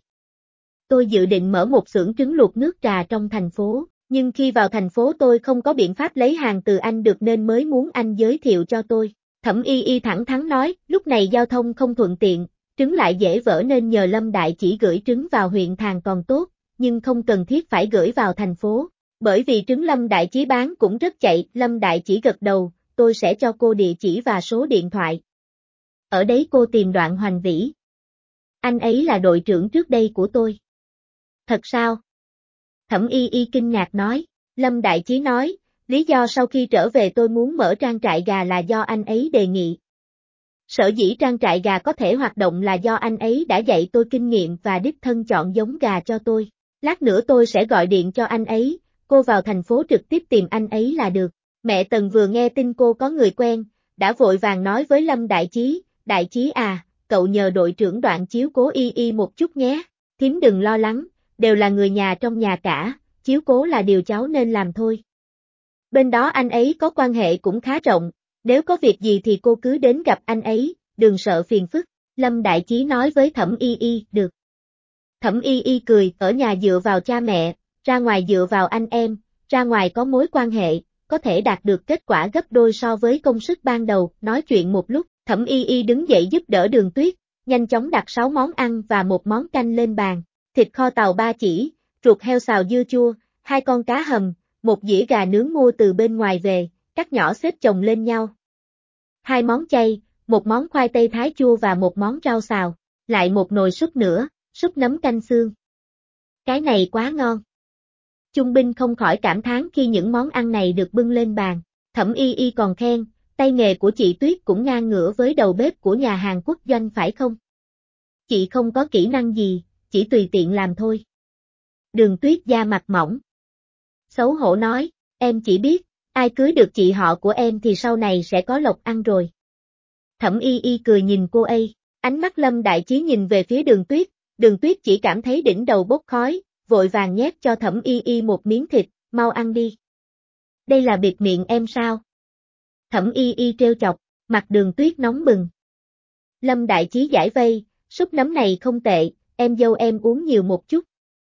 Tôi dự định mở một xưởng trứng luộc nước trà trong thành phố, nhưng khi vào thành phố tôi không có biện pháp lấy hàng từ anh được nên mới muốn anh giới thiệu cho tôi. Thẩm Y Y thẳng thắn nói, lúc này giao thông không thuận tiện, trứng lại dễ vỡ nên nhờ Lâm Đại Chỉ gửi trứng vào huyện Thàn còn tốt, nhưng không cần thiết phải gửi vào thành phố, bởi vì trứng Lâm Đại Chí bán cũng rất chạy. Lâm Đại Chỉ gật đầu, tôi sẽ cho cô địa chỉ và số điện thoại. Ở đấy cô tìm Đoạn Hoành Vĩ. Anh ấy là đội trưởng trước đây của tôi. Thật sao? Thẩm Y Y kinh ngạc nói, Lâm Đại Chí nói, lý do sau khi trở về tôi muốn mở trang trại gà là do anh ấy đề nghị. Sở dĩ trang trại gà có thể hoạt động là do anh ấy đã dạy tôi kinh nghiệm và đích thân chọn giống gà cho tôi. Lát nữa tôi sẽ gọi điện cho anh ấy, cô vào thành phố trực tiếp tìm anh ấy là được. Mẹ Tần vừa nghe tin cô có người quen, đã vội vàng nói với Lâm Đại Chí à, cậu nhờ đội trưởng Đoạn chiếu cố y y một chút nhé, thím đừng lo lắng, đều là người nhà trong nhà cả, chiếu cố là điều cháu nên làm thôi. Bên đó anh ấy có quan hệ cũng khá rộng, nếu có việc gì thì cô cứ đến gặp anh ấy, đừng sợ phiền phức, Lâm Đại Chí nói với Thẩm Y Y, được. Thẩm Y Y cười, ở nhà dựa vào cha mẹ, ra ngoài dựa vào anh em, ra ngoài có mối quan hệ, có thể đạt được kết quả gấp đôi so với công sức ban đầu, nói chuyện một lúc, Thẩm Y Y đứng dậy giúp đỡ Đường Tuyết, nhanh chóng đặt 6 món ăn và một món canh lên bàn, thịt kho tàu 3 chỉ, ruột heo xào dưa chua, 2 con cá hầm, một dĩa gà nướng mua từ bên ngoài về, cắt nhỏ xếp chồng lên nhau. 2 món chay, một món khoai tây thái chua và một món rau xào, lại một nồi súp nữa, súp nấm canh xương. Cái này quá ngon. Chung binh không khỏi cảm thán khi những món ăn này được bưng lên bàn. Thẩm Y Y còn khen, tay nghề của chị Tuyết cũng ngang ngửa với đầu bếp của nhà hàng quốc doanh phải không? Chị không có kỹ năng gì, chỉ tùy tiện làm thôi. Đường Tuyết da mặt mỏng. Xấu hổ nói, em chỉ biết, ai cưới được chị họ của em thì sau này sẽ có lộc ăn rồi. Thẩm Y Y cười nhìn cô ấy, ánh mắt Lâm Đại Chí nhìn về phía Đường Tuyết chỉ cảm thấy đỉnh đầu bốc khói, vội vàng nhét cho Thẩm Y Y một miếng thịt, mau ăn đi. Đây là bịt miệng em sao? Thẩm Y Y trêu chọc, mặt Đường Tuyết nóng bừng. Lâm Đại Chí giải vây, súp nấm này không tệ, em dâu em uống nhiều một chút.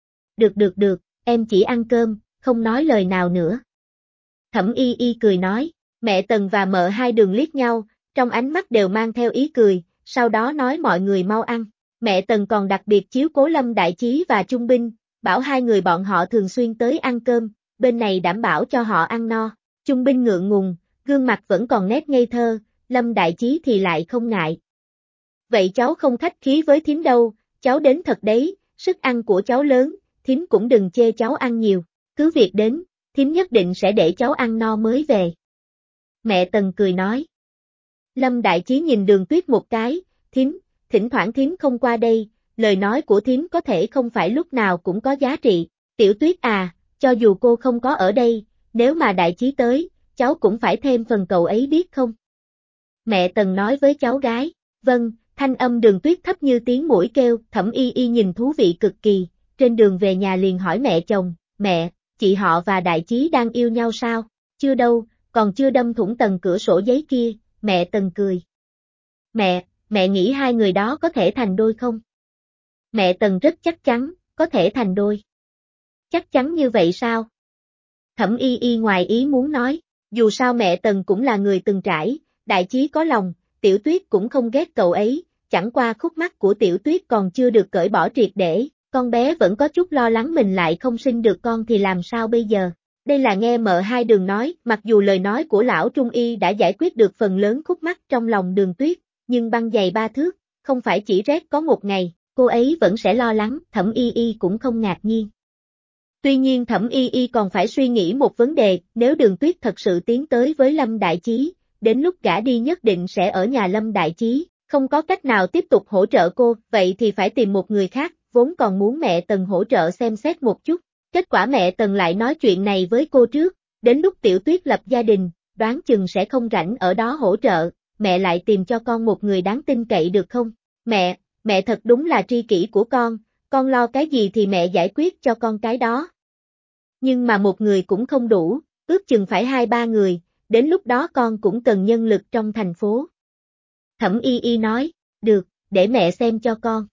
Được, em chỉ ăn cơm, không nói lời nào nữa. Thẩm Y Y cười nói, mẹ Tần và mợ hai Đường liếc nhau, trong ánh mắt đều mang theo ý cười, sau đó nói mọi người mau ăn. Mẹ Tần còn đặc biệt chiếu cố Lâm Đại Chí và Trung Binh, bảo hai người bọn họ thường xuyên tới ăn cơm, bên này đảm bảo cho họ ăn no. Trung Binh ngượng ngùng, gương mặt vẫn còn nét ngây thơ, Lâm Đại Chí thì lại không ngại. Vậy cháu không khách khí với thím đâu, cháu đến thật đấy, sức ăn của cháu lớn, thím cũng đừng chê cháu ăn nhiều, cứ việc đến, thím nhất định sẽ để cháu ăn no mới về. Mẹ Tần cười nói. Lâm Đại Chí nhìn Đường Tuyết một cái, thím, thỉnh thoảng thím không qua đây, lời nói của thím có thể không phải lúc nào cũng có giá trị, Tiểu Tuyết à, cho dù cô không có ở đây, nếu mà Đại Chí tới, cháu cũng phải thêm phần cậu ấy biết không? Mẹ Tần nói với cháu gái, vâng, thanh âm Đường Tuyết thấp như tiếng muỗi kêu, Thẩm Y Y nhìn thú vị cực kỳ, trên đường về nhà liền hỏi mẹ chồng, mẹ, chị họ và Đại Chí đang yêu nhau sao? Chưa đâu, còn chưa đâm thủng tầng cửa sổ giấy kia, mẹ Tần cười. Mẹ nghĩ hai người đó có thể thành đôi không? Mẹ Tần rất chắc chắn, có thể thành đôi. Chắc chắn như vậy sao? Thẩm Y Y ngoài ý muốn nói, dù sao mẹ Tần cũng là người từng trải, Đại Chí có lòng, Tiểu Tuyết cũng không ghét cậu ấy, chẳng qua khúc mắc của Tiểu Tuyết còn chưa được cởi bỏ triệt để, con bé vẫn có chút lo lắng mình lại không sinh được con thì làm sao bây giờ. Đây là nghe mợ hai Đường nói, mặc dù lời nói của lão Trung Y đã giải quyết được phần lớn khúc mắc trong lòng Đường Tuyết, nhưng băng dày 3 thước, không phải chỉ rét có một ngày, cô ấy vẫn sẽ lo lắng, Thẩm Y Y cũng không ngạc nhiên. Tuy nhiên Thẩm Y Y còn phải suy nghĩ một vấn đề, nếu Đường Tuyết thật sự tiến tới với Lâm Đại Chí, đến lúc gả đi nhất định sẽ ở nhà Lâm Đại Chí, không có cách nào tiếp tục hỗ trợ cô, vậy thì phải tìm một người khác, vốn còn muốn mẹ Tần hỗ trợ xem xét một chút. Kết quả mẹ Tần lại nói chuyện này với cô trước, đến lúc Tiểu Tuyết lập gia đình, đoán chừng sẽ không rảnh ở đó hỗ trợ, mẹ lại tìm cho con một người đáng tin cậy được không? Mẹ thật đúng là tri kỷ của con lo cái gì thì mẹ giải quyết cho con cái đó. Nhưng mà một người cũng không đủ, ước chừng phải 2-3 người, đến lúc đó con cũng cần nhân lực trong thành phố. Thẩm Y Y nói, được, để mẹ xem cho con.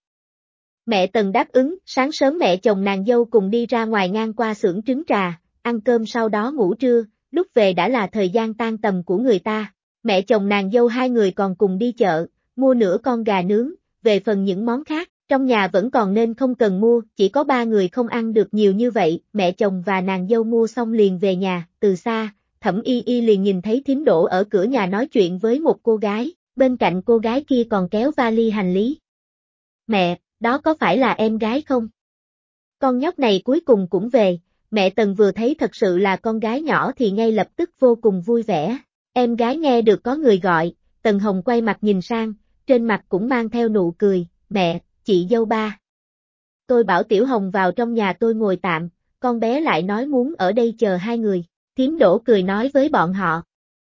Mẹ Tần đáp ứng, sáng sớm mẹ chồng nàng dâu cùng đi ra ngoài ngang qua xưởng trứng trà, ăn cơm sau đó ngủ trưa, lúc về đã là thời gian tan tầm của người ta. Mẹ chồng nàng dâu hai người còn cùng đi chợ, mua nửa con gà nướng, về phần những món khác, trong nhà vẫn còn nên không cần mua, chỉ có 3 người không ăn được nhiều như vậy, mẹ chồng và nàng dâu mua xong liền về nhà, từ xa, Thẩm Y Y liền nhìn thấy thím Đỗ ở cửa nhà nói chuyện với một cô gái, bên cạnh cô gái kia còn kéo vali hành lý. Mẹ, đó có phải là em gái không? Con nhóc này cuối cùng cũng về, mẹ Tần vừa thấy thật sự là con gái nhỏ thì ngay lập tức vô cùng vui vẻ. Em gái nghe được có người gọi, Tần Hồng quay mặt nhìn sang, trên mặt cũng mang theo nụ cười, mẹ, chị dâu ba. Tôi bảo Tiểu Hồng vào trong nhà tôi ngồi tạm, con bé lại nói muốn ở đây chờ hai người. Thím Đỗ cười nói với bọn họ.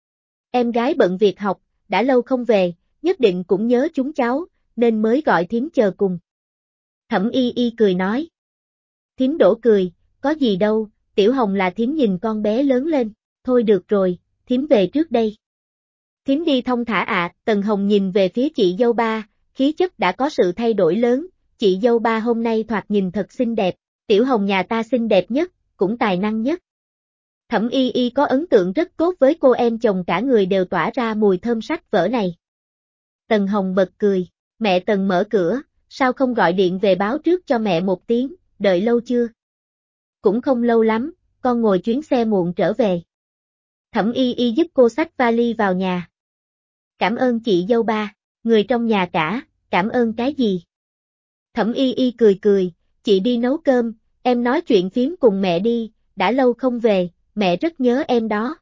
Em gái bận việc học, đã lâu không về, nhất định cũng nhớ chúng cháu, nên mới gọi thím chờ cùng. Thẩm Y Y cười nói. Thím Đỗ cười, có gì đâu, Tiểu Hồng là thím nhìn con bé lớn lên, thôi được rồi, thím về trước đây. Thím đi thong thả ạ. Tần Hồng nhìn về phía chị dâu ba, khí chất đã có sự thay đổi lớn, chị dâu ba hôm nay thoạt nhìn thật xinh đẹp, Tiểu Hồng nhà ta xinh đẹp nhất, cũng tài năng nhất. Thẩm Y Y có ấn tượng rất tốt với cô em chồng cả người đều tỏa ra mùi thơm sách vở này. Tần Hồng bật cười, mẹ Tần mở cửa, sao không gọi điện về báo trước cho mẹ một tiếng, đợi lâu chưa? Cũng không lâu lắm, con ngồi chuyến xe muộn trở về. Thẩm Y Y giúp cô xách vali vào nhà. Cảm ơn chị dâu ba, người trong nhà cả, cảm ơn cái gì? Thẩm Y Y cười cười, chị đi nấu cơm, em nói chuyện phím cùng mẹ đi, đã lâu không về, mẹ rất nhớ em đó.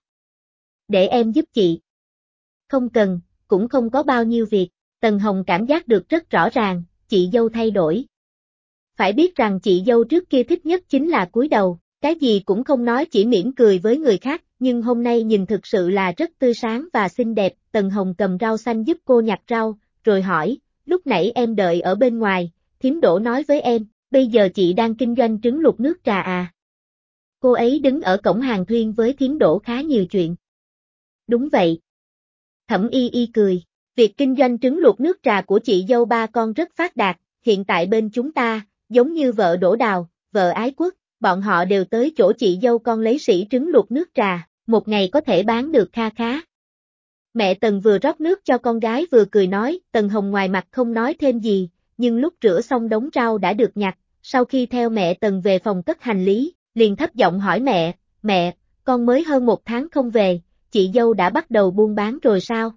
Để em giúp chị. Không cần, cũng không có bao nhiêu việc, Tần Hồng cảm giác được rất rõ ràng, chị dâu thay đổi. Phải biết rằng chị dâu trước kia thích nhất chính là cúi đầu, cái gì cũng không nói, chỉ mỉm cười với người khác, nhưng hôm nay nhìn thực sự là rất tươi sáng và xinh đẹp. Tần Hồng cầm rau xanh giúp cô nhặt rau, rồi hỏi, lúc nãy em đợi ở bên ngoài, thím Đỗ nói với em, bây giờ chị đang kinh doanh trứng luộc nước trà à? Cô ấy đứng ở cổng hàng thuyên với thím Đỗ khá nhiều chuyện. Đúng vậy. Thẩm Y Y cười, việc kinh doanh trứng luộc nước trà của chị dâu ba con rất phát đạt, hiện tại bên chúng ta, giống như vợ Đỗ Đào, vợ Ái Quốc, bọn họ đều tới chỗ chị dâu con lấy sỉ trứng luộc nước trà, một ngày có thể bán được kha khá. Mẹ Tần vừa rót nước cho con gái vừa cười nói. Tần Hồng ngoài mặt không nói thêm gì, nhưng lúc rửa xong đống rau đã được nhặt, sau khi theo mẹ Tần về phòng cất hành lý, liền thấp giọng hỏi mẹ, con mới hơn 1 tháng không về, chị dâu đã bắt đầu buôn bán rồi sao?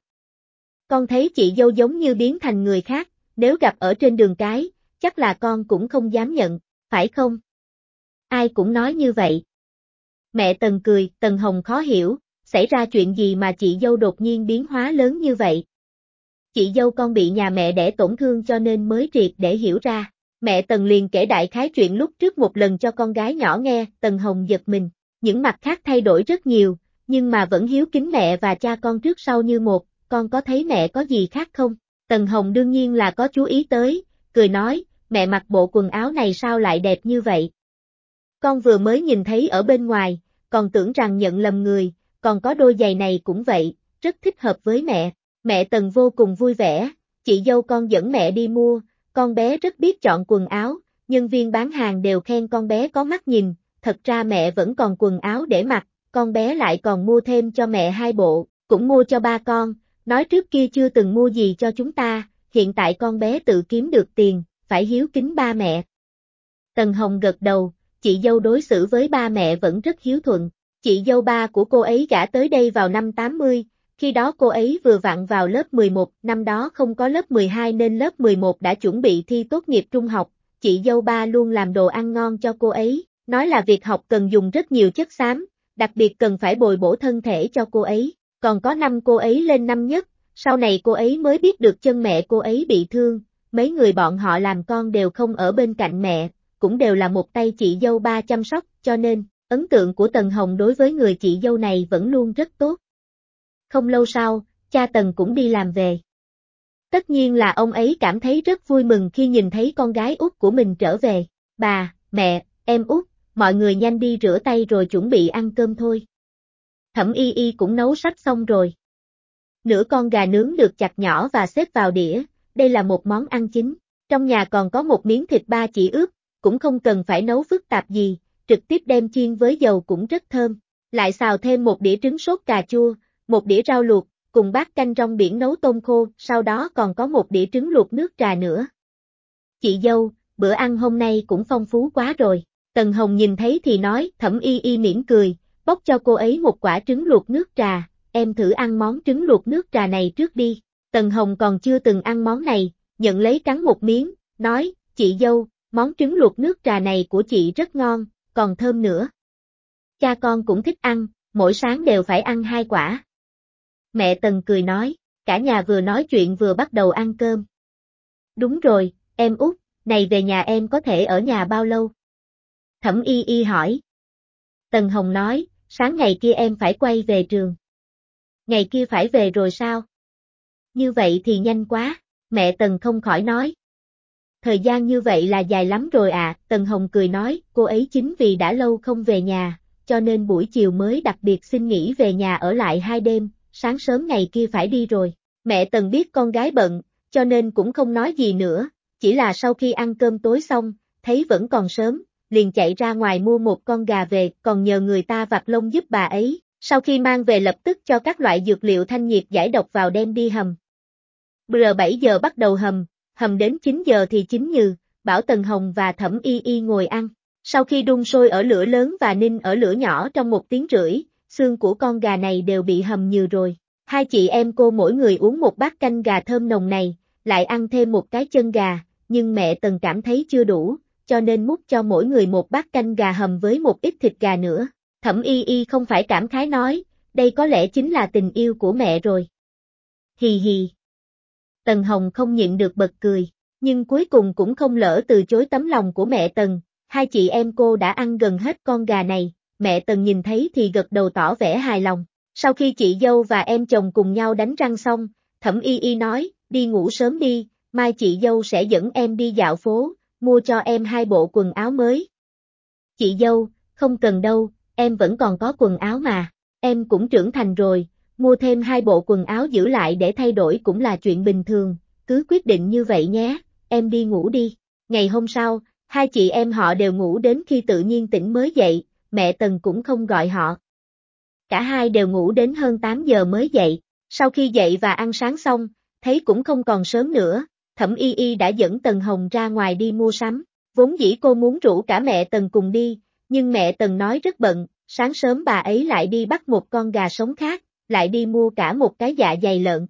Con thấy chị dâu giống như biến thành người khác, nếu gặp ở trên đường cái, chắc là con cũng không dám nhận, phải không? Ai cũng nói như vậy. Mẹ Tần cười. Tần Hồng khó hiểu, xảy ra chuyện gì mà chị dâu đột nhiên biến hóa lớn như vậy? Chị dâu con bị nhà mẹ đẻ tổn thương cho nên mới triệt để hiểu ra. Mẹ Tần liền kể đại khái chuyện lúc trước một lần cho con gái nhỏ nghe. Tần Hồng giật mình, những mặt khác thay đổi rất nhiều, nhưng mà vẫn hiếu kính mẹ và cha con trước sau như một. Con có thấy mẹ có gì khác không? Tần Hồng đương nhiên là có chú ý tới, cười nói, mẹ mặc bộ quần áo này sao lại đẹp như vậy? Con vừa mới nhìn thấy ở bên ngoài, còn tưởng rằng nhận lầm người, còn có đôi giày này cũng vậy, rất thích hợp với mẹ. Mẹ Tần vô cùng vui vẻ, chị dâu con dẫn mẹ đi mua, con bé rất biết chọn quần áo, nhân viên bán hàng đều khen con bé có mắt nhìn, thật ra mẹ vẫn còn quần áo để mặc, con bé lại còn mua thêm cho mẹ 2 bộ, cũng mua cho ba con, nói trước kia chưa từng mua gì cho chúng ta, hiện tại con bé tự kiếm được tiền, phải hiếu kính ba mẹ. Tần Hồng gật đầu, chị dâu đối xử với ba mẹ vẫn rất hiếu thuận, chị dâu ba của cô ấy gả tới đây vào năm 80, khi đó cô ấy vừa vặn vào lớp 11, năm đó không có lớp 12 nên lớp 11 đã chuẩn bị thi tốt nghiệp trung học, chị dâu ba luôn làm đồ ăn ngon cho cô ấy, nói là việc học cần dùng rất nhiều chất xám, đặc biệt cần phải bồi bổ thân thể cho cô ấy, còn có năm cô ấy lên năm nhất, sau này cô ấy mới biết được chân mẹ cô ấy bị thương, mấy người bọn họ làm con đều không ở bên cạnh mẹ, cũng đều là một tay chị dâu ba chăm sóc, cho nên, ấn tượng của Tần Hồng đối với người chị dâu này vẫn luôn rất tốt. Không lâu sau, cha Tần cũng đi làm về. Tất nhiên là ông ấy cảm thấy rất vui mừng khi nhìn thấy con gái út của mình trở về. Bà, mẹ, em út, mọi người nhanh đi rửa tay rồi chuẩn bị ăn cơm thôi. Thẩm Y Y cũng nấu sắp xong rồi. Nửa con gà nướng được chặt nhỏ và xếp vào đĩa, đây là một món ăn chính. Trong nhà còn có một miếng thịt ba chỉ ướp, cũng không cần phải nấu phức tạp gì, trực tiếp đem chiên với dầu cũng rất thơm. Lại xào thêm một đĩa trứng sốt cà chua, một đĩa rau luộc, cùng bát canh rong biển nấu tôm khô, sau đó còn có một đĩa trứng luộc nước trà nữa. Chị dâu, bữa ăn hôm nay cũng phong phú quá rồi. Tần Hồng nhìn thấy thì nói. Thẩm Y Y mỉm cười, bóc cho cô ấy một quả trứng luộc nước trà, em thử ăn món trứng luộc nước trà này trước đi. Tần Hồng còn chưa từng ăn món này, nhận lấy cắn một miếng, nói, chị dâu, món trứng luộc nước trà này của chị rất ngon, còn thơm nữa. Cha con cũng thích ăn, mỗi sáng đều phải ăn 2 quả. Mẹ Tần cười nói, cả nhà vừa nói chuyện vừa bắt đầu ăn cơm. Đúng rồi, em út, này về nhà em có thể ở nhà bao lâu? Thẩm Y Y hỏi. Tần Hồng nói, Sáng ngày kia em phải quay về trường. Ngày kia phải về rồi sao? Như vậy thì nhanh quá, mẹ Tần không khỏi nói. Thời gian như vậy là dài lắm rồi à, Tần Hồng cười nói, cô ấy chính vì đã lâu không về nhà, cho nên buổi chiều mới đặc biệt xin nghỉ về nhà ở lại 2 đêm, sáng sớm ngày kia phải đi rồi. Mẹ Tần biết con gái bận, cho nên cũng không nói gì nữa, chỉ là sau khi ăn cơm tối xong, thấy vẫn còn sớm, liền chạy ra ngoài mua một con gà về, còn nhờ người ta vặt lông giúp bà ấy, sau khi mang về lập tức cho các loại dược liệu thanh nhiệt giải độc vào đem đi hầm. Bữa 7 giờ bắt đầu hầm đến 9 giờ thì chín nhừ, bảo Tần Hồng và Thẩm Y Y ngồi ăn. Sau khi đun sôi ở lửa lớn và ninh ở lửa nhỏ trong 1 tiếng rưỡi, xương của con gà này đều bị hầm nhừ rồi. Hai chị em cô mỗi người uống một bát canh gà thơm nồng này, lại ăn thêm một cái chân gà, nhưng mẹ Tần cảm thấy chưa đủ, cho nên múc cho mỗi người một bát canh gà hầm với một ít thịt gà nữa. Thẩm Y Y không phải cảm khái nói, đây có lẽ chính là tình yêu của mẹ rồi. Hì hì. Tần Hồng không nhịn được bật cười, nhưng cuối cùng cũng không lỡ từ chối tấm lòng của mẹ Tần, hai chị em cô đã ăn gần hết con gà này, mẹ Tần nhìn thấy thì gật đầu tỏ vẻ hài lòng. Sau khi chị dâu và em chồng cùng nhau đánh răng xong, Thẩm Y Y nói, đi ngủ sớm đi, mai chị dâu sẽ dẫn em đi dạo phố, mua cho em 2 bộ quần áo mới. Chị dâu, không cần đâu, em vẫn còn có quần áo mà, em cũng trưởng thành rồi, mua thêm 2 bộ quần áo giữ lại để thay đổi cũng là chuyện bình thường, cứ quyết định như vậy nhé, em đi ngủ đi. Ngày hôm sau, hai chị em họ đều ngủ đến khi tự nhiên tỉnh mới dậy, mẹ Tần cũng không gọi họ. Cả hai đều ngủ đến hơn 8 giờ mới dậy, sau khi dậy và ăn sáng xong, thấy cũng không còn sớm nữa, Thẩm Y Y đã dẫn Tần Hồng ra ngoài đi mua sắm, vốn dĩ cô muốn rủ cả mẹ Tần cùng đi, nhưng mẹ Tần nói rất bận, sáng sớm bà ấy lại đi bắt một con gà sống khác, lại đi mua cả một cái dạ dày lợn.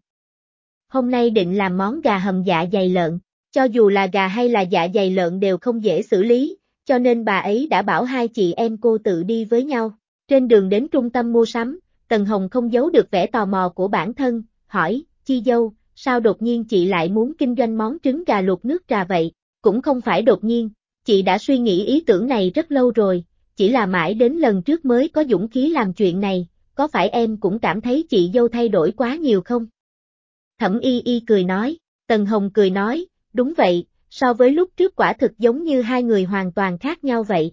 Hôm nay định làm món gà hầm dạ dày lợn, cho dù là gà hay là dạ dày lợn đều không dễ xử lý, cho nên bà ấy đã bảo hai chị em cô tự đi với nhau. Trên đường đến trung tâm mua sắm, Tần Hồng không giấu được vẻ tò mò của bản thân, hỏi, chị dâu, sao đột nhiên chị lại muốn kinh doanh món trứng gà luộc nước trà vậy? Cũng không phải đột nhiên, chị đã suy nghĩ ý tưởng này rất lâu rồi, chỉ là mãi đến lần trước mới có dũng khí làm chuyện này, có phải em cũng cảm thấy chị dâu thay đổi quá nhiều không? Thẩm Y Y cười nói, Tần Hồng cười nói, đúng vậy, so với lúc trước quả thực giống như hai người hoàn toàn khác nhau vậy.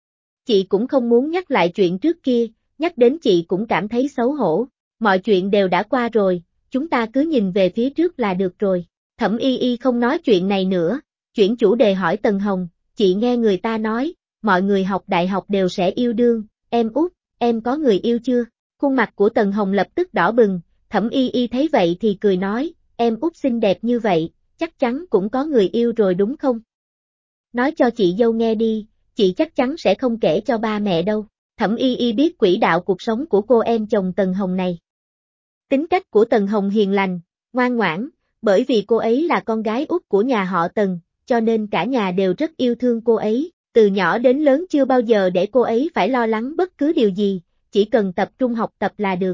Chị cũng không muốn nhắc lại chuyện trước kia, nhắc đến chị cũng cảm thấy xấu hổ, mọi chuyện đều đã qua rồi, chúng ta cứ nhìn về phía trước là được rồi. Thẩm Y Y không nói chuyện này nữa, chuyển chủ đề hỏi Tần Hồng, chị nghe người ta nói, mọi người học đại học đều sẽ yêu đương, em út, em có người yêu chưa? Khuôn mặt của Tần Hồng lập tức đỏ bừng, Thẩm Y Y thấy vậy thì cười nói, em út xinh đẹp như vậy, chắc chắn cũng có người yêu rồi đúng không? Nói cho chị dâu nghe đi, chị chắc chắn sẽ không kể cho ba mẹ đâu. Thẩm Y Y biết quỹ đạo cuộc sống của cô em chồng Tần Hồng này. Tính cách của Tần Hồng hiền lành, ngoan ngoãn, bởi vì cô ấy là con gái út của nhà họ Tần, cho nên cả nhà đều rất yêu thương cô ấy, từ nhỏ đến lớn chưa bao giờ để cô ấy phải lo lắng bất cứ điều gì, chỉ cần tập trung học tập là được.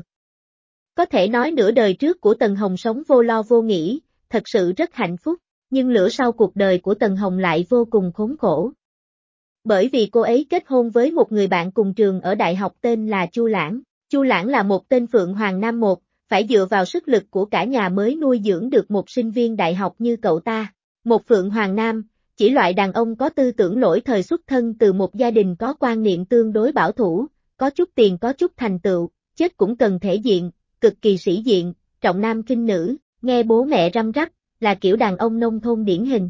Có thể nói nửa đời trước của Tần Hồng sống vô lo vô nghĩ, thật sự rất hạnh phúc, nhưng nửa sau cuộc đời của Tần Hồng lại vô cùng khốn khổ. Bởi vì cô ấy kết hôn với một người bạn cùng trường ở đại học tên là Chu Lãng. Chu Lãng là một tên Phượng Hoàng Nam một, phải dựa vào sức lực của cả nhà mới nuôi dưỡng được một sinh viên đại học như cậu ta. Một Phượng Hoàng Nam, chỉ loại đàn ông có tư tưởng lỗi thời xuất thân từ một gia đình có quan niệm tương đối bảo thủ, có chút tiền có chút thành tựu, chết cũng cần thể diện, cực kỳ sĩ diện, trọng nam khinh nữ, nghe bố mẹ răm rắp, là kiểu đàn ông nông thôn điển hình.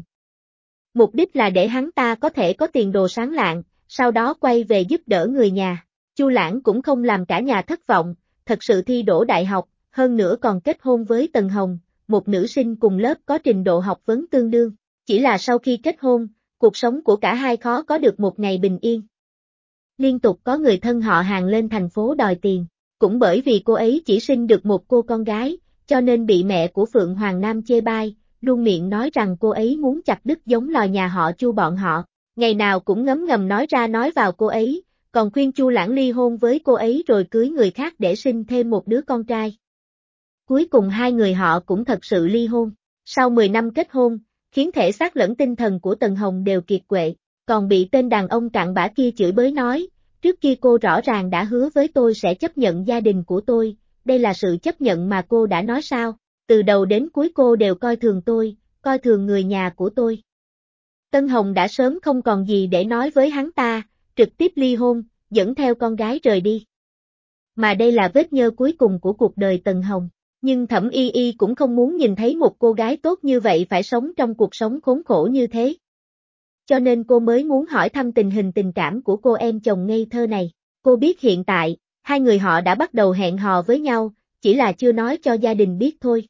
Mục đích là để hắn ta có thể có tiền đồ sáng lạng, sau đó quay về giúp đỡ người nhà. Chu Lãng cũng không làm cả nhà thất vọng, thật sự thi đỗ đại học, hơn nữa còn kết hôn với Tần Hồng, một nữ sinh cùng lớp có trình độ học vấn tương đương. Chỉ là sau khi kết hôn, cuộc sống của cả hai khó có được một ngày bình yên. Liên tục có người thân họ hàng lên thành phố đòi tiền, cũng bởi vì cô ấy chỉ sinh được một cô con gái, cho nên bị mẹ của Phượng Hoàng Nam chê bai, luôn miệng nói rằng cô ấy muốn chặt đứt giống lò nhà họ Chu bọn họ, ngày nào cũng ngấm ngầm nói ra nói vào cô ấy, còn khuyên Chu Lãng ly hôn với cô ấy rồi cưới người khác để sinh thêm một đứa con trai. Cuối cùng hai người họ cũng thật sự ly hôn, sau 10 năm kết hôn, khiến thể xác lẫn tinh thần của Tần Hồng đều kiệt quệ, còn bị tên đàn ông cặn bã kia chửi bới nói, Trước kia cô rõ ràng đã hứa với tôi sẽ chấp nhận gia đình của tôi, đây là sự chấp nhận mà cô đã nói sao? Từ đầu đến cuối cô đều coi thường tôi, coi thường người nhà của tôi. Tân Hồng đã sớm không còn gì để nói với hắn ta, trực tiếp ly hôn, dẫn theo con gái rời đi. Mà đây là vết nhơ cuối cùng của cuộc đời Tần Hồng. Nhưng Thẩm Y Y cũng không muốn nhìn thấy một cô gái tốt như vậy phải sống trong cuộc sống khốn khổ như thế. Cho nên cô mới muốn hỏi thăm tình hình tình cảm của cô em chồng ngây thơ này. Cô biết hiện tại, hai người họ đã bắt đầu hẹn hò với nhau, chỉ là chưa nói cho gia đình biết thôi.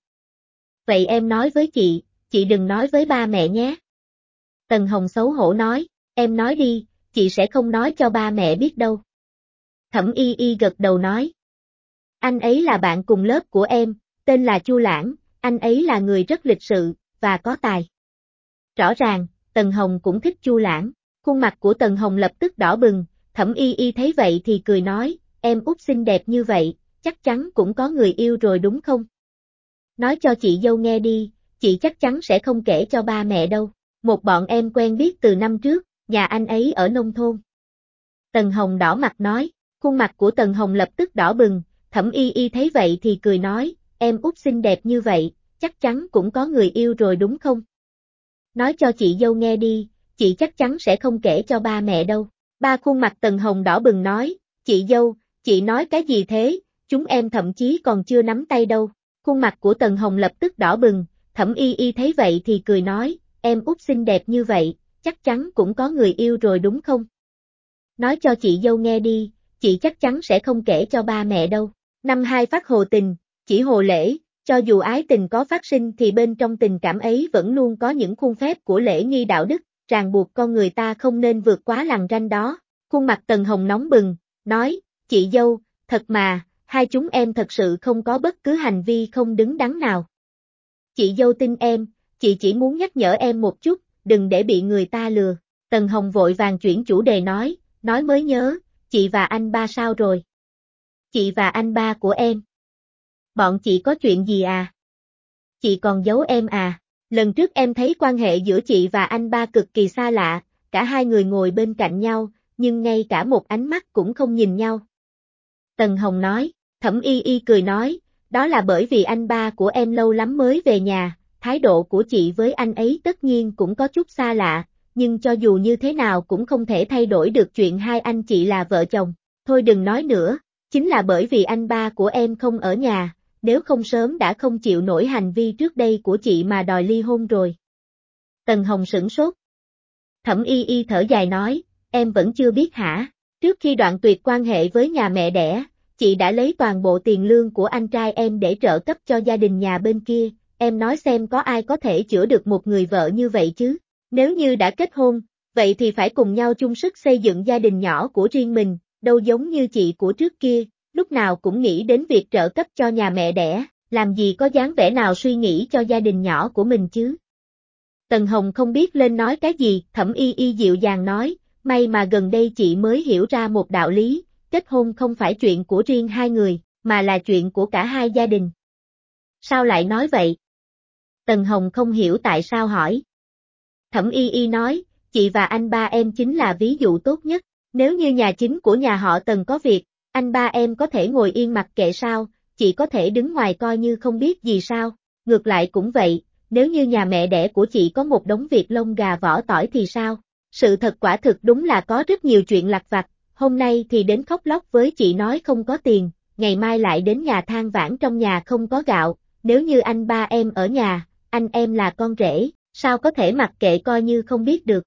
Vậy em nói với chị đừng nói với ba mẹ nhé. Tần Hồng xấu hổ nói, em nói đi, chị sẽ không nói cho ba mẹ biết đâu. Thẩm Y Y gật đầu nói. Anh ấy là bạn cùng lớp của em, tên là Chu Lãng, anh ấy là người rất lịch sự, và có tài. Rõ ràng, Tần Hồng cũng thích Chu Lãng, khuôn mặt của Tần Hồng lập tức đỏ bừng, Thẩm Y Y thấy vậy thì cười nói, em út xinh đẹp như vậy, chắc chắn cũng có người yêu rồi đúng không? Nói cho chị dâu nghe đi, chị chắc chắn sẽ không kể cho ba mẹ đâu, một bọn em quen biết từ năm trước, nhà anh ấy ở nông thôn. Tần Hồng đỏ mặt nói, khuôn mặt của Tần Hồng lập tức đỏ bừng, Thẩm Y Y thấy vậy thì cười nói, em út xinh đẹp như vậy, chắc chắn cũng có người yêu rồi đúng không? Nói cho chị dâu nghe đi, chị chắc chắn sẽ không kể cho ba mẹ đâu. Ba khuôn mặt Tần Hồng đỏ bừng nói, chị dâu, chị nói cái gì thế, chúng em thậm chí còn chưa nắm tay đâu. Khuôn mặt của Tần Hồng lập tức đỏ bừng, Thẩm Y Y thấy vậy thì cười nói, em út xinh đẹp như vậy, chắc chắn cũng có người yêu rồi đúng không? Nói cho chị dâu nghe đi, chị chắc chắn sẽ không kể cho ba mẹ đâu. Năm hai phát hồ tình, chỉ hồ lễ, cho dù ái tình có phát sinh thì bên trong tình cảm ấy vẫn luôn có những khuôn phép của lễ nghi đạo đức, ràng buộc con người ta không nên vượt quá lằn ranh đó. Khuôn mặt Tần Hồng nóng bừng, nói, chị dâu, thật mà, hai chúng em thật sự không có bất cứ hành vi không đứng đắn nào. Chị dâu tin em, chị chỉ muốn nhắc nhở em một chút, đừng để bị người ta lừa. Tần Hồng vội vàng chuyển chủ đề nói mới nhớ, chị và anh ba sao rồi? Chị và anh ba của em. Bọn chị có chuyện gì à? Chị còn giấu em à? Lần trước em thấy quan hệ giữa chị và anh ba cực kỳ xa lạ, cả hai người ngồi bên cạnh nhau, nhưng ngay cả một ánh mắt cũng không nhìn nhau. Tần Hồng nói, Thẩm Y Y cười nói, đó là bởi vì anh ba của em lâu lắm mới về nhà, thái độ của chị với anh ấy tất nhiên cũng có chút xa lạ, nhưng cho dù như thế nào cũng không thể thay đổi được chuyện hai anh chị là vợ chồng. Thôi đừng nói nữa, chính là bởi vì anh ba của em không ở nhà, nếu không sớm đã không chịu nổi hành vi trước đây của chị mà đòi ly hôn rồi. Tần Hồng sửng sốt. Thẩm Y Y thở dài nói, em vẫn chưa biết hả? Trước khi đoạn tuyệt quan hệ với nhà mẹ đẻ, chị đã lấy toàn bộ tiền lương của anh trai em để trợ cấp cho gia đình nhà bên kia, em nói xem có ai có thể chữa được một người vợ như vậy chứ? Nếu như đã kết hôn, vậy thì phải cùng nhau chung sức xây dựng gia đình nhỏ của riêng mình, đâu giống như chị của trước kia, lúc nào cũng nghĩ đến việc trợ cấp cho nhà mẹ đẻ, làm gì có dáng vẻ nào suy nghĩ cho gia đình nhỏ của mình chứ? Tần Hồng không biết lên nói cái gì, Thẩm Y Y dịu dàng nói, may mà gần đây chị mới hiểu ra một đạo lý, kết hôn không phải chuyện của riêng hai người, mà là chuyện của cả hai gia đình. Sao lại nói vậy? Tần Hồng không hiểu tại sao hỏi. Thẩm Y Y nói, chị và anh ba em chính là ví dụ tốt nhất, nếu như nhà chính của nhà họ Tần có việc, anh ba em có thể ngồi yên mặc kệ sao, chị có thể đứng ngoài coi như không biết gì sao, ngược lại cũng vậy, nếu như nhà mẹ đẻ của chị có một đống việc lông gà vỏ tỏi thì sao? Sự thật quả thực đúng là có rất nhiều chuyện lặt vặt, hôm nay thì đến khóc lóc với chị nói không có tiền, ngày mai lại đến nhà than vãn trong nhà không có gạo, nếu như anh ba em ở nhà, anh em là con rể, sao có thể mặc kệ coi như không biết được.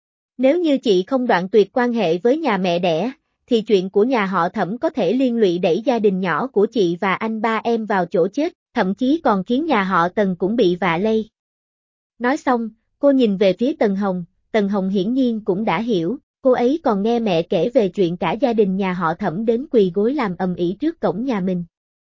Nếu như chị không đoạn tuyệt quan hệ với nhà mẹ đẻ, thì chuyện của nhà họ Thẩm có thể liên lụy đẩy gia đình nhỏ của chị và anh ba em vào chỗ chết, thậm chí còn khiến nhà họ Tần cũng bị vạ lây. Nói xong, cô nhìn về phía Tần Hồng hiển nhiên cũng đã hiểu, cô ấy còn nghe mẹ kể về chuyện cả gia đình nhà họ Thẩm đến quỳ gối làm ầm ĩ trước cổng nhà mình.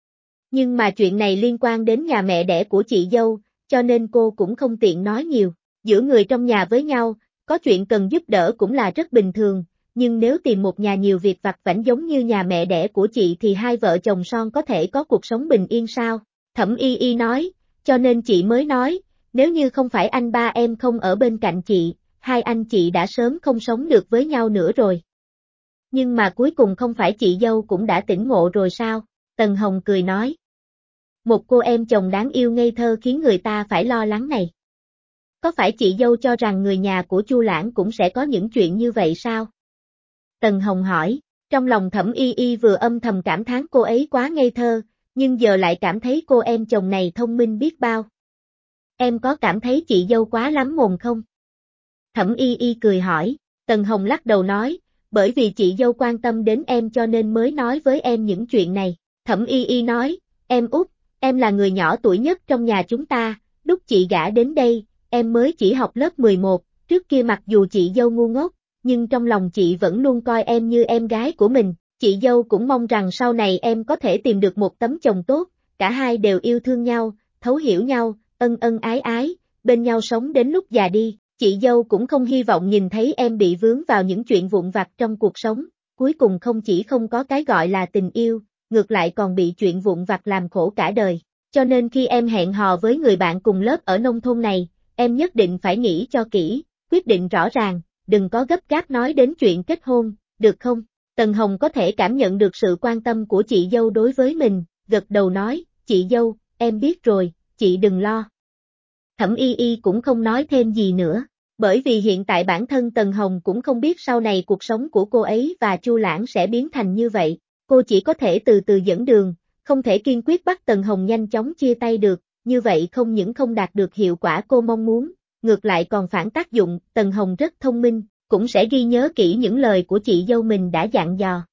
Nhưng mà chuyện này liên quan đến nhà mẹ đẻ của chị dâu, cho nên cô cũng không tiện nói nhiều, giữa người trong nhà với nhau, có chuyện cần giúp đỡ cũng là rất bình thường, nhưng nếu tìm một nhà nhiều việc vặt vãnh giống như nhà mẹ đẻ của chị thì hai vợ chồng son có thể có cuộc sống bình yên sao? Thẩm Y Y nói, cho nên chị mới nói, nếu như không phải anh ba em không ở bên cạnh chị, hai anh chị đã sớm không sống được với nhau nữa rồi. Nhưng mà cuối cùng không phải chị dâu cũng đã tỉnh ngộ rồi sao? Tần Hồng cười nói. Một cô em chồng đáng yêu ngây thơ khiến người ta phải lo lắng này. Có phải chị dâu cho rằng người nhà của Chu Lãng cũng sẽ có những chuyện như vậy sao? Tần Hồng hỏi, trong lòng Thẩm Y Y vừa âm thầm cảm thán cô ấy quá ngây thơ, nhưng giờ lại cảm thấy cô em chồng này thông minh biết bao. Em có cảm thấy chị dâu quá lắm mồm không? Thẩm Y Y cười hỏi, Tần Hồng lắc đầu nói, bởi vì chị dâu quan tâm đến em cho nên mới nói với em những chuyện này. Thẩm Y Y nói, em út, em là người nhỏ tuổi nhất trong nhà chúng ta, lúc chị gả đến đây, em mới chỉ học lớp 11, trước kia mặc dù chị dâu ngu ngốc, nhưng trong lòng chị vẫn luôn coi em như em gái của mình, chị dâu cũng mong rằng sau này em có thể tìm được một tấm chồng tốt, cả hai đều yêu thương nhau, thấu hiểu nhau, ân ân ái ái, bên nhau sống đến lúc già đi. Chị dâu cũng không hy vọng nhìn thấy em bị vướng vào những chuyện vụn vặt trong cuộc sống, cuối cùng không chỉ không có cái gọi là tình yêu, ngược lại còn bị chuyện vụn vặt làm khổ cả đời. Cho nên khi em hẹn hò với người bạn cùng lớp ở nông thôn này, em nhất định phải nghĩ cho kỹ, quyết định rõ ràng, đừng có gấp gáp nói đến chuyện kết hôn, được không? Tần Hồng có thể cảm nhận được sự quan tâm của chị dâu đối với mình, gật đầu nói, chị dâu, em biết rồi, chị đừng lo. Thẩm Y Y cũng không nói thêm gì nữa. Bởi vì hiện tại bản thân Tần Hồng cũng không biết sau này cuộc sống của cô ấy và Chu Lãng sẽ biến thành như vậy, cô chỉ có thể từ từ dẫn đường, không thể kiên quyết bắt Tần Hồng nhanh chóng chia tay được, như vậy không những không đạt được hiệu quả cô mong muốn, ngược lại còn phản tác dụng. Tần Hồng rất thông minh, cũng sẽ ghi nhớ kỹ những lời của chị dâu mình đã dặn dò.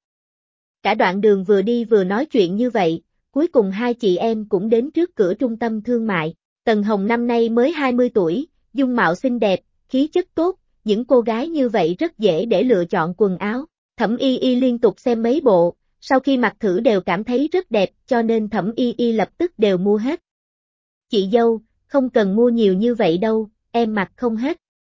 Cả đoạn đường vừa đi vừa nói chuyện như vậy, cuối cùng hai chị em cũng đến trước cửa trung tâm thương mại. Tần Hồng năm nay mới 20 tuổi, dung mạo xinh đẹp, khí chất tốt, những cô gái như vậy rất dễ để lựa chọn quần áo. Thẩm Y Y liên tục xem mấy bộ, sau khi mặc thử đều cảm thấy rất đẹp cho nên Thẩm Y Y lập tức đều mua hết. Chị dâu, không cần mua nhiều như vậy đâu, em mặc không hết.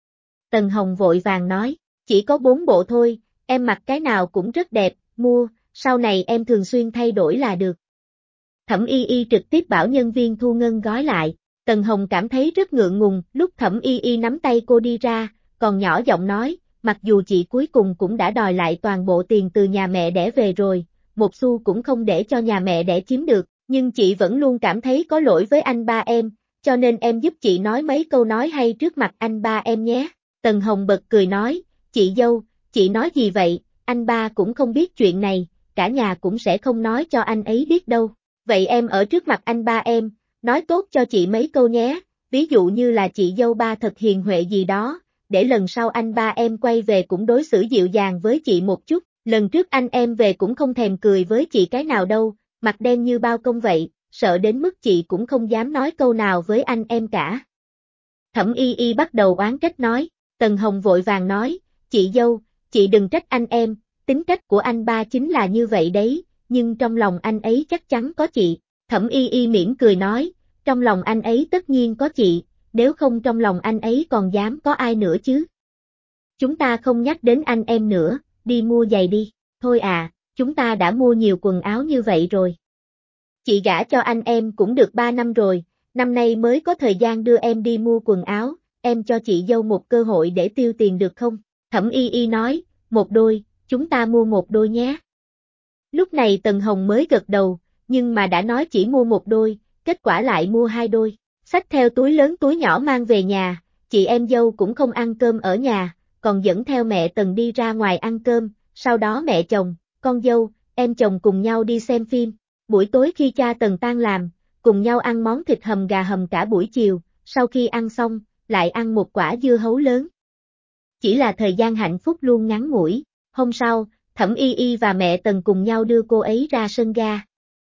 Tần Hồng vội vàng nói, chỉ có 4 bộ thôi, em mặc cái nào cũng rất đẹp, mua, sau này em thường xuyên thay đổi là được. Thẩm Y Y trực tiếp bảo nhân viên thu ngân gói lại. Tần Hồng cảm thấy rất ngượng ngùng, lúc Thẩm Y Y nắm tay cô đi ra, còn nhỏ giọng nói, mặc dù chị cuối cùng cũng đã đòi lại toàn bộ tiền từ nhà mẹ đẻ về rồi, một xu cũng không để cho nhà mẹ đẻ chiếm được, nhưng chị vẫn luôn cảm thấy có lỗi với anh ba em, cho nên em giúp chị nói mấy câu nói hay trước mặt anh ba em nhé. Tần Hồng bật cười nói, chị dâu, chị nói gì vậy, anh ba cũng không biết chuyện này, cả nhà cũng sẽ không nói cho anh ấy biết đâu. Vậy em ở trước mặt anh ba em, nói tốt cho chị mấy câu nhé, ví dụ như là chị dâu ba thật hiền huệ gì đó, để lần sau anh ba em quay về cũng đối xử dịu dàng với chị một chút, lần trước anh em về cũng không thèm cười với chị cái nào đâu, mặt đen như bao công vậy, sợ đến mức chị cũng không dám nói câu nào với anh em cả. Thẩm Y Y bắt đầu oán trách nói, Tần Hồng vội vàng nói, chị dâu, chị đừng trách anh em, tính cách của anh ba chính là như vậy đấy, nhưng trong lòng anh ấy chắc chắn có chị. Thẩm Y Y mỉm cười nói, trong lòng anh ấy tất nhiên có chị, nếu không trong lòng anh ấy còn dám có ai nữa chứ. Chúng ta không nhắc đến anh em nữa, đi mua giày đi, thôi à, chúng ta đã mua nhiều quần áo như vậy rồi. Chị gả cho anh em cũng được 3 năm rồi, năm nay mới có thời gian đưa em đi mua quần áo, em cho chị dâu một cơ hội để tiêu tiền được không? Thẩm Y Y nói, một đôi, chúng ta mua một đôi nhé. Lúc này Tần Hồng mới gật đầu, nhưng mà đã nói chỉ mua một đôi, kết quả lại mua 2 đôi. Xách theo túi lớn túi nhỏ mang về nhà, chị em dâu cũng không ăn cơm ở nhà, còn dẫn theo mẹ Tần đi ra ngoài ăn cơm, sau đó mẹ chồng, con dâu, em chồng cùng nhau đi xem phim. Buổi tối khi cha Tần tan làm, cùng nhau ăn món thịt hầm gà hầm cả buổi chiều, sau khi ăn xong, lại ăn một quả dưa hấu lớn. Chỉ là thời gian hạnh phúc luôn ngắn ngủi, hôm sau, Thẩm Y Y và mẹ Tần cùng nhau đưa cô ấy ra sân ga.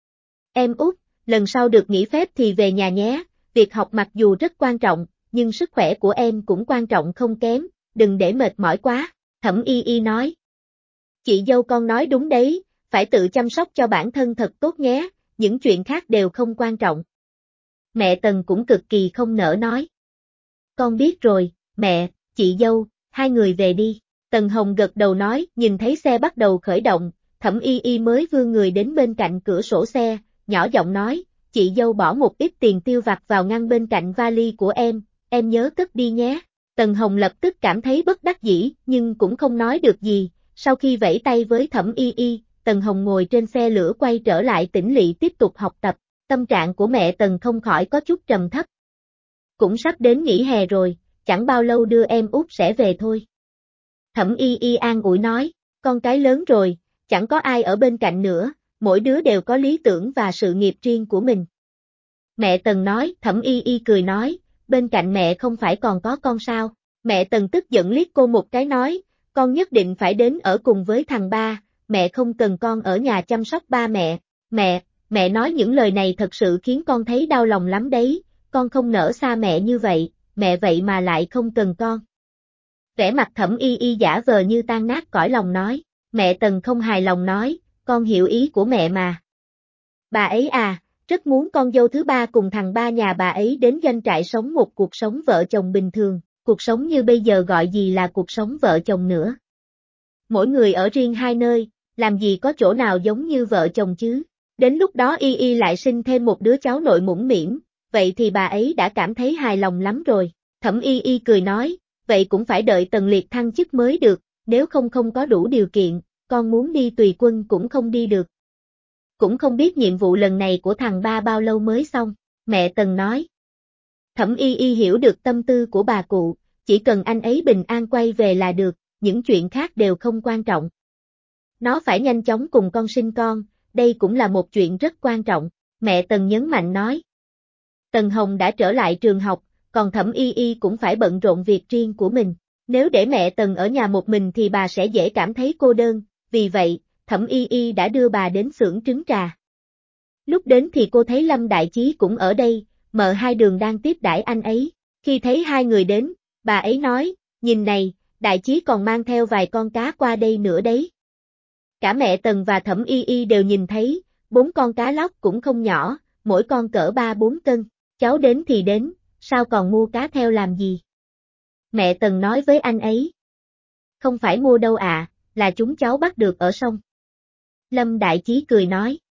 Em út, lần sau được nghỉ phép thì về nhà nhé, việc học mặc dù rất quan trọng, nhưng sức khỏe của em cũng quan trọng không kém, đừng để mệt mỏi quá, Thẩm Y Y nói. Chị dâu con nói đúng đấy, phải tự chăm sóc cho bản thân thật tốt nhé, những chuyện khác đều không quan trọng. Mẹ Tần cũng cực kỳ không nỡ nói. Con biết rồi, mẹ, chị dâu, hai người về đi. Tần Hồng gật đầu nói, nhìn thấy xe bắt đầu khởi động, Thẩm Y Y mới vươn người đến bên cạnh cửa sổ xe, nhỏ giọng nói, chị dâu bỏ một ít tiền tiêu vặt vào ngăn bên cạnh vali của em nhớ cất đi nhé. Tần Hồng lập tức cảm thấy bất đắc dĩ, nhưng cũng không nói được gì, Sau khi vẫy tay với Thẩm Y Y, Tần Hồng ngồi trên xe lửa quay trở lại tỉnh lỵ tiếp tục học tập, tâm trạng của mẹ Tần không khỏi có chút trầm thấp. Cũng sắp đến nghỉ hè rồi, chẳng bao lâu đưa em út sẽ về thôi. Thẩm Y Y an ủi nói, con cái lớn rồi, chẳng có ai ở bên cạnh nữa, mỗi đứa đều có lý tưởng và sự nghiệp riêng của mình. Mẹ Tần nói, Thẩm Y Y cười nói, bên cạnh mẹ không phải còn có con sao? Mẹ Tần tức giận liếc cô một cái nói, con nhất định phải đến ở cùng với thằng ba, mẹ không cần con ở nhà chăm sóc ba mẹ. Mẹ nói những lời này thật sự khiến con thấy đau lòng lắm đấy, con không nỡ xa mẹ như vậy, mẹ vậy mà lại không cần con. Vẻ mặt Thẩm Y Y giả vờ như tan nát cõi lòng nói, mẹ Tần không hài lòng nói, con hiểu ý của mẹ mà. Bà ấy à, rất muốn con dâu thứ ba cùng thằng ba nhà bà ấy đến doanh trại sống một cuộc sống vợ chồng bình thường, cuộc sống như bây giờ gọi gì là cuộc sống vợ chồng nữa. Mỗi người ở riêng hai nơi, làm gì có chỗ nào giống như vợ chồng chứ. Đến lúc đó Y Y lại sinh thêm một đứa cháu nội mũm mĩm, vậy thì bà ấy đã cảm thấy hài lòng lắm rồi. Thẩm Y Y cười nói, vậy cũng phải đợi Tần Liệt thăng chức mới được, nếu không có đủ điều kiện, con muốn đi tùy quân cũng không đi được. Cũng không biết nhiệm vụ lần này của thằng ba bao lâu mới xong, mẹ Tần nói. Thẩm Y Y hiểu được tâm tư của bà cụ, chỉ cần anh ấy bình an quay về là được, những chuyện khác đều không quan trọng. Nó phải nhanh chóng cùng con sinh con, đây cũng là một chuyện rất quan trọng, mẹ Tần nhấn mạnh nói. Tần Hồng đã trở lại trường học, còn Thẩm Y Y cũng phải bận rộn việc riêng của mình. Nếu để mẹ Tần ở nhà một mình thì bà sẽ dễ cảm thấy cô đơn, vì vậy, Thẩm Y Y đã đưa bà đến xưởng trứng trà. Lúc đến thì cô thấy Lâm Đại Chí cũng ở đây, mợ Hai Đường đang tiếp đãi anh ấy. Khi thấy hai người đến, bà ấy nói, nhìn này, Đại Chí còn mang theo vài con cá qua đây nữa đấy. Cả mẹ Tần và Thẩm Y Y đều nhìn thấy, 4 con cá lóc cũng không nhỏ, mỗi con cỡ 3-4 cân. Cháu đến thì đến, sao còn mua cá theo làm gì? Mẹ Tần nói với anh ấy. Không phải mua đâu ạ, là chúng cháu bắt được ở sông. Lâm Đại Chí cười nói.